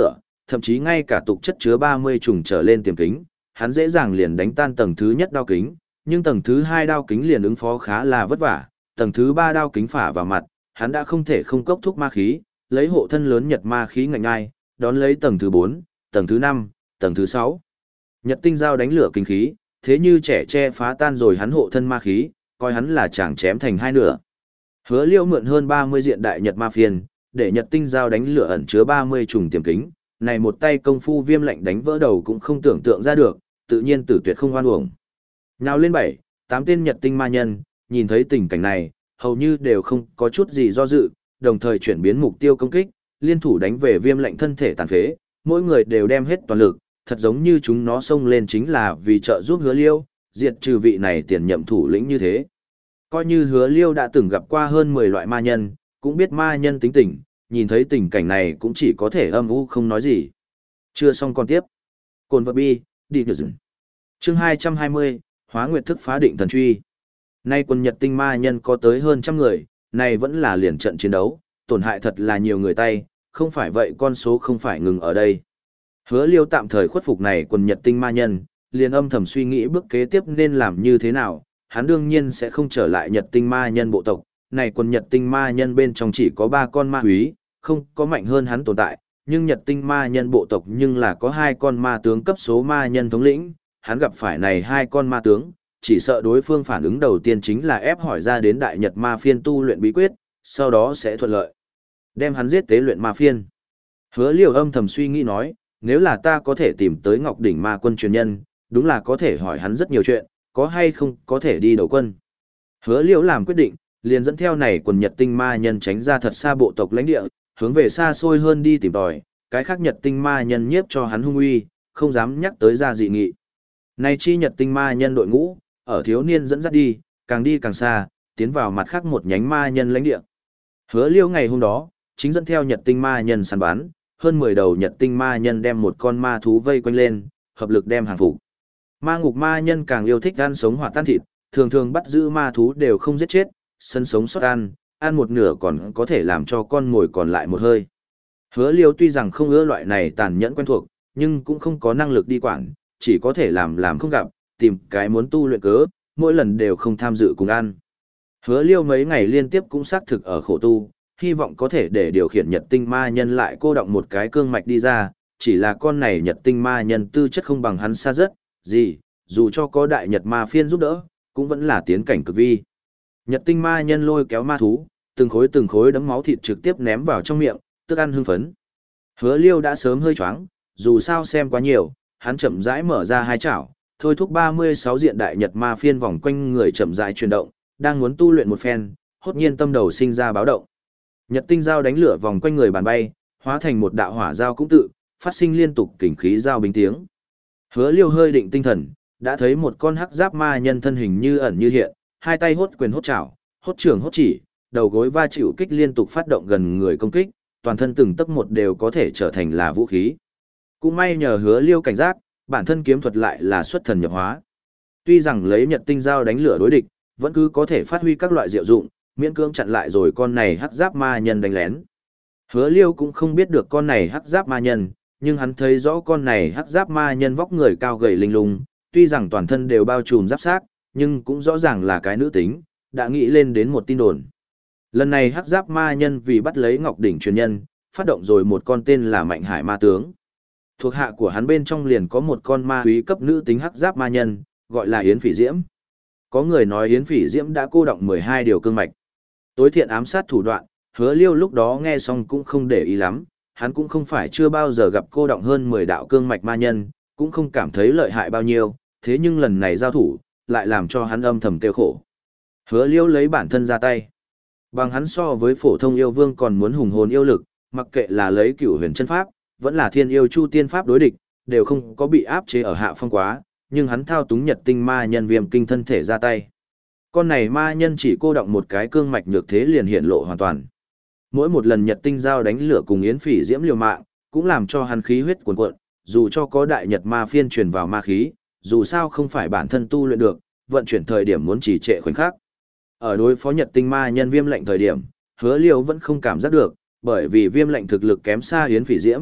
thậm chí ngay cả tục chất chứa ba mươi trùng trở lên tiềm kính, hắn dễ dàng liền đánh tan tầng thứ nhất đao kính, nhưng tầng thứ hai đao kính liền ứng phó khá là vất vả, tầng thứ ba đao kính phả vào mặt, hắn đã không thể không cốc thúc ma khí, lấy hộ thân lớn nhật ma khí ngạnh ngai, đón lấy tầng thứ bốn, tầng thứ năm, tầng thứ sáu. Nhật tinh dao đánh lửa kinh khí, thế như trẻ che phá tan rồi hắn hộ thân ma khí, coi hắn là chàng chém thành hai nửa. Hứa Liêu mượn hơn ba mươi diện đại nhật ma phiên, để nhật tinh dao đánh lửa ẩn chứa ba mươi trùng tiềm kính, này một tay công phu viêm lạnh đánh vỡ đầu cũng không tưởng tượng ra được, tự nhiên tử tuyệt không oan uổng. Nhào lên bảy, tám tên nhật tinh ma nhân, nhìn thấy tình cảnh này, hầu như đều không có chút gì do dự, đồng thời chuyển biến mục tiêu công kích, liên thủ đánh về viêm lạnh thân thể tàn phế, mỗi người đều đem hết toàn lực, thật giống như chúng nó xông lên chính là vì trợ giúp Hứa Liêu, diệt trừ vị này tiền nhậm thủ lĩnh như thế. Coi như Hứa Liêu đã từng gặp qua hơn mười loại ma nhân, cũng biết ma nhân tính tình, nhìn thấy tình cảnh này cũng chỉ có thể âm u không nói gì. Chưa xong còn tiếp. Cồn vật bi, đi được dừng. Chương hai trăm hai mươi, Hóa Nguyệt thức phá định thần truy. Nay quân Nhật tinh ma nhân có tới hơn trăm người, này vẫn là liền trận chiến đấu, tổn hại thật là nhiều người tay, không phải vậy con số không phải ngừng ở đây. Hứa Liêu tạm thời khuất phục này quân Nhật tinh ma nhân, liền âm thầm suy nghĩ bước kế tiếp nên làm như thế nào, hắn đương nhiên sẽ không trở lại Nhật tinh ma nhân bộ tộc, này quân Nhật tinh ma nhân bên trong chỉ có ba con ma húy, không có mạnh hơn hắn tồn tại, nhưng Nhật tinh ma nhân bộ tộc nhưng là có hai con ma tướng cấp số ma nhân thống lĩnh, hắn gặp phải này hai con ma tướng, chỉ sợ đối phương phản ứng đầu tiên chính là ép hỏi ra đến đại nhật ma phiên tu luyện bí quyết, sau đó sẽ thuận lợi đem hắn giết tế luyện ma phiên. Hứa Liêu âm thầm suy nghĩ nói, nếu là ta có thể tìm tới Ngọc Đỉnh ma quân truyền nhân, đúng là có thể hỏi hắn rất nhiều chuyện, có hay không có thể đi đầu quân. Hứa Liêu làm quyết định, liền dẫn theo này quần Nhật tinh ma nhân tránh ra thật xa bộ tộc lãnh địa, hướng về xa xôi hơn đi tìm tòi, cái khác Nhật tinh ma nhân nhiếp cho hắn hung uy, không dám nhắc tới ra dị nghị. Này chi Nhật tinh ma nhân đội ngũ, ở thiếu niên dẫn dắt đi, càng đi càng xa, tiến vào mặt khác một nhánh ma nhân lãnh địa. Hứa Liêu ngày hôm đó, chính dẫn theo Nhật tinh ma nhân săn bắn, hơn mười đầu Nhật tinh ma nhân đem một con ma thú vây quanh lên, hợp lực đem hàng phục. Ma ngục ma nhân càng yêu thích ăn sống hoặc tan thịt, thường thường bắt giữ ma thú đều không giết chết, sân sống sót ăn, ăn một nửa còn có thể làm cho con mồi còn lại một hơi. Hứa Liêu tuy rằng không ưa loại này tàn nhẫn quen thuộc, nhưng cũng không có năng lực đi quản, chỉ có thể làm làm không gặp, tìm cái muốn tu luyện cớ, mỗi lần đều không tham dự cùng ăn. Hứa Liêu mấy ngày liên tiếp cũng xác thực ở khổ tu, hy vọng có thể để điều khiển Nhật tinh ma nhân lại cô động một cái cương mạch đi ra, chỉ là con này Nhật tinh ma nhân tư chất không bằng hắn xa rất, gì, dù cho có đại Nhật ma phiên giúp đỡ, cũng vẫn là tiến cảnh cực vi. Nhật tinh ma nhân lôi kéo ma thú, từng khối từng khối đấm máu thịt trực tiếp ném vào trong miệng, tức ăn hưng phấn. Hứa Liêu đã sớm hơi choáng, dù sao xem quá nhiều, hắn chậm rãi mở ra hai chảo, thôi thúc ba mươi sáu diện đại Nhật ma phiên vòng quanh người chậm rãi chuyển động, đang muốn tu luyện một phen, hốt nhiên tâm đầu sinh ra báo động. Nhật tinh dao đánh lửa vòng quanh người bàn bay, hóa thành một đạo hỏa dao cũng tự, phát sinh liên tục kình khí dao binh tiếng. Hứa Liêu hơi định tinh thần, đã thấy một con hắc giáp ma nhân thân hình như ẩn như hiện, hai tay hốt quyền hốt chảo, hốt trường hốt chỉ, đầu gối va chịu kích liên tục phát động gần người công kích, toàn thân từng tấc một đều có thể trở thành là vũ khí. Cũng may nhờ Hứa Liêu cảnh giác, bản thân kiếm thuật lại là xuất thần nhập hóa. Tuy rằng lấy Nhật tinh dao đánh lửa đối địch, vẫn cứ có thể phát huy các loại diệu dụng, miễn cưỡng chặn lại rồi con này hắc giáp ma nhân đánh lén. Hứa Liêu cũng không biết được con này hắc giáp ma nhân, nhưng hắn thấy rõ con này hắc giáp ma nhân vóc người cao gầy linh lung, tuy rằng toàn thân đều bao trùm giáp xác, nhưng cũng rõ ràng là cái nữ tính, đã nghĩ lên đến một tin đồn. Lần này hắc giáp ma nhân vì bắt lấy Ngọc Đỉnh truyền nhân, phát động rồi một con tên là Mạnh Hải ma tướng. Thuộc hạ của hắn bên trong liền có một con ma úy cấp nữ tính hắc giáp ma nhân, gọi là Yến Phỉ Diễm. Có người nói Yến Phỉ Diễm đã cô động mười hai điều cương mạch. Tối thiện ám sát thủ đoạn, Hứa Liêu lúc đó nghe xong cũng không để ý lắm, hắn cũng không phải chưa bao giờ gặp cô động hơn mười đạo cương mạch ma nhân, cũng không cảm thấy lợi hại bao nhiêu, thế nhưng lần này giao thủ, lại làm cho hắn âm thầm tiêu khổ. Hứa Liêu lấy bản thân ra tay. Bằng hắn so với phổ thông yêu vương còn muốn hùng hồn yêu lực, mặc kệ là lấy cửu huyền chân pháp, vẫn là thiên yêu chu tiên pháp đối địch, đều không có bị áp chế ở hạ phong quá, nhưng hắn thao túng Nhật tinh ma nhân viêm kinh thân thể ra tay. Con này ma nhân chỉ cô động một cái cương mạch nhược thế liền hiện lộ hoàn toàn. Mỗi một lần Nhật tinh giao đánh lửa cùng Yến Phỉ Diễm liều mạng, cũng làm cho hắn khí huyết cuồn cuộn, dù cho có đại Nhật ma phiên truyền vào ma khí, dù sao không phải bản thân tu luyện được, vận chuyển thời điểm muốn trì trệ khoảnh khắc. Ở đối phó Nhật tinh ma nhân viêm lệnh thời điểm, Hứa Liêu vẫn không cảm giác được, bởi vì viêm lệnh thực lực kém xa Yến Phỉ Diễm,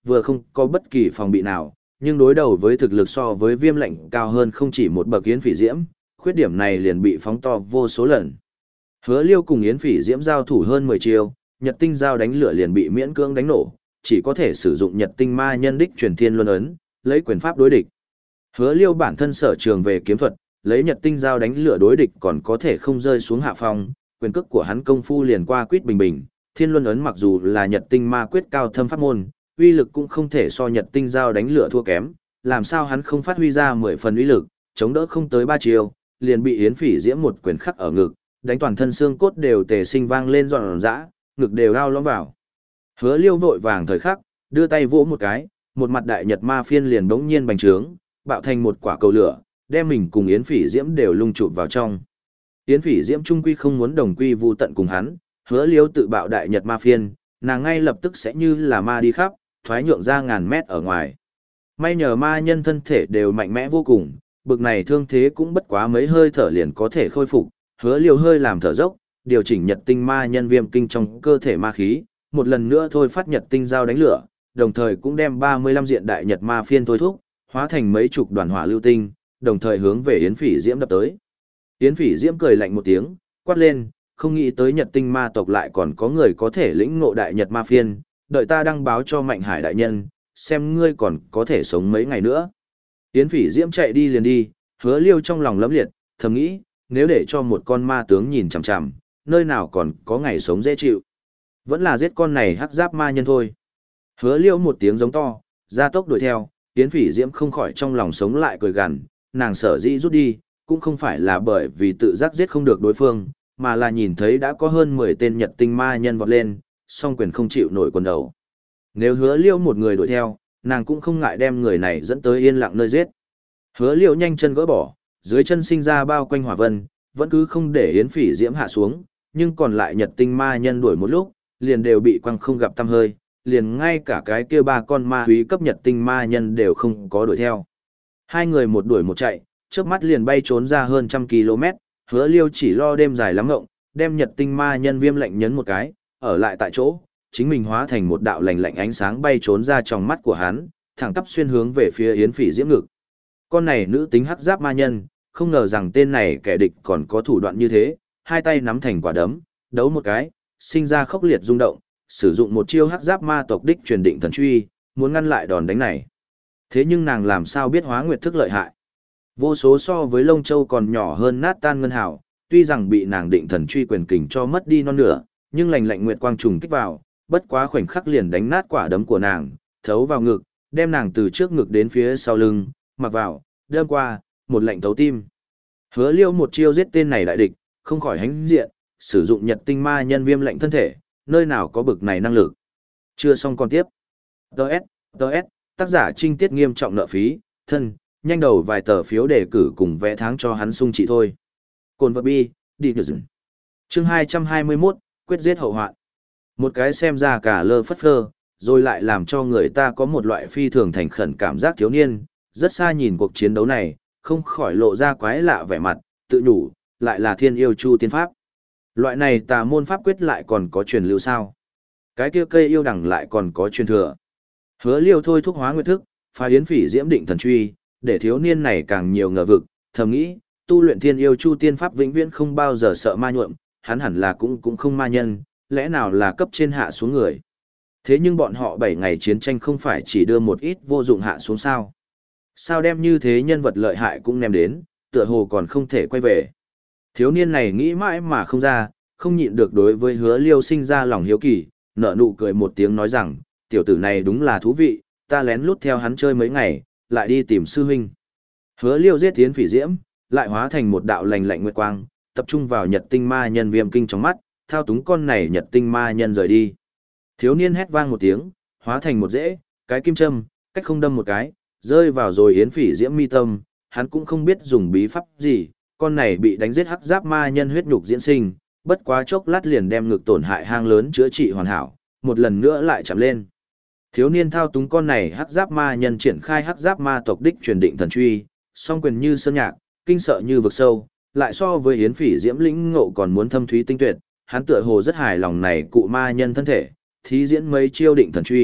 vừa không có bất kỳ phòng bị nào, nhưng đối đầu với thực lực so với viêm lệnh cao hơn không chỉ một bậc Yến Phỉ Diễm, khuyết điểm này liền bị phóng to vô số lần. Hứa Liêu cùng Yến Phỉ Diễm giao thủ hơn mười chiêu, Nhật Tinh giao đánh lửa liền bị miễn cưỡng đánh nổ, chỉ có thể sử dụng Nhật Tinh ma nhân đích truyền thiên luân ấn, lấy quyền pháp đối địch. Hứa Liêu bản thân sở trường về kiếm thuật, lấy Nhật Tinh giao đánh lửa đối địch còn có thể không rơi xuống hạ phong, quyền cước của hắn công phu liền qua quýt bình bình, thiên luân ấn mặc dù là Nhật Tinh ma quyết cao thâm pháp môn, uy lực cũng không thể so Nhật Tinh giao đánh lửa thua kém, làm sao hắn không phát huy ra mười phần uy lực, chống đỡ không tới ba chiêu, liền bị Yến Phỉ Diễm một quyền khắc ở ngực, đánh toàn thân xương cốt đều tề sinh vang lên giòn giã, ngực đều ao lõm vào. Hứa Liêu vội vàng thời khắc, đưa tay vỗ một cái, một mặt đại nhật ma phiên liền bỗng nhiên bành trướng, bạo thành một quả cầu lửa, đem mình cùng Yến Phỉ Diễm đều lung chụp vào trong. Yến Phỉ Diễm trung quy không muốn đồng quy vu tận cùng hắn, Hứa Liêu tự bạo đại nhật ma phiên, nàng ngay lập tức sẽ như là ma đi khắp, thoái nhượng ra ngàn mét ở ngoài. May nhờ ma nhân thân thể đều mạnh mẽ vô cùng, bực này thương thế cũng bất quá mấy hơi thở liền có thể khôi phục, Hứa Liêu hơi làm thở dốc, điều chỉnh Nhật Tinh ma nhân viêm kinh trong cơ thể ma khí, một lần nữa thôi phát Nhật Tinh giao đánh lửa, đồng thời cũng đem ba mươi lăm diện đại nhật ma phiên thôi thúc, hóa thành mấy chục đoàn hỏa lưu tinh, đồng thời hướng về Yến Phỉ Diễm đập tới. Yến Phỉ Diễm cười lạnh một tiếng, quát lên, không nghĩ tới Nhật Tinh ma tộc lại còn có người có thể lĩnh ngộ đại nhật ma phiên, đợi ta đăng báo cho Mạnh Hải đại nhân, xem ngươi còn có thể sống mấy ngày nữa. Yến Phỉ Diễm chạy đi liền đi, Hứa Liêu trong lòng lấm liệt, thầm nghĩ, nếu để cho một con ma tướng nhìn chằm chằm, nơi nào còn có ngày sống dễ chịu. Vẫn là giết con này hắc giáp ma nhân thôi. Hứa Liêu một tiếng giống to, ra tốc đuổi theo, Yến Phỉ Diễm không khỏi trong lòng sống lại cười gằn, nàng sở dĩ rút đi, cũng không phải là bởi vì tự giác giết không được đối phương, mà là nhìn thấy đã có hơn mười tên Nhật Tinh ma nhân vọt lên, song quyền không chịu nổi quần đầu. Nếu Hứa Liêu một người đuổi theo, nàng cũng không ngại đem người này dẫn tới yên lặng nơi giết. Hứa Liêu nhanh chân gỡ bỏ, dưới chân sinh ra bao quanh hỏa vân, vẫn cứ không để Yến Phỉ Diễm hạ xuống, nhưng còn lại Nhật Tinh ma nhân đuổi một lúc, liền đều bị quăng không gặp tăm hơi, liền ngay cả cái kia ba con ma húy cấp Nhật Tinh ma nhân đều không có đuổi theo. Hai người một đuổi một chạy, chớp mắt liền bay trốn ra hơn trăm km, Hứa Liêu chỉ lo đêm dài lắm ngộng, đem Nhật Tinh ma nhân viêm lệnh nhấn một cái, ở lại tại chỗ, chính mình hóa thành một đạo lạnh lạnh ánh sáng bay trốn ra trong mắt của hắn, thẳng tắp xuyên hướng về phía Yến Phỉ Diễm ngực. Con này nữ tính hắc giáp ma nhân, không ngờ rằng tên này kẻ địch còn có thủ đoạn như thế, hai tay nắm thành quả đấm, đấu một cái, sinh ra khốc liệt rung động, sử dụng một chiêu hắc giáp ma tộc đích truyền định thần truy, muốn ngăn lại đòn đánh này. Thế nhưng nàng làm sao biết hóa nguyệt thức lợi hại? Vô số so với lông châu còn nhỏ hơn nát tan ngân hào, tuy rằng bị nàng định thần truy quyền kình cho mất đi non nửa, nhưng lành lạnh nguyệt quang trùng kích vào, bất quá khoảnh khắc liền đánh nát quả đấm của nàng, thấu vào ngực, đem nàng từ trước ngực đến phía sau lưng, mặc vào, đâm qua, một lệnh thấu tim. Hứa Liêu một chiêu giết tên này đại địch, không khỏi hánh diện, sử dụng Nhật Tinh ma nhân viêm lệnh thân thể, nơi nào có bực này năng lực. Chưa xong còn tiếp. Đợt, đợt, tác giả trinh tiết nghiêm trọng nợ phí, thân, nhanh đầu vài tờ phiếu đề cử cùng vẽ tháng cho hắn sung trị thôi. Cồn vật bi, đi được dừng. Chương hai trăm hai mươi mốt, quyết giết hậu hoạn. Một cái xem ra cả lơ phất phơ, rồi lại làm cho người ta có một loại phi thường thành khẩn cảm giác thiếu niên, rất xa nhìn cuộc chiến đấu này, không khỏi lộ ra quái lạ vẻ mặt, tự nhủ, lại là thiên yêu chu tiên pháp. Loại này tà môn pháp quyết lại còn có truyền lưu sao? Cái kia cây yêu đằng lại còn có truyền thừa. Hứa Liêu thôi thúc hóa nguyệt thức, phá Yến Phỉ Diễm định thần truy, để thiếu niên này càng nhiều ngờ vực, thầm nghĩ, tu luyện thiên yêu chu tiên pháp vĩnh viễn không bao giờ sợ ma nhuộm, hắn hẳn là cũng cũng không ma nhân, lẽ nào là cấp trên hạ xuống người. Thế nhưng bọn họ bảy ngày chiến tranh không phải chỉ đưa một ít vô dụng hạ xuống sao? Sao đem như thế nhân vật lợi hại cũng ném đến, tựa hồ còn không thể quay về. Thiếu niên này nghĩ mãi mà không ra, không nhịn được đối với Hứa Liêu sinh ra lòng hiếu kỳ, nở nụ cười một tiếng nói rằng, tiểu tử này đúng là thú vị, ta lén lút theo hắn chơi mấy ngày, lại đi tìm sư huynh. Hứa Liêu giết Yến Phỉ Diễm, lại hóa thành một đạo lành lạnh nguyệt quang, tập trung vào Nhật Tinh ma nhân viêm kinh trong mắt, thao túng con này Nhật Tinh ma nhân rời đi. Thiếu niên hét vang một tiếng, hóa thành một rễ, cái kim châm, cách không đâm một cái, rơi vào rồi Yến Phỉ Diễm mi tâm, hắn cũng không biết dùng bí pháp gì, con này bị đánh giết hắc giáp ma nhân huyết nhục diễn sinh, bất quá chốc lát liền đem ngực tổn hại hang lớn chữa trị hoàn hảo, một lần nữa lại chạm lên. Thiếu niên thao túng con này hắc giáp ma nhân triển khai hắc giáp ma tộc đích truyền định thần truy, song quyền như sơn nhạc, kinh sợ như vực sâu, lại so với Yến Phỉ Diễm lĩnh ngộ còn muốn thâm thúy tinh tuyệt, hắn tựa hồ rất hài lòng này cụ ma nhân thân thể, thí diễn mấy chiêu định thần truy,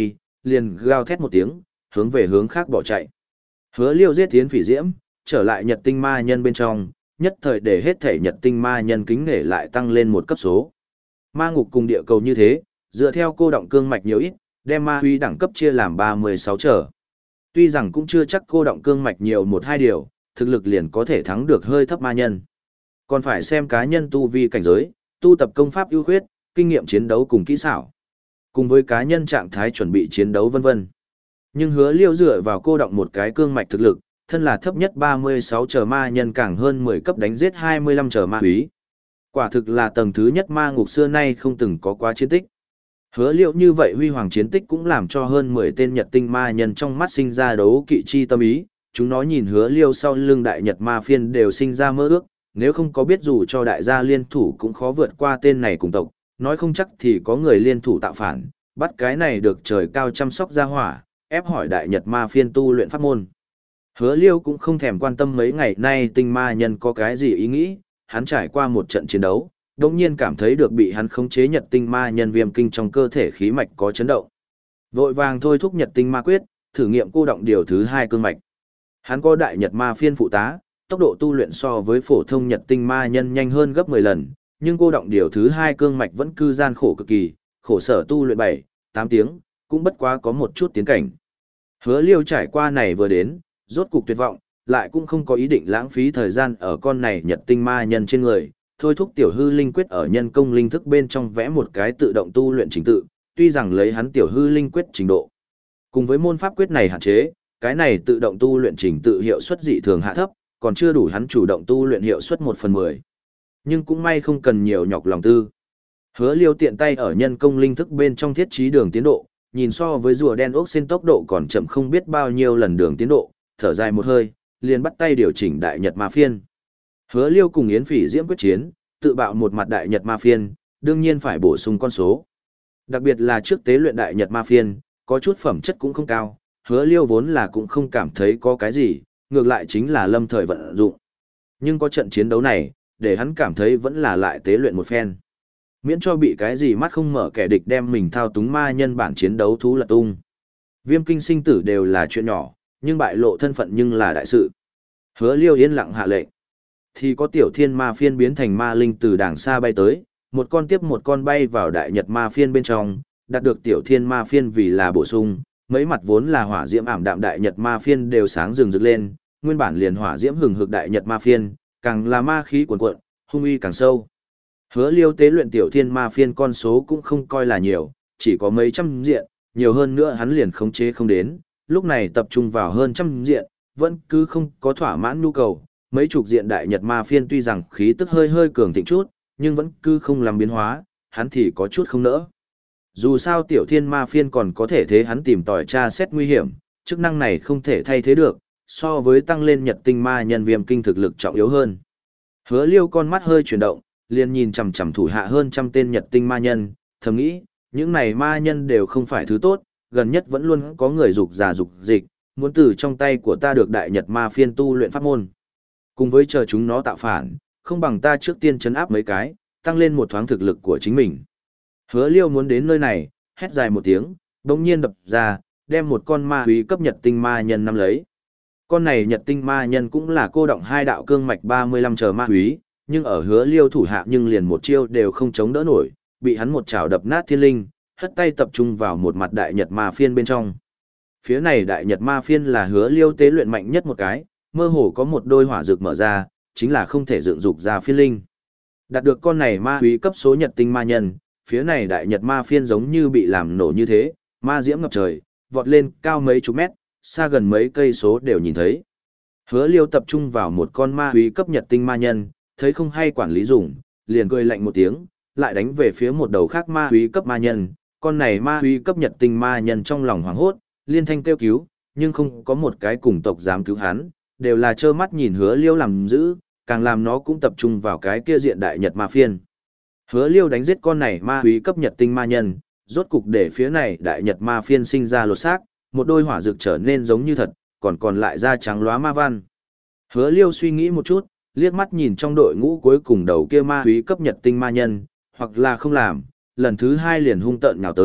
liền gào thét một tiếng, hướng về hướng khác bỏ chạy. Hứa Liêu giết tiến phỉ diễm, trở lại Nhật tinh ma nhân bên trong, nhất thời để hết thể Nhật tinh ma nhân kính nể lại tăng lên một cấp số. Ma ngục cùng địa cầu như thế, dựa theo cô động cương mạch nhiều ít, đem ma huy đẳng cấp chia làm ba mươi sáu trở. Tuy rằng cũng chưa chắc cô động cương mạch nhiều một hai điều, thực lực liền có thể thắng được hơi thấp ma nhân. Còn phải xem cá nhân tu vi cảnh giới, tu tập công pháp ưu khuyết, kinh nghiệm chiến đấu cùng kỹ xảo, cùng với cá nhân trạng thái chuẩn bị chiến đấu vân vân. Nhưng Hứa Liêu dựa vào cô động một cái cương mạch thực lực, thân là thấp nhất ba mươi sáu trở ma nhân càng hơn mười cấp đánh giết hai mươi lăm trở ma úy. Quả thực là tầng thứ nhất ma ngục xưa nay không từng có quá chiến tích. Hứa Liêu như vậy huy hoàng chiến tích cũng làm cho hơn mười tên Nhật tinh ma nhân trong mắt sinh ra đấu kỵ chi tâm ý, chúng nó nhìn Hứa Liêu sau lưng đại Nhật ma phiên đều sinh ra mơ ước, nếu không có biết dù cho đại gia liên thủ cũng khó vượt qua tên này cùng tộc, nói không chắc thì có người liên thủ tạo phản, bắt cái này được trời cao chăm sóc ra hỏa, ép hỏi đại Nhật ma phiên tu luyện pháp môn. Hứa Liêu cũng không thèm quan tâm mấy ngày nay tinh ma nhân có cái gì ý nghĩ, hắn trải qua một trận chiến đấu, đồng nhiên cảm thấy được bị hắn khống chế Nhật tinh ma nhân viêm kinh trong cơ thể khí mạch có chấn động. Vội vàng thôi thúc Nhật tinh ma quyết, thử nghiệm cô động điều thứ hai cương mạch. Hắn có đại Nhật ma phiên phụ tá, tốc độ tu luyện so với phổ thông Nhật tinh ma nhân nhanh hơn gấp mười lần, nhưng cô động điều thứ hai cương mạch vẫn cư gian khổ cực kỳ, khổ sở tu luyện bảy, tám tiếng, cũng bất quá có một chút tiến cảnh. Hứa Liêu trải qua này vừa đến, rốt cục tuyệt vọng, lại cũng không có ý định lãng phí thời gian ở con này Nhật tinh ma nhân trên người, thôi thúc tiểu hư linh quyết ở nhân công linh thức bên trong vẽ một cái tự động tu luyện trình tự, tuy rằng lấy hắn tiểu hư linh quyết trình độ. Cùng với môn pháp quyết này hạn chế, cái này tự động tu luyện trình tự hiệu suất dị thường hạ thấp, còn chưa đủ hắn chủ động tu luyện hiệu suất một phần mười. Nhưng cũng may không cần nhiều nhọc lòng tư. Hứa Liêu tiện tay ở nhân công linh thức bên trong thiết trí đường tiến độ, nhìn so với rùa đen ốc sen tốc độ còn chậm không biết bao nhiêu lần đường tiến độ, thở dài một hơi, liền bắt tay điều chỉnh đại Nhật ma phiên. Hứa Liêu cùng Yến Phỉ Diễm quyết chiến, tự bạo một mặt đại Nhật ma phiên, đương nhiên phải bổ sung con số. Đặc biệt là trước tế luyện đại Nhật ma phiên, có chút phẩm chất cũng không cao, Hứa Liêu vốn là cũng không cảm thấy có cái gì, ngược lại chính là lâm thời vận dụng. Nhưng có trận chiến đấu này, để hắn cảm thấy vẫn là lại tế luyện một phen. Miễn cho bị cái gì mắt không mở kẻ địch đem mình thao túng ma nhân bản chiến đấu thú lật tung. Viêm kinh sinh tử đều là chuyện nhỏ, nhưng bại lộ thân phận nhưng là đại sự. Hứa Liêu yên lặng hạ lệnh. Thì có tiểu thiên ma phiên biến thành ma linh từ đàng xa bay tới, một con tiếp một con bay vào đại Nhật ma phiên bên trong, đạt được tiểu thiên ma phiên vì là bổ sung, mấy mặt vốn là hỏa diễm ảm đạm đại Nhật ma phiên đều sáng rừng rực lên, nguyên bản liền hỏa diễm hừng hực đại Nhật ma phiên, càng là ma khí cuồn cuộn, hung uy càng sâu. Hứa Liêu tế luyện tiểu thiên ma phiên con số cũng không coi là nhiều, chỉ có mấy trăm diện, nhiều hơn nữa hắn liền khống chế không đến, lúc này tập trung vào hơn trăm diện, vẫn cứ không có thỏa mãn nhu cầu. Mấy chục diện đại Nhật ma phiên tuy rằng khí tức hơi hơi cường thịnh chút, nhưng vẫn cứ không làm biến hóa, hắn thì có chút không nỡ. Dù sao tiểu thiên ma phiên còn có thể thế hắn tìm tòi tra xét nguy hiểm, chức năng này không thể thay thế được, so với tăng lên Nhật tinh ma nhân viêm kinh thực lực trọng yếu hơn. Hứa Liêu con mắt hơi chuyển động, liền nhìn chằm chằm thủ hạ hơn trăm tên Nhật tinh ma nhân, thầm nghĩ, những này ma nhân đều không phải thứ tốt, gần nhất vẫn luôn có người dục giả dục dịch, muốn từ trong tay của ta được đại Nhật ma phiên tu luyện pháp môn. Cùng với chờ chúng nó tạo phản, không bằng ta trước tiên chấn áp mấy cái, tăng lên một thoáng thực lực của chính mình. Hứa Liêu muốn đến nơi này, hét dài một tiếng, đồng nhiên đập ra, đem một con ma húy cấp Nhật tinh ma nhân nắm lấy. Con này Nhật tinh ma nhân cũng là cô động hai đạo cương mạch ba mươi lăm chờ ma húy, nhưng ở Hứa Liêu thủ hạ nhưng liền một chiêu đều không chống đỡ nổi, bị hắn một chảo đập nát thiên linh, hất tay tập trung vào một mặt đại Nhật ma phiên bên trong. Phía này đại Nhật ma phiên là Hứa Liêu tế luyện mạnh nhất một cái, mơ hồ có một đôi hỏa dược mở ra, chính là không thể dựng dục ra phiên linh. Đạt được con này ma húy cấp số Nhật tinh ma nhân, phía này đại Nhật ma phiên giống như bị làm nổ như thế, ma diễm ngập trời, vọt lên cao mấy chục mét, xa gần mấy cây số đều nhìn thấy. Hứa Liêu tập trung vào một con ma húy cấp Nhật tinh ma nhân, thấy không hay quản lý dùng, liền cười lạnh một tiếng, lại đánh về phía một đầu khác ma húy cấp ma nhân, con này ma húy cấp Nhật tinh ma nhân trong lòng hoảng hốt, liên thanh kêu cứu, nhưng không có một cái cùng tộc dám cứu hắn, đều là trơ mắt nhìn Hứa Liêu làm giữ, càng làm nó cũng tập trung vào cái kia diện đại Nhật ma phiên. Hứa Liêu đánh giết con này ma húy cấp Nhật tinh ma nhân, rốt cục để phía này đại Nhật ma phiên sinh ra lột xác, một đôi hỏa dược trở nên giống như thật, còn còn lại da trắng lóa ma văn. Hứa Liêu suy nghĩ một chút, liếc mắt nhìn trong đội ngũ cuối cùng đầu kia ma húy cấp Nhật tinh ma nhân, hoặc là không làm, lần thứ hai liền hung tợn nhào tới,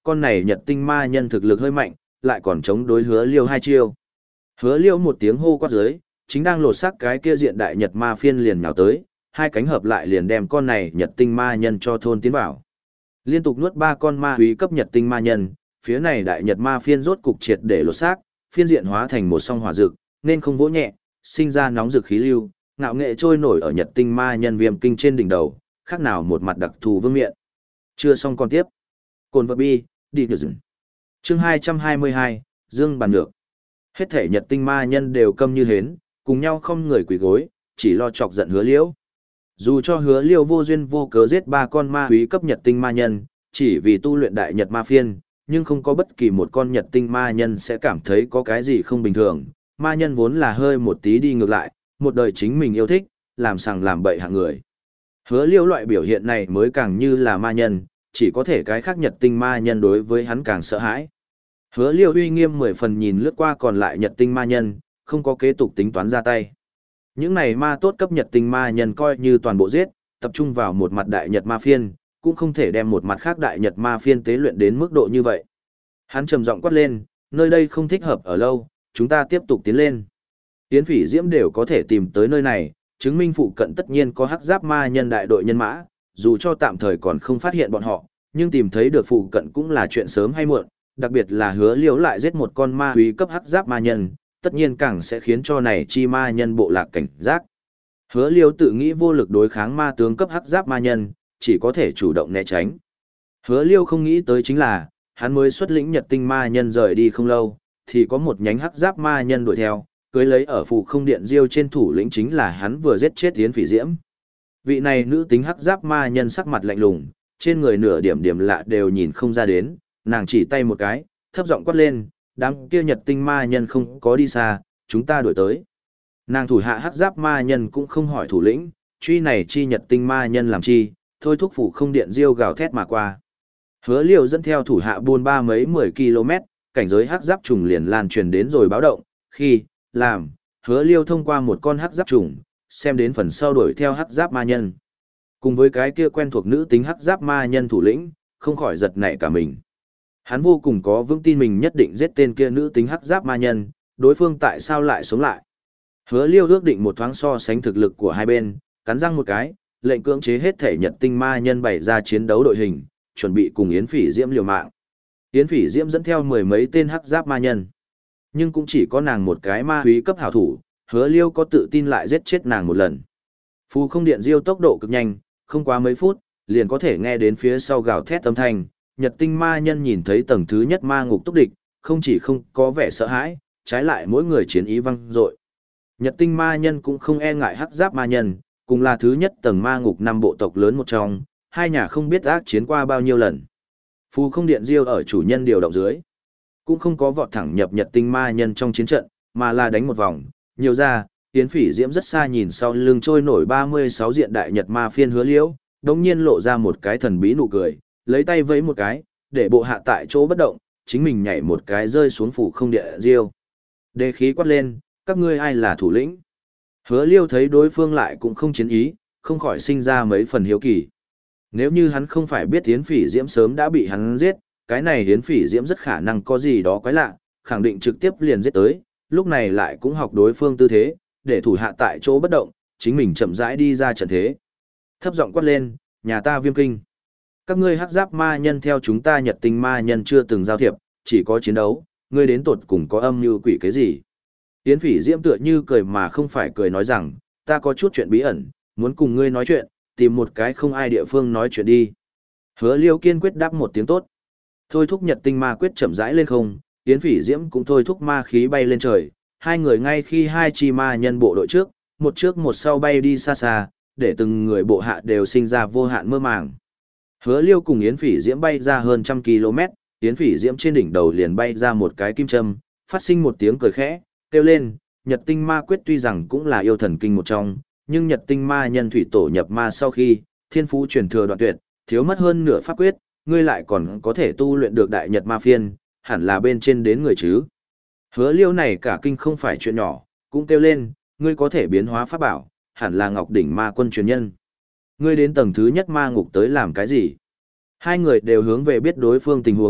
con này Nhật tinh ma nhân thực lực hơi mạnh, lại còn chống đối Hứa Liêu hai chiêu. Hứa Liêu một tiếng hô quát dưới, chính đang lột xác cái kia diện đại Nhật ma phiên liền nhào tới, hai cánh hợp lại liền đem con này Nhật tinh ma nhân cho thôn tiến vào. Liên tục nuốt ba con ma húy cấp Nhật tinh ma nhân, phía này đại Nhật ma phiên rốt cục triệt để lột xác, phiên diện hóa thành một song hỏa dược, nên không vỗ nhẹ, sinh ra nóng dược khí lưu, ngạo nghệ trôi nổi ở Nhật tinh ma nhân viêm kinh trên đỉnh đầu, khác nào một mặt đặc thù vương miện. Chưa xong còn tiếp. Cồn vật bi, đi nhờ dừng. Chương hai trăm hai mươi hai, Dương bàn được. Hết thể Nhật tinh ma nhân đều câm như hến, cùng nhau không người quỳ gối, chỉ lo chọc giận Hứa Liễu. Dù cho Hứa Liêu vô duyên vô cớ giết ba con ma húy cấp Nhật tinh ma nhân, chỉ vì tu luyện đại Nhật ma phiên, nhưng không có bất kỳ một con Nhật tinh ma nhân sẽ cảm thấy có cái gì không bình thường. Ma nhân vốn là hơi một tí đi ngược lại, một đời chính mình yêu thích, làm sằng làm bậy hạng người. Hứa Liêu loại biểu hiện này mới càng như là ma nhân, chỉ có thể cái khác Nhật tinh ma nhân đối với hắn càng sợ hãi. Hứa Liêu uy nghiêm mười phần nhìn lướt qua còn lại Nhật tinh ma nhân, không có kế tục tính toán ra tay. Những này ma tốt cấp Nhật tinh ma nhân coi như toàn bộ giết, tập trung vào một mặt đại Nhật ma phiên, cũng không thể đem một mặt khác đại Nhật ma phiên tế luyện đến mức độ như vậy. Hắn trầm giọng quát lên, nơi đây không thích hợp ở lâu, chúng ta tiếp tục tiến lên. Yến Phỉ Diễm đều có thể tìm tới nơi này, chứng minh phụ cận tất nhiên có hắc giáp ma nhân đại đội nhân mã, dù cho tạm thời còn không phát hiện bọn họ, nhưng tìm thấy được phụ cận cũng là chuyện sớm hay muộn, đặc biệt là Hứa Liễu lại giết một con ma húy cấp hắc giáp ma nhân, tất nhiên càng sẽ khiến cho này chi ma nhân bộ lạc cảnh giác. Hứa Liễu tự nghĩ vô lực đối kháng ma tướng cấp hắc giáp ma nhân, chỉ có thể chủ động né tránh. Hứa Liễu không nghĩ tới chính là, hắn mới xuất lĩnh Nhật tinh ma nhân rời đi không lâu, thì có một nhánh hắc giáp ma nhân đuổi theo, cưới lấy ở phụ không điện diêu trên thủ lĩnh chính là hắn vừa giết chết Yến Phỉ Diễm. Vị này nữ tính hắc giáp ma nhân sắc mặt lạnh lùng, trên người nửa điểm điểm lạ đều nhìn không ra đến, nàng chỉ tay một cái, thấp giọng quát lên, đám kia Nhật tinh ma nhân không có đi xa, chúng ta đuổi tới. Nàng thủ hạ hắc giáp ma nhân cũng không hỏi thủ lĩnh, truy này chi Nhật tinh ma nhân làm chi, thôi thúc phủ không điện diêu gào thét mà qua. Hứa Liêu dẫn theo thủ hạ buôn ba mấy mười km, cảnh giới hắc giáp trùng liền lan truyền đến rồi báo động, khi, làm, Hứa Liêu thông qua một con hắc giáp trùng, xem đến phần sau đuổi theo hắc giáp ma nhân. Cùng với cái kia quen thuộc nữ tính hắc giáp ma nhân thủ lĩnh, không khỏi giật nảy cả mình. Hắn vô cùng có vững tin mình nhất định giết tên kia nữ tính hắc giáp ma nhân, đối phương tại sao lại sống lại. Hứa Liêu ước định một thoáng so sánh thực lực của hai bên, cắn răng một cái, lệnh cưỡng chế hết thể Nhật tinh ma nhân bày ra chiến đấu đội hình, chuẩn bị cùng Yến Phỉ Diễm liều mạng. Yến Phỉ Diễm dẫn theo mười mấy tên hắc giáp ma nhân, nhưng cũng chỉ có nàng một cái ma húy cấp hảo thủ, Hứa Liêu có tự tin lại giết chết nàng một lần. Phù không điện diêu tốc độ cực nhanh, không quá mấy phút, liền có thể nghe đến phía sau gào thét âm thanh. Nhật tinh ma nhân nhìn thấy tầng thứ nhất ma ngục túc địch, không chỉ không có vẻ sợ hãi, trái lại mỗi người chiến ý văng dội. Nhật tinh ma nhân cũng không e ngại hắc giáp ma nhân, cùng là thứ nhất tầng ma ngục năm bộ tộc lớn một trong, hai nhà không biết ác chiến qua bao nhiêu lần. Phù không điện diêu ở chủ nhân điều động dưới, cũng không có vọt thẳng nhập Nhật tinh ma nhân trong chiến trận, mà là đánh một vòng, nhiều ra, Yến Phỉ Diễm rất xa nhìn sau lưng trôi nổi ba mươi sáu diện đại Nhật ma phiên Hứa Liễu, đống nhiên lộ ra một cái thần bí nụ cười, lấy tay vẫy một cái, để bộ hạ tại chỗ bất động, chính mình nhảy một cái rơi xuống phủ không địa diêu. Đề khí quát lên, các ngươi ai là thủ lĩnh? Hứa Liêu thấy đối phương lại cũng không chiến ý, không khỏi sinh ra mấy phần hiếu kỳ. Nếu như hắn không phải biết Yến Phỉ Diễm sớm đã bị hắn giết, cái này Yến Phỉ Diễm rất khả năng có gì đó quái lạ, khẳng định trực tiếp liền giết tới, lúc này lại cũng học đối phương tư thế, để thủ hạ tại chỗ bất động, chính mình chậm rãi đi ra trận thế. Thấp giọng quát lên, nhà ta Viêm Kinh. Các ngươi hắc giáp ma nhân theo chúng ta Nhật tinh ma nhân chưa từng giao thiệp, chỉ có chiến đấu, ngươi đến tột cùng có âm mưu quỷ cái gì? Yến Phỉ Diễm tựa như cười mà không phải cười nói rằng, ta có chút chuyện bí ẩn, muốn cùng ngươi nói chuyện, tìm một cái không ai địa phương nói chuyện đi. Hứa Liêu kiên quyết đáp một tiếng tốt. Thôi thúc Nhật tinh ma quyết chậm rãi lên không, Yến Phỉ Diễm cũng thôi thúc ma khí bay lên trời, hai người ngay khi hai chi ma nhân bộ đội trước, một trước một sau bay đi xa xa, để từng người bộ hạ đều sinh ra vô hạn mơ màng. Hứa Liêu cùng Yến Phỉ Diễm bay ra hơn trăm km, Yến Phỉ Diễm trên đỉnh đầu liền bay ra một cái kim châm, phát sinh một tiếng cười khẽ, kêu lên, Nhật tinh ma quyết tuy rằng cũng là yêu thần kinh một trong, nhưng Nhật tinh ma nhân thủy tổ nhập ma sau khi, thiên phú truyền thừa đoạn tuyệt, thiếu mất hơn nửa pháp quyết, ngươi lại còn có thể tu luyện được đại Nhật ma phiên, hẳn là bên trên đến người chứ. Hứa Liêu này cả kinh không phải chuyện nhỏ, cũng kêu lên, ngươi có thể biến hóa pháp bảo, hẳn là Ngọc đỉnh ma quân truyền nhân. Ngươi đến tầng thứ nhất ma ngục tới làm cái gì? Hai người đều hướng về biết đối phương tình huống,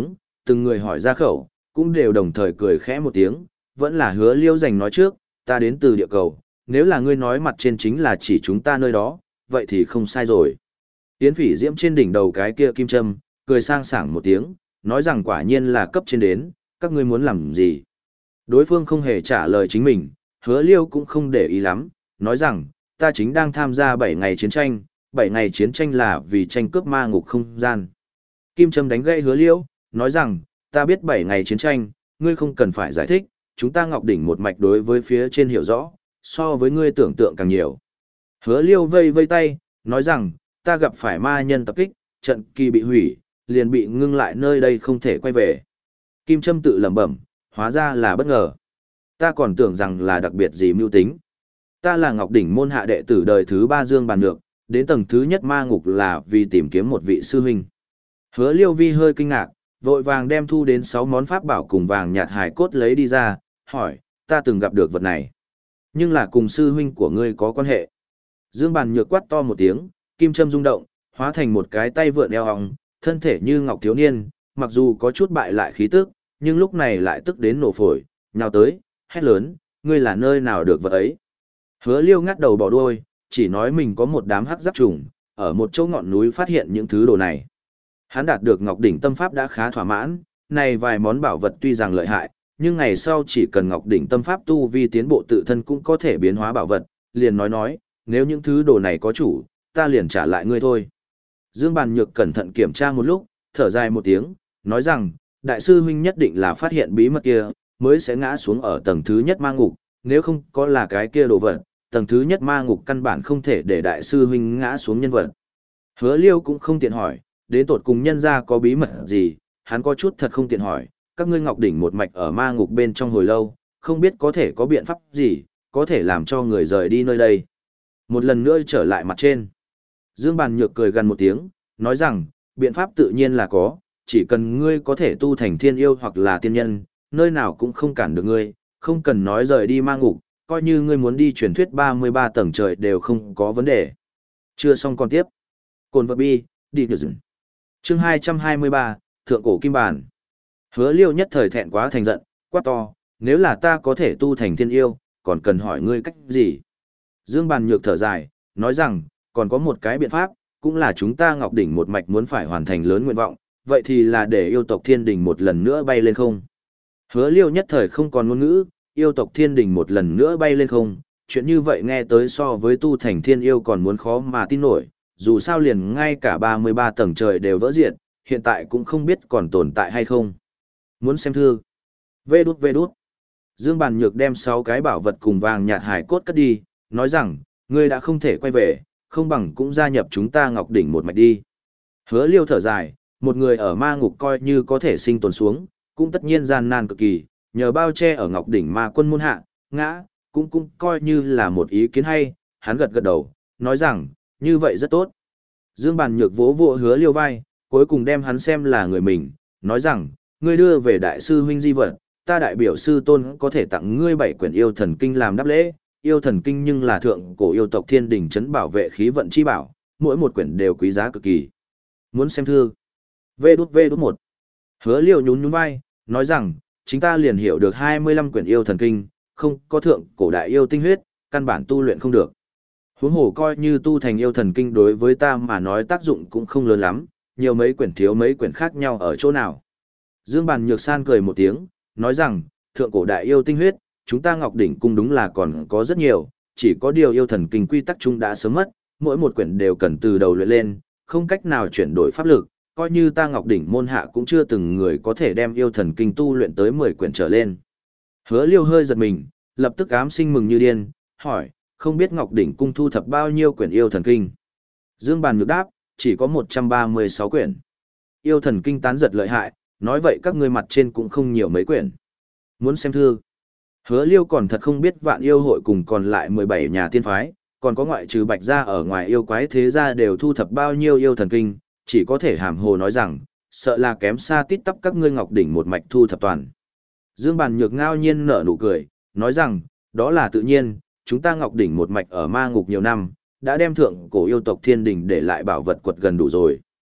từng người hỏi ra khẩu, cũng đều đồng thời cười khẽ một tiếng, vẫn là Hứa Liêu dành nói trước, ta đến từ địa cầu, nếu là ngươi nói mặt trên chính là chỉ chúng ta nơi đó, vậy thì không sai rồi. Yến Phỉ Diễm trên đỉnh đầu cái kia kim châm, cười sang sảng một tiếng, nói rằng quả nhiên là cấp trên đến, các ngươi muốn làm gì? Đối phương không hề trả lời chính mình, Hứa Liêu cũng không để ý lắm, nói rằng, ta chính đang tham gia bảy ngày chiến tranh, bảy ngày chiến tranh là vì tranh cướp ma ngục không gian. Kim Trâm đánh gãy Hứa Liêu, nói rằng, ta biết bảy ngày chiến tranh, ngươi không cần phải giải thích, chúng ta Ngọc Đỉnh một mạch đối với phía trên hiểu rõ, so với ngươi tưởng tượng càng nhiều. Hứa Liêu vây vây tay, nói rằng, ta gặp phải ma nhân tập kích, trận kỳ bị hủy, liền bị ngưng lại nơi đây không thể quay về. Kim Trâm tự lẩm bẩm, hóa ra là bất ngờ. Ta còn tưởng rằng là đặc biệt gì mưu tính. Ta là Ngọc Đỉnh môn hạ đệ tử đời thứ ba Dương Bàn Nhược, đến tầng thứ nhất ma ngục là vì tìm kiếm một vị sư huynh. Hứa Liêu Vi hơi kinh ngạc, vội vàng đem thu đến sáu món pháp bảo cùng vàng nhạt hài cốt lấy đi ra, hỏi, ta từng gặp được vật này. Nhưng là cùng sư huynh của ngươi có quan hệ. Dương Bàn Nhược quát to một tiếng, kim châm rung động, hóa thành một cái tay vượn eo họng, thân thể như ngọc thiếu niên, mặc dù có chút bại lại khí tức, nhưng lúc này lại tức đến nổ phổi, nhào tới, hét lớn, ngươi là nơi nào được vật ấy. Hứa Liêu ngắt đầu bỏ đuôi, chỉ nói mình có một đám hắc giáp trùng, ở một chỗ ngọn núi phát hiện những thứ đồ này. Hắn đạt được Ngọc Đỉnh Tâm Pháp đã khá thỏa mãn, này vài món bảo vật tuy rằng lợi hại, nhưng ngày sau chỉ cần Ngọc Đỉnh Tâm Pháp tu vi tiến bộ tự thân cũng có thể biến hóa bảo vật, liền nói nói, nếu những thứ đồ này có chủ, ta liền trả lại ngươi thôi. Dương Bàn Nhược cẩn thận kiểm tra một lúc, thở dài một tiếng, nói rằng, đại sư huynh nhất định là phát hiện bí mật kia, mới sẽ ngã xuống ở tầng thứ nhất ma ngục, nếu không có là cái kia đồ vật, tầng thứ nhất ma ngục căn bản không thể để đại sư huynh ngã xuống nhân vật. Hứa Liêu cũng không tiện hỏi, đến tột cùng nhân ra có bí mật gì, hắn có chút thật không tiện hỏi, các ngươi Ngọc Đỉnh một mạch ở ma ngục bên trong hồi lâu, không biết có thể có biện pháp gì, có thể làm cho người rời đi nơi đây. Một lần nữa trở lại mặt trên. Dương Bàn Nhược cười gần một tiếng, nói rằng, biện pháp tự nhiên là có, chỉ cần ngươi có thể tu thành thiên yêu hoặc là tiên nhân, nơi nào cũng không cản được ngươi, không cần nói rời đi ma ngục, coi như ngươi muốn đi truyền thuyết ba mươi ba tầng trời đều không có vấn đề. Chưa xong còn tiếp. Cồn vật bi, đi nhờ dừng. Chương hai trăm hai mươi ba, Thượng Cổ Kim Bản. Hứa Liêu nhất thời thẹn quá thành giận, quát to, nếu là ta có thể tu thành thiên yêu, còn cần hỏi ngươi cách gì? Dương Bàn Nhược thở dài, nói rằng, còn có một cái biện pháp, cũng là chúng ta Ngọc Đỉnh một mạch muốn phải hoàn thành lớn nguyện vọng, vậy thì là để yêu tộc thiên đình một lần nữa bay lên không. Hứa Liêu nhất thời không còn ngôn ngữ, yêu tộc thiên đình một lần nữa bay lên không, chuyện như vậy nghe tới so với tu thành thiên yêu còn muốn khó mà tin nổi, dù sao liền ngay cả ba mươi ba tầng trời đều vỡ diệt, hiện tại cũng không biết còn tồn tại hay không. Muốn xem thư. Vê đút vê đút. Dương Bàn Nhược đem sáu cái bảo vật cùng vàng nhạt hải cốt cất đi, nói rằng, ngươi đã không thể quay về, không bằng cũng gia nhập chúng ta Ngọc Đỉnh một mạch đi. Hứa Liêu thở dài, một người ở ma ngục coi như có thể sinh tồn xuống, cũng tất nhiên gian nan cực kỳ, nhờ bao che ở Ngọc Đỉnh ma quân môn hạ, ngã, cũng cũng coi như là một ý kiến hay, hắn gật gật đầu, nói rằng, như vậy rất tốt. Dương Bàn Nhược vỗ vỗ Hứa Liêu vai, cuối cùng đem hắn xem là người mình, nói rằng, ngươi đưa về đại sư huynh di vật, ta đại biểu sư tôn có thể tặng ngươi bảy quyển yêu thần kinh làm đáp lễ, yêu thần kinh nhưng là thượng cổ yêu tộc thiên đình trấn bảo vệ khí vận chi bảo, mỗi một quyển đều quý giá cực kỳ. Muốn xem thư? Vê đút vê đút một. Hứa Liêu nhún nhún vai, nói rằng, chính ta liền hiểu được hai mươi lăm quyển yêu thần kinh, không có thượng cổ đại yêu tinh huyết, căn bản tu luyện không được. Huống hồ coi như tu thành yêu thần kinh đối với ta mà nói tác dụng cũng không lớn lắm, nhiều mấy quyển thiếu mấy quyển khác nhau ở chỗ nào. Dương Bàn Nhược San cười một tiếng, nói rằng, thượng cổ đại yêu tinh huyết, chúng ta Ngọc Đỉnh cung đúng là còn có rất nhiều, chỉ có điều yêu thần kinh quy tắc chung đã sớm mất, mỗi một quyển đều cần từ đầu luyện lên, không cách nào chuyển đổi pháp lực, coi như ta Ngọc Đỉnh môn hạ cũng chưa từng người có thể đem yêu thần kinh tu luyện tới mười quyển trở lên. Hứa Liêu hơi giật mình, lập tức ám sinh mừng như điên, hỏi, không biết Ngọc Đỉnh cung thu thập bao nhiêu quyển yêu thần kinh? Dương Bàn Nhược đáp, chỉ có một trăm ba mươi sáu quyển. Yêu thần kinh tán giật lợi hại, nói vậy các ngươi mặt trên cũng không nhiều mấy quyển. Muốn xem thư? Hứa Liêu còn thật không biết Vạn Yêu hội cùng còn lại mười bảy nhà tiên phái, còn có ngoại trừ Bạch gia ở ngoài yêu quái thế gia đều thu thập bao nhiêu yêu thần kinh, chỉ có thể hàm hồ nói rằng, sợ là kém xa tít tắp các ngươi Ngọc Đỉnh một mạch thu thập toàn. Dương Bàn Nhược ngao nhiên nở nụ cười, nói rằng, đó là tự nhiên, chúng ta Ngọc Đỉnh một mạch ở ma ngục nhiều năm, đã đem thượng cổ yêu tộc thiên đình để lại bảo vật quật gần đủ rồi.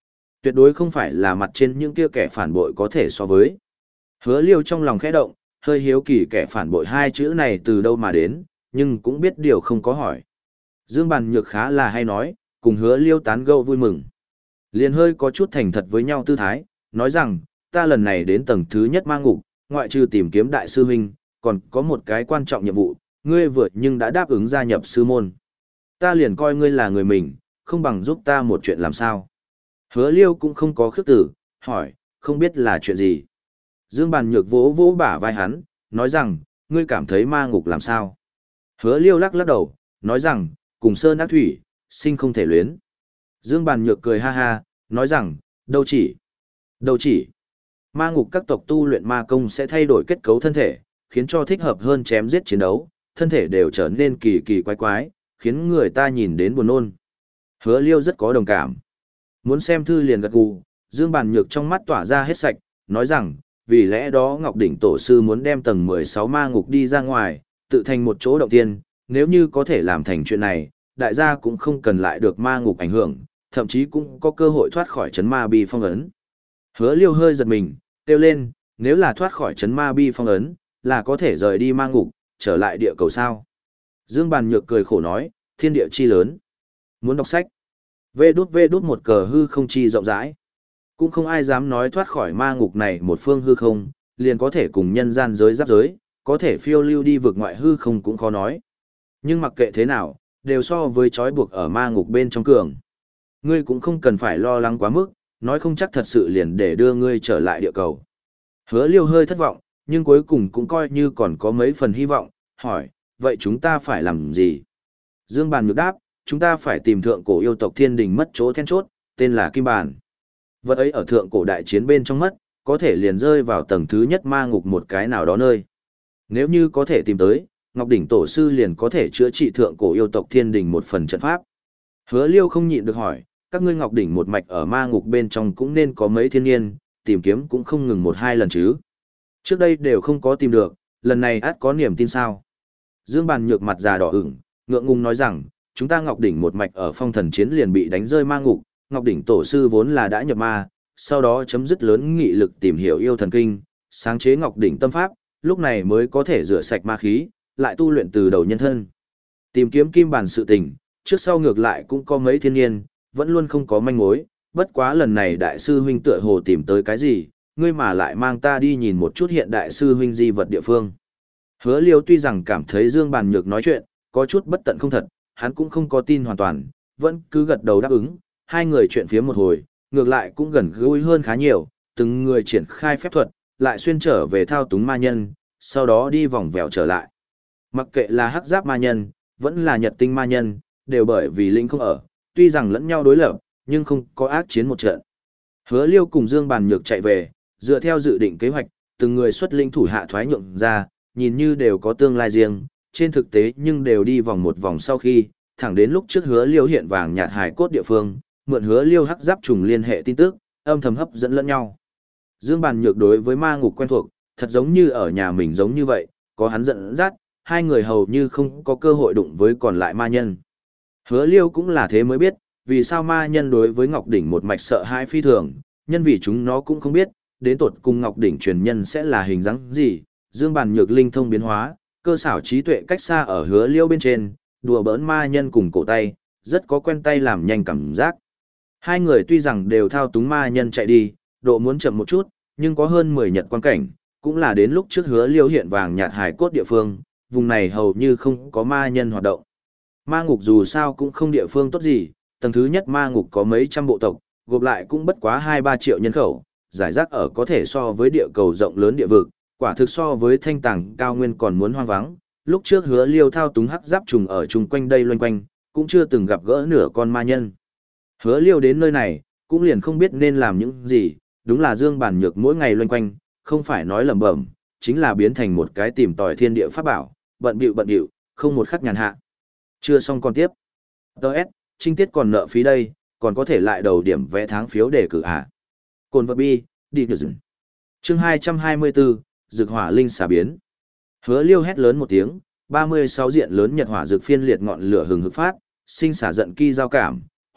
Tuyệt đối không phải là mặt trên những kia kẻ phản bội có thể so với. Hứa Liêu trong lòng khẽ động, hơi hiếu kỳ kẻ phản bội hai chữ này từ đâu mà đến, nhưng cũng biết điều không có hỏi. Dương Bàn Nhược khá là hay nói, cùng Hứa Liêu tán gẫu vui mừng. Liền hơi có chút thành thật với nhau tư thái, nói rằng, ta lần này đến tầng thứ nhất ma ngục, ngoại trừ tìm kiếm đại sư huynh, còn có một cái quan trọng nhiệm vụ, ngươi vượt nhưng đã đáp ứng gia nhập sư môn. Ta liền coi ngươi là người mình, không bằng giúp ta một chuyện làm sao. Hứa Liêu cũng không có khước tử, hỏi, không biết là chuyện gì. Dương Bàn Nhược vỗ vỗ bả vai hắn, nói rằng, ngươi cảm thấy ma ngục làm sao. Hứa Liêu lắc lắc đầu, nói rằng, cùng sơn ác thủy, sinh không thể luyến. Dương Bàn Nhược cười ha ha, nói rằng, đâu chỉ, đâu chỉ. Ma ngục các tộc tu luyện ma công sẽ thay đổi kết cấu thân thể, khiến cho thích hợp hơn chém giết chiến đấu, thân thể đều trở nên kỳ kỳ quái quái, khiến người ta nhìn đến buồn nôn. Hứa Liêu rất có đồng cảm. Muốn xem thư liền gật gù, Dương Bàn Nhược trong mắt tỏa ra hết sạch, nói rằng, vì lẽ đó Ngọc Đỉnh Tổ sư muốn đem tầng mười sáu ma ngục đi ra ngoài, tự thành một chỗ động tiên, nếu như có thể làm thành chuyện này, đại gia cũng không cần lại được ma ngục ảnh hưởng, thậm chí cũng có cơ hội thoát khỏi chấn ma bi phong ấn. Hứa Liêu hơi giật mình, kêu lên, nếu là thoát khỏi chấn ma bi phong ấn, là có thể rời đi ma ngục, trở lại địa cầu sao. Dương Bàn Nhược cười khổ nói, thiên địa chi lớn. Muốn đọc sách. Vê đút vê đút một cờ hư không chi rộng rãi. Cũng không ai dám nói thoát khỏi ma ngục này một phương hư không, liền có thể cùng nhân gian giới giáp giới, có thể phiêu lưu đi vượt ngoại hư không cũng khó nói. Nhưng mặc kệ thế nào, đều so với trói buộc ở ma ngục bên trong cường. Ngươi cũng không cần phải lo lắng quá mức, nói không chắc thật sự liền để đưa ngươi trở lại địa cầu. Hứa Liêu hơi thất vọng, nhưng cuối cùng cũng coi như còn có mấy phần hy vọng, hỏi, vậy chúng ta phải làm gì? Dương Bàn Nhược đáp, chúng ta phải tìm thượng cổ yêu tộc thiên đình mất chỗ then chốt, tên là Kim Bàn. Vật ấy ở thượng cổ đại chiến bên trong mất, có thể liền rơi vào tầng thứ nhất ma ngục một cái nào đó nơi. Nếu như có thể tìm tới, Ngọc Đỉnh Tổ sư liền có thể chữa trị thượng cổ yêu tộc thiên đình một phần trận pháp. Hứa Liêu không nhịn được hỏi, các ngươi Ngọc Đỉnh một mạch ở ma ngục bên trong cũng nên có mấy thiên niên, tìm kiếm cũng không ngừng một hai lần chứ. Trước đây đều không có tìm được, lần này ắt có niềm tin sao. Dương Bàn Nhược mặt già đỏ ửng, ngượng ngùng nói rằng, chúng ta Ngọc Đỉnh một mạch ở phong thần chiến liền bị đánh rơi ma ngục, Ngọc Đỉnh Tổ sư vốn là đã nhập ma, sau đó chấm dứt lớn nghị lực tìm hiểu yêu thần kinh, sáng chế Ngọc Đỉnh tâm pháp, lúc này mới có thể rửa sạch ma khí, lại tu luyện từ đầu nhân thân. Tìm kiếm Kim Bàn sự tình, trước sau ngược lại cũng có mấy thiên niên, vẫn luôn không có manh mối, bất quá lần này đại sư huynh tựa hồ tìm tới cái gì, ngươi mà lại mang ta đi nhìn một chút hiện đại sư huynh di vật địa phương. Hứa Liêu tuy rằng cảm thấy Dương Bàn Nhược nói chuyện, có chút bất tận không thật, hắn cũng không có tin hoàn toàn, vẫn cứ gật đầu đáp ứng, hai người chuyện phía một hồi, ngược lại cũng gần gũi hơn khá nhiều, từng người triển khai phép thuật, lại xuyên trở về thao túng ma nhân, sau đó đi vòng vèo trở lại. Mặc kệ là hắc giáp ma nhân, vẫn là nhật tinh ma nhân, đều bởi vì linh không ở, tuy rằng lẫn nhau đối lập, nhưng không có ác chiến một trận. Hứa Liêu cùng Dương Bàn Nhược chạy về, dựa theo dự định kế hoạch, từng người xuất linh thủ hạ thoái nhượng ra, nhìn như đều có tương lai riêng, trên thực tế nhưng đều đi vòng một vòng sau khi, thẳng đến lúc trước Hứa Liêu hiện vàng nhạt hài cốt địa phương, mượn Hứa Liêu hắc giáp trùng liên hệ tin tức, âm thầm hấp dẫn lẫn nhau. Dương Bàn Nhược đối với ma ngục quen thuộc, thật giống như ở nhà mình giống như vậy, có hắn dẫn dắt, hai người hầu như không có cơ hội đụng với còn lại ma nhân. Hứa Liêu cũng là thế mới biết, vì sao ma nhân đối với Ngọc Đỉnh một mạch sợ hãi phi thường, nhân vì chúng nó cũng không biết, đến tột cùng Ngọc Đỉnh truyền nhân sẽ là hình dáng gì, Dương Bàn Nhược linh thông biến hóa, cơ xảo trí tuệ cách xa ở Hứa Liêu bên trên, đùa bỡn ma nhân cùng cổ tay, rất có quen tay làm nhanh cảm giác. Hai người tuy rằng đều thao túng ma nhân chạy đi, độ muốn chậm một chút, nhưng có hơn mười nhật quan cảnh, cũng là đến lúc trước Hứa Liêu hiện vàng nhạt hài cốt địa phương, vùng này hầu như không có ma nhân hoạt động. Ma ngục dù sao cũng không địa phương tốt gì, tầng thứ nhất ma ngục có mấy trăm bộ tộc, gộp lại cũng bất quá hai ba triệu nhân khẩu, giải rác ở có thể so với địa cầu rộng lớn địa vực, quả thực so với thanh tàng cao nguyên còn muốn hoang vắng. Lúc trước Hứa Liêu thao túng hắc giáp trùng ở chung quanh đây loanh quanh, cũng chưa từng gặp gỡ nửa con ma nhân. Hứa Liêu đến nơi này, cũng liền không biết nên làm những gì, đúng là Dương Bàn Nhược mỗi ngày loanh quanh, không phải nói lẩm bẩm, chính là biến thành một cái tìm tòi thiên địa pháp bảo, bận bịu bận bịu, không một khắc nhàn hạ. Chưa xong còn tiếp. Đợt, trinh tiết còn nợ phí đây, còn có thể lại đầu điểm vẽ tháng phiếu đề cử à. Cồn vật bi, đi nhờ dừng. Chương hai trăm hai mươi bốn, Dược Hỏa Linh xà biến. Hứa Liêu hét lớn một tiếng, ba mươi sáu diện lớn nhật hỏa dược phiên liệt ngọn lửa hừng hực phát, sinh xả giận ki giao cảm,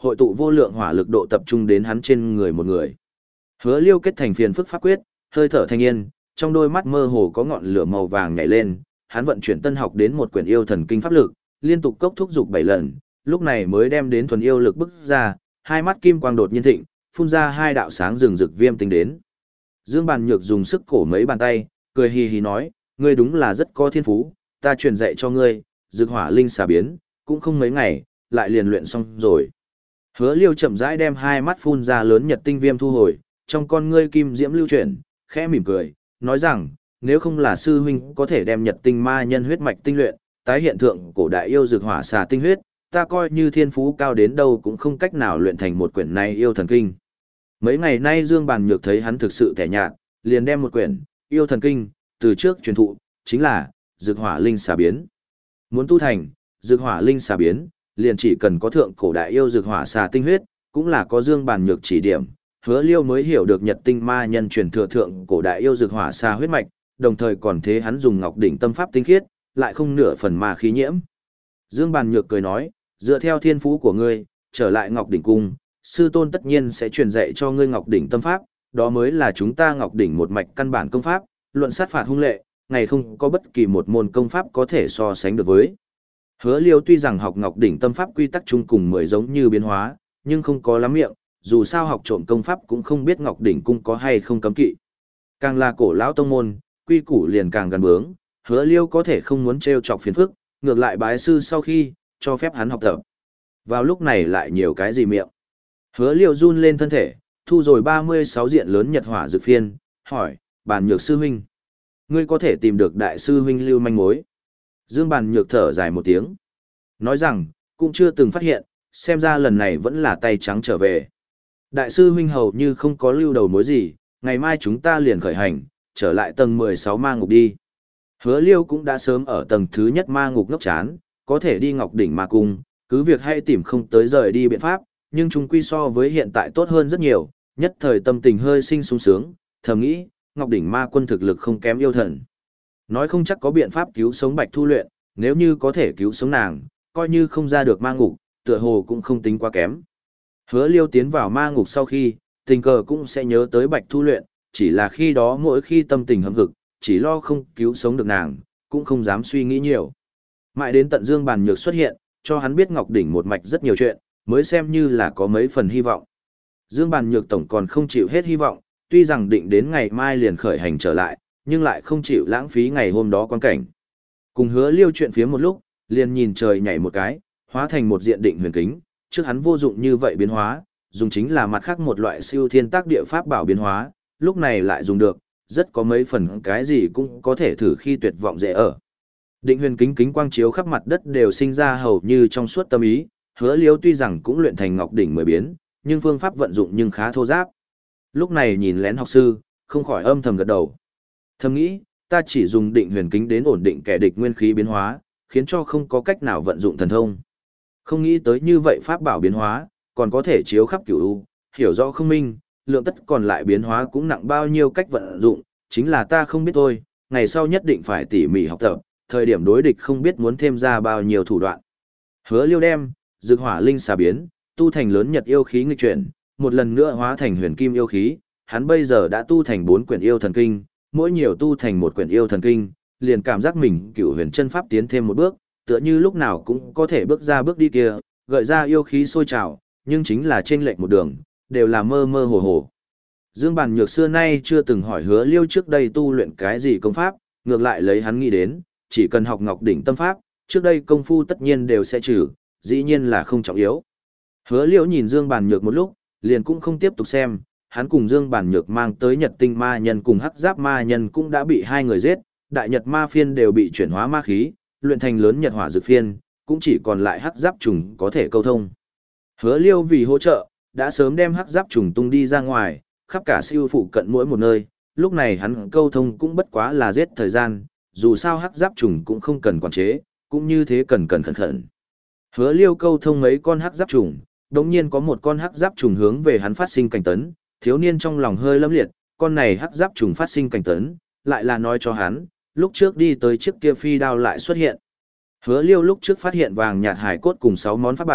hội tụ vô lượng hỏa lực độ tập trung đến hắn trên người một người. Hứa Liêu kết thành phiền phức pháp quyết, hơi thở thanh yên, trong đôi mắt mơ hồ có ngọn lửa màu vàng nhảy lên, hắn vận chuyển tân học đến một quyển yêu thần kinh pháp lực, liên tục cốc thúc dục bảy lần, lúc này mới đem đến thuần yêu lực bức ra, hai mắt kim quang đột nhiên thịnh, phun ra hai đạo sáng rừng rực viêm tinh đến. Dương Bàn Nhược dùng sức cổ mấy bàn tay, cười hì hì nói, ngươi đúng là rất có thiên phú, ta truyền dạy cho ngươi, dược hỏa linh xà biến, cũng không mấy ngày, lại liền luyện xong rồi. Hứa Liêu chậm rãi đem hai mắt phun ra lớn nhật tinh viêm thu hồi, trong con ngươi kim diễm lưu chuyển, khẽ mỉm cười, nói rằng, nếu không là sư huynh có thể đem nhật tinh ma nhân huyết mạch tinh luyện, tái hiện thượng cổ đại yêu dược hỏa xà tinh huyết, ta coi như thiên phú cao đến đâu cũng không cách nào luyện thành một quyển này yêu thần kinh. Mấy ngày nay Dương Bàn Nhược thấy hắn thực sự tẻ nhạt, liền đem một quyển yêu thần kinh từ trước truyền thụ, chính là dược hỏa linh xà biến. Muốn tu thành dược hỏa linh xà biến, liền chỉ cần có thượng cổ đại yêu dược hỏa xà tinh huyết, cũng là có Dương Bàn Nhược chỉ điểm, Hứa Liêu mới hiểu được nhật tinh ma nhân truyền thừa thượng cổ đại yêu dược hỏa xà huyết mạch, đồng thời còn thế hắn dùng ngọc đỉnh tâm pháp tinh khiết, lại không nửa phần ma khí nhiễm. Dương Bàn Nhược cười nói, dựa theo thiên phú của ngươi, trở lại Ngọc Đỉnh Cung, sư tôn tất nhiên sẽ truyền dạy cho ngươi Ngọc Đỉnh tâm pháp, đó mới là chúng ta Ngọc Đỉnh một mạch căn bản công pháp, luận sát phạt hung lệ, ngày không có bất kỳ một môn công pháp có thể so sánh được với. Hứa Liêu tuy rằng học Ngọc Đỉnh tâm pháp quy tắc chung cùng mười giống như biến hóa, nhưng không có lắm miệng, dù sao học trộm công pháp cũng không biết Ngọc Đỉnh Cung có hay không cấm kỵ. Càng là cổ lão tông môn, quy củ liền càng gần bướng, Hứa Liêu có thể không muốn trêu chọc phiền phức, ngược lại bái sư sau khi, cho phép hắn học tập. Vào lúc này lại nhiều cái gì miệng. Hứa Liêu run lên thân thể, thu rồi ba mươi sáu diện lớn nhật hỏa dược phiên, hỏi, Bàn Nhược sư huynh. Ngươi có thể tìm được đại sư huynh lưu manh mối. Dương Bàn Nhược thở dài một tiếng. Nói rằng, cũng chưa từng phát hiện, xem ra lần này vẫn là tay trắng trở về. Đại sư huynh hầu như không có lưu đầu mối gì, ngày mai chúng ta liền khởi hành, trở lại tầng mười sáu ma ngục đi. Hứa Liêu cũng đã sớm ở tầng thứ nhất ma ngục ngốc chán, có thể đi Ngọc Đỉnh ma cung, cứ việc hay tìm không tới rời đi biện pháp, nhưng chúng quy so với hiện tại tốt hơn rất nhiều, nhất thời tâm tình hơi sinh sung sướng, thầm nghĩ, Ngọc Đỉnh ma quân thực lực không kém yêu thần. Nói không chắc có biện pháp cứu sống Bạch Thu Luyện, nếu như có thể cứu sống nàng, coi như không ra được ma ngục, tựa hồ cũng không tính quá kém. Hứa Liêu tiến vào ma ngục sau khi, tình cờ cũng sẽ nhớ tới Bạch Thu Luyện, chỉ là khi đó mỗi khi tâm tình hâm hực, chỉ lo không cứu sống được nàng, cũng không dám suy nghĩ nhiều. Mãi đến tận Dương Bàn Nhược xuất hiện, cho hắn biết Ngọc Đỉnh một mạch rất nhiều chuyện, mới xem như là có mấy phần hy vọng. Dương Bàn Nhược tổng còn không chịu hết hy vọng, tuy rằng định đến ngày mai liền khởi hành trở lại, nhưng lại không chịu lãng phí ngày hôm đó quan cảnh. Cùng Hứa Liêu chuyện phía một lúc, liền nhìn trời nhảy một cái, hóa thành một diện định huyền kính, trước hắn vô dụng như vậy biến hóa, dùng chính là mặt khác một loại siêu thiên tác địa pháp bảo biến hóa, lúc này lại dùng được, rất có mấy phần cái gì cũng có thể thử khi tuyệt vọng dễ ở. Định huyền kính kính quang chiếu khắp mặt đất đều sinh ra hầu như trong suốt tâm ý, Hứa Liêu tuy rằng cũng luyện thành Ngọc Đỉnh mười biến, nhưng phương pháp vận dụng nhưng khá thô giáp. Lúc này nhìn lén học sư, không khỏi âm thầm gật đầu. Thầm nghĩ, ta chỉ dùng định huyền kính đến ổn định kẻ địch nguyên khí biến hóa, khiến cho không có cách nào vận dụng thần thông. Không nghĩ tới như vậy pháp bảo biến hóa, còn có thể chiếu khắp cửu u, hiểu rõ không minh, lượng tất còn lại biến hóa cũng nặng bao nhiêu cách vận dụng, chính là ta không biết thôi, ngày sau nhất định phải tỉ mỉ học tập, thời điểm đối địch không biết muốn thêm ra bao nhiêu thủ đoạn. Hứa Liêu đem dược hỏa linh xà biến, tu thành lớn nhật yêu khí nghịch chuyển, một lần nữa hóa thành huyền kim yêu khí, hắn bây giờ đã tu thành bốn quyển yêu thần kinh, mỗi nhiều tu thành một quyển yêu thần kinh, liền cảm giác mình cửu huyền chân pháp tiến thêm một bước, tựa như lúc nào cũng có thể bước ra bước đi kia, gợi ra yêu khí sôi trào, nhưng chính là chênh lệch một đường, đều là mơ mơ hồ hồ. Dương Bàn Nhược xưa nay chưa từng hỏi Hứa Liêu trước đây tu luyện cái gì công pháp, ngược lại lấy hắn nghĩ đến, chỉ cần học Ngọc Đỉnh tâm pháp, trước đây công phu tất nhiên đều sẽ trừ, dĩ nhiên là không trọng yếu. Hứa Liêu nhìn Dương Bàn Nhược một lúc, liền cũng không tiếp tục xem, hắn cùng Dương Bàn Nhược mang tới Nhật Tinh ma nhân cùng Hắc Giáp ma nhân cũng đã bị hai người giết, Đại Nhật ma phiên đều bị chuyển hóa ma khí, luyện thành lớn Nhật hỏa dược phiên, cũng chỉ còn lại Hắc Giáp trùng có thể câu thông. Hứa Liêu vì hỗ trợ, đã sớm đem Hắc Giáp trùng tung đi ra ngoài, khắp cả siêu phụ cận mỗi một nơi, lúc này hắn câu thông cũng bất quá là giết thời gian, dù sao Hắc Giáp trùng cũng không cần quản chế, cũng như thế cần cần khẩn khẩn. Hứa Liêu câu thông mấy con Hắc Giáp trùng, đống nhiên có một con Hắc Giáp trùng hướng về hắn phát sinh cảnh tấn, thiếu niên trong lòng hơi lâm liệt, con này Hắc Giáp trùng phát sinh cảnh tấn, lại là nói cho hắn, lúc trước đi tới chiếc kia phi đao lại xuất hiện. Hứa Liêu lúc trước phát hiện vàng nhạt hải cốt cùng sáu món pháp bảo,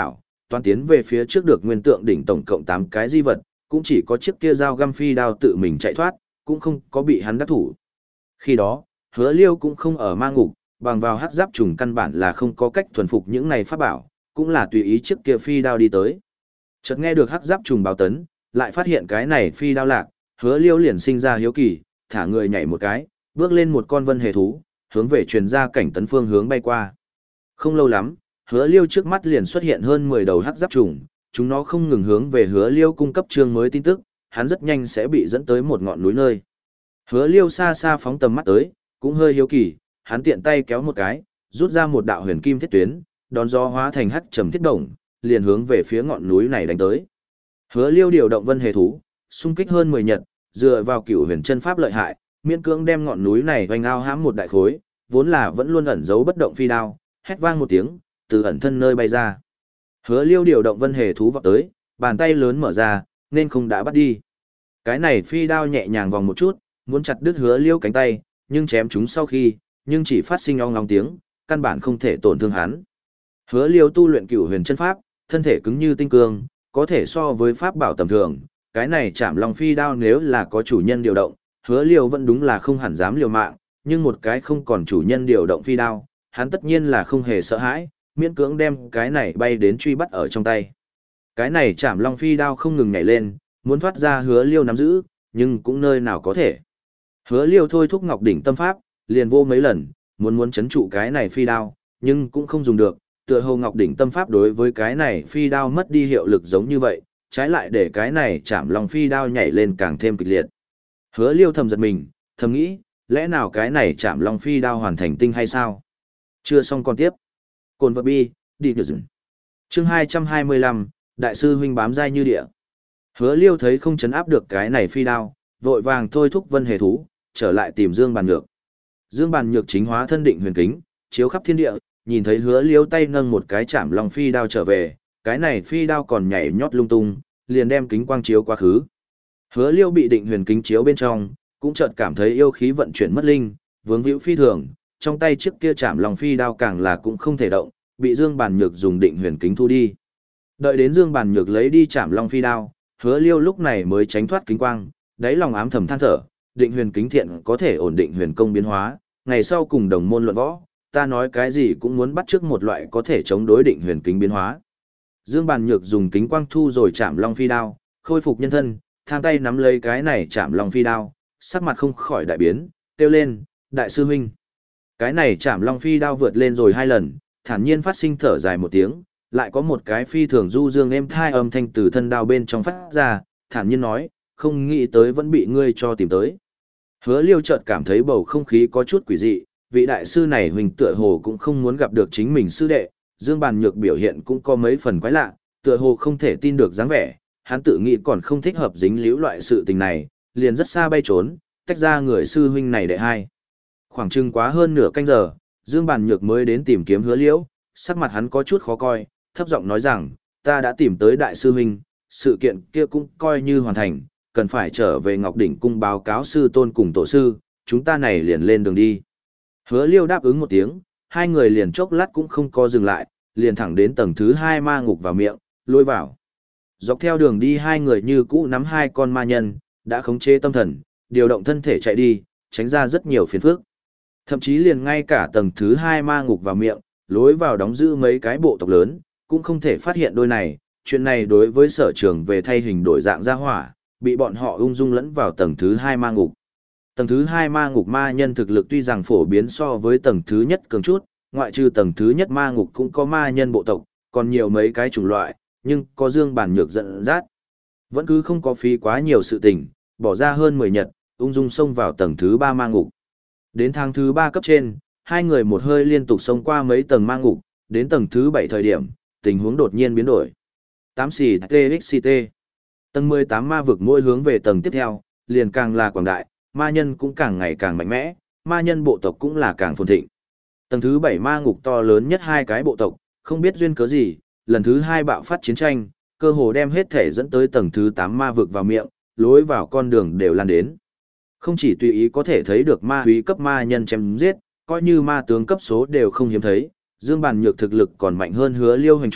toàn tiến về phía trước được nguyên tượng đỉnh tổng cộng tám cái di vật, cũng chỉ có chiếc kia dao găm phi đao tự mình chạy thoát, cũng không có bị hắn đắc thủ. Khi đó, Hứa Liêu cũng không ở ma ngục, bằng vào hắc giáp trùng căn bản là không có cách thuần phục những này pháp bảo, cũng là tùy ý chiếc kia phi đao đi tới. Chợt nghe được hắc giáp trùng báo tấn, lại phát hiện cái này phi đao lạc, Hứa Liêu liền sinh ra hiếu kỳ, thả người nhảy một cái, bước lên một con vân hề thú, hướng về truyền ra cảnh tấn phương hướng bay qua. Không lâu lắm, Hứa Liêu trước mắt liền xuất hiện hơn mười đầu hắc giáp trùng, chúng nó không ngừng hướng về Hứa Liêu cung cấp chương mới tin tức, hắn rất nhanh sẽ bị dẫn tới một ngọn núi nơi. Hứa Liêu xa xa phóng tầm mắt tới, cũng hơi hiếu kỳ, hắn tiện tay kéo một cái, rút ra một đạo huyền kim thiết tuyến, đón gió hóa thành hắc trầm thiết đồng, liền hướng về phía ngọn núi này đánh tới. Hứa Liêu điều động vân hề thú, xung kích hơn mười nhật, dựa vào cửu huyền chân pháp lợi hại, miễn cưỡng đem ngọn núi này vành ao hãm một đại khối, vốn là vẫn luôn ẩn giấu bất động phi đao, hét vang một tiếng, từ ẩn thân nơi bay ra. Hứa Liêu điều động vân hề thú vọt tới, bàn tay lớn mở ra, nên không đã bắt đi. Cái này phi đao nhẹ nhàng vòng một chút, muốn chặt đứt Hứa Liêu cánh tay, nhưng chém chúng sau khi, nhưng chỉ phát sinh ong ong tiếng, căn bản không thể tổn thương hắn. Hứa Liêu tu luyện cửu huyền chân pháp, thân thể cứng như tinh cương, có thể so với pháp bảo tầm thường, cái này chạm long phi đao nếu là có chủ nhân điều động, Hứa Liêu vẫn đúng là không hẳn dám liều mạng, nhưng một cái không còn chủ nhân điều động phi đao, hắn tất nhiên là không hề sợ hãi, miễn cưỡng đem cái này bay đến truy bắt ở trong tay. Cái này chạm long phi đao không ngừng nhảy lên, muốn thoát ra Hứa Liêu nắm giữ, nhưng cũng nơi nào có thể. Hứa Liêu thôi thúc Ngọc đỉnh tâm pháp, liền vô mấy lần, muốn muốn chấn trụ cái này phi đao, nhưng cũng không dùng được, tựa hồ Ngọc đỉnh tâm pháp đối với cái này phi đao mất đi hiệu lực giống như vậy, trái lại để cái này chạm long phi đao nhảy lên càng thêm kịch liệt. Hứa Liêu thầm giật mình, thầm nghĩ, lẽ nào cái này chạm long phi đao hoàn thành tinh hay sao? Chưa xong còn tiếp. Cồn vật bi, đi nhờ dừng. Chương hai trăm hai mươi lăm, Đại sư huynh bám dai như địa. Hứa Liêu thấy không chấn áp được cái này phi đao, vội vàng thôi thúc vân hề thú, trở lại tìm Dương Bàn Nhược. Dương Bàn Nhược chính hóa thân định huyền kính, chiếu khắp thiên địa, nhìn thấy Hứa Liêu tay nâng một cái chạm long phi đao trở về, cái này phi đao còn nhảy nhót lung tung, liền đem kính quang chiếu quá khứ. Hứa Liêu bị định huyền kính chiếu bên trong, cũng chợt cảm thấy yêu khí vận chuyển mất linh, vướng víu phi thường, trong tay chiếc kia chạm long phi đao càng là cũng không thể động, bị Dương Bàn Nhược dùng định huyền kính thu đi. Đợi đến Dương Bàn Nhược lấy đi chạm long phi đao, Hứa Liêu lúc này mới tránh thoát kính quang, đáy lòng ám thầm than thở, định huyền kính thiện có thể ổn định huyền công biến hóa, ngày sau cùng đồng môn luận võ, ta nói cái gì cũng muốn bắt trước một loại có thể chống đối định huyền kính biến hóa. Dương Bàn Nhược dùng kính quang thu rồi chạm long phi đao, khôi phục nhân thân, tham tay nắm lấy cái này chạm long phi đao, sắc mặt không khỏi đại biến, kêu lên, đại sư huynh. Cái này chạm long phi đao vượt lên rồi hai lần, thản nhiên phát sinh thở dài một tiếng, lại có một cái phi thường du dương êm thai âm thanh từ thân đao bên trong phát ra, thản nhiên nói, không nghĩ tới vẫn bị ngươi cho tìm tới. Hứa Liêu chợt cảm thấy bầu không khí có chút quỷ dị, vị đại sư này huynh tựa hồ cũng không muốn gặp được chính mình sư đệ, Dương Bàn Nhược biểu hiện cũng có mấy phần quái lạ, tựa hồ không thể tin được dáng vẻ, hắn tự nghĩ còn không thích hợp dính líu loại sự tình này, liền rất xa bay trốn, tách ra người sư huynh này đệ hai. Khoảng chừng quá hơn nửa canh giờ, Dương Bàn Nhược mới đến tìm kiếm Hứa Liễu, sắc mặt hắn có chút khó coi, thấp giọng nói rằng, ta đã tìm tới đại sư huynh, sự kiện kia cũng coi như hoàn thành, cần phải trở về Ngọc Đỉnh cung báo cáo sư tôn cùng tổ sư, chúng ta này liền lên đường đi. Hứa Liêu đáp ứng một tiếng, hai người liền chốc lát cũng không có dừng lại, liền thẳng đến tầng thứ hai ma ngục vào miệng, lôi vào. Dọc theo đường đi hai người như cũ nắm hai con ma nhân, đã khống chế tâm thần, điều động thân thể chạy đi, tránh ra rất nhiều phiền phức. Thậm chí liền ngay cả tầng thứ hai ma ngục vào miệng, lối vào đóng giữ mấy cái bộ tộc lớn, cũng không thể phát hiện đôi này, chuyện này đối với sở trường về thay hình đổi dạng ra hỏa, bị bọn họ ung dung lẫn vào tầng thứ hai ma ngục. Tầng thứ hai ma ngục ma nhân thực lực tuy rằng phổ biến so với tầng thứ nhất cường chút, ngoại trừ tầng thứ nhất ma ngục cũng có ma nhân bộ tộc, còn nhiều mấy cái chủng loại, nhưng có Dương Bàn Nhược dẫn dắt. Vẫn cứ không có phí quá nhiều sự tình, bỏ ra hơn mười nhật, ung dung xông vào tầng thứ ba ma ngục. Đến tháng thứ ba cấp trên, hai người một hơi liên tục xông qua mấy tầng ma ngục, đến tầng thứ bảy thời điểm, tình huống đột nhiên biến đổi. tám xì tê ích xê tê. Tầng mười tám ma vực mỗi hướng về tầng tiếp theo, liền càng là quảng đại, ma nhân cũng càng ngày càng mạnh mẽ, ma nhân bộ tộc cũng là càng phồn thịnh. Tầng thứ bảy ma ngục to lớn nhất hai cái bộ tộc, không biết duyên cớ gì, lần thứ hai bạo phát chiến tranh, cơ hồ đem hết thể dẫn tới tầng thứ tám ma vực vào miệng, lối vào con đường đều lan đến. Không chỉ tùy ý có thể thấy được ma húy cấp ma nhân chém giết, coi như ma tướng cấp số đều không hiếm thấy, Dương Bàn Nhược thực lực còn mạnh hơn Hứa Liêu hành chút,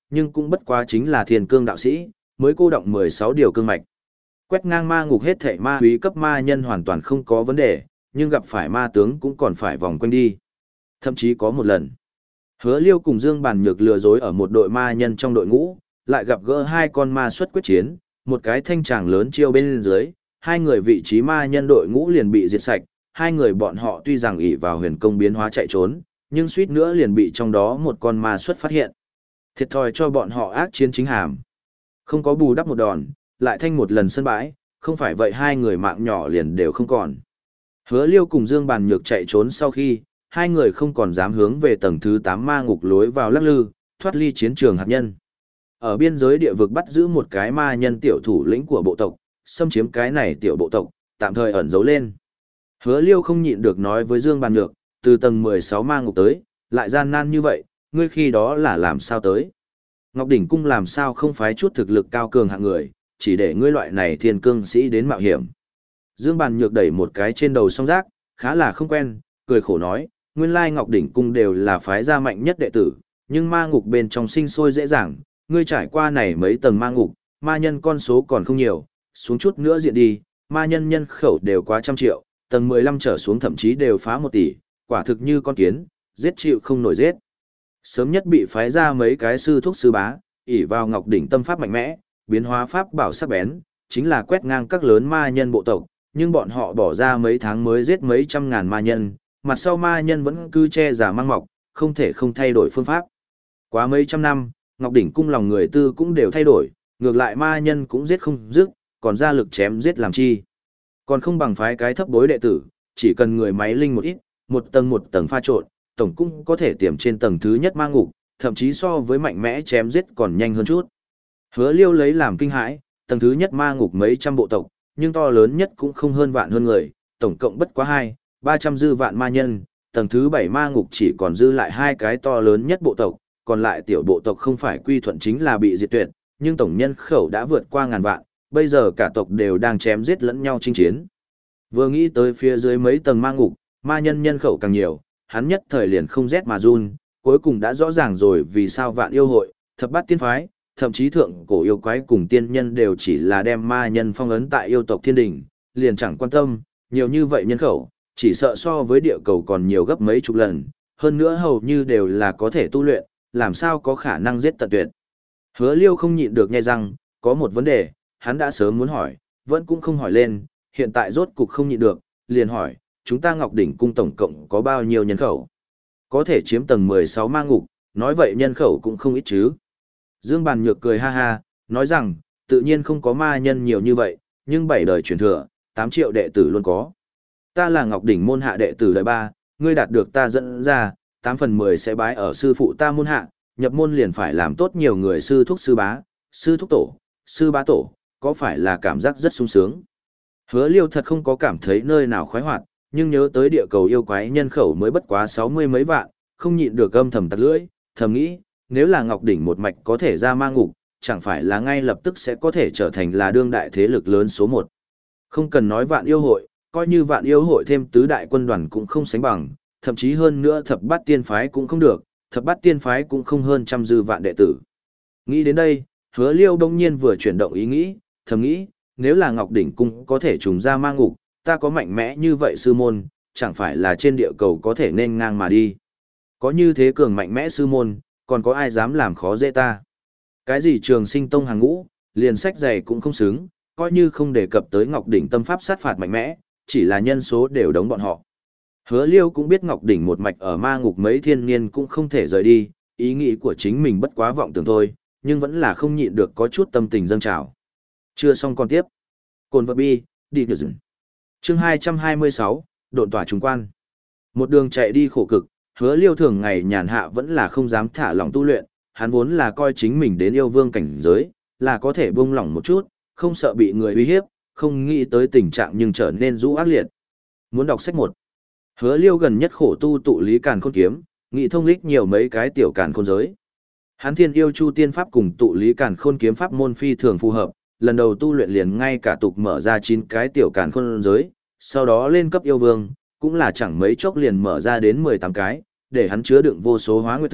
nhưng cũng bất quá chính là thiên cương đạo sĩ, mới cô động mười sáu điều cương mạch. Quét ngang ma ngục hết thảy ma úy cấp ma nhân hoàn toàn không có vấn đề, nhưng gặp phải ma tướng cũng còn phải vòng quanh đi. Thậm chí có một lần, Hứa Liêu cùng Dương Bàn Nhược lừa dối ở một đội ma nhân trong đội ngũ, lại gặp gỡ hai con ma xuất quyết chiến, một cái thanh tràng lớn chiêu bên dưới, hai người vị trí ma nhân đội ngũ liền bị diệt sạch, hai người bọn họ tuy rằng ỷ vào huyền công biến hóa chạy trốn, nhưng suýt nữa liền bị trong đó một con ma xuất phát hiện. Thiệt thòi cho bọn họ ác chiến chính hàm. Không có bù đắp một đòn, lại thanh một lần sân bãi, không phải vậy hai người mạng nhỏ liền đều không còn. Hứa Liêu cùng Dương Bàn Nhược chạy trốn sau khi, hai người không còn dám hướng về tầng thứ tám ma ngục lối vào lắc lư, thoát ly chiến trường hạt nhân. Ở biên giới địa vực bắt giữ một cái ma nhân tiểu thủ lĩnh của bộ tộc, xâm chiếm cái này tiểu bộ tộc, tạm thời ẩn giấu lên. Hứa Liêu không nhịn được nói với Dương Bàn Nhược, từ tầng mười sáu ma ngục tới, lại gian nan như vậy, ngươi khi đó là làm sao tới? Ngọc Đỉnh Cung làm sao không phái chút thực lực cao cường hạng người, chỉ để ngươi loại này thiên cương sĩ đến mạo hiểm. Dương Bàn Nhược đẩy một cái trên đầu song rác, khá là không quen, cười khổ nói, nguyên lai Ngọc Đỉnh Cung đều là phái gia mạnh nhất đệ tử, nhưng ma ngục bên trong sinh sôi dễ dàng, ngươi trải qua này mấy tầng ma ngục, ma nhân con số còn không nhiều, xuống chút nữa diện đi, ma nhân nhân khẩu đều quá trăm triệu, tầng mười lăm trở xuống thậm chí đều phá một tỷ, quả thực như con kiến, giết chịu không nổi giết. Sớm nhất bị phái ra mấy cái sư thúc sư bá, ỷ vào Ngọc Đỉnh tâm pháp mạnh mẽ, biến hóa pháp bảo sắc bén, chính là quét ngang các lớn ma nhân bộ tộc, nhưng bọn họ bỏ ra mấy tháng mới giết mấy trăm ngàn ma nhân, mặt sau ma nhân vẫn cứ che giả mang mọc, không thể không thay đổi phương pháp. Quá mấy trăm năm, Ngọc Đỉnh cung lòng người tư cũng đều thay đổi, ngược lại ma nhân cũng giết không dứt, còn ra lực chém giết làm chi. Còn không bằng phái cái thấp bối đệ tử, chỉ cần người máy linh một ít, một tầng một tầng pha trộn, tổng cung có thể tiềm trên tầng thứ nhất ma ngục, thậm chí so với mạnh mẽ chém giết còn nhanh hơn chút. Hứa Liêu lấy làm kinh hãi, tầng thứ nhất ma ngục mấy trăm bộ tộc, nhưng to lớn nhất cũng không hơn vạn hơn người, tổng cộng bất quá hai, ba trăm dư vạn ma nhân, tầng thứ bảy ma ngục chỉ còn dư lại hai cái to lớn nhất bộ tộc, còn lại tiểu bộ tộc không phải quy thuận chính là bị diệt tuyệt, nhưng tổng nhân khẩu đã vượt qua ngàn vạn, bây giờ cả tộc đều đang chém giết lẫn nhau chinh chiến. Vừa nghĩ tới phía dưới mấy tầng ma ngục, ma nhân nhân khẩu càng nhiều, hắn nhất thời liền không rét mà run, cuối cùng đã rõ ràng rồi vì sao vạn yêu hội, thập bát tiên phái, thậm chí thượng cổ yêu quái cùng tiên nhân đều chỉ là đem ma nhân phong ấn tại yêu tộc thiên đình, liền chẳng quan tâm, nhiều như vậy nhân khẩu, chỉ sợ so với địa cầu còn nhiều gấp mấy chục lần, hơn nữa hầu như đều là có thể tu luyện, làm sao có khả năng giết tận tuyệt. Hứa Liêu không nhịn được nhai răng, có một vấn đề, hắn đã sớm muốn hỏi, vẫn cũng không hỏi lên, hiện tại rốt cục không nhịn được, liền hỏi, chúng ta Ngọc Đỉnh cung tổng cộng có bao nhiêu nhân khẩu? Có thể chiếm tầng mười sáu ma ngục, nói vậy nhân khẩu cũng không ít chứ. Dương Bàn Nhược cười ha ha, nói rằng, tự nhiên không có ma nhân nhiều như vậy, nhưng bảy đời truyền thừa, tám triệu đệ tử luôn có. Ta là Ngọc Đỉnh môn hạ đệ tử đời ba, ngươi đạt được ta dẫn ra, tám phần mười sẽ bái ở sư phụ ta môn hạ, nhập môn liền phải làm tốt nhiều người sư thúc sư bá, sư thúc tổ, sư bá tổ, có phải là cảm giác rất sung sướng. Hứa Liêu thật không có cảm thấy nơi nào khoái hoạt, nhưng nhớ tới địa cầu yêu quái nhân khẩu mới bất quá sáu mươi mấy vạn, không nhịn được âm thầm tặc lưỡi, thầm nghĩ, nếu là Ngọc Đỉnh một mạch có thể ra ma ngục, chẳng phải là ngay lập tức sẽ có thể trở thành là đương đại thế lực lớn số một. Không cần nói vạn yêu hội, coi như vạn yêu hội thêm tứ đại quân đoàn cũng không sánh bằng, thậm chí hơn nữa thập bát tiên phái cũng không được, thập bát tiên phái cũng không hơn trăm dư vạn đệ tử. Nghĩ đến đây, Hứa Liêu đông nhiên vừa chuyển động ý nghĩ, thầm nghĩ, nếu là Ngọc Đỉnh cung có thể trùng ra ma ngục, ta có mạnh mẽ như vậy sư môn, chẳng phải là trên địa cầu có thể nên ngang mà đi. Có như thế cường mạnh mẽ sư môn, còn có ai dám làm khó dễ ta. Cái gì trường sinh tông hàng ngũ, liền sách dày cũng không xứng, coi như không đề cập tới Ngọc Đỉnh tâm pháp sát phạt mạnh mẽ, chỉ là nhân số đều đống bọn họ. Hứa Liêu cũng biết Ngọc Đỉnh một mạch ở ma ngục mấy thiên niên cũng không thể rời đi, ý nghĩ của chính mình bất quá vọng tưởng thôi, nhưng vẫn là không nhịn được có chút tâm tình dâng trào. Chưa xong còn tiếp. Cồn vật bi, đi được dừng. Chương hai trăm hai mươi sáu, độn tỏa trùng quan. Một đường chạy đi khổ cực, Hứa Liêu thường ngày nhàn hạ vẫn là không dám thả lỏng tu luyện, hắn vốn là coi chính mình đến yêu vương cảnh giới, là có thể buông lỏng một chút, không sợ bị người uy hiếp, không nghĩ tới tình trạng nhưng trở nên rũ ác liệt. Muốn đọc sách một. Hứa Liêu gần nhất khổ tu tụ lý càn khôn kiếm, nghĩ thông lích nhiều mấy cái tiểu càn khôn giới. Hắn thiên yêu chu tiên pháp cùng tụ lý càn khôn kiếm pháp môn phi thường phù hợp, lần đầu tu luyện liền ngay cả tục mở ra chín cái tiểu càn khôn giới, sau đó lên cấp yêu vương, cũng là chẳng mấy chốc liền mở ra đến mười tám cái, để hắn chứa đựng vô số hóa nguyệt thức,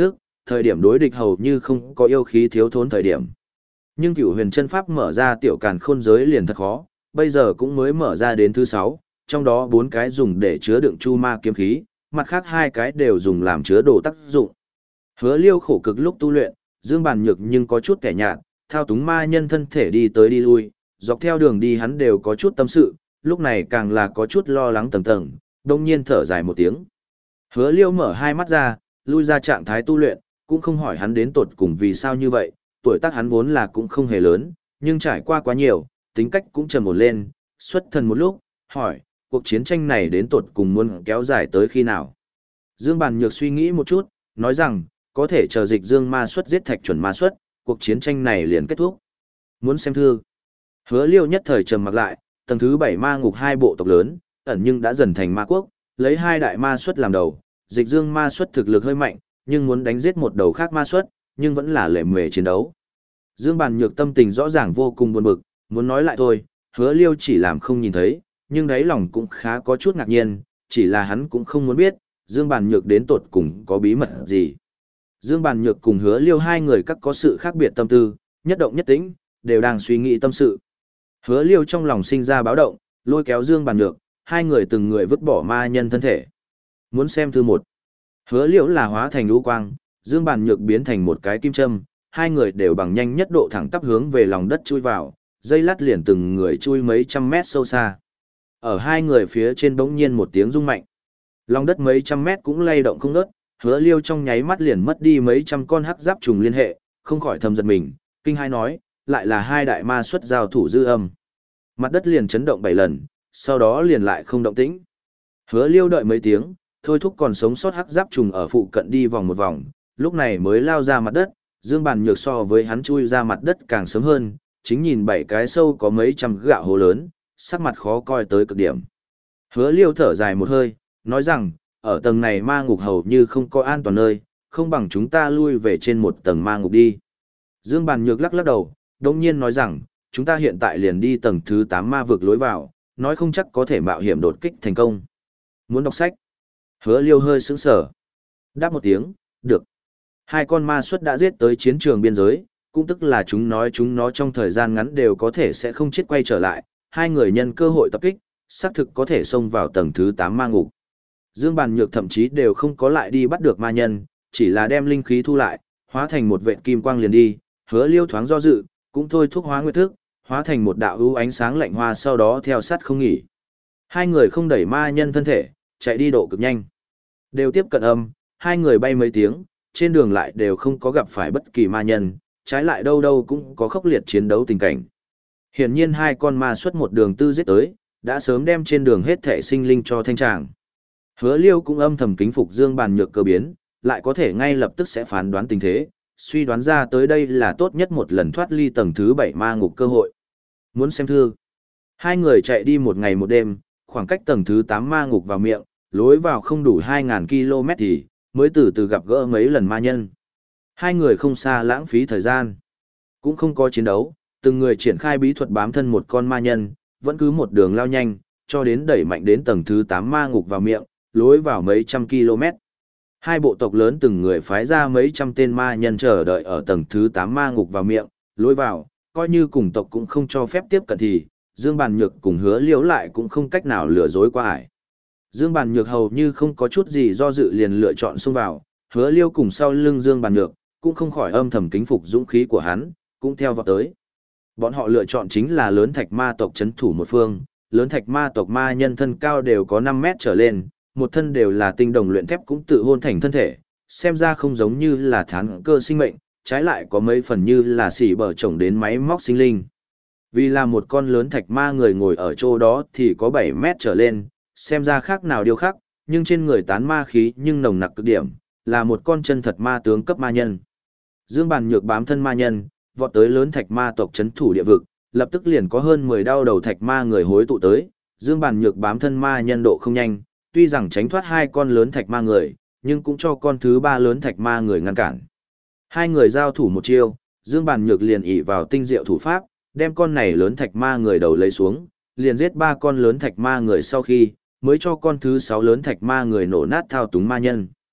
thời điểm đối địch hầu như không có yêu khí thiếu thốn thời điểm. Nhưng Cửu Huyền chân pháp mở ra tiểu càn khôn giới liền thật khó, bây giờ cũng mới mở ra đến thứ sáu, trong đó bốn cái dùng để chứa đựng chu ma kiếm khí, mặt khác hai cái đều dùng làm chứa đồ tác dụng. Hứa Liêu khổ cực lúc tu luyện, Dương Bàn Nhược nhưng có chút kẻ nhạt, thao túng ma nhân thân thể đi tới đi lui, dọc theo đường đi hắn đều có chút tâm sự, lúc này càng là có chút lo lắng tầng tầng, đông nhiên thở dài một tiếng. Hứa Liêu mở hai mắt ra, lui ra trạng thái tu luyện, cũng không hỏi hắn đến tột cùng vì sao như vậy, tuổi tác hắn vốn là cũng không hề lớn, nhưng trải qua quá nhiều, tính cách cũng trầm ổn lên, xuất thần một lúc, hỏi, cuộc chiến tranh này đến tột cùng muốn kéo dài tới khi nào? Dương Bàn Nhược suy nghĩ một chút, nói rằng, có thể chờ dịch dương ma xuất giết thạch chuẩn ma xuất, cuộc chiến tranh này liền kết thúc. Muốn xem thư. Hứa Liêu nhất thời trầm mặc lại, tầng thứ bảy ma ngục hai bộ tộc lớn, ẩn nhưng đã dần thành ma quốc, lấy hai đại ma xuất làm đầu, dịch dương ma xuất thực lực hơi mạnh, nhưng muốn đánh giết một đầu khác ma xuất, nhưng vẫn là lệ mề chiến đấu. Dương Bàn Nhược tâm tình rõ ràng vô cùng buồn bực, muốn nói lại thôi, Hứa Liêu chỉ làm không nhìn thấy, nhưng đáy lòng cũng khá có chút ngạc nhiên, chỉ là hắn cũng không muốn biết, Dương Bàn Nhược đến tột cùng có bí mật gì. Dương Bàn Nhược cùng Hứa Liêu hai người các có sự khác biệt tâm tư, nhất động nhất tĩnh, đều đang suy nghĩ tâm sự. Hứa Liêu trong lòng sinh ra báo động, lôi kéo Dương Bàn Nhược, hai người từng người vứt bỏ ma nhân thân thể. Muốn xem thư một. Hứa Liêu là hóa thành lũ quang, Dương Bàn Nhược biến thành một cái kim châm, hai người đều bằng nhanh nhất độ thẳng tắp hướng về lòng đất chui vào, dây lát liền từng người chui mấy trăm mét sâu xa. Ở hai người phía trên bỗng nhiên một tiếng rung mạnh. Lòng đất mấy trăm mét cũng lay động không ngớt, Hứa Liêu trong nháy mắt liền mất đi mấy trăm con hắc giáp trùng liên hệ, không khỏi thầm giật mình, kinh hai nói, lại là hai đại ma xuất giao thủ dư âm. Mặt đất liền chấn động bảy lần, sau đó liền lại không động tĩnh. Hứa Liêu đợi mấy tiếng, thôi thúc còn sống sót hắc giáp trùng ở phụ cận đi vòng một vòng, lúc này mới lao ra mặt đất, Dương Bàn Nhược so với hắn chui ra mặt đất càng sớm hơn, chính nhìn bảy cái sâu có mấy trăm gạo hố lớn, sắc mặt khó coi tới cực điểm. Hứa Liêu thở dài một hơi, nói rằng, ở tầng này ma ngục hầu như không có an toàn nơi, không bằng chúng ta lui về trên một tầng ma ngục đi. Dương Bàn Nhược lắc lắc đầu, đồng nhiên nói rằng, chúng ta hiện tại liền đi tầng thứ tám ma vực lối vào, nói không chắc có thể mạo hiểm đột kích thành công. Muốn đọc sách? Hứa Liêu hơi sững sờ. Đáp một tiếng, được. Hai con ma xuất đã giết tới chiến trường biên giới, cũng tức là chúng nói chúng nó trong thời gian ngắn đều có thể sẽ không chết quay trở lại, hai người nhân cơ hội tập kích, xác thực có thể xông vào tầng thứ tám ma ngục. Dương Bàn Nhược thậm chí đều không có lại đi bắt được ma nhân, chỉ là đem linh khí thu lại, hóa thành một vệt kim quang liền đi, Hứa Liêu thoáng do dự, cũng thôi thúc hóa nguyệt thức, hóa thành một đạo ưu ánh sáng lạnh hoa sau đó theo sát không nghỉ. Hai người không đẩy ma nhân thân thể, chạy đi độ cực nhanh. Đều tiếp cận âm, hai người bay mấy tiếng, trên đường lại đều không có gặp phải bất kỳ ma nhân, trái lại đâu đâu cũng có khốc liệt chiến đấu tình cảnh. Hiển nhiên hai con ma xuất một đường tư giết tới, đã sớm đem trên đường hết thể sinh linh cho thanh tràng. Hứa Liêu cũng âm thầm kính phục Dương Bàn Nhược cơ biến, lại có thể ngay lập tức sẽ phán đoán tình thế, suy đoán ra tới đây là tốt nhất một lần thoát ly tầng thứ bảy ma ngục cơ hội. Muốn xem thư. Hai người chạy đi một ngày một đêm, khoảng cách tầng thứ tám ma ngục vào miệng, lối vào không đủ hai nghìn ki lô mét thì mới từ từ gặp gỡ mấy lần ma nhân. Hai người không xa lãng phí thời gian, cũng không có chiến đấu, từng người triển khai bí thuật bám thân một con ma nhân, vẫn cứ một đường lao nhanh, cho đến đẩy mạnh đến tầng thứ tám ma ngục vào miệng, lối vào mấy trăm km. Hai bộ tộc lớn từng người phái ra mấy trăm tên ma nhân chờ đợi ở tầng thứ tám ma ngục vào miệng, lối vào, coi như cùng tộc cũng không cho phép tiếp cận thì, Dương Bàn Nhược cùng Hứa Liễu lại cũng không cách nào lừa dối qua ải. Dương Bàn Nhược hầu như không có chút gì do dự liền lựa chọn xông vào, Hứa Liễu cùng sau lưng Dương Bàn Nhược, cũng không khỏi âm thầm kính phục dũng khí của hắn, cũng theo vào tới. Bọn họ lựa chọn chính là lớn thạch ma tộc trấn thủ một phương, lớn thạch ma tộc ma nhân thân cao đều có năm mét trở lên, một thân đều là tinh đồng luyện thép cũng tự hôn thành thân thể, xem ra không giống như là thán cơ sinh mệnh, trái lại có mấy phần như là xỉ bở trồng đến máy móc sinh linh. Vì là một con lớn thạch ma người ngồi ở chỗ đó thì có bảy mét trở lên, xem ra khác nào điều khác, nhưng trên người tán ma khí nhưng nồng nặc cực điểm, là một con chân thật ma tướng cấp ma nhân. Dương Bàn Nhược bám thân ma nhân, vọt tới lớn thạch ma tộc trấn thủ địa vực, lập tức liền có hơn mười đao đầu thạch ma người hối tụ tới, Dương Bàn Nhược bám thân ma nhân độ không nhanh, tuy rằng tránh thoát hai con lớn thạch ma người, nhưng cũng cho con thứ ba lớn thạch ma người ngăn cản. Hai người giao thủ một chiêu, Dương Bàn Nhược liền ỷ vào tinh diệu thủ pháp, đem con này lớn thạch ma người đầu lấy xuống, liền giết ba con lớn thạch ma người sau khi, mới cho con thứ sáu lớn thạch ma người nổ nát thao túng ma nhân.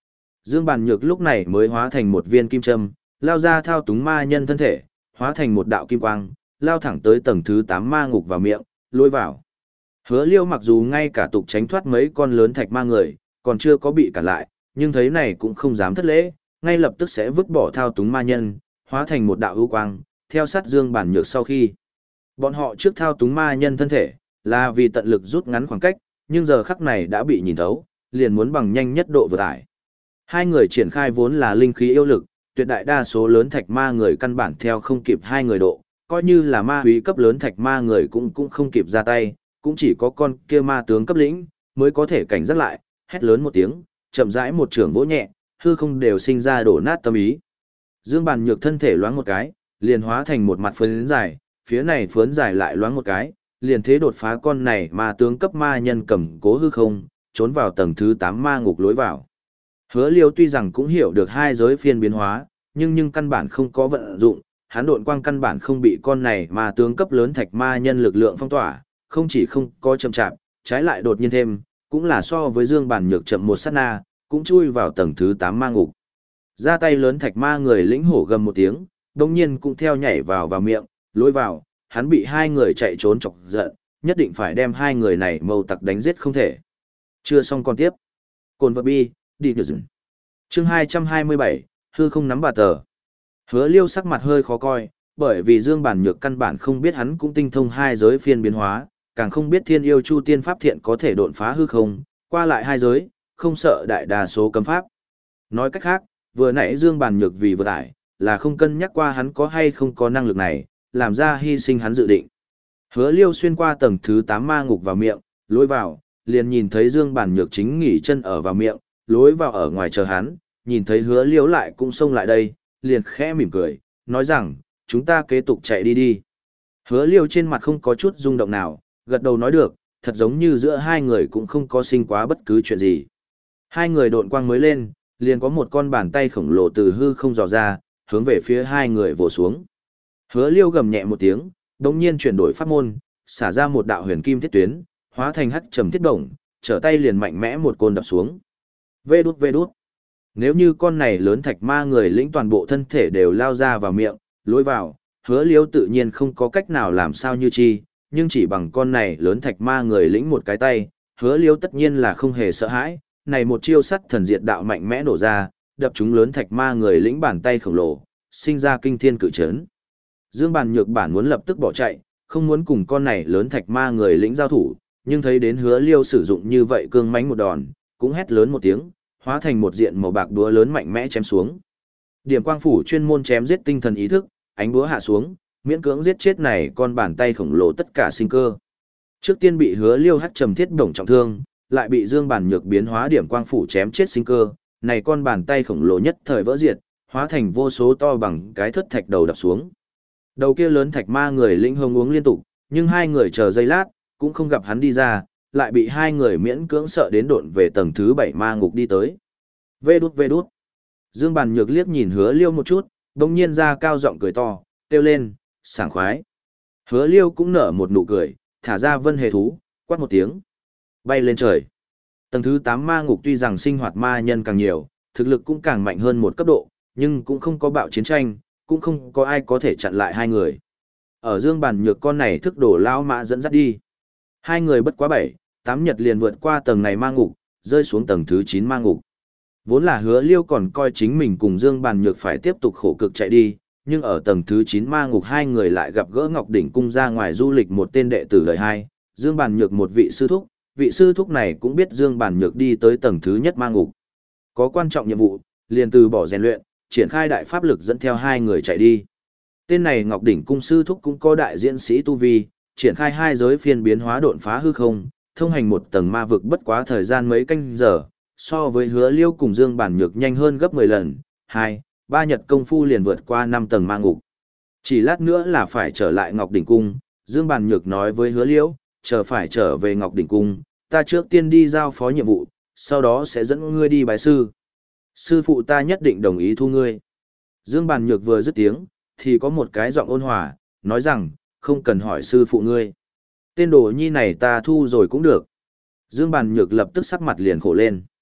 Dương Bàn Nhược lúc này mới hóa thành một viên kim châm, lao ra thao túng ma nhân thân thể, hóa thành một đạo kim quang, lao thẳng tới tầng thứ tám ma ngục vào miệng, lôi vào. Hứa Liêu mặc dù ngay cả tục tránh thoát mấy con lớn thạch ma người, còn chưa có bị cản lại, nhưng thấy này cũng không dám thất lễ, ngay lập tức sẽ vứt bỏ thao túng ma nhân, hóa thành một đạo ưu quang, theo sát Dương Bàn Nhược sau khi. Bọn họ trước thao túng ma nhân thân thể, là vì tận lực rút ngắn khoảng cách, nhưng giờ khắc này đã bị nhìn thấu, liền muốn bằng nhanh nhất độ vượt ải. Hai người triển khai vốn là linh khí yêu lực, tuyệt đại đa số lớn thạch ma người căn bản theo không kịp hai người độ, coi như là ma húy cấp lớn thạch ma người cũng cũng không kịp ra tay, cũng chỉ có con kia ma tướng cấp lĩnh mới có thể cảnh giác lại, hét lớn một tiếng, chậm rãi một trường vỗ nhẹ, hư không đều sinh ra đổ nát tâm ý. Dương Bàn Nhược thân thể loáng một cái, liền hóa thành một mặt phấn dài, phía này phấn dài lại loáng một cái, liền thế đột phá con này ma tướng cấp ma nhân cầm cố hư không, trốn vào tầng thứ tám ma ngục lối vào. Hứa Liêu tuy rằng cũng hiểu được hai giới phiên biến hóa, nhưng nhưng căn bản không có vận dụng, hắn độn quang căn bản không bị con này ma tướng cấp lớn thạch ma nhân lực lượng phong tỏa, không chỉ không có chậm chạp, trái lại đột nhiên thêm, cũng là so với Dương Bàn Nhược chậm một sát na, cũng chui vào tầng thứ tám ma ngục. Ra tay lớn thạch ma người lĩnh hổ gầm một tiếng, đồng nhiên cũng theo nhảy vào vào miệng, lối vào, hắn bị hai người chạy trốn chọc giận, nhất định phải đem hai người này mâu tặc đánh giết không thể. Chưa xong còn tiếp. Cồn vật bi, đi được dừng. Chương hai trăm hai mươi bảy, hư không nắm bà tờ. Hứa Liêu sắc mặt hơi khó coi, bởi vì Dương Bàn Nhược căn bản không biết hắn cũng tinh thông hai giới phiên biến hóa, càng không biết thiên yêu chu tiên pháp thiện có thể độn phá hư không, qua lại hai giới, không sợ đại đa số cấm pháp. Nói cách khác, vừa nãy Dương Bàn Nhược vì vừa tải, là không cân nhắc qua hắn có hay không có năng lực này, làm ra hy sinh hắn dự định. Hứa Liêu xuyên qua tầng thứ tám ma ngục vào miệng, lối vào, liền nhìn thấy Dương Bàn Nhược chính nghỉ chân ở vào miệng, lối vào ở ngoài chờ hắn, nhìn thấy Hứa Liêu lại cũng xông lại đây, liền khẽ mỉm cười, nói rằng, chúng ta kế tục chạy đi đi. Hứa Liêu trên mặt không có chút rung động nào, gật đầu nói được, thật giống như giữa hai người cũng không có sinh quá bất cứ chuyện gì. Hai người độn quang mới lên, liền có một con bàn tay khổng lồ từ hư không dò ra, hướng về phía hai người vồ xuống. Hứa Liêu gầm nhẹ một tiếng, đồng nhiên chuyển đổi pháp môn, xả ra một đạo huyền kim thiết tuyến, hóa thành hắc trầm thiết động, trở tay liền mạnh mẽ một côn đập xuống. Vê đút vê đút. Nếu như con này lớn thạch ma người lĩnh toàn bộ thân thể đều lao ra vào miệng, lối vào, Hứa Liêu tự nhiên không có cách nào làm sao như chi, nhưng chỉ bằng con này lớn thạch ma người lĩnh một cái tay, Hứa Liêu tất nhiên là không hề sợ hãi, này một chiêu sắt thần diệt đạo mạnh mẽ nổ ra, đập chúng lớn thạch ma người lĩnh bàn tay khổng lồ, sinh ra kinh thiên cự chấn. Dương Bàn Nhược bản muốn lập tức bỏ chạy, không muốn cùng con này lớn thạch ma người lĩnh giao thủ, nhưng thấy đến Hứa Liêu sử dụng như vậy cương mãnh một đòn, cũng hét lớn một tiếng, hóa thành một diện màu bạc đúa lớn mạnh mẽ chém xuống. Điểm quang phủ chuyên môn chém giết tinh thần ý thức, ánh đúa hạ xuống, miễn cưỡng giết chết này con bàn tay khổng lồ tất cả sinh cơ. Trước tiên bị Hứa Liêu hắc trầm thiết bổng trọng thương, lại bị Dương Bàn Nhược biến hóa điểm quang phủ chém chết sinh cơ, này con bàn tay khổng lồ nhất thời vỡ diệt, hóa thành vô số to bằng cái thất thạch đầu đập xuống. Đầu kia lớn thạch ma người lĩnh hông uống liên tục, nhưng hai người chờ giây lát, cũng không gặp hắn đi ra, lại bị hai người miễn cưỡng sợ đến độn về tầng thứ bảy ma ngục đi tới. Vê đút vê đút. Dương Bàn Nhược liếc nhìn Hứa Liêu một chút, đồng nhiên ra cao giọng cười to, kêu lên, sảng khoái. Hứa Liêu cũng nở một nụ cười, thả ra vân hề thú, quát một tiếng, bay lên trời. Tầng thứ tám ma ngục tuy rằng sinh hoạt ma nhân càng nhiều, thực lực cũng càng mạnh hơn một cấp độ, nhưng cũng không có bạo chiến tranh, cũng không có ai có thể chặn lại hai người. Ở Dương Bàn Nhược con này thức đổ lao mã dẫn dắt đi. Hai người bất quá bảy, tám nhật liền vượt qua tầng này ma ngục, rơi xuống tầng thứ chín ma ngục. Vốn là Hứa Liêu còn coi chính mình cùng Dương Bàn Nhược phải tiếp tục khổ cực chạy đi, nhưng ở tầng thứ chín ma ngục hai người lại gặp gỡ Ngọc Đỉnh Cung ra ngoài du lịch một tên đệ tử đời hai, Dương Bàn Nhược một vị sư thúc, vị sư thúc này cũng biết Dương Bàn Nhược đi tới tầng thứ nhất ma ngục. Có quan trọng nhiệm vụ, liền từ bỏ rèn luyện, triển khai đại pháp lực dẫn theo hai người chạy đi. Tên này Ngọc Đỉnh Cung sư thúc cũng có đại diễn sĩ tu vi, triển khai hai giới phiên biến hóa độn phá hư không, thông hành một tầng ma vực bất quá thời gian mấy canh giờ, so với Hứa Liêu cùng Dương Bàn Nhược nhanh hơn gấp mười lần, hai, ba nhật công phu liền vượt qua năm tầng ma ngục. Chỉ lát nữa là phải trở lại Ngọc Đỉnh Cung, Dương Bàn Nhược nói với Hứa Liêu, chờ phải trở về Ngọc Đỉnh Cung, ta trước tiên đi giao phó nhiệm vụ, sau đó sẽ dẫn ngươi đi bái sư. Sư phụ ta nhất định đồng ý thu ngươi. Dương Bàn Nhược vừa dứt tiếng, thì có một cái giọng ôn hòa, nói rằng, không cần hỏi sư phụ ngươi. Tên đồ nhi này ta thu rồi cũng được. Dương Bàn Nhược lập tức sắc mặt liền khổ lên.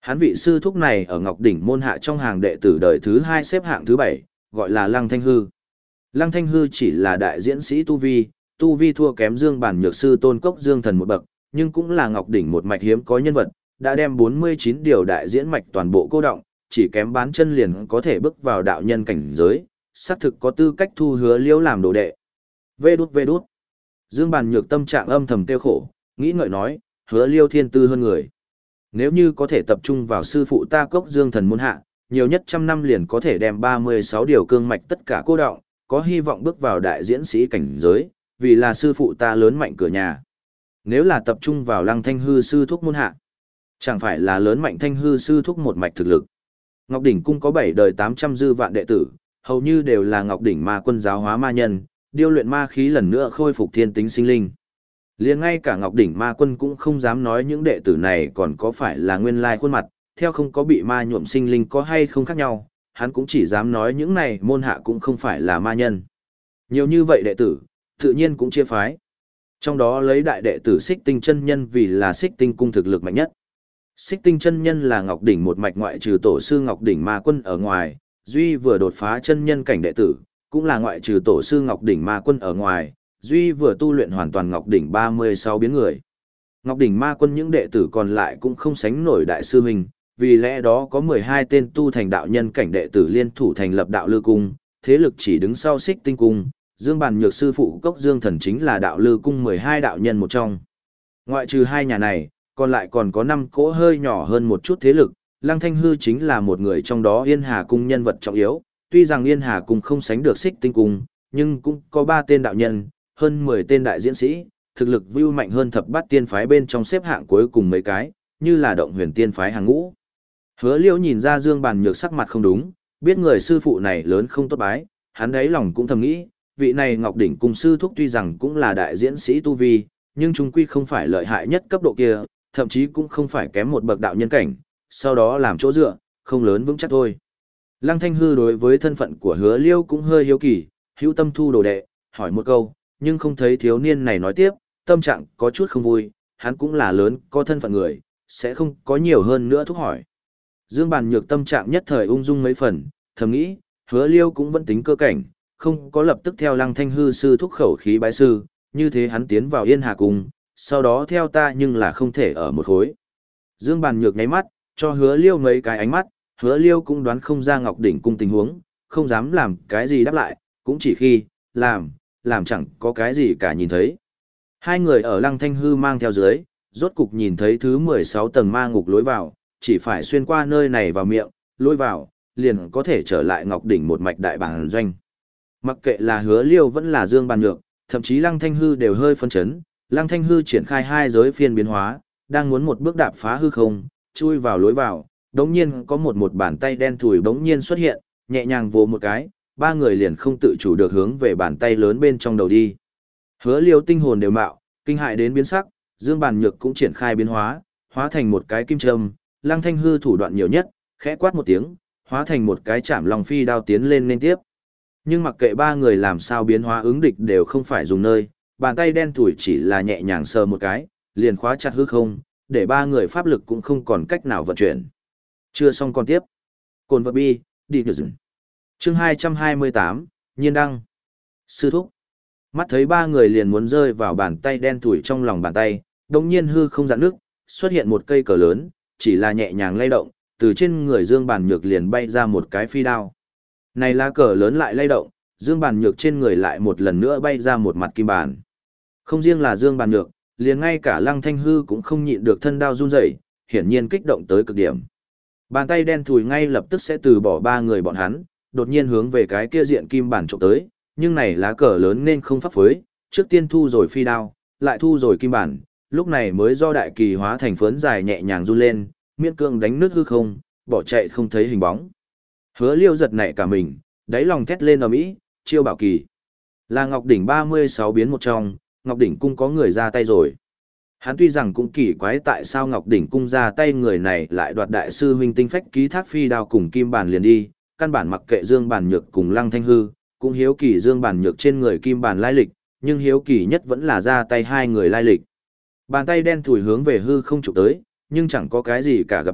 Hắn vị sư thúc này ở Ngọc Đỉnh môn hạ trong hàng đệ tử đời thứ hai xếp hạng thứ bảy, gọi là Lăng Thanh Hư. Lăng Thanh Hư chỉ là đại diễn sĩ tu vi, tu vi thua kém Dương Bản Nhược sư Tôn Cốc Dương Thần một bậc, nhưng cũng là Ngọc Đỉnh một mạch hiếm có nhân vật, đã đem bốn mươi chín điều đại diễn mạch toàn bộ cô động, chỉ kém bán chân liền có thể bước vào đạo nhân cảnh giới, xác thực có tư cách thu Hứa Liêu làm đồ đệ. Vê đút vê đút. Dương Bản Nhược tâm trạng âm thầm tiêu khổ, nghĩ ngợi nói, Hứa Liêu thiên tư hơn người. Nếu như có thể tập trung vào sư phụ ta Cốc Dương Thần môn hạ, nhiều nhất trăm năm liền có thể đem ba mươi sáu điều cương mạch tất cả cô động, có hy vọng bước vào đại diễn sĩ cảnh giới, vì là sư phụ ta lớn mạnh cửa nhà. Nếu là tập trung vào Lăng Thanh Hư sư thúc môn hạ, chẳng phải là lớn mạnh Thanh Hư sư thúc một mạch thực lực. Ngọc Đỉnh cung có bảy đời tám trăm dư vạn đệ tử, hầu như đều là Ngọc Đỉnh ma quân giáo hóa ma nhân, điêu luyện ma khí lần nữa khôi phục thiên tính sinh linh. Liền ngay cả Ngọc Đỉnh ma quân cũng không dám nói những đệ tử này còn có phải là nguyên lai khuôn mặt, theo không có bị ma nhuộm sinh linh có hay không khác nhau, hắn cũng chỉ dám nói những này môn hạ cũng không phải là ma nhân. Nhiều như vậy đệ tử, tự nhiên cũng chia phái. Trong đó lấy đại đệ tử Xích Tinh chân nhân vì là Xích Tinh cung thực lực mạnh nhất. Xích Tinh chân nhân là Ngọc Đỉnh một mạch ngoại trừ tổ sư Ngọc Đỉnh ma quân ở ngoài, duy vừa đột phá chân nhân cảnh đệ tử, cũng là ngoại trừ tổ sư Ngọc Đỉnh ma quân ở ngoài, duy vừa tu luyện hoàn toàn Ngọc Đỉnh ba mươi sáu biến người. Ngọc Đỉnh ma quân những đệ tử còn lại cũng không sánh nổi đại sư huynh, vì lẽ đó có mười hai tên tu thành đạo nhân cảnh đệ tử liên thủ thành lập đạo lư cung, thế lực chỉ đứng sau Xích Tinh cung, Dương Bàn Nhược sư phụ Cốc Dương Thần chính là đạo lư cung mười hai đạo nhân một trong. Ngoại trừ hai nhà này, còn lại còn có năm cỗ hơi nhỏ hơn một chút thế lực, Lăng Thanh Hư chính là một người trong đó Yên Hà cung nhân vật trọng yếu, tuy rằng Yên Hà cung không sánh được Xích Tinh cung, nhưng cũng có ba tên đạo nhân, hơn mười tên đại diễn sĩ, thực lực view mạnh hơn thập bát tiên phái bên trong xếp hạng cuối cùng mấy cái, như là động huyền tiên phái hàng ngũ. Hứa Liêu nhìn ra Dương Bàn Nhược sắc mặt không đúng, biết người sư phụ này lớn không tốt bái, hắn đấy lòng cũng thầm nghĩ, vị này Ngọc Đỉnh cung sư thúc tuy rằng cũng là đại diễn sĩ tu vi, nhưng chúng quy không phải lợi hại nhất cấp độ kia, thậm chí cũng không phải kém một bậc đạo nhân cảnh, sau đó làm chỗ dựa, không lớn vững chắc thôi. Lăng Thanh Hư đối với thân phận của Hứa Liêu cũng hơi hiếu kỳ, hữu tâm thu đồ đệ, hỏi một câu, nhưng không thấy thiếu niên này nói tiếp, tâm trạng có chút không vui, hắn cũng là lớn, có thân phận người, sẽ không có nhiều hơn nữa thúc hỏi. Dương Bàn Nhược tâm trạng nhất thời ung dung mấy phần, thầm nghĩ, Hứa Liêu cũng vẫn tính cơ cảnh, không có lập tức theo Lăng Thanh Hư sư thúc khẩu khí bái sư, như thế hắn tiến vào Yên Hà cung, sau đó theo ta nhưng là không thể ở một khối. Dương Bàn Nhược nháy mắt, cho Hứa Liêu mấy cái ánh mắt, Hứa Liêu cũng đoán không ra Ngọc Đỉnh cung tình huống, không dám làm cái gì đáp lại, cũng chỉ khi, làm, làm chẳng có cái gì cả nhìn thấy. Hai người ở Lăng Thanh Hư mang theo dưới, rốt cục nhìn thấy thứ mười sáu tầng ma ngục lối vào, chỉ phải xuyên qua nơi này vào miệng, lối vào, liền có thể trở lại Ngọc Đỉnh một mạch đại bản doanh. Mặc kệ là Hứa Liêu vẫn là Dương Bàn Nhược, thậm chí Lăng Thanh Hư đều hơi phân chấn, Lăng Thanh Hư triển khai hai giới phiên biến hóa, đang muốn một bước đạp phá hư không, chui vào lối vào, đống nhiên có một một bàn tay đen thùi đống nhiên xuất hiện, nhẹ nhàng vồ một cái, ba người liền không tự chủ được hướng về bàn tay lớn bên trong đầu đi. Hứa Liêu tinh hồn đều mạo, kinh hại đến biến sắc, Dương Bàn Nhược cũng triển khai biến hóa, hóa thành một cái kim châm, Lăng Thanh Hư thủ đoạn nhiều nhất, khẽ quát một tiếng, hóa thành một cái chạm lòng phi đao tiến lên liên tiếp. Nhưng mặc kệ ba người làm sao biến hóa ứng địch đều không phải dùng nơi, bàn tay đen thủi chỉ là nhẹ nhàng sờ một cái, liền khóa chặt hư không, để ba người pháp lực cũng không còn cách nào vận chuyển. Chưa xong còn tiếp. Cồn vật bi, đi được dừng. Chương hai trăm hai mươi tám, Nhiên đăng. Sư thúc. Mắt thấy ba người liền muốn rơi vào bàn tay đen thủi trong lòng bàn tay, đồng nhiên hư không giãn nước, xuất hiện một cây cờ lớn, chỉ là nhẹ nhàng lay động, từ trên người Dương Bàn Nhược liền bay ra một cái phi đao. Này lá cờ lớn lại lay động, Dương Bàn Nhược trên người lại một lần nữa bay ra một mặt kim bàn. Không riêng là Dương Bàn Nhược, liền ngay cả Lăng Thanh Hư cũng không nhịn được thân đao run rẩy, hiển nhiên kích động tới cực điểm. Bàn tay đen thùi ngay lập tức sẽ từ bỏ ba người bọn hắn, đột nhiên hướng về cái kia diện kim bàn chụp tới, nhưng này lá cờ lớn nên không pháp phối, trước tiên thu rồi phi đao, lại thu rồi kim bản, lúc này mới do đại kỳ hóa thành phấn dài nhẹ nhàng run lên, miễn cương đánh nước hư không, bỏ chạy không thấy hình bóng. Hứa Liêu giật nảy cả mình, đáy lòng thét lên ầm ĩ, chiêu bảo kỳ. Là Ngọc Đỉnh ba mươi sáu biến một trong, Ngọc Đỉnh cung có người ra tay rồi. Hắn tuy rằng cũng kỳ quái tại sao Ngọc Đỉnh cung ra tay người này lại đoạt đại sư huynh tinh phách ký thác phi đao cùng kim bản liền đi, căn bản mặc kệ Dương Bàn Nhược cùng Lăng Thanh Hư, cũng hiếu kỳ Dương Bàn Nhược trên người kim bản lai lịch, nhưng hiếu kỳ nhất vẫn là ra tay hai người lai lịch. Bàn tay đen thủi hướng về hư không chụp tới, nhưng chẳng có cái gì cả gặp may,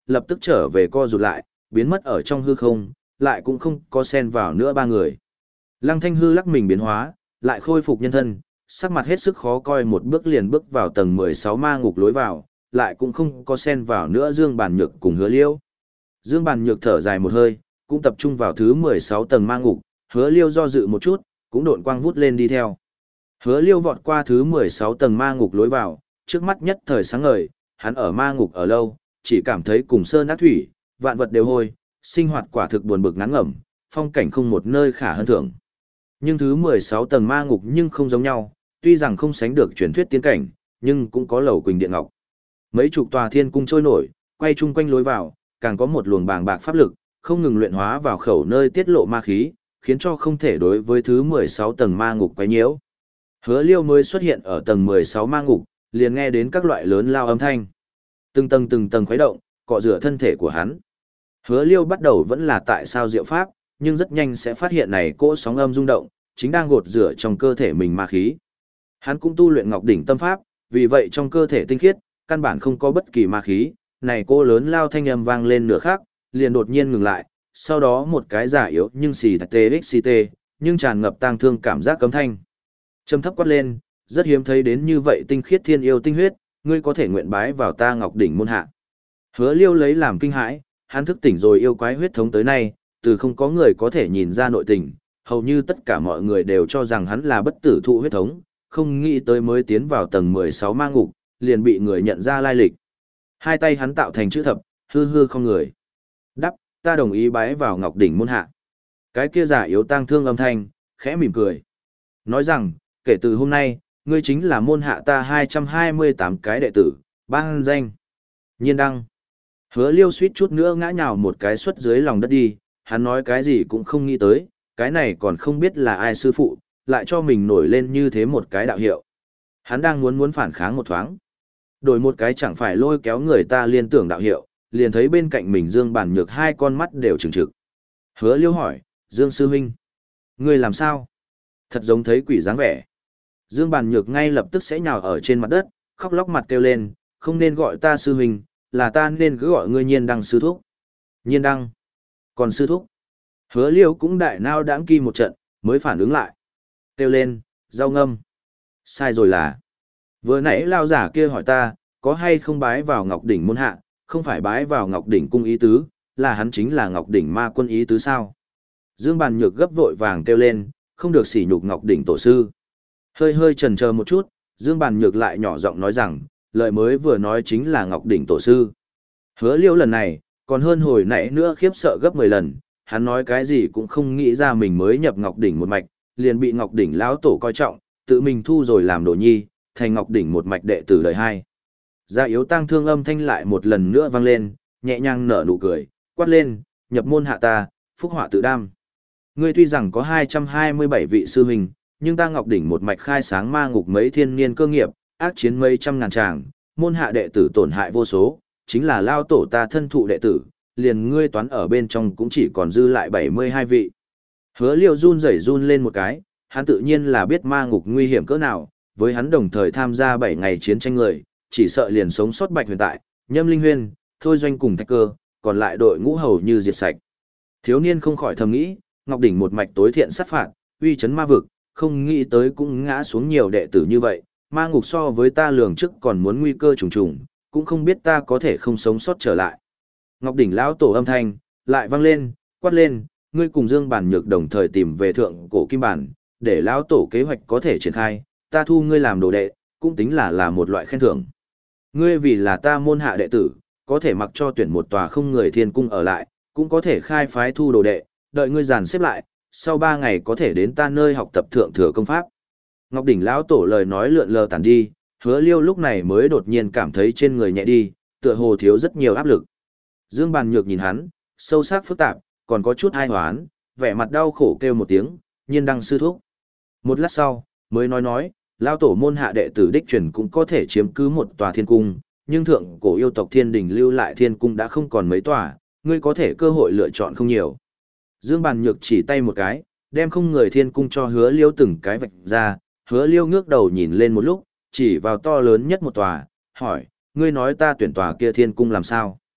lập tức trở về co rụt lại, biến mất ở trong hư không, lại cũng không có xen vào nữa ba người. Lăng Thanh Hư lắc mình biến hóa, lại khôi phục nhân thân, sắc mặt hết sức khó coi, một bước liền bước vào tầng mười sáu ma ngục lối vào, lại cũng không có xen vào nữa Dương Bàn Nhược cùng Hứa Liêu. Dương Bàn Nhược thở dài một hơi, cũng tập trung vào thứ mười sáu tầng ma ngục, Hứa Liêu do dự một chút, cũng độn quang vút lên đi theo. Hứa Liêu vọt qua thứ mười sáu tầng ma ngục lối vào, trước mắt nhất thời sáng ngời, hắn ở ma ngục ở lâu, chỉ cảm thấy cùng sơn ác thủy, vạn vật đều hôi, sinh hoạt quả thực buồn bực ngán ngẩm, phong cảnh không một nơi khả hơn thưởng. Nhưng thứ mười sáu tầng ma ngục nhưng không giống nhau, tuy rằng không sánh được truyền thuyết tiên cảnh, nhưng cũng có lầu quỳnh điện ngọc. Mấy chục tòa thiên cung trôi nổi, quay chung quanh lối vào, càng có một luồng bàng bạc pháp lực, không ngừng luyện hóa vào khẩu nơi tiết lộ ma khí, khiến cho không thể đối với thứ mười sáu tầng ma ngục quấy nhiễu. Hứa Liêu mới xuất hiện ở tầng mười sáu ma ngục, liền nghe đến các loại lớn lao âm thanh. Từng tầng từng tầng khuấy động, cọ rửa thân thể của hắn. Hứa Liêu bắt đầu vẫn là tại sao diệu pháp, nhưng rất nhanh sẽ phát hiện này cỗ sóng âm rung động, chính đang gột rửa trong cơ thể mình ma khí. Hắn cũng tu luyện Ngọc đỉnh tâm pháp, vì vậy trong cơ thể tinh khiết, căn bản không có bất kỳ ma khí, này cô lớn lao thanh âm vang lên nửa khắc, liền đột nhiên ngừng lại, sau đó một cái giả yếu nhưng xì tê xê tê, nhưng tràn ngập tang thương cảm giác cấm thanh. Trầm thấp quát lên, rất hiếm thấy đến như vậy tinh khiết thiên yêu tinh huyết, ngươi có thể nguyện bái vào ta Ngọc đỉnh môn hạ. Hứa Liêu lấy làm kinh hãi, hắn thức tỉnh rồi yêu quái huyết thống tới nay, từ không có người có thể nhìn ra nội tình, hầu như tất cả mọi người đều cho rằng hắn là bất tử thụ huyết thống, không nghĩ tới mới tiến vào tầng mười sáu ma ngục, liền bị người nhận ra lai lịch. Hai tay hắn tạo thành chữ thập, hư hư không người. Đắp, ta đồng ý bái vào Ngọc đỉnh môn hạ. Cái kia giả yếu tang thương âm thanh, khẽ mỉm cười. Nói rằng, kể từ hôm nay, ngươi chính là môn hạ ta hai trăm hai mươi tám cái đệ tử, ban danh. Nhiên đăng. Hứa Liêu suýt chút nữa ngã nhào một cái xuất dưới lòng đất đi, hắn nói cái gì cũng không nghĩ tới, cái này còn không biết là ai sư phụ, lại cho mình nổi lên như thế một cái đạo hiệu. Hắn đang muốn muốn phản kháng một thoáng. Đổi một cái chẳng phải lôi kéo người ta liên tưởng đạo hiệu, liền thấy bên cạnh mình Dương Bàn Nhược hai con mắt đều trừng trực. Hứa Liêu hỏi, Dương sư huynh, ngươi làm sao? Thật giống thấy quỷ dáng vẻ. Dương Bàn Nhược ngay lập tức sẽ nhào ở trên mặt đất, khóc lóc mặt kêu lên, không nên gọi ta sư huynh, là ta nên cứ gọi ngươi Nhiên đăng sư thúc. Nhiên đăng. Còn sư thúc. Hứa Liêu cũng đại nao đãng kỳ một trận, mới phản ứng lại. Kêu lên, rau ngâm. Sai rồi là. Vừa nãy lao giả kia hỏi ta, có hay không bái vào Ngọc đỉnh môn hạ, không phải bái vào Ngọc đỉnh cung ý tứ, là hắn chính là Ngọc đỉnh ma quân ý tứ sao? Dương Bàn Nhược gấp vội vàng kêu lên, không được sỉ nhục Ngọc đỉnh tổ sư. Hơi hơi chần chờ một chút, Dương Bàn Nhược lại nhỏ giọng nói rằng, lời mới vừa nói chính là Ngọc đỉnh tổ sư. Hứa Liêu lần này, còn hơn hồi nãy nữa khiếp sợ gấp mười lần, hắn nói cái gì cũng không nghĩ ra mình mới nhập Ngọc đỉnh một mạch, liền bị Ngọc đỉnh lão tổ coi trọng, tự mình thu rồi làm đồ nhi, thành Ngọc đỉnh một mạch đệ tử đời hai. Gia yếu tang thương âm thanh lại một lần nữa vang lên, nhẹ nhàng nở nụ cười, quát lên, nhập môn hạ ta, phúc họa tự đam. Ngươi tuy rằng có hai trăm hai mươi bảy vị sư huynh, nhưng ta Ngọc đỉnh một mạch khai sáng ma ngục mấy thiên niên cơ nghiệp, ác chiến mấy trăm ngàn tràng, môn hạ đệ tử tổn hại vô số, chính là lao tổ ta thân thụ đệ tử, liền ngươi toán ở bên trong cũng chỉ còn dư lại bảy mươi hai vị. Hứa Liêu run rẩy run lên một cái, hắn tự nhiên là biết ma ngục nguy hiểm cỡ nào, với hắn đồng thời tham gia bảy ngày chiến tranh người, chỉ sợ liền sống sót Bạch Huyền tại, Nhâm Linh Huyên, Thôi Doanh cùng Thạch Cơ, còn lại đội ngũ hầu như diệt sạch. Thiếu niên không khỏi thầm nghĩ, Ngọc đỉnh một mạch tối thiện sát phạt, uy chấn ma vực, không nghĩ tới cũng ngã xuống nhiều đệ tử như vậy, ma ngục so với ta lường trước còn muốn nguy cơ trùng trùng, cũng không biết ta có thể không sống sót trở lại. Ngọc đỉnh lão tổ âm thanh lại vang lên, quát lên, ngươi cùng Dương Bàn Nhược đồng thời tìm về thượng cổ kim bản, để lão tổ kế hoạch có thể triển khai, ta thu ngươi làm đồ đệ, cũng tính là là một loại khen thưởng. Ngươi vì là ta môn hạ đệ tử, có thể mặc cho tuyển một tòa không người thiên cung ở lại, cũng có thể khai phái thu đồ đệ, đợi ngươi dàn xếp lại, sau ba ngày có thể đến ta nơi học tập thượng thừa công pháp. Ngọc đỉnh lão tổ lời nói lượn lờ tản đi, Hứa Liêu lúc này mới đột nhiên cảm thấy trên người nhẹ đi, tựa hồ thiếu rất nhiều áp lực. Dương Bàn Nhược nhìn hắn, sâu sắc phức tạp, còn có chút ai hoán, vẻ mặt đau khổ kêu một tiếng, Nhiên đăng sư thúc. Một lát sau, mới nói nói, lão tổ môn hạ đệ tử đích truyền cũng có thể chiếm cứ một tòa thiên cung, nhưng thượng cổ yêu tộc thiên đình lưu lại thiên cung đã không còn mấy tòa, ngươi có thể cơ hội lựa chọn không nhiều. Dương Bàn Nhược chỉ tay một cái, đem không người thiên cung cho Hứa Liêu từng cái vạch ra, Hứa Liêu ngước đầu nhìn lên một lúc, chỉ vào to lớn nhất một tòa, hỏi, ngươi nói ta tuyển tòa kia thiên cung làm sao?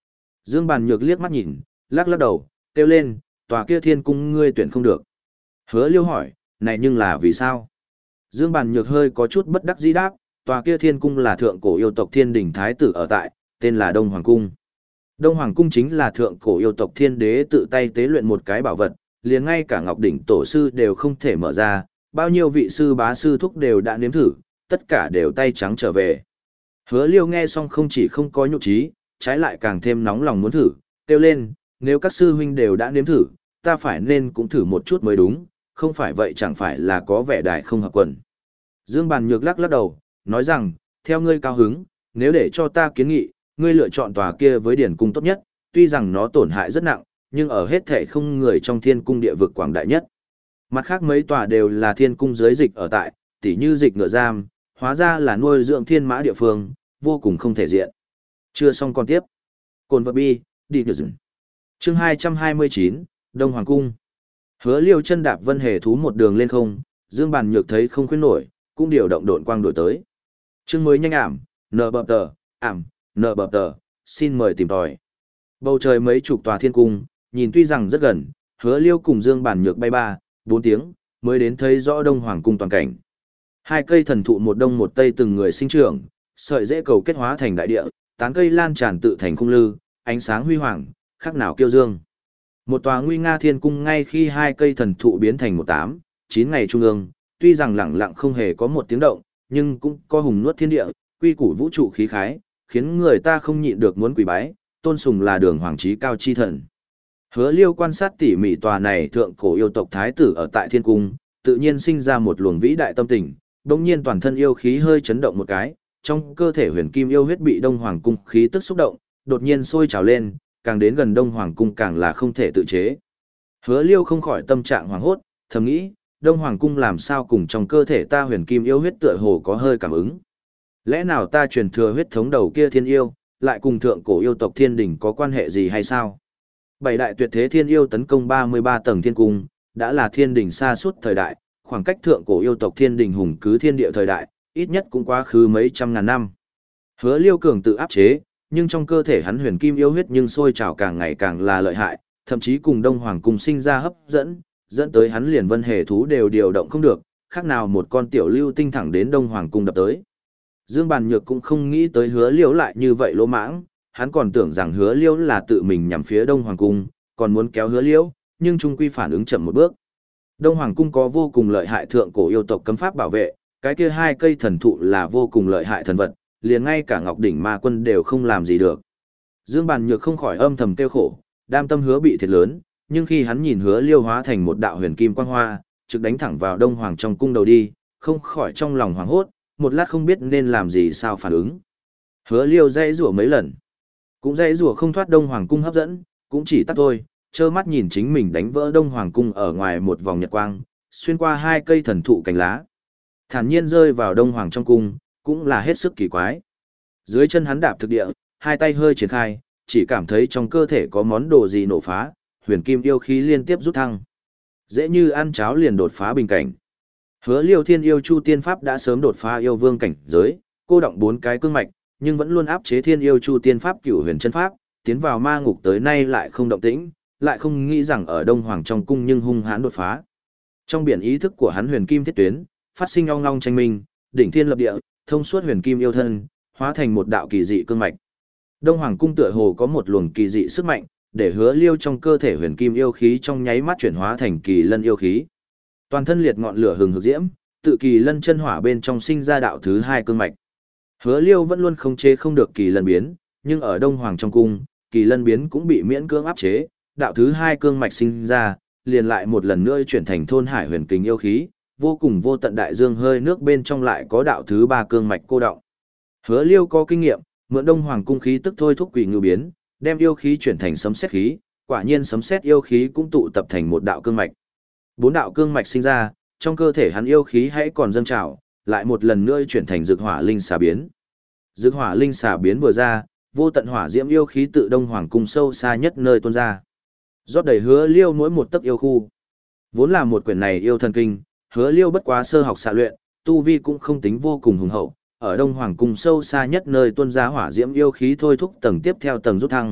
Dương Bàn Nhược liếc mắt nhìn, lắc lắc đầu, kêu lên, tòa kia thiên cung ngươi tuyển không được. Hứa Liêu hỏi, này nhưng là vì sao? Dương Bàn Nhược hơi có chút bất đắc dĩ đáp, tòa kia thiên cung là thượng cổ yêu tộc thiên đình thái tử ở tại, tên là Đông Hoàng Cung. Đông Hoàng Cung chính là thượng cổ yêu tộc thiên đế tự tay tế luyện một cái bảo vật, liền ngay cả Ngọc Đỉnh tổ sư đều không thể mở ra, bao nhiêu vị sư bá sư thúc đều đã nếm thử, tất cả đều tay trắng trở về. Hứa Liêu nghe xong không chỉ không có nhục trí, trái lại càng thêm nóng lòng muốn thử, kêu lên, nếu các sư huynh đều đã nếm thử, ta phải nên cũng thử một chút mới đúng, không phải vậy chẳng phải là có vẻ đại không hợp quần. Dương Bàn Nhược lắc lắc đầu, nói rằng, theo ngươi cao hứng, nếu để cho ta kiến nghị, ngươi lựa chọn tòa kia với điển cung tốt nhất, tuy rằng nó tổn hại rất nặng, nhưng ở hết thể không người trong thiên cung địa vực quảng đại nhất. Mặt khác mấy tòa đều là thiên cung giới dịch ở tại, tỉ như dịch ngựa giam, hóa ra là nuôi dưỡng thiên mã địa phương, vô cùng không thể diện. Chưa xong còn tiếp. Cồn vật bi, đi nhờ dừng. Chương hai trăm hai mươi chín, Đông Hoàng Cung. Hứa Liêu chân đạp vân hề thú một đường lên không, Dương Bàn Nhược thấy không khuyến nổi, cũng điều động độn quang đổi tới. Chương mới nhanh ảm, nờ bập tờ, ảm, nờ bập tờ, xin mời tìm tòi. Bầu trời mấy chục tòa thiên cung, nhìn tuy rằng rất gần, Hứa Liêu cùng Dương Bàn Nhược bay ba, bốn tiếng, mới đến thấy rõ Đông Hoàng Cung toàn cảnh. Hai cây thần thụ một đông một tây từng người sinh trưởng, sợi rễ cầu kết hóa thành đại địa, tán cây lan tràn tự thành cung lư, ánh sáng huy hoàng, khác nào kiêu dương. Một tòa nguy nga thiên cung ngay khi hai cây thần thụ biến thành một tám, chín ngày trung ương, tuy rằng lặng lặng không hề có một tiếng động, nhưng cũng có hùng nuốt thiên địa, quy củ vũ trụ khí khái, khiến người ta không nhịn được muốn quỳ bái, tôn sùng là đường hoàng trí cao chi thần. Hứa Liêu quan sát tỉ mỉ tòa này thượng cổ yêu tộc thái tử ở tại thiên cung, tự nhiên sinh ra một luồng vĩ đại tâm tình, đột nhiên toàn thân yêu khí hơi chấn động một cái, trong cơ thể huyền kim yêu huyết bị Đông Hoàng cung khí tức xúc động, đột nhiên sôi trào lên, càng đến gần Đông Hoàng cung càng là không thể tự chế. Hứa Liêu không khỏi tâm trạng hoảng hốt, thầm nghĩ, Đông Hoàng cung làm sao cùng trong cơ thể ta huyền kim yêu huyết tựa hồ có hơi cảm ứng. Lẽ nào ta truyền thừa huyết thống đầu kia thiên yêu, lại cùng thượng cổ yêu tộc thiên đình có quan hệ gì hay sao? Bảy đại tuyệt thế thiên yêu tấn công ba mươi ba tầng thiên cung, đã là thiên đình xa suốt thời đại, khoảng cách thượng cổ yêu tộc thiên đình hùng cứ thiên địa thời đại, ít nhất cũng quá khứ mấy trăm ngàn năm. Hứa Liêu cường tự áp chế, nhưng trong cơ thể hắn huyền kim yêu huyết nhưng sôi trào càng ngày càng là lợi hại, thậm chí cùng Đông Hoàng cung sinh ra hấp dẫn, dẫn tới hắn liền vân hề thú đều điều động không được, khác nào một con tiểu lưu tinh thẳng đến Đông Hoàng cung đập tới. Dương Bàn Nhược cũng không nghĩ tới Hứa Liêu lại như vậy lỗ mãng, hắn còn tưởng rằng Hứa Liêu là tự mình nhằm phía Đông Hoàng cung, còn muốn kéo Hứa Liêu, nhưng trung quy phản ứng chậm một bước. Đông Hoàng cung có vô cùng lợi hại thượng cổ yêu tộc cấm pháp bảo vệ, cái kia hai cây thần thụ là vô cùng lợi hại thần vật, liền ngay cả Ngọc Đỉnh Ma Quân đều không làm gì được. Dương Bàn Nhược không khỏi âm thầm tiêu khổ, đam tâm Hứa bị thiệt lớn, nhưng khi hắn nhìn Hứa Liêu hóa thành một đạo huyền kim quang hoa, trực đánh thẳng vào Đông Hoàng trong cung đầu đi, không khỏi trong lòng hoảng hốt, một lát không biết nên làm gì sao phản ứng. Hứa Liêu dãy rủa mấy lần, cũng dãy rủa không thoát Đông Hoàng cung hấp dẫn, cũng chỉ tắt thôi, trơ mắt nhìn chính mình đánh vỡ Đông Hoàng cung ở ngoài một vòng nhật quang, xuyên qua hai cây thần thụ cành lá, thản nhiên rơi vào Đông Hoàng trong cung, cũng là hết sức kỳ quái. Dưới chân hắn đạp thực địa, hai tay hơi triển khai, chỉ cảm thấy trong cơ thể có món đồ gì nổ phá, huyền kim yêu khí liên tiếp rút thăng. Dễ như ăn cháo liền đột phá bình cảnh. Hứa Liêu Thiên Yêu Chu Tiên Pháp đã sớm đột phá yêu vương cảnh giới, cô động bốn cái cương mạch, nhưng vẫn luôn áp chế Thiên Yêu Chu Tiên Pháp Cửu Huyền Chân Pháp, tiến vào ma ngục tới nay lại không động tĩnh, lại không nghĩ rằng ở Đông Hoàng trong cung nhưng hung hãn đột phá. Trong biển ý thức của hắn huyền kim thiết tuyến, phát sinh ong long tranh minh, đỉnh thiên lập địa, thông suốt huyền kim yêu thân, hóa thành một đạo kỳ dị cương mạch. Đông Hoàng cung tựa hồ có một luồng kỳ dị sức mạnh, để Hứa Liêu trong cơ thể huyền kim yêu khí trong nháy mắt chuyển hóa thành kỳ lân yêu khí. Toàn thân liệt ngọn lửa hừng hực diễm, tự kỳ lân chân hỏa bên trong sinh ra đạo thứ hai cương mạch. Hứa Liêu vẫn luôn khống chế không được kỳ lân biến, nhưng ở Đông Hoàng trong cung, kỳ lân biến cũng bị miễn cưỡng áp chế, đạo thứ hai cương mạch sinh ra, liền lại một lần nữa chuyển thành thôn hải huyền kình yêu khí, vô cùng vô tận đại dương hơi nước bên trong lại có đạo thứ ba cương mạch cô động. Hứa Liêu có kinh nghiệm, mượn Đông Hoàng cung khí tức thôi thúc quỷ ngưu biến, đem yêu khí chuyển thành sấm sét khí, quả nhiên sấm sét yêu khí cũng tụ tập thành một đạo cương mạch. Bốn đạo cương mạch sinh ra, trong cơ thể hắn yêu khí hãy còn dâng trào, lại một lần nữa chuyển thành dược hỏa linh xà biến. Dược hỏa linh xà biến vừa ra, vô tận hỏa diễm yêu khí tự Đông Hoàng cung sâu xa nhất nơi tuôn ra, rót đầy Hứa Liêu mỗi một tấc yêu khu. Vốn là một quyển này yêu thần kinh, Hứa Liêu bất quá sơ học xạ luyện, tu vi cũng không tính vô cùng hùng hậu, ở Đông Hoàng cung sâu xa nhất nơi tuôn ra hỏa diễm yêu khí thôi thúc tầng tiếp theo tầng rút thăng,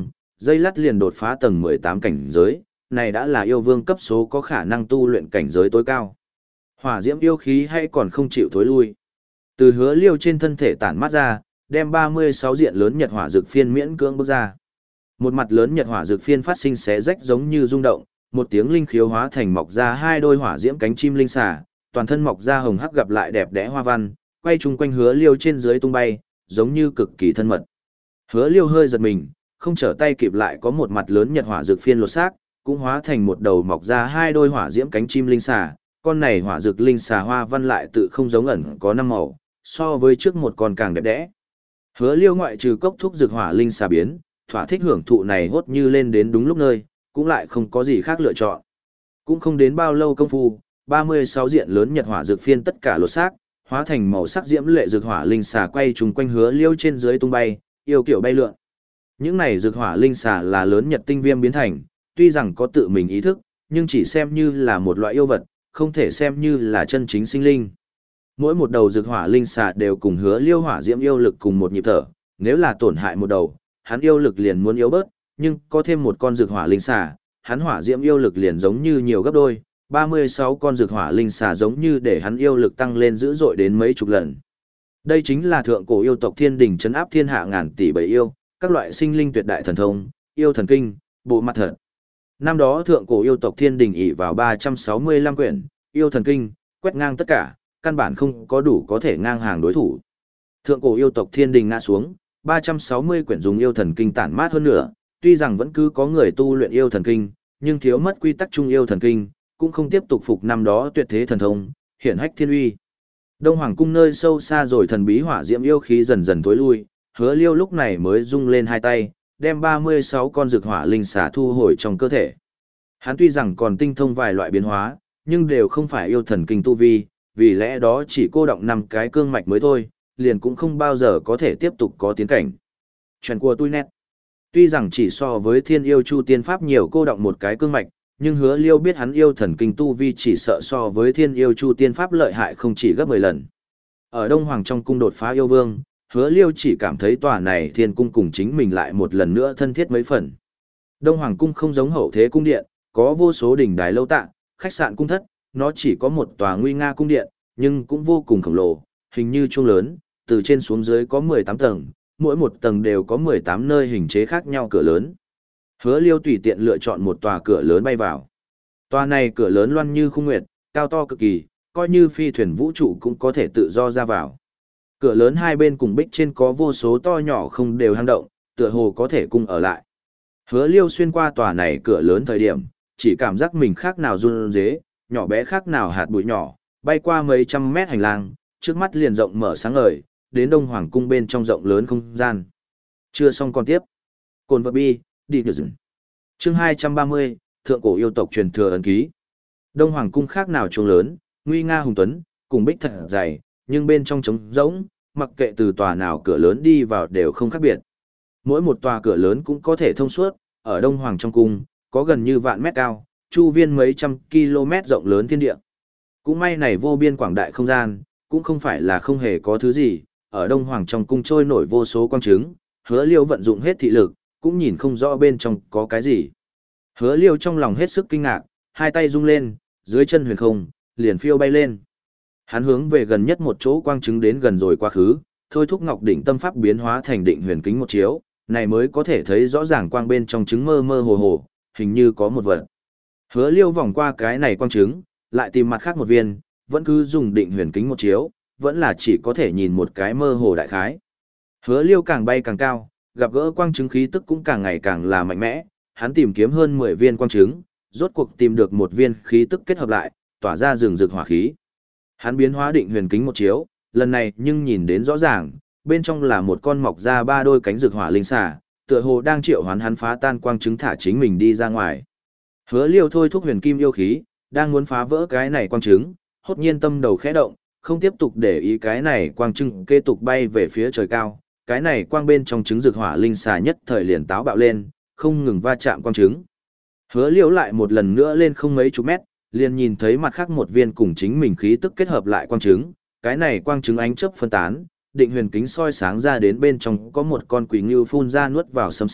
dây lắt liền đột phá tầng mười tám cảnh giới, này đã là yêu vương cấp số có khả năng tu luyện cảnh giới tối cao. Hỏa diễm yêu khí hay còn không chịu thối lui. Từ Hứa Liêu trên thân thể tản mát ra, đem ba mươi sáu diện lớn nhật hỏa dược phiên miễn cưỡng bước ra. Một mặt lớn nhật hỏa dược phiên phát sinh xé rách giống như rung động, một tiếng linh khiếu hóa thành mọc ra hai đôi hỏa diễm cánh chim linh xà, toàn thân mọc ra hồng hắc gặp lại đẹp đẽ hoa văn, quay chung quanh Hứa Liêu trên dưới tung bay, giống như cực kỳ thân mật. Hứa Liêu hơi giật mình, không trở tay kịp lại có một mặt lớn nhật hỏa dược phiên lột xác, cũng hóa thành một đầu mọc ra hai đôi hỏa diễm cánh chim linh xà, con này hỏa dược linh xà hoa văn lại tự không giống ẩn có năm màu, so với trước một con càng đẹp đẽ. Hứa Liêu ngoại trừ cốc thuốc dược hỏa linh xà biến, thỏa thích hưởng thụ này hốt như lên đến đúng lúc nơi, cũng lại không có gì khác lựa chọn. Cũng không đến bao lâu công phu, ba mươi sáu diện lớn nhật hỏa dược phiên tất cả lột xác, hóa thành màu sắc diễm lệ dược hỏa linh xà quay trùng quanh Hứa Liêu trên dưới tung bay, yêu kiểu bay lượn. Những này dược hỏa linh xà là lớn nhật tinh viêm biến thành, tuy rằng có tự mình ý thức, nhưng chỉ xem như là một loại yêu vật, không thể xem như là chân chính sinh linh. Mỗi một đầu dược hỏa linh xà đều cùng Hứa Liêu hỏa diễm yêu lực cùng một nhịp thở, nếu là tổn hại một đầu, hắn yêu lực liền muốn yếu bớt, nhưng có thêm một con dược hỏa linh xà, hắn hỏa diễm yêu lực liền giống như nhiều gấp đôi, ba mươi sáu con dược hỏa linh xà giống như để hắn yêu lực tăng lên dữ dội đến mấy chục lần. Đây chính là thượng cổ yêu tộc thiên đình trấn áp thiên hạ ngàn tỷ bầy yêu, các loại sinh linh tuyệt đại thần thông, yêu thần kinh, bộ mặt thật. Năm đó thượng cổ yêu tộc thiên đình ỷ vào ba trăm sáu mươi lăm quyển, yêu thần kinh, quét ngang tất cả, căn bản không có đủ có thể ngang hàng đối thủ. Thượng cổ yêu tộc thiên đình ngã xuống, ba trăm sáu mươi quyển dùng yêu thần kinh tản mát hơn nữa, tuy rằng vẫn cứ có người tu luyện yêu thần kinh, nhưng thiếu mất quy tắc chung yêu thần kinh, cũng không tiếp tục phục năm đó tuyệt thế thần thông, hiển hách thiên uy. Đông Hoàng cung nơi sâu xa rồi thần bí hỏa diễm yêu khí dần dần tối lui, Hứa Liêu lúc này mới rung lên hai tay, đem ba mươi sáu con dược hỏa linh xà thu hồi trong cơ thể. Hắn tuy rằng còn tinh thông vài loại biến hóa, nhưng đều không phải yêu thần kinh tu vi, vì lẽ đó chỉ cô động năm cái cương mạch mới thôi, liền cũng không bao giờ có thể tiếp tục có tiến cảnh. Chuyện của tôi nét. Tuy rằng chỉ so với thiên yêu chu tiên pháp nhiều cô động một cái cương mạch, nhưng Hứa Liêu biết hắn yêu thần kinh tu vi chỉ sợ so với thiên yêu chu tiên pháp lợi hại không chỉ gấp mười lần. Ở Đông Hoàng trong cung đột phá yêu vương, Hứa Liêu chỉ cảm thấy tòa này thiên cung cùng chính mình lại một lần nữa thân thiết mấy phần. Đông Hoàng cung không giống hậu thế cung điện, có vô số đỉnh đài lâu tạ, khách sạn cung thất, nó chỉ có một tòa nguy nga cung điện, nhưng cũng vô cùng khổng lồ, hình như chuông lớn, từ trên xuống dưới có mười tám tầng, mỗi một tầng đều có mười tám nơi hình chế khác nhau cửa lớn. Hứa Liêu tùy tiện lựa chọn một tòa cửa lớn bay vào. Tòa này cửa lớn loan như khung nguyệt, cao to cực kỳ, coi như phi thuyền vũ trụ cũng có thể tự do ra vào. Cửa lớn hai bên cùng bích trên có vô số to nhỏ không đều hang động, tựa hồ có thể cung ở lại. Hứa Liêu xuyên qua tòa này cửa lớn thời điểm, chỉ cảm giác mình khác nào run rế, nhỏ bé khác nào hạt bụi nhỏ, bay qua mấy trăm mét hành lang, trước mắt liền rộng mở sáng ngời, đến Đông Hoàng cung bên trong rộng lớn không gian. Chưa xong còn tiếp. Cồn vật bi, đi được dừng. Chương hai trăm ba mươi, Thượng cổ yêu tộc truyền thừa ấn ký. Đông Hoàng cung khác nào chuông lớn, nguy nga hùng tuấn, cùng bích thật dày, nhưng bên trong trống rỗng, mặc kệ từ tòa nào cửa lớn đi vào đều không khác biệt. Mỗi một tòa cửa lớn cũng có thể thông suốt, ở Đông Hoàng trong cung, có gần như vạn mét cao, chu viên mấy trăm km rộng lớn thiên địa. Cũng may này vô biên quảng đại không gian, cũng không phải là không hề có thứ gì, ở Đông Hoàng trong cung trôi nổi vô số quang chứng, Hứa Liêu vận dụng hết thị lực, cũng nhìn không rõ bên trong có cái gì. Hứa Liêu trong lòng hết sức kinh ngạc, hai tay rung lên, dưới chân huyền không, liền phiêu bay lên. Hắn hướng về gần nhất một chỗ quang chứng đến gần rồi quá khứ, thôi thúc ngọc đỉnh tâm pháp biến hóa thành định huyền kính một chiếu, này mới có thể thấy rõ ràng quang bên trong trứng mơ mơ hồ hồ, hình như có một vật. Hứa Liêu vòng qua cái này quang trứng, lại tìm mặt khác một viên, vẫn cứ dùng định huyền kính một chiếu, vẫn là chỉ có thể nhìn một cái mơ hồ đại khái. Hứa Liêu càng bay càng cao, gặp gỡ quang trứng khí tức cũng càng ngày càng là mạnh mẽ, hắn tìm kiếm hơn mười viên quang trứng, rốt cuộc tìm được một viên khí tức kết hợp lại, tỏa ra rừng rực hỏa khí. Hắn biến hóa định huyền kính một chiếu, lần này nhưng nhìn đến rõ ràng, bên trong là một con mọc ra ba đôi cánh rực hỏa linh xà, tựa hồ đang triệu hoán hắn phá tan quang trứng thả chính mình đi ra ngoài. Hứa Liêu thôi thúc huyền kim yêu khí, đang muốn phá vỡ cái này quang trứng, hốt nhiên tâm đầu khẽ động, không tiếp tục để ý cái này quang trứng kế tục bay về phía trời cao, cái này quang bên trong trứng rực hỏa linh xà nhất thời liền táo bạo lên, không ngừng va chạm quang trứng. Hứa Liêu lại một lần nữa lên không mấy chục mét, liền nhìn thấy mặt khác một viên cùng chính mình khí tức kết hợp lại quang trứng, cái này quang trứng ánh chớp phân tán, định huyền kính soi sáng ra đến bên trong có một con quỷ ngưu phun ra nuốt vào sấm sét,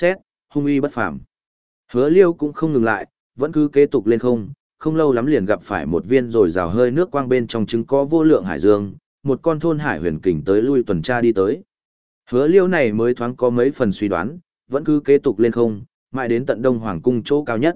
hung uy bất phàm. Hứa Liêu cũng không ngừng lại, vẫn cứ kế tục lên không, không lâu lắm liền gặp phải một viên rồi rào hơi nước quang bên trong trứng có vô lượng hải dương, một con thôn hải huyền kình tới lui tuần tra đi tới. Hứa Liêu này mới thoáng có mấy phần suy đoán, vẫn cứ kế tục lên không, mãi đến tận Đông Hoàng cung chỗ cao nhất.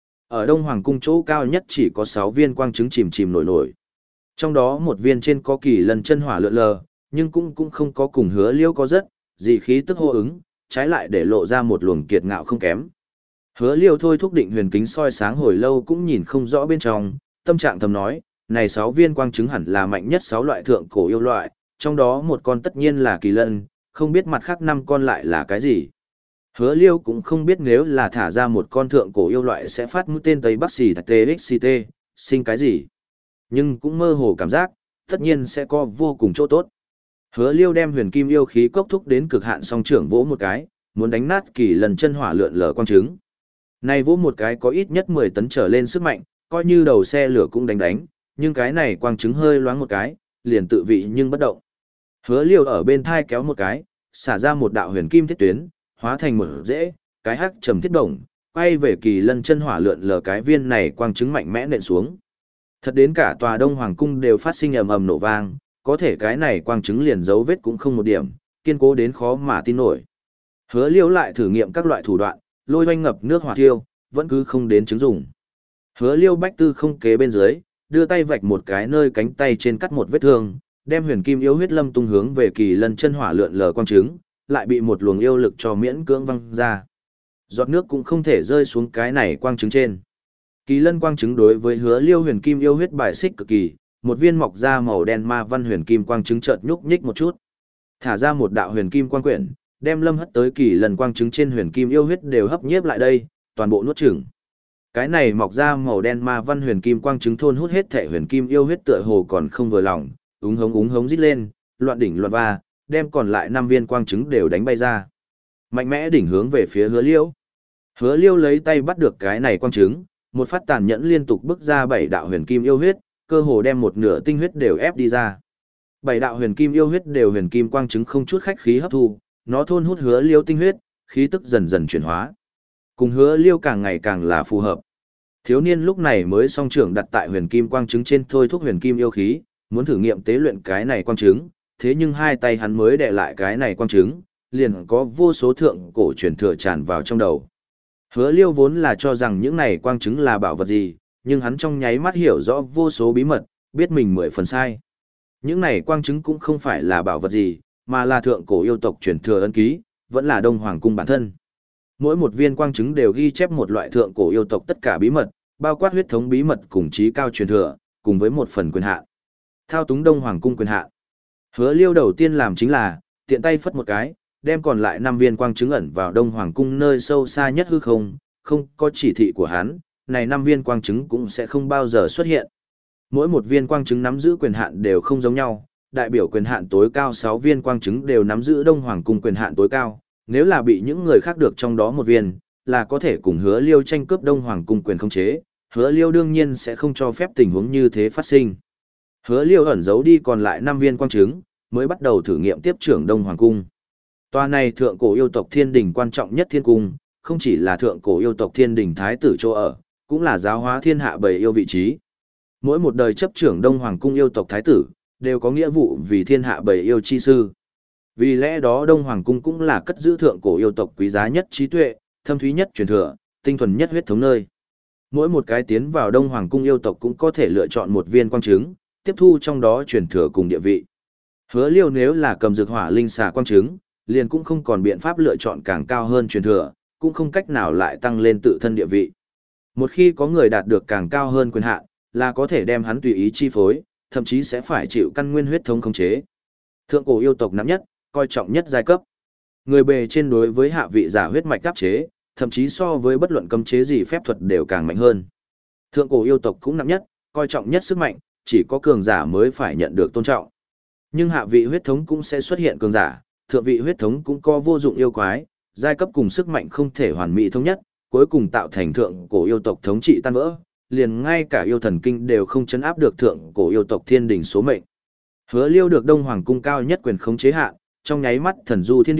Ở Đông Hoàng cung chỗ cao nhất chỉ có sáu viên quang trứng chìm chìm nổi nổi. Trong đó một viên trên có kỳ lân chân hỏa lượn lờ, nhưng cũng cũng không có cùng Hứa Liêu có rất gì khí tức hô ứng, trái lại để lộ ra một luồng kiệt ngạo không kém. Hứa Liêu thôi thúc định huyền kính soi sáng hồi lâu cũng nhìn không rõ bên trong, tâm trạng thầm nói, này sáu viên quang trứng hẳn là mạnh nhất sáu loại thượng cổ yêu loại, trong đó một con tất nhiên là kỳ lân, không biết mặt khác năm con lại là cái gì. Hứa Liêu cũng không biết nếu là thả ra một con thượng cổ yêu loại sẽ phát mũi tên Tây Bắc xì tê ích xê tê, sinh cái gì. Nhưng cũng mơ hồ cảm giác, tất nhiên sẽ có vô cùng chỗ tốt. Hứa Liêu đem huyền kim yêu khí cốc thúc đến cực hạn song trưởng vỗ một cái, muốn đánh nát kỳ lần chân hỏa lượn lờ quang trứng. Này vỗ một cái có ít nhất mười tấn trở lên sức mạnh, coi như đầu xe lửa cũng đánh đánh, nhưng cái này quang trứng hơi loáng một cái, liền tự vị nhưng bất động. Hứa Liêu ở bên thai kéo một cái, xả ra một đạo huyền kim thiết tuyến, hóa thành một rễ, cái hắc trầm thiết đồng, quay về kỳ lân chân hỏa lượn lờ cái viên này quang trứng mạnh mẽ nện xuống. Thật đến cả tòa Đông Hoàng cung đều phát sinh ầm ầm nổ vang, có thể cái này quang trứng liền dấu vết cũng không một điểm, kiên cố đến khó mà tin nổi. Hứa Liêu lại thử nghiệm các loại thủ đoạn, lôi oanh ngập nước hỏa thiêu, vẫn cứ không đến chứng dùng. Hứa Liêu bách tư không kế bên dưới, đưa tay vạch một cái nơi cánh tay trên cắt một vết thương, đem huyền kim yêu huyết lâm tung hướng về kỳ lân chân hỏa lượn lờ quang trứng, lại bị một luồng yêu lực cho miễn cưỡng văng ra. Giọt nước cũng không thể rơi xuống cái này quang trứng trên. Kỳ lân quang trứng đối với Hứa Liêu huyền kim yêu huyết bài xích cực kỳ, một viên mọc ra màu đen ma văn huyền kim quang trứng chợt nhúc nhích một chút. Thả ra một đạo huyền kim quang quyển, đem lâm hất tới kỳ lân quang trứng trên huyền kim yêu huyết đều hấp nhiếp lại đây, toàn bộ nuốt chửng. Cái này mọc ra màu đen ma văn huyền kim quang trứng thôn hút hết thể huyền kim yêu huyết tựa hồ còn không vừa lòng, úng hống úng hống rít lên, loạn đỉnh loạn va, đem còn lại năm viên quang trứng đều đánh bay ra. Mạnh mẽ đỉnh hướng về phía Hứa Liêu. Hứa Liêu lấy tay bắt được cái này quang trứng, một phát tàn nhẫn liên tục bức ra bảy đạo huyền kim yêu huyết, cơ hồ đem một nửa tinh huyết đều ép đi ra. Bảy đạo huyền kim yêu huyết đều huyền kim quang trứng không chút khách khí hấp thu, nó thôn hút Hứa Liêu tinh huyết, khí tức dần dần chuyển hóa. Cùng Hứa Liêu càng ngày càng là phù hợp. Thiếu niên lúc này mới song trưởng đặt tại huyền kim quang trứng trên thôi thúc huyền kim yêu khí, muốn thử nghiệm tế luyện cái này quang trứng, thế nhưng hai tay hắn mới đè lại cái này quang trứng, liền có vô số thượng cổ truyền thừa tràn vào trong đầu. Hứa Liêu vốn là cho rằng những này quang trứng là bảo vật gì, nhưng hắn trong nháy mắt hiểu rõ vô số bí mật, biết mình mười phần sai. Những này quang trứng cũng không phải là bảo vật gì, mà là thượng cổ yêu tộc truyền thừa ân ký, vẫn là Đông Hoàng cung bản thân. Mỗi một viên quang trứng đều ghi chép một loại thượng cổ yêu tộc tất cả bí mật, bao quát huyết thống bí mật cùng trí cao truyền thừa, cùng với một phần quyền hạn. Thao túng Đông Hoàng cung quyền hạn. Hứa Liêu đầu tiên làm chính là tiện tay phất một cái, đem còn lại năm viên quang trứng ẩn vào Đông Hoàng cung nơi sâu xa nhất hư không, không có chỉ thị của hắn, này năm viên quang trứng cũng sẽ không bao giờ xuất hiện. Mỗi một viên quang trứng nắm giữ quyền hạn đều không giống nhau, đại biểu quyền hạn tối cao sáu viên quang trứng đều nắm giữ Đông Hoàng cung quyền hạn tối cao, nếu là bị những người khác được trong đó một viên, là có thể cùng Hứa Liêu tranh cướp Đông Hoàng cung quyền khống chế, Hứa Liêu đương nhiên sẽ không cho phép tình huống như thế phát sinh. Hứa Liêu ẩn giấu đi còn lại năm viên quang trứng, mới bắt đầu thử nghiệm tiếp trưởng Đông Hoàng cung. Tòa này thượng cổ yêu tộc thiên đình quan trọng nhất thiên cung, không chỉ là thượng cổ yêu tộc thiên đình thái tử chỗ ở, cũng là giáo hóa thiên hạ bầy yêu vị trí. Mỗi một đời chấp trưởng Đông Hoàng cung yêu tộc thái tử, đều có nghĩa vụ vì thiên hạ bầy yêu chi sư. Vì lẽ đó Đông Hoàng cung cũng là cất giữ thượng cổ yêu tộc quý giá nhất trí tuệ, thâm thúy nhất truyền thừa, tinh thuần nhất huyết thống nơi. Mỗi một cái tiến vào Đông Hoàng cung yêu tộc cũng có thể lựa chọn một viên quang trứng, tiếp thu trong đó truyền thừa cùng địa vị. Hứa Liêu nếu là cầm dược hỏa linh xà quang trứng, liền cũng không còn biện pháp lựa chọn càng cao hơn truyền thừa, cũng không cách nào lại tăng lên tự thân địa vị. Một khi có người đạt được càng cao hơn quyền hạn, là có thể đem hắn tùy ý chi phối, thậm chí sẽ phải chịu căn nguyên huyết thống khống chế. Thượng cổ yêu tộc nắm nhất, coi trọng nhất giai cấp. Người bề trên đối với hạ vị giả huyết mạch áp chế, thậm chí so với bất luận cấm chế gì phép thuật đều càng mạnh hơn. Thượng cổ yêu tộc cũng nắm nhất, coi trọng nhất sức mạnh, chỉ có cường giả mới phải nhận được tôn trọng. Nhưng hạ vị huyết thống cũng sẽ xuất hiện cường giả, thượng vị huyết thống cũng có vô dụng yêu quái, giai cấp cùng sức mạnh không thể hoàn mỹ thống nhất, cuối cùng tạo thành thượng cổ yêu tộc thống trị tan vỡ, liền ngay cả yêu thần kinh đều không chấn áp được thượng cổ yêu tộc thiên đình số mệnh. Hứa Liêu được Đông Hoàng cung cao nhất quyền khống chế hạ, trong nháy mắt thần du thiên địa,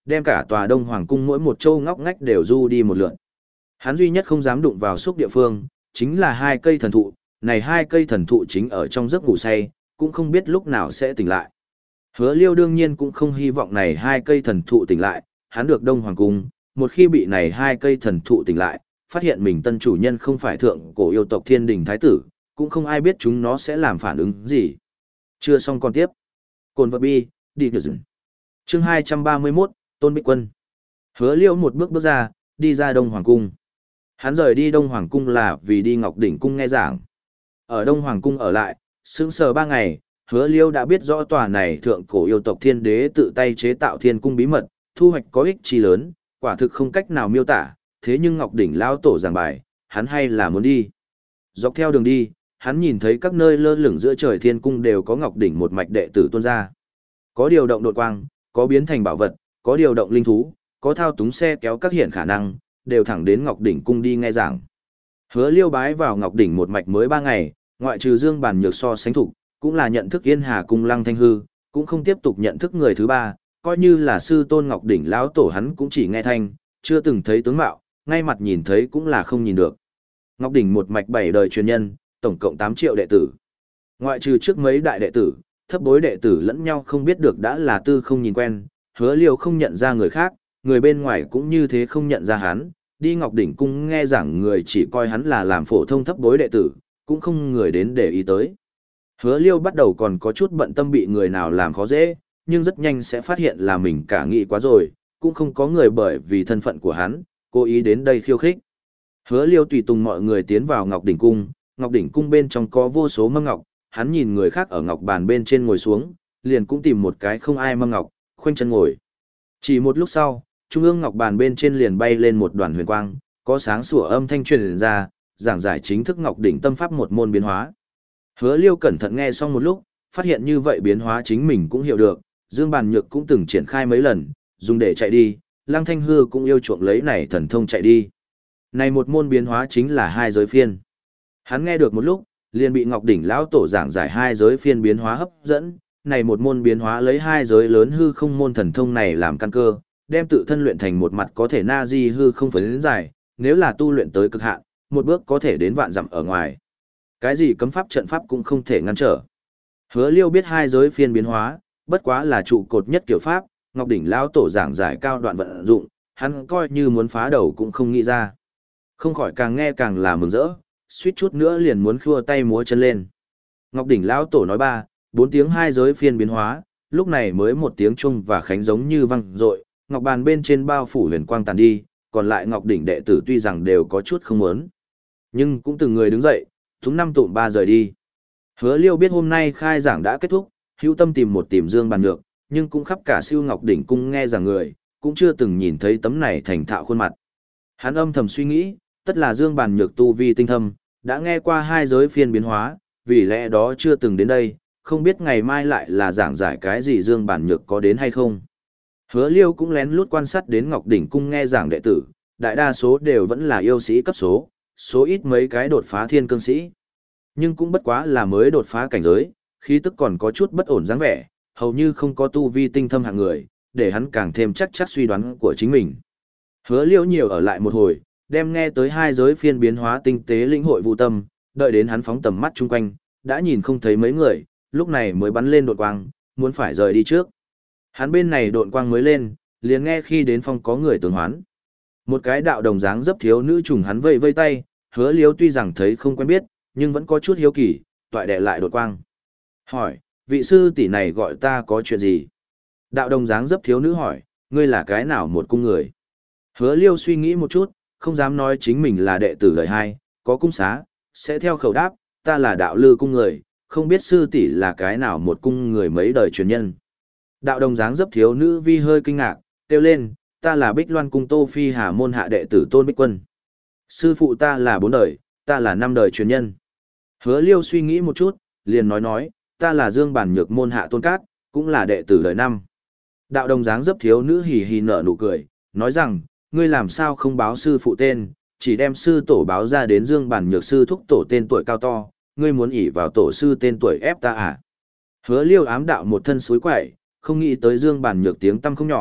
đem cả tòa Đông Hoàng cung mỗi một châu ngóc ngách đều du đi một lượt. Hắn duy nhất không dám đụng vào xúc địa phương, chính là hai cây thần thụ, này hai cây thần thụ chính ở trong giấc ngủ say, cũng không biết lúc nào sẽ tỉnh lại. Hứa Liêu đương nhiên cũng không hy vọng này hai cây thần thụ tỉnh lại, hắn được Đông Hoàng cung, một khi bị này hai cây thần thụ tỉnh lại, phát hiện mình tân chủ nhân không phải thượng cổ yêu tộc Thiên Đình Thái tử, cũng không ai biết chúng nó sẽ làm phản ứng gì. Chưa xong còn tiếp. Cồn vật bi, đi nhờ dừng. Chương hai trăm ba mươi mốt, Tôn Bích Quân. Hứa Liêu một bước bước ra, đi ra Đông Hoàng cung. Hắn rời đi Đông Hoàng cung là vì đi Ngọc Đỉnh cung nghe giảng. Ở Đông Hoàng cung ở lại, sững sờ ba ngày, Hứa Liêu đã biết rõ tòa này thượng cổ yêu tộc Thiên Đế tự tay chế tạo Thiên cung bí mật, thu hoạch có ích chi lớn, quả thực không cách nào miêu tả, thế nhưng Ngọc Đỉnh lão tổ giảng bài, hắn hay là muốn đi. Dọc theo đường đi, hắn nhìn thấy các nơi lơ lửng giữa trời Thiên cung đều có Ngọc Đỉnh một mạch đệ tử tuôn ra. Có điều động đột quang, có biến thành bảo vật, có điều động linh thú, có thao túng xe kéo các hiện khả năng, đều thẳng đến Ngọc Đỉnh cung đi nghe giảng. Hứa Liêu bái vào Ngọc Đỉnh một mạch mới ba ngày, ngoại trừ Dương Bàn Nhược so sánh thủ, cũng là nhận thức Yên Hà cung Lăng Thanh Hư, cũng không tiếp tục nhận thức người thứ ba, coi như là sư tôn Ngọc Đỉnh lão tổ hắn cũng chỉ nghe thanh, chưa từng thấy tướng mạo, ngay mặt nhìn thấy cũng là không nhìn được. Ngọc Đỉnh một mạch bảy đời truyền nhân, tổng cộng tám triệu đệ tử. Ngoại trừ trước mấy đại đệ tử, thấp bối đệ tử lẫn nhau không biết được đã là tư không nhìn quen, Hứa Liêu không nhận ra người khác, người bên ngoài cũng như thế không nhận ra hắn, đi Ngọc Đỉnh cung nghe giảng người chỉ coi hắn là làm phổ thông thấp bối đệ tử, cũng không người đến để ý tới. Hứa Liêu bắt đầu còn có chút bận tâm bị người nào làm khó dễ, nhưng rất nhanh sẽ phát hiện là mình cả nghĩ quá rồi, cũng không có người bởi vì thân phận của hắn, cố ý đến đây khiêu khích. Hứa Liêu tùy tùng mọi người tiến vào Ngọc Đỉnh cung, Ngọc Đỉnh cung bên trong có vô số mâm ngọc, hắn nhìn người khác ở ngọc bàn bên trên ngồi xuống, liền cũng tìm một cái không ai mâm ngọc, khoanh chân ngồi. Chỉ một lúc sau, trung ương ngọc bàn bên trên liền bay lên một đoàn huyền quang, có sáng sủa âm thanh truyền ra, giảng giải chính thức Ngọc Đỉnh tâm pháp một môn biến hóa. Hứa Liêu cẩn thận nghe xong một lúc, phát hiện như vậy biến hóa chính mình cũng hiểu được, Dương Bàn Nhược cũng từng triển khai mấy lần, dùng để chạy đi, Lăng Thanh Hư cũng yêu chuộng lấy này thần thông chạy đi. Này một môn biến hóa chính là hai giới phiên. Hắn nghe được một lúc, liền bị Ngọc Đỉnh lão tổ giảng giải hai giới phiên biến hóa hấp dẫn, này một môn biến hóa lấy hai giới lớn hư không môn thần thông này làm căn cơ, đem tự thân luyện thành một mặt có thể na di hư không phấn giải, nếu là tu luyện tới cực hạn, một bước có thể đến vạn dặm ở ngoài. Cái gì cấm pháp trận pháp cũng không thể ngăn trở. Hứa Liêu biết hai giới phiên biến hóa, bất quá là trụ cột nhất kiểu pháp, Ngọc Đỉnh lão tổ giảng giải cao đoạn vận dụng, hắn coi như muốn phá đầu cũng không nghĩ ra. Không khỏi càng nghe càng là mừng rỡ, suýt chút nữa liền muốn khua tay múa chân lên. Ngọc Đỉnh lão tổ nói ba, bốn tiếng hai giới phiên biến hóa, lúc này mới một tiếng trung và khánh giống như vang dội, ngọc bàn bên trên bao phủ huyền quang tàn đi, còn lại Ngọc Đỉnh đệ tử tuy rằng đều có chút không muốn, nhưng cũng từng người đứng dậy, thúng năm tụm ba rời đi. Hứa Liêu biết hôm nay khai giảng đã kết thúc, hữu tâm tìm một tìm Dương Bàn Nhược, nhưng cũng khắp cả siêu Ngọc Đỉnh cung nghe giảng người, cũng chưa từng nhìn thấy tấm này thành thạo khuôn mặt. Hắn âm thầm suy nghĩ, tất là Dương Bàn Nhược tu vi tinh thâm, đã nghe qua hai giới phiên biến hóa, vì lẽ đó chưa từng đến đây, không biết ngày mai lại là giảng giải cái gì Dương Bàn Nhược có đến hay không. Hứa Liêu cũng lén lút quan sát đến Ngọc Đỉnh cung nghe giảng đệ tử, đại đa số đều vẫn là yêu sĩ cấp số, số ít mấy cái đột phá thiên cương sĩ. Nhưng cũng bất quá là mới đột phá cảnh giới, khí tức còn có chút bất ổn dáng vẻ, hầu như không có tu vi tinh thâm hạng người, để hắn càng thêm chắc chắc suy đoán của chính mình. Hứa Liêu nhiều ở lại một hồi, đem nghe tới hai giới phiên biến hóa tinh tế lĩnh hội vụ tâm, đợi đến hắn phóng tầm mắt chung quanh, đã nhìn không thấy mấy người, lúc này mới bắn lên đột quang, muốn phải rời đi trước. Hắn bên này đột quang mới lên, liền nghe khi đến phong có người tướng hoán. Một cái đạo đồng dáng dấp thiếu nữ trùng hắn vây vây tay, Hứa Liêu tuy rằng thấy không quen biết, nhưng vẫn có chút hiếu kỳ, toại đệ lại đột quang. Hỏi, vị sư tỷ này gọi ta có chuyện gì? Đạo đồng dáng dấp thiếu nữ hỏi, ngươi là cái nào một cung người? Hứa Liêu suy nghĩ một chút, không dám nói chính mình là đệ tử đời hai, có cung xá, sẽ theo khẩu đáp, ta là đạo lư cung người, không biết sư tỷ là cái nào một cung người mấy đời truyền nhân. Đạo đồng dáng dấp thiếu nữ vi hơi kinh ngạc, kêu lên, ta là Bích Loan cung Tô Phi Hà môn hạ đệ tử Tôn Bích Quân. Sư phụ ta là bốn đời, ta là năm đời truyền nhân. Hứa Liêu suy nghĩ một chút, liền nói nói, ta là Dương Bàn Nhược môn hạ Tôn Cát, cũng là đệ tử đời năm. Đạo đồng dáng dấp thiếu nữ hì hì nở nụ cười, nói rằng, ngươi làm sao không báo sư phụ tên, chỉ đem sư tổ báo ra đến Dương Bàn Nhược sư thúc tổ tên tuổi cao to, ngươi muốn ỷ vào tổ sư tên tuổi ép ta à? Hứa Liêu ám đạo một thân suối quậy, không nghĩ tới Dương Bàn Nhược tiếng tăm không nhỏ,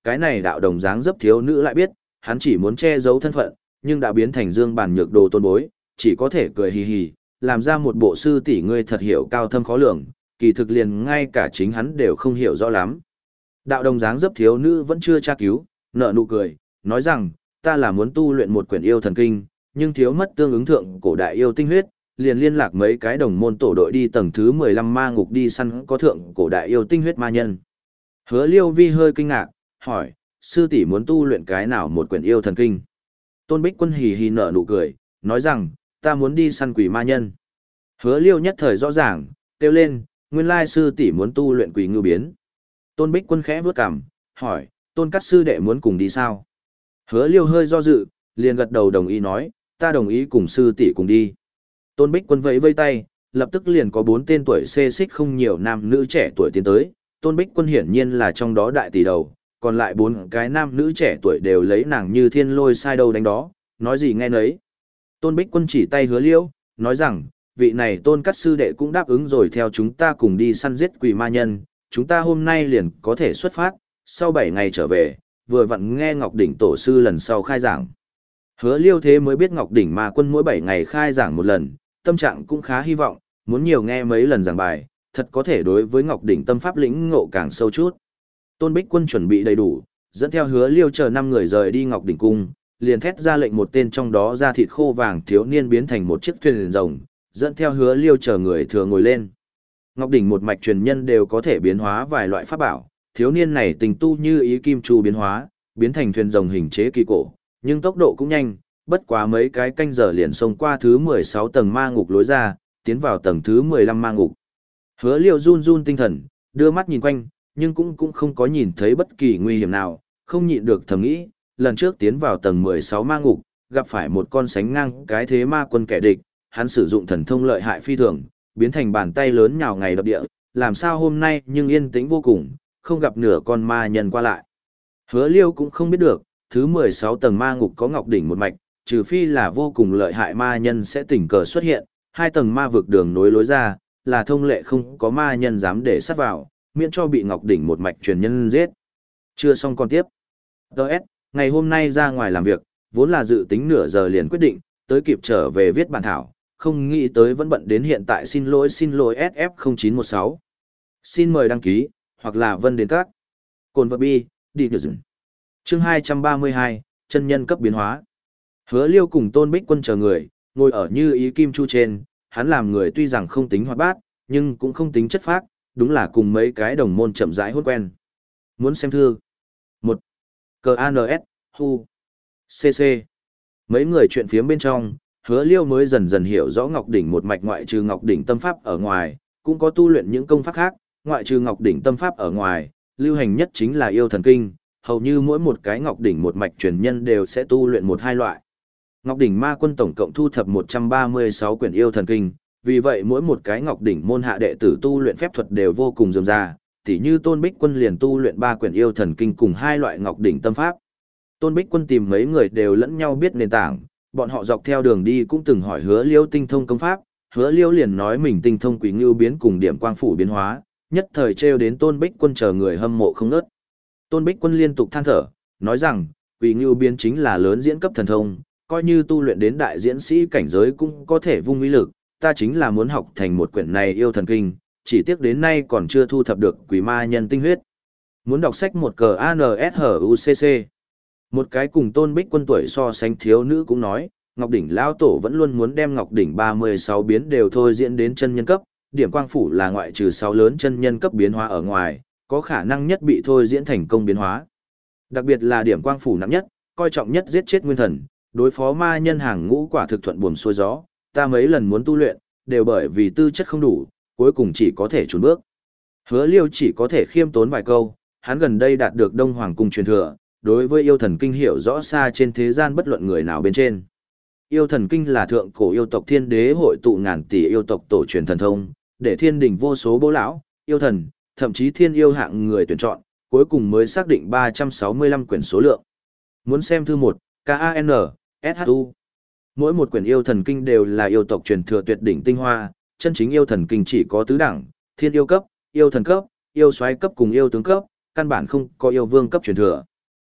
cái này đạo đồng dáng dấp thiếu nữ lại biết, hắn chỉ muốn che giấu thân phận, nhưng đã biến thành dương bản nhược đồ tôn bối, chỉ có thể cười hì hì, làm ra một bộ sư tỷ ngươi thật hiểu cao thâm khó lường, kỳ thực liền ngay cả chính hắn đều không hiểu rõ lắm. Đạo đồng dáng dấp thiếu nữ vẫn chưa tra cứu, nở nụ cười, nói rằng, ta là muốn tu luyện một quyển yêu thần kinh, nhưng thiếu mất tương ứng thượng cổ đại yêu tinh huyết, liền liên lạc mấy cái đồng môn tổ đội đi tầng thứ mười lăm ma ngục đi săn có thượng cổ đại yêu tinh huyết ma nhân. Hứa Liêu Vi hơi kinh ngạc, hỏi, sư tỷ muốn tu luyện cái nào một quyển yêu thần kinh? Tôn Bích Quân hì hì nở nụ cười, nói rằng, ta muốn đi săn quỷ ma nhân. Hứa Liêu nhất thời rõ ràng, kêu lên, nguyên lai sư tỷ muốn tu luyện quỷ ngưu biến. Tôn Bích Quân khẽ vướt cằm, hỏi, Tôn Cắt sư đệ muốn cùng đi sao? Hứa Liêu hơi do dự, liền gật đầu đồng ý nói, ta đồng ý cùng sư tỷ cùng đi. Tôn Bích Quân vẫy vây tay, lập tức liền có bốn tên tuổi xê xích không nhiều nam nữ trẻ tuổi tiến tới. Tôn Bích Quân hiển nhiên là trong đó đại tỷ đầu, còn lại bốn cái nam nữ trẻ tuổi đều lấy nàng như thiên lôi sai đâu đánh đó, nói gì nghe nấy. Tôn Bích Quân chỉ tay Hứa Liêu, nói rằng, vị này Tôn Cắt sư đệ cũng đáp ứng rồi theo chúng ta cùng đi săn giết quỷ ma nhân, chúng ta hôm nay liền có thể xuất phát, sau bảy ngày trở về, vừa vặn nghe Ngọc Đỉnh tổ sư lần sau khai giảng. Hứa Liêu thế mới biết Ngọc Đỉnh ma quân mỗi bảy ngày khai giảng một lần, tâm trạng cũng khá hy vọng, muốn nhiều nghe mấy lần giảng bài, thật có thể đối với Ngọc Đỉnh tâm pháp lĩnh ngộ càng sâu chút. Tôn Bích Quân chuẩn bị đầy đủ, dẫn theo Hứa Liêu chờ năm người rời đi Ngọc Đỉnh cung, liền thét ra lệnh một tên trong đó da thịt khô vàng thiếu niên biến thành một chiếc thuyền rồng, dẫn theo Hứa Liêu chờ người thừa ngồi lên. Ngọc Đỉnh một mạch truyền nhân đều có thể biến hóa vài loại pháp bảo, thiếu niên này tình tu như ý kim chu biến hóa, biến thành thuyền rồng hình chế kỳ cổ, nhưng tốc độ cũng nhanh, bất quá mấy cái canh giờ liền xông qua thứ mười sáu tầng ma ngục lối ra, tiến vào tầng thứ mười lăm ma ngục. Hứa Liêu run run tinh thần, đưa mắt nhìn quanh, nhưng cũng cũng không có nhìn thấy bất kỳ nguy hiểm nào, không nhịn được thầm nghĩ, lần trước tiến vào tầng mười sáu ma ngục, gặp phải một con sánh ngang cái thế ma quân kẻ địch, hắn sử dụng thần thông lợi hại phi thường, biến thành bàn tay lớn nhào ngày đập địa, làm sao hôm nay nhưng yên tĩnh vô cùng, không gặp nửa con ma nhân qua lại. Hứa Liêu cũng không biết được, thứ mười sáu tầng ma ngục có Ngọc Đỉnh một mạch, trừ phi là vô cùng lợi hại ma nhân sẽ tình cờ xuất hiện, hai tầng ma vực đường nối lối ra, là thông lệ không có ma nhân dám để sát vào, miễn cho bị Ngọc Đỉnh một mạch truyền nhân giết. Chưa xong còn tiếp. Đợt, ngày hôm nay ra ngoài làm việc, vốn là dự tính nửa giờ liền quyết định, tới kịp trở về viết bản thảo, không nghĩ tới vẫn bận đến hiện tại xin lỗi xin lỗi ét ép không chín một sáu. Xin mời đăng ký, hoặc là Vân đến các. Cồn vật bi, đi được dừng. Chương hai trăm ba mươi hai, chân nhân cấp biến hóa. Hứa Liêu cùng Tôn Bích Quân chờ người, ngồi ở như ý kim chu trên, hắn làm người tuy rằng không tính hoạt bát, nhưng cũng không tính chất phác, đúng là cùng mấy cái đồng môn chậm rãi hốt quen. Muốn xem thư. một. Cờ a en ét, Hu. xê xê. Mấy người chuyện phiếm bên trong, Hứa Liêu mới dần dần hiểu rõ Ngọc Đỉnh một mạch ngoại trừ Ngọc Đỉnh tâm pháp ở ngoài, cũng có tu luyện những công pháp khác, ngoại trừ Ngọc Đỉnh tâm pháp ở ngoài, lưu hành nhất chính là yêu thần kinh, hầu như mỗi một cái Ngọc Đỉnh một mạch truyền nhân đều sẽ tu luyện một hai loại. Ngọc Đỉnh ma quân tổng cộng thu thập một trăm ba mươi sáu quyển yêu thần kinh, vì vậy mỗi một cái Ngọc Đỉnh môn hạ đệ tử tu luyện phép thuật đều vô cùng rườm rà, tỉ như Tôn Bích Quân liền tu luyện ba quyển yêu thần kinh cùng hai loại Ngọc Đỉnh tâm pháp. Tôn Bích Quân tìm mấy người đều lẫn nhau biết nền tảng, bọn họ dọc theo đường đi cũng từng hỏi Hứa Liêu tinh thông công pháp, Hứa Liêu liền nói mình tinh thông quỷ ngưu biến cùng điểm quang phủ biến hóa, nhất thời trêu đến Tôn Bích Quân chờ người hâm mộ không ngớt. Tôn Bích Quân liên tục than thở, nói rằng, quỷ ngưu biến chính là lớn diễn cấp thần thông, coi như tu luyện đến đại diễn sĩ cảnh giới cũng có thể vung uy lực, ta chính là muốn học thành một quyển này yêu thần kinh, chỉ tiếc đến nay còn chưa thu thập được quỷ ma nhân tinh huyết. Muốn đọc sách một cờ a en ét hờ u xê xê. Một cái cùng Tôn Bích Quân tuổi so sánh thiếu nữ cũng nói, Ngọc Đỉnh lão tổ vẫn luôn muốn đem Ngọc Đỉnh ba mươi sáu biến đều thôi diễn đến chân nhân cấp, điểm quang phủ là ngoại trừ sáu lớn chân nhân cấp biến hóa ở ngoài, có khả năng nhất bị thôi diễn thành công biến hóa. Đặc biệt là điểm quang phủ nặng nhất, coi trọng nhất giết chết nguyên thần, đối phó ma nhân hàng ngũ quả thực thuận buồm xuôi gió, ta mấy lần muốn tu luyện, đều bởi vì tư chất không đủ, cuối cùng chỉ có thể chùn bước. Hứa Liêu chỉ có thể khiêm tốn vài câu, hắn gần đây đạt được Đông Hoàng cung truyền thừa, đối với yêu thần kinh hiểu rõ xa trên thế gian bất luận người nào bên trên. Yêu thần kinh là thượng cổ yêu tộc thiên đế hội tụ ngàn tỷ yêu tộc tổ truyền thần thông, để thiên đình vô số bố lão, yêu thần, thậm chí thiên yêu hạng người tuyển chọn, cuối cùng mới xác định ba trăm sáu mươi lăm quyển số lượng. Muốn xem thư một, K A N, S H U. Mỗi một quyển yêu thần kinh đều là yêu tộc truyền thừa tuyệt đỉnh tinh hoa, chân chính yêu thần kinh chỉ có tứ đẳng, thiên yêu cấp, yêu thần cấp, yêu soái cấp cùng yêu tướng cấp, căn bản không có yêu vương cấp truyền thừa.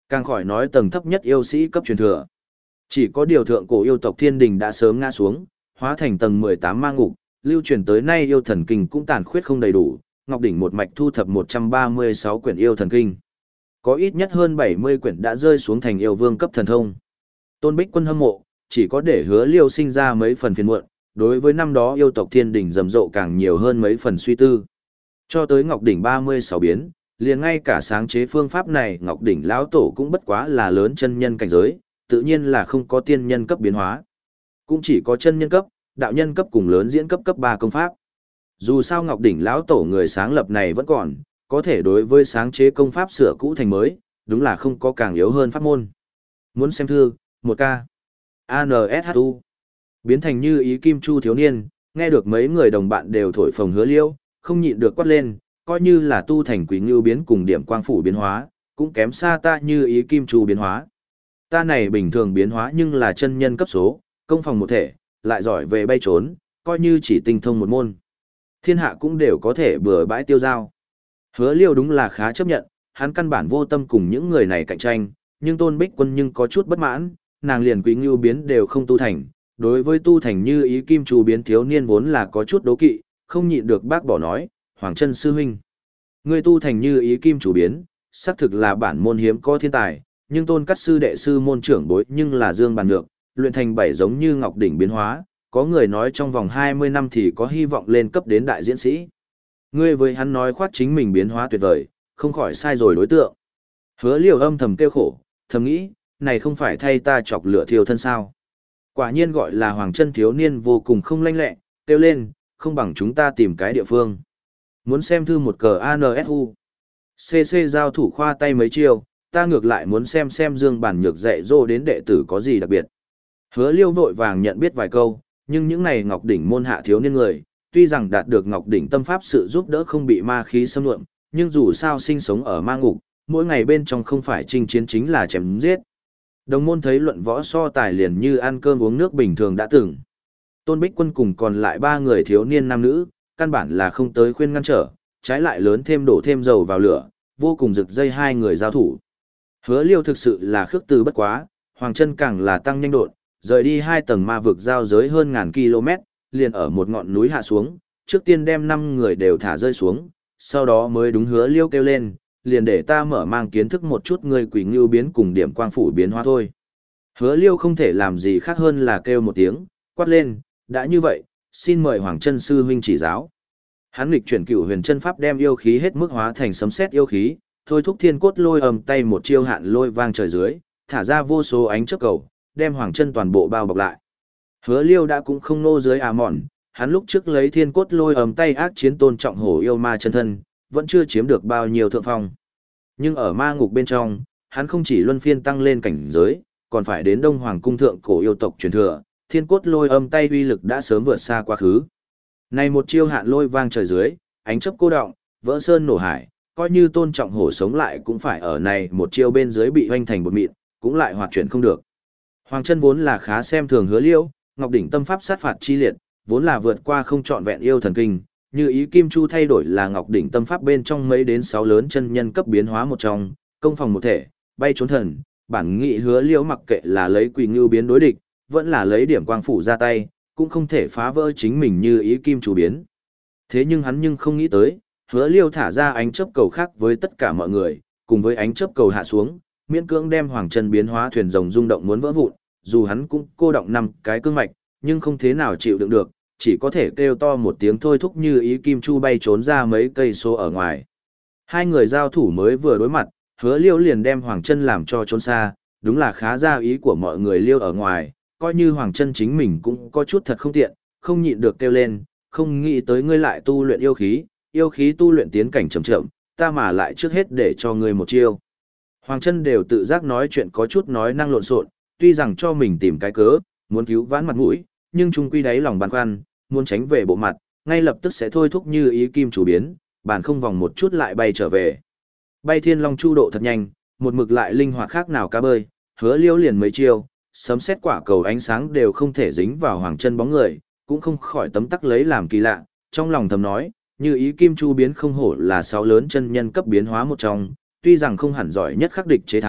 Càng khỏi nói tầng thấp nhất yêu sĩ cấp truyền thừa. Chỉ có điều thượng cổ yêu tộc thiên đình đã sớm ngã xuống, hóa thành tầng mười tám ma ngục, lưu truyền tới nay yêu thần kinh cũng tàn khuyết không đầy đủ, Ngọc Đỉnh một mạch thu thập một trăm ba mươi sáu quyển yêu thần kinh. Có ít nhất hơn bảy mươi quyển đã rơi xuống thành yêu vương cấp thần thông. Tôn Bích Quân hâm mộ, chỉ có để Hứa Liêu sinh ra mấy phần phiền muộn, đối với năm đó yêu tộc thiên đình rầm rộ càng nhiều hơn mấy phần suy tư. Cho tới Ngọc Đỉnh ba mươi sáu biến, liền ngay cả sáng chế phương pháp này Ngọc Đỉnh lão tổ cũng bất quá là lớn chân nhân cảnh giới, tự nhiên là không có tiên nhân cấp biến hóa. Cũng chỉ có chân nhân cấp, đạo nhân cấp cùng lớn diễn cấp cấp ba công pháp. Dù sao Ngọc Đỉnh lão tổ người sáng lập này vẫn còn, có thể đối với sáng chế công pháp sửa cũ thành mới, đúng là không có càng yếu hơn pháp môn. Muốn xem thư, một ca. a en ét hát u. Biến thành như ý kim chu thiếu niên, nghe được mấy người đồng bạn đều thổi phồng Hứa Liêu, không nhịn được quát lên, coi như là tu thành quý ngưu biến cùng điểm quang phủ biến hóa, cũng kém xa ta như ý kim chu biến hóa. Ta này bình thường biến hóa nhưng là chân nhân cấp số, công phòng một thể, lại giỏi về bay trốn, coi như chỉ tinh thông một môn. Thiên hạ cũng đều có thể bừa bãi tiêu giao. Hứa Liêu đúng là khá chấp nhận, hắn căn bản vô tâm cùng những người này cạnh tranh, nhưng Tôn Bích Quân nhưng có chút bất mãn, nàng liền quý ngưu biến đều không tu thành, đối với tu thành như ý kim chu biến thiếu niên vốn là có chút đố kỵ, không nhịn được bác bỏ nói, Hoàng Chân sư huynh, ngươi tu thành như ý kim chu biến, xác thực là bản môn hiếm có thiên tài, nhưng Tôn Cắt sư đệ sư môn trưởng bối nhưng là Dương Bàn Nhược, luyện thành bảy giống như Ngọc Đỉnh biến hóa, có người nói trong vòng hai mươi năm thì có hy vọng lên cấp đến đại diễn sĩ. Ngươi với hắn nói khoát chính mình biến hóa tuyệt vời, không khỏi sai rồi đối tượng. Hứa Liêu âm thầm kêu khổ, thầm nghĩ, này không phải thay ta chọc lửa thiêu thân sao? Quả nhiên gọi là Hoàng Chân thiếu niên vô cùng không lanh lẹ, kêu lên, không bằng chúng ta tìm cái địa phương. Muốn xem thư một cờ a en ét u. xê xê giao thủ khoa tay mấy chiêu, ta ngược lại muốn xem xem Dương Bản Nhược dạy dỗ đến đệ tử có gì đặc biệt. Hứa Liêu vội vàng nhận biết vài câu, nhưng những này Ngọc Đỉnh môn hạ thiếu niên người, tuy rằng đạt được Ngọc Đỉnh tâm pháp sự giúp đỡ không bị ma khí xâm lượm, nhưng dù sao sinh sống ở ma ngục, mỗi ngày bên trong không phải chinh chiến chính là chém giết. Đồng môn thấy luận võ so tài liền như ăn cơm uống nước bình thường đã từng. Tôn Bích Quân cùng còn lại ba người thiếu niên nam nữ, căn bản là không tới khuyên ngăn trở, trái lại lớn thêm đổ thêm dầu vào lửa, vô cùng rực dây hai người giao thủ. Hứa Liêu thực sự là khước từ bất quá, Hoàng Chân càng là tăng nhanh đột, rời đi hai tầng ma vực giao giới hơn ngàn km, liền ở một ngọn núi hạ xuống, trước tiên đem năm người đều thả rơi xuống, sau đó mới đúng Hứa Liêu kêu lên, liền để ta mở mang kiến thức một chút người quỷ ngưu biến cùng điểm quang phủ biến hóa thôi. Hứa Liêu không thể làm gì khác hơn là kêu một tiếng, quát lên, đã như vậy, xin mời Hoàng Chân sư huynh chỉ giáo. Hắn nghịch chuyển cửu huyền chân pháp đem yêu khí hết mức hóa thành sấm sét yêu khí, thôi thúc thiên cốt lôi ầm tay một chiêu hạn lôi vang trời dưới, thả ra vô số ánh chớp cầu, đem Hoàng Chân toàn bộ bao bọc lại. Hứa Liêu đã cũng không nô dưới à mòn, hắn lúc trước lấy thiên cốt lôi ầm tay ác chiến tôn trọng hổ yêu ma chân thân, vẫn chưa chiếm được bao nhiêu thượng phong. Nhưng ở ma ngục bên trong, hắn không chỉ luân phiên tăng lên cảnh giới, còn phải đến Đông Hoàng cung thượng cổ yêu tộc truyền thừa, thiên cốt lôi âm tay uy lực đã sớm vượt xa quá khứ. Này một chiêu hạn lôi vang trời dưới, ánh chớp cô động, vỡ sơn nổ hải, coi như tôn trọng hổ sống lại cũng phải ở này một chiêu bên dưới bị hoanh thành bột mịn, cũng lại hoạt chuyển không được. Hoàng Chân vốn là khá xem thường Hứa Liêu, Ngọc Đỉnh tâm pháp sát phạt chi liệt, vốn là vượt qua không trọn vẹn yêu thần kinh, như ý kim chu thay đổi là Ngọc Đỉnh tâm pháp bên trong mấy đến sáu lớn chân nhân cấp biến hóa một trong, công phòng một thể, bay trốn thần, bản nghị Hứa Liêu mặc kệ là lấy quỷ ngưu biến đối địch, vẫn là lấy điểm quang phủ ra tay, cũng không thể phá vỡ chính mình như ý kim chu biến. Thế nhưng hắn nhưng không nghĩ tới, Hứa Liêu thả ra ánh chớp cầu khác với tất cả mọi người, cùng với ánh chớp cầu hạ xuống, miễn cưỡng đem Hoàng Chân biến hóa thuyền rồng rung động muốn vỡ vụn, dù hắn cũng cô động năm cái cương mạch, nhưng không thế nào chịu đựng được, chỉ có thể kêu to một tiếng thôi thúc như ý kim chu bay trốn ra mấy cây số ở ngoài. Hai người giao thủ mới vừa đối mặt, Hứa Liêu liền đem Hoàng Chân làm cho trốn xa, đúng là khá ra ý của mọi người Liêu ở ngoài, coi như Hoàng Chân chính mình cũng có chút thật không tiện, không nhịn được kêu lên, không nghĩ tới ngươi lại tu luyện yêu khí, yêu khí tu luyện tiến cảnh chậm chậm, ta mà lại trước hết để cho ngươi một chiêu. Hoàng Chân đều tự giác nói chuyện có chút nói năng lộn xộn, tuy rằng cho mình tìm cái cớ, muốn cứu vãn mặt mũi, nhưng chung quy đáy lòng băn khoăn, muốn tránh về bộ mặt, ngay lập tức sẽ thôi thúc như ý kim chủ biến, bàn không vòng một chút lại bay trở về. Bay Thiên Long chu độ thật nhanh, một mực lại linh hoạt khác nào cá bơi, Hứa Liêu liền mấy chiêu, sấm sét quả cầu ánh sáng đều không thể dính vào Hoàng Chân bóng người, cũng không khỏi tấm tắc lấy làm kỳ lạ, trong lòng thầm nói, như ý kim chu biến không hổ là sáu lớn chân nhân cấp biến hóa một trong, tuy rằng không hẳn giỏi nhất khắc địch chế thắng,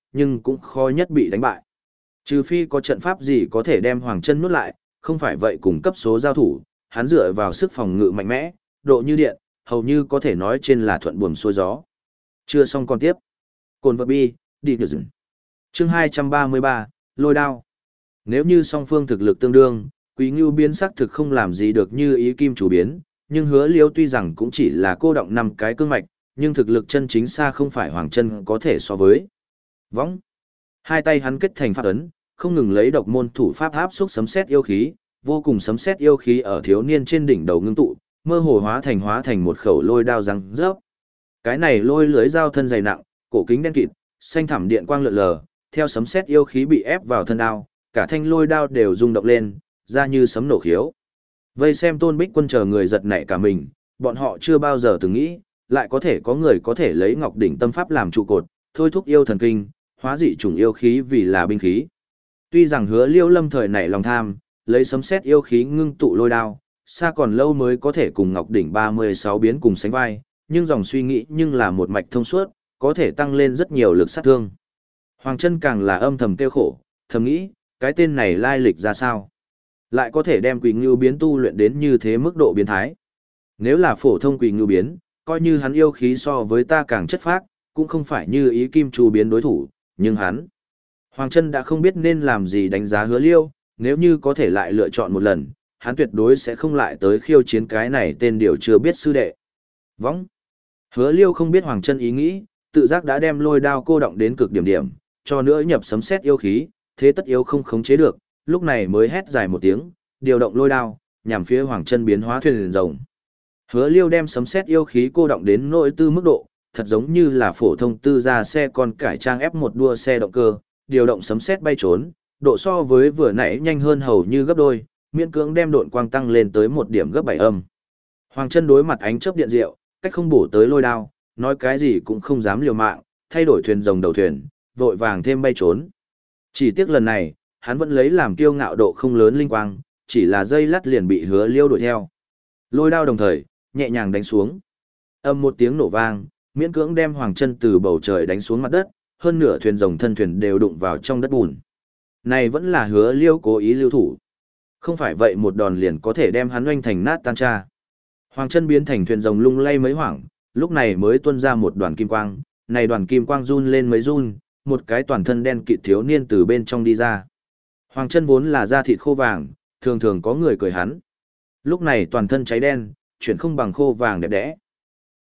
nhưng cũng khó nhất bị đánh bại. Trừ phi có trận pháp gì có thể đem Hoàng Chân nuốt lại, không phải vậy cùng cấp số giao thủ, hắn dựa vào sức phòng ngự mạnh mẽ, độ như điện, hầu như có thể nói trên là thuận buồm xuôi gió. Chưa xong còn tiếp. Cồn vật bi, đi được dừng. Chương hai trăm ba mươi ba, lôi đao. Nếu như song phương thực lực tương đương, Quý Ngưu biến sắc thực không làm gì được như ý kim chủ biến, nhưng Hứa Liêu tuy rằng cũng chỉ là cô động năm cái cương mạch, nhưng thực lực chân chính xa không phải Hoàng Chân có thể so với. Võng. Hai tay hắn kết thành pháp ấn, không ngừng lấy độc môn thủ pháp áp xúc sấm sét yêu khí, vô cùng sấm sét yêu khí ở thiếu niên trên đỉnh đầu ngưng tụ, mơ hồ hóa thành hóa thành một khẩu lôi đao răng rớp. Cái này lôi lưới dao thân dày nặng, cổ kính đen kịt, xanh thẳm điện quang lượn lờ, theo sấm sét yêu khí bị ép vào thân đao, cả thanh lôi đao đều rung động lên, ra như sấm nổ khiếu. Vây xem Tôn Bích Quân chờ người giật nảy cả mình, bọn họ chưa bao giờ từng nghĩ, lại có thể có người có thể lấy Ngọc đỉnh tâm pháp làm trụ cột, thôi thúc yêu thần kinh, hóa dị chủng yêu khí vì là binh khí. Tuy rằng Hứa Liêu lâm thời nảy lòng tham, lấy sấm sét yêu khí ngưng tụ lôi đao, xa còn lâu mới có thể cùng Ngọc đỉnh ba mươi sáu biến cùng sánh vai, nhưng dòng suy nghĩ nhưng là một mạch thông suốt, có thể tăng lên rất nhiều lực sát thương. Hoàng Chân càng là âm thầm tiêu khổ, thầm nghĩ, cái tên này lai lịch ra sao? Lại có thể đem Quỳ Ngưu biến tu luyện đến như thế mức độ biến thái. Nếu là phổ thông Quỳ Ngưu biến, coi như hắn yêu khí so với ta càng chất phác, cũng không phải như ý kim chu biến đối thủ, nhưng hắn... Hoàng Chân đã không biết nên làm gì đánh giá Hứa Liêu, nếu như có thể lại lựa chọn một lần, hắn tuyệt đối sẽ không lại tới khiêu chiến cái này tên điều chưa biết sư đệ. Võng. Hứa Liêu không biết Hoàng Chân ý nghĩ, tự giác đã đem lôi đao cô động đến cực điểm điểm, cho nữa nhập sấm sét yêu khí, thế tất yếu không khống chế được, lúc này mới hét dài một tiếng, điều động lôi đao, nhằm phía Hoàng Chân biến hóa thuyền rồng. Hứa Liêu đem sấm sét yêu khí cô động đến nội tư mức độ, thật giống như là phổ thông tư gia xe con cải trang ép một đua xe động cơ, điều động sấm sét bay trốn, độ so với vừa nãy nhanh hơn hầu như gấp đôi, miễn cưỡng đem độn quang tăng lên tới một điểm gấp bảy âm. Hoàng Chân đối mặt ánh chớp điện diệu, cách không bổ tới lôi đao, nói cái gì cũng không dám liều mạng, thay đổi thuyền rồng đầu thuyền, vội vàng thêm bay trốn. Chỉ tiếc lần này, hắn vẫn lấy làm kiêu ngạo độ không lớn linh quang, chỉ là dây lát liền bị Hứa Liêu đuổi theo. Lôi đao đồng thời, nhẹ nhàng đánh xuống. Âm một tiếng nổ vang, miễn cưỡng đem Hoàng Chân từ bầu trời đánh xuống mặt đất, hơn nửa thuyền rồng thân thuyền đều đụng vào trong đất bùn. Này vẫn là Hứa Liêu cố ý lưu thủ. Không phải vậy một đòn liền có thể đem hắn oanh thành nát tan cha. Hoàng Chân biến thành thuyền rồng lung lay mấy hoảng, lúc này mới tuôn ra một đoàn kim quang, này đoàn kim quang run lên mấy run, một cái toàn thân đen kịt thiếu niên từ bên trong đi ra. Hoàng Chân vốn là da thịt khô vàng, thường thường có người cười hắn. Lúc này toàn thân cháy đen, chuyển không bằng khô vàng đẹp đẽ,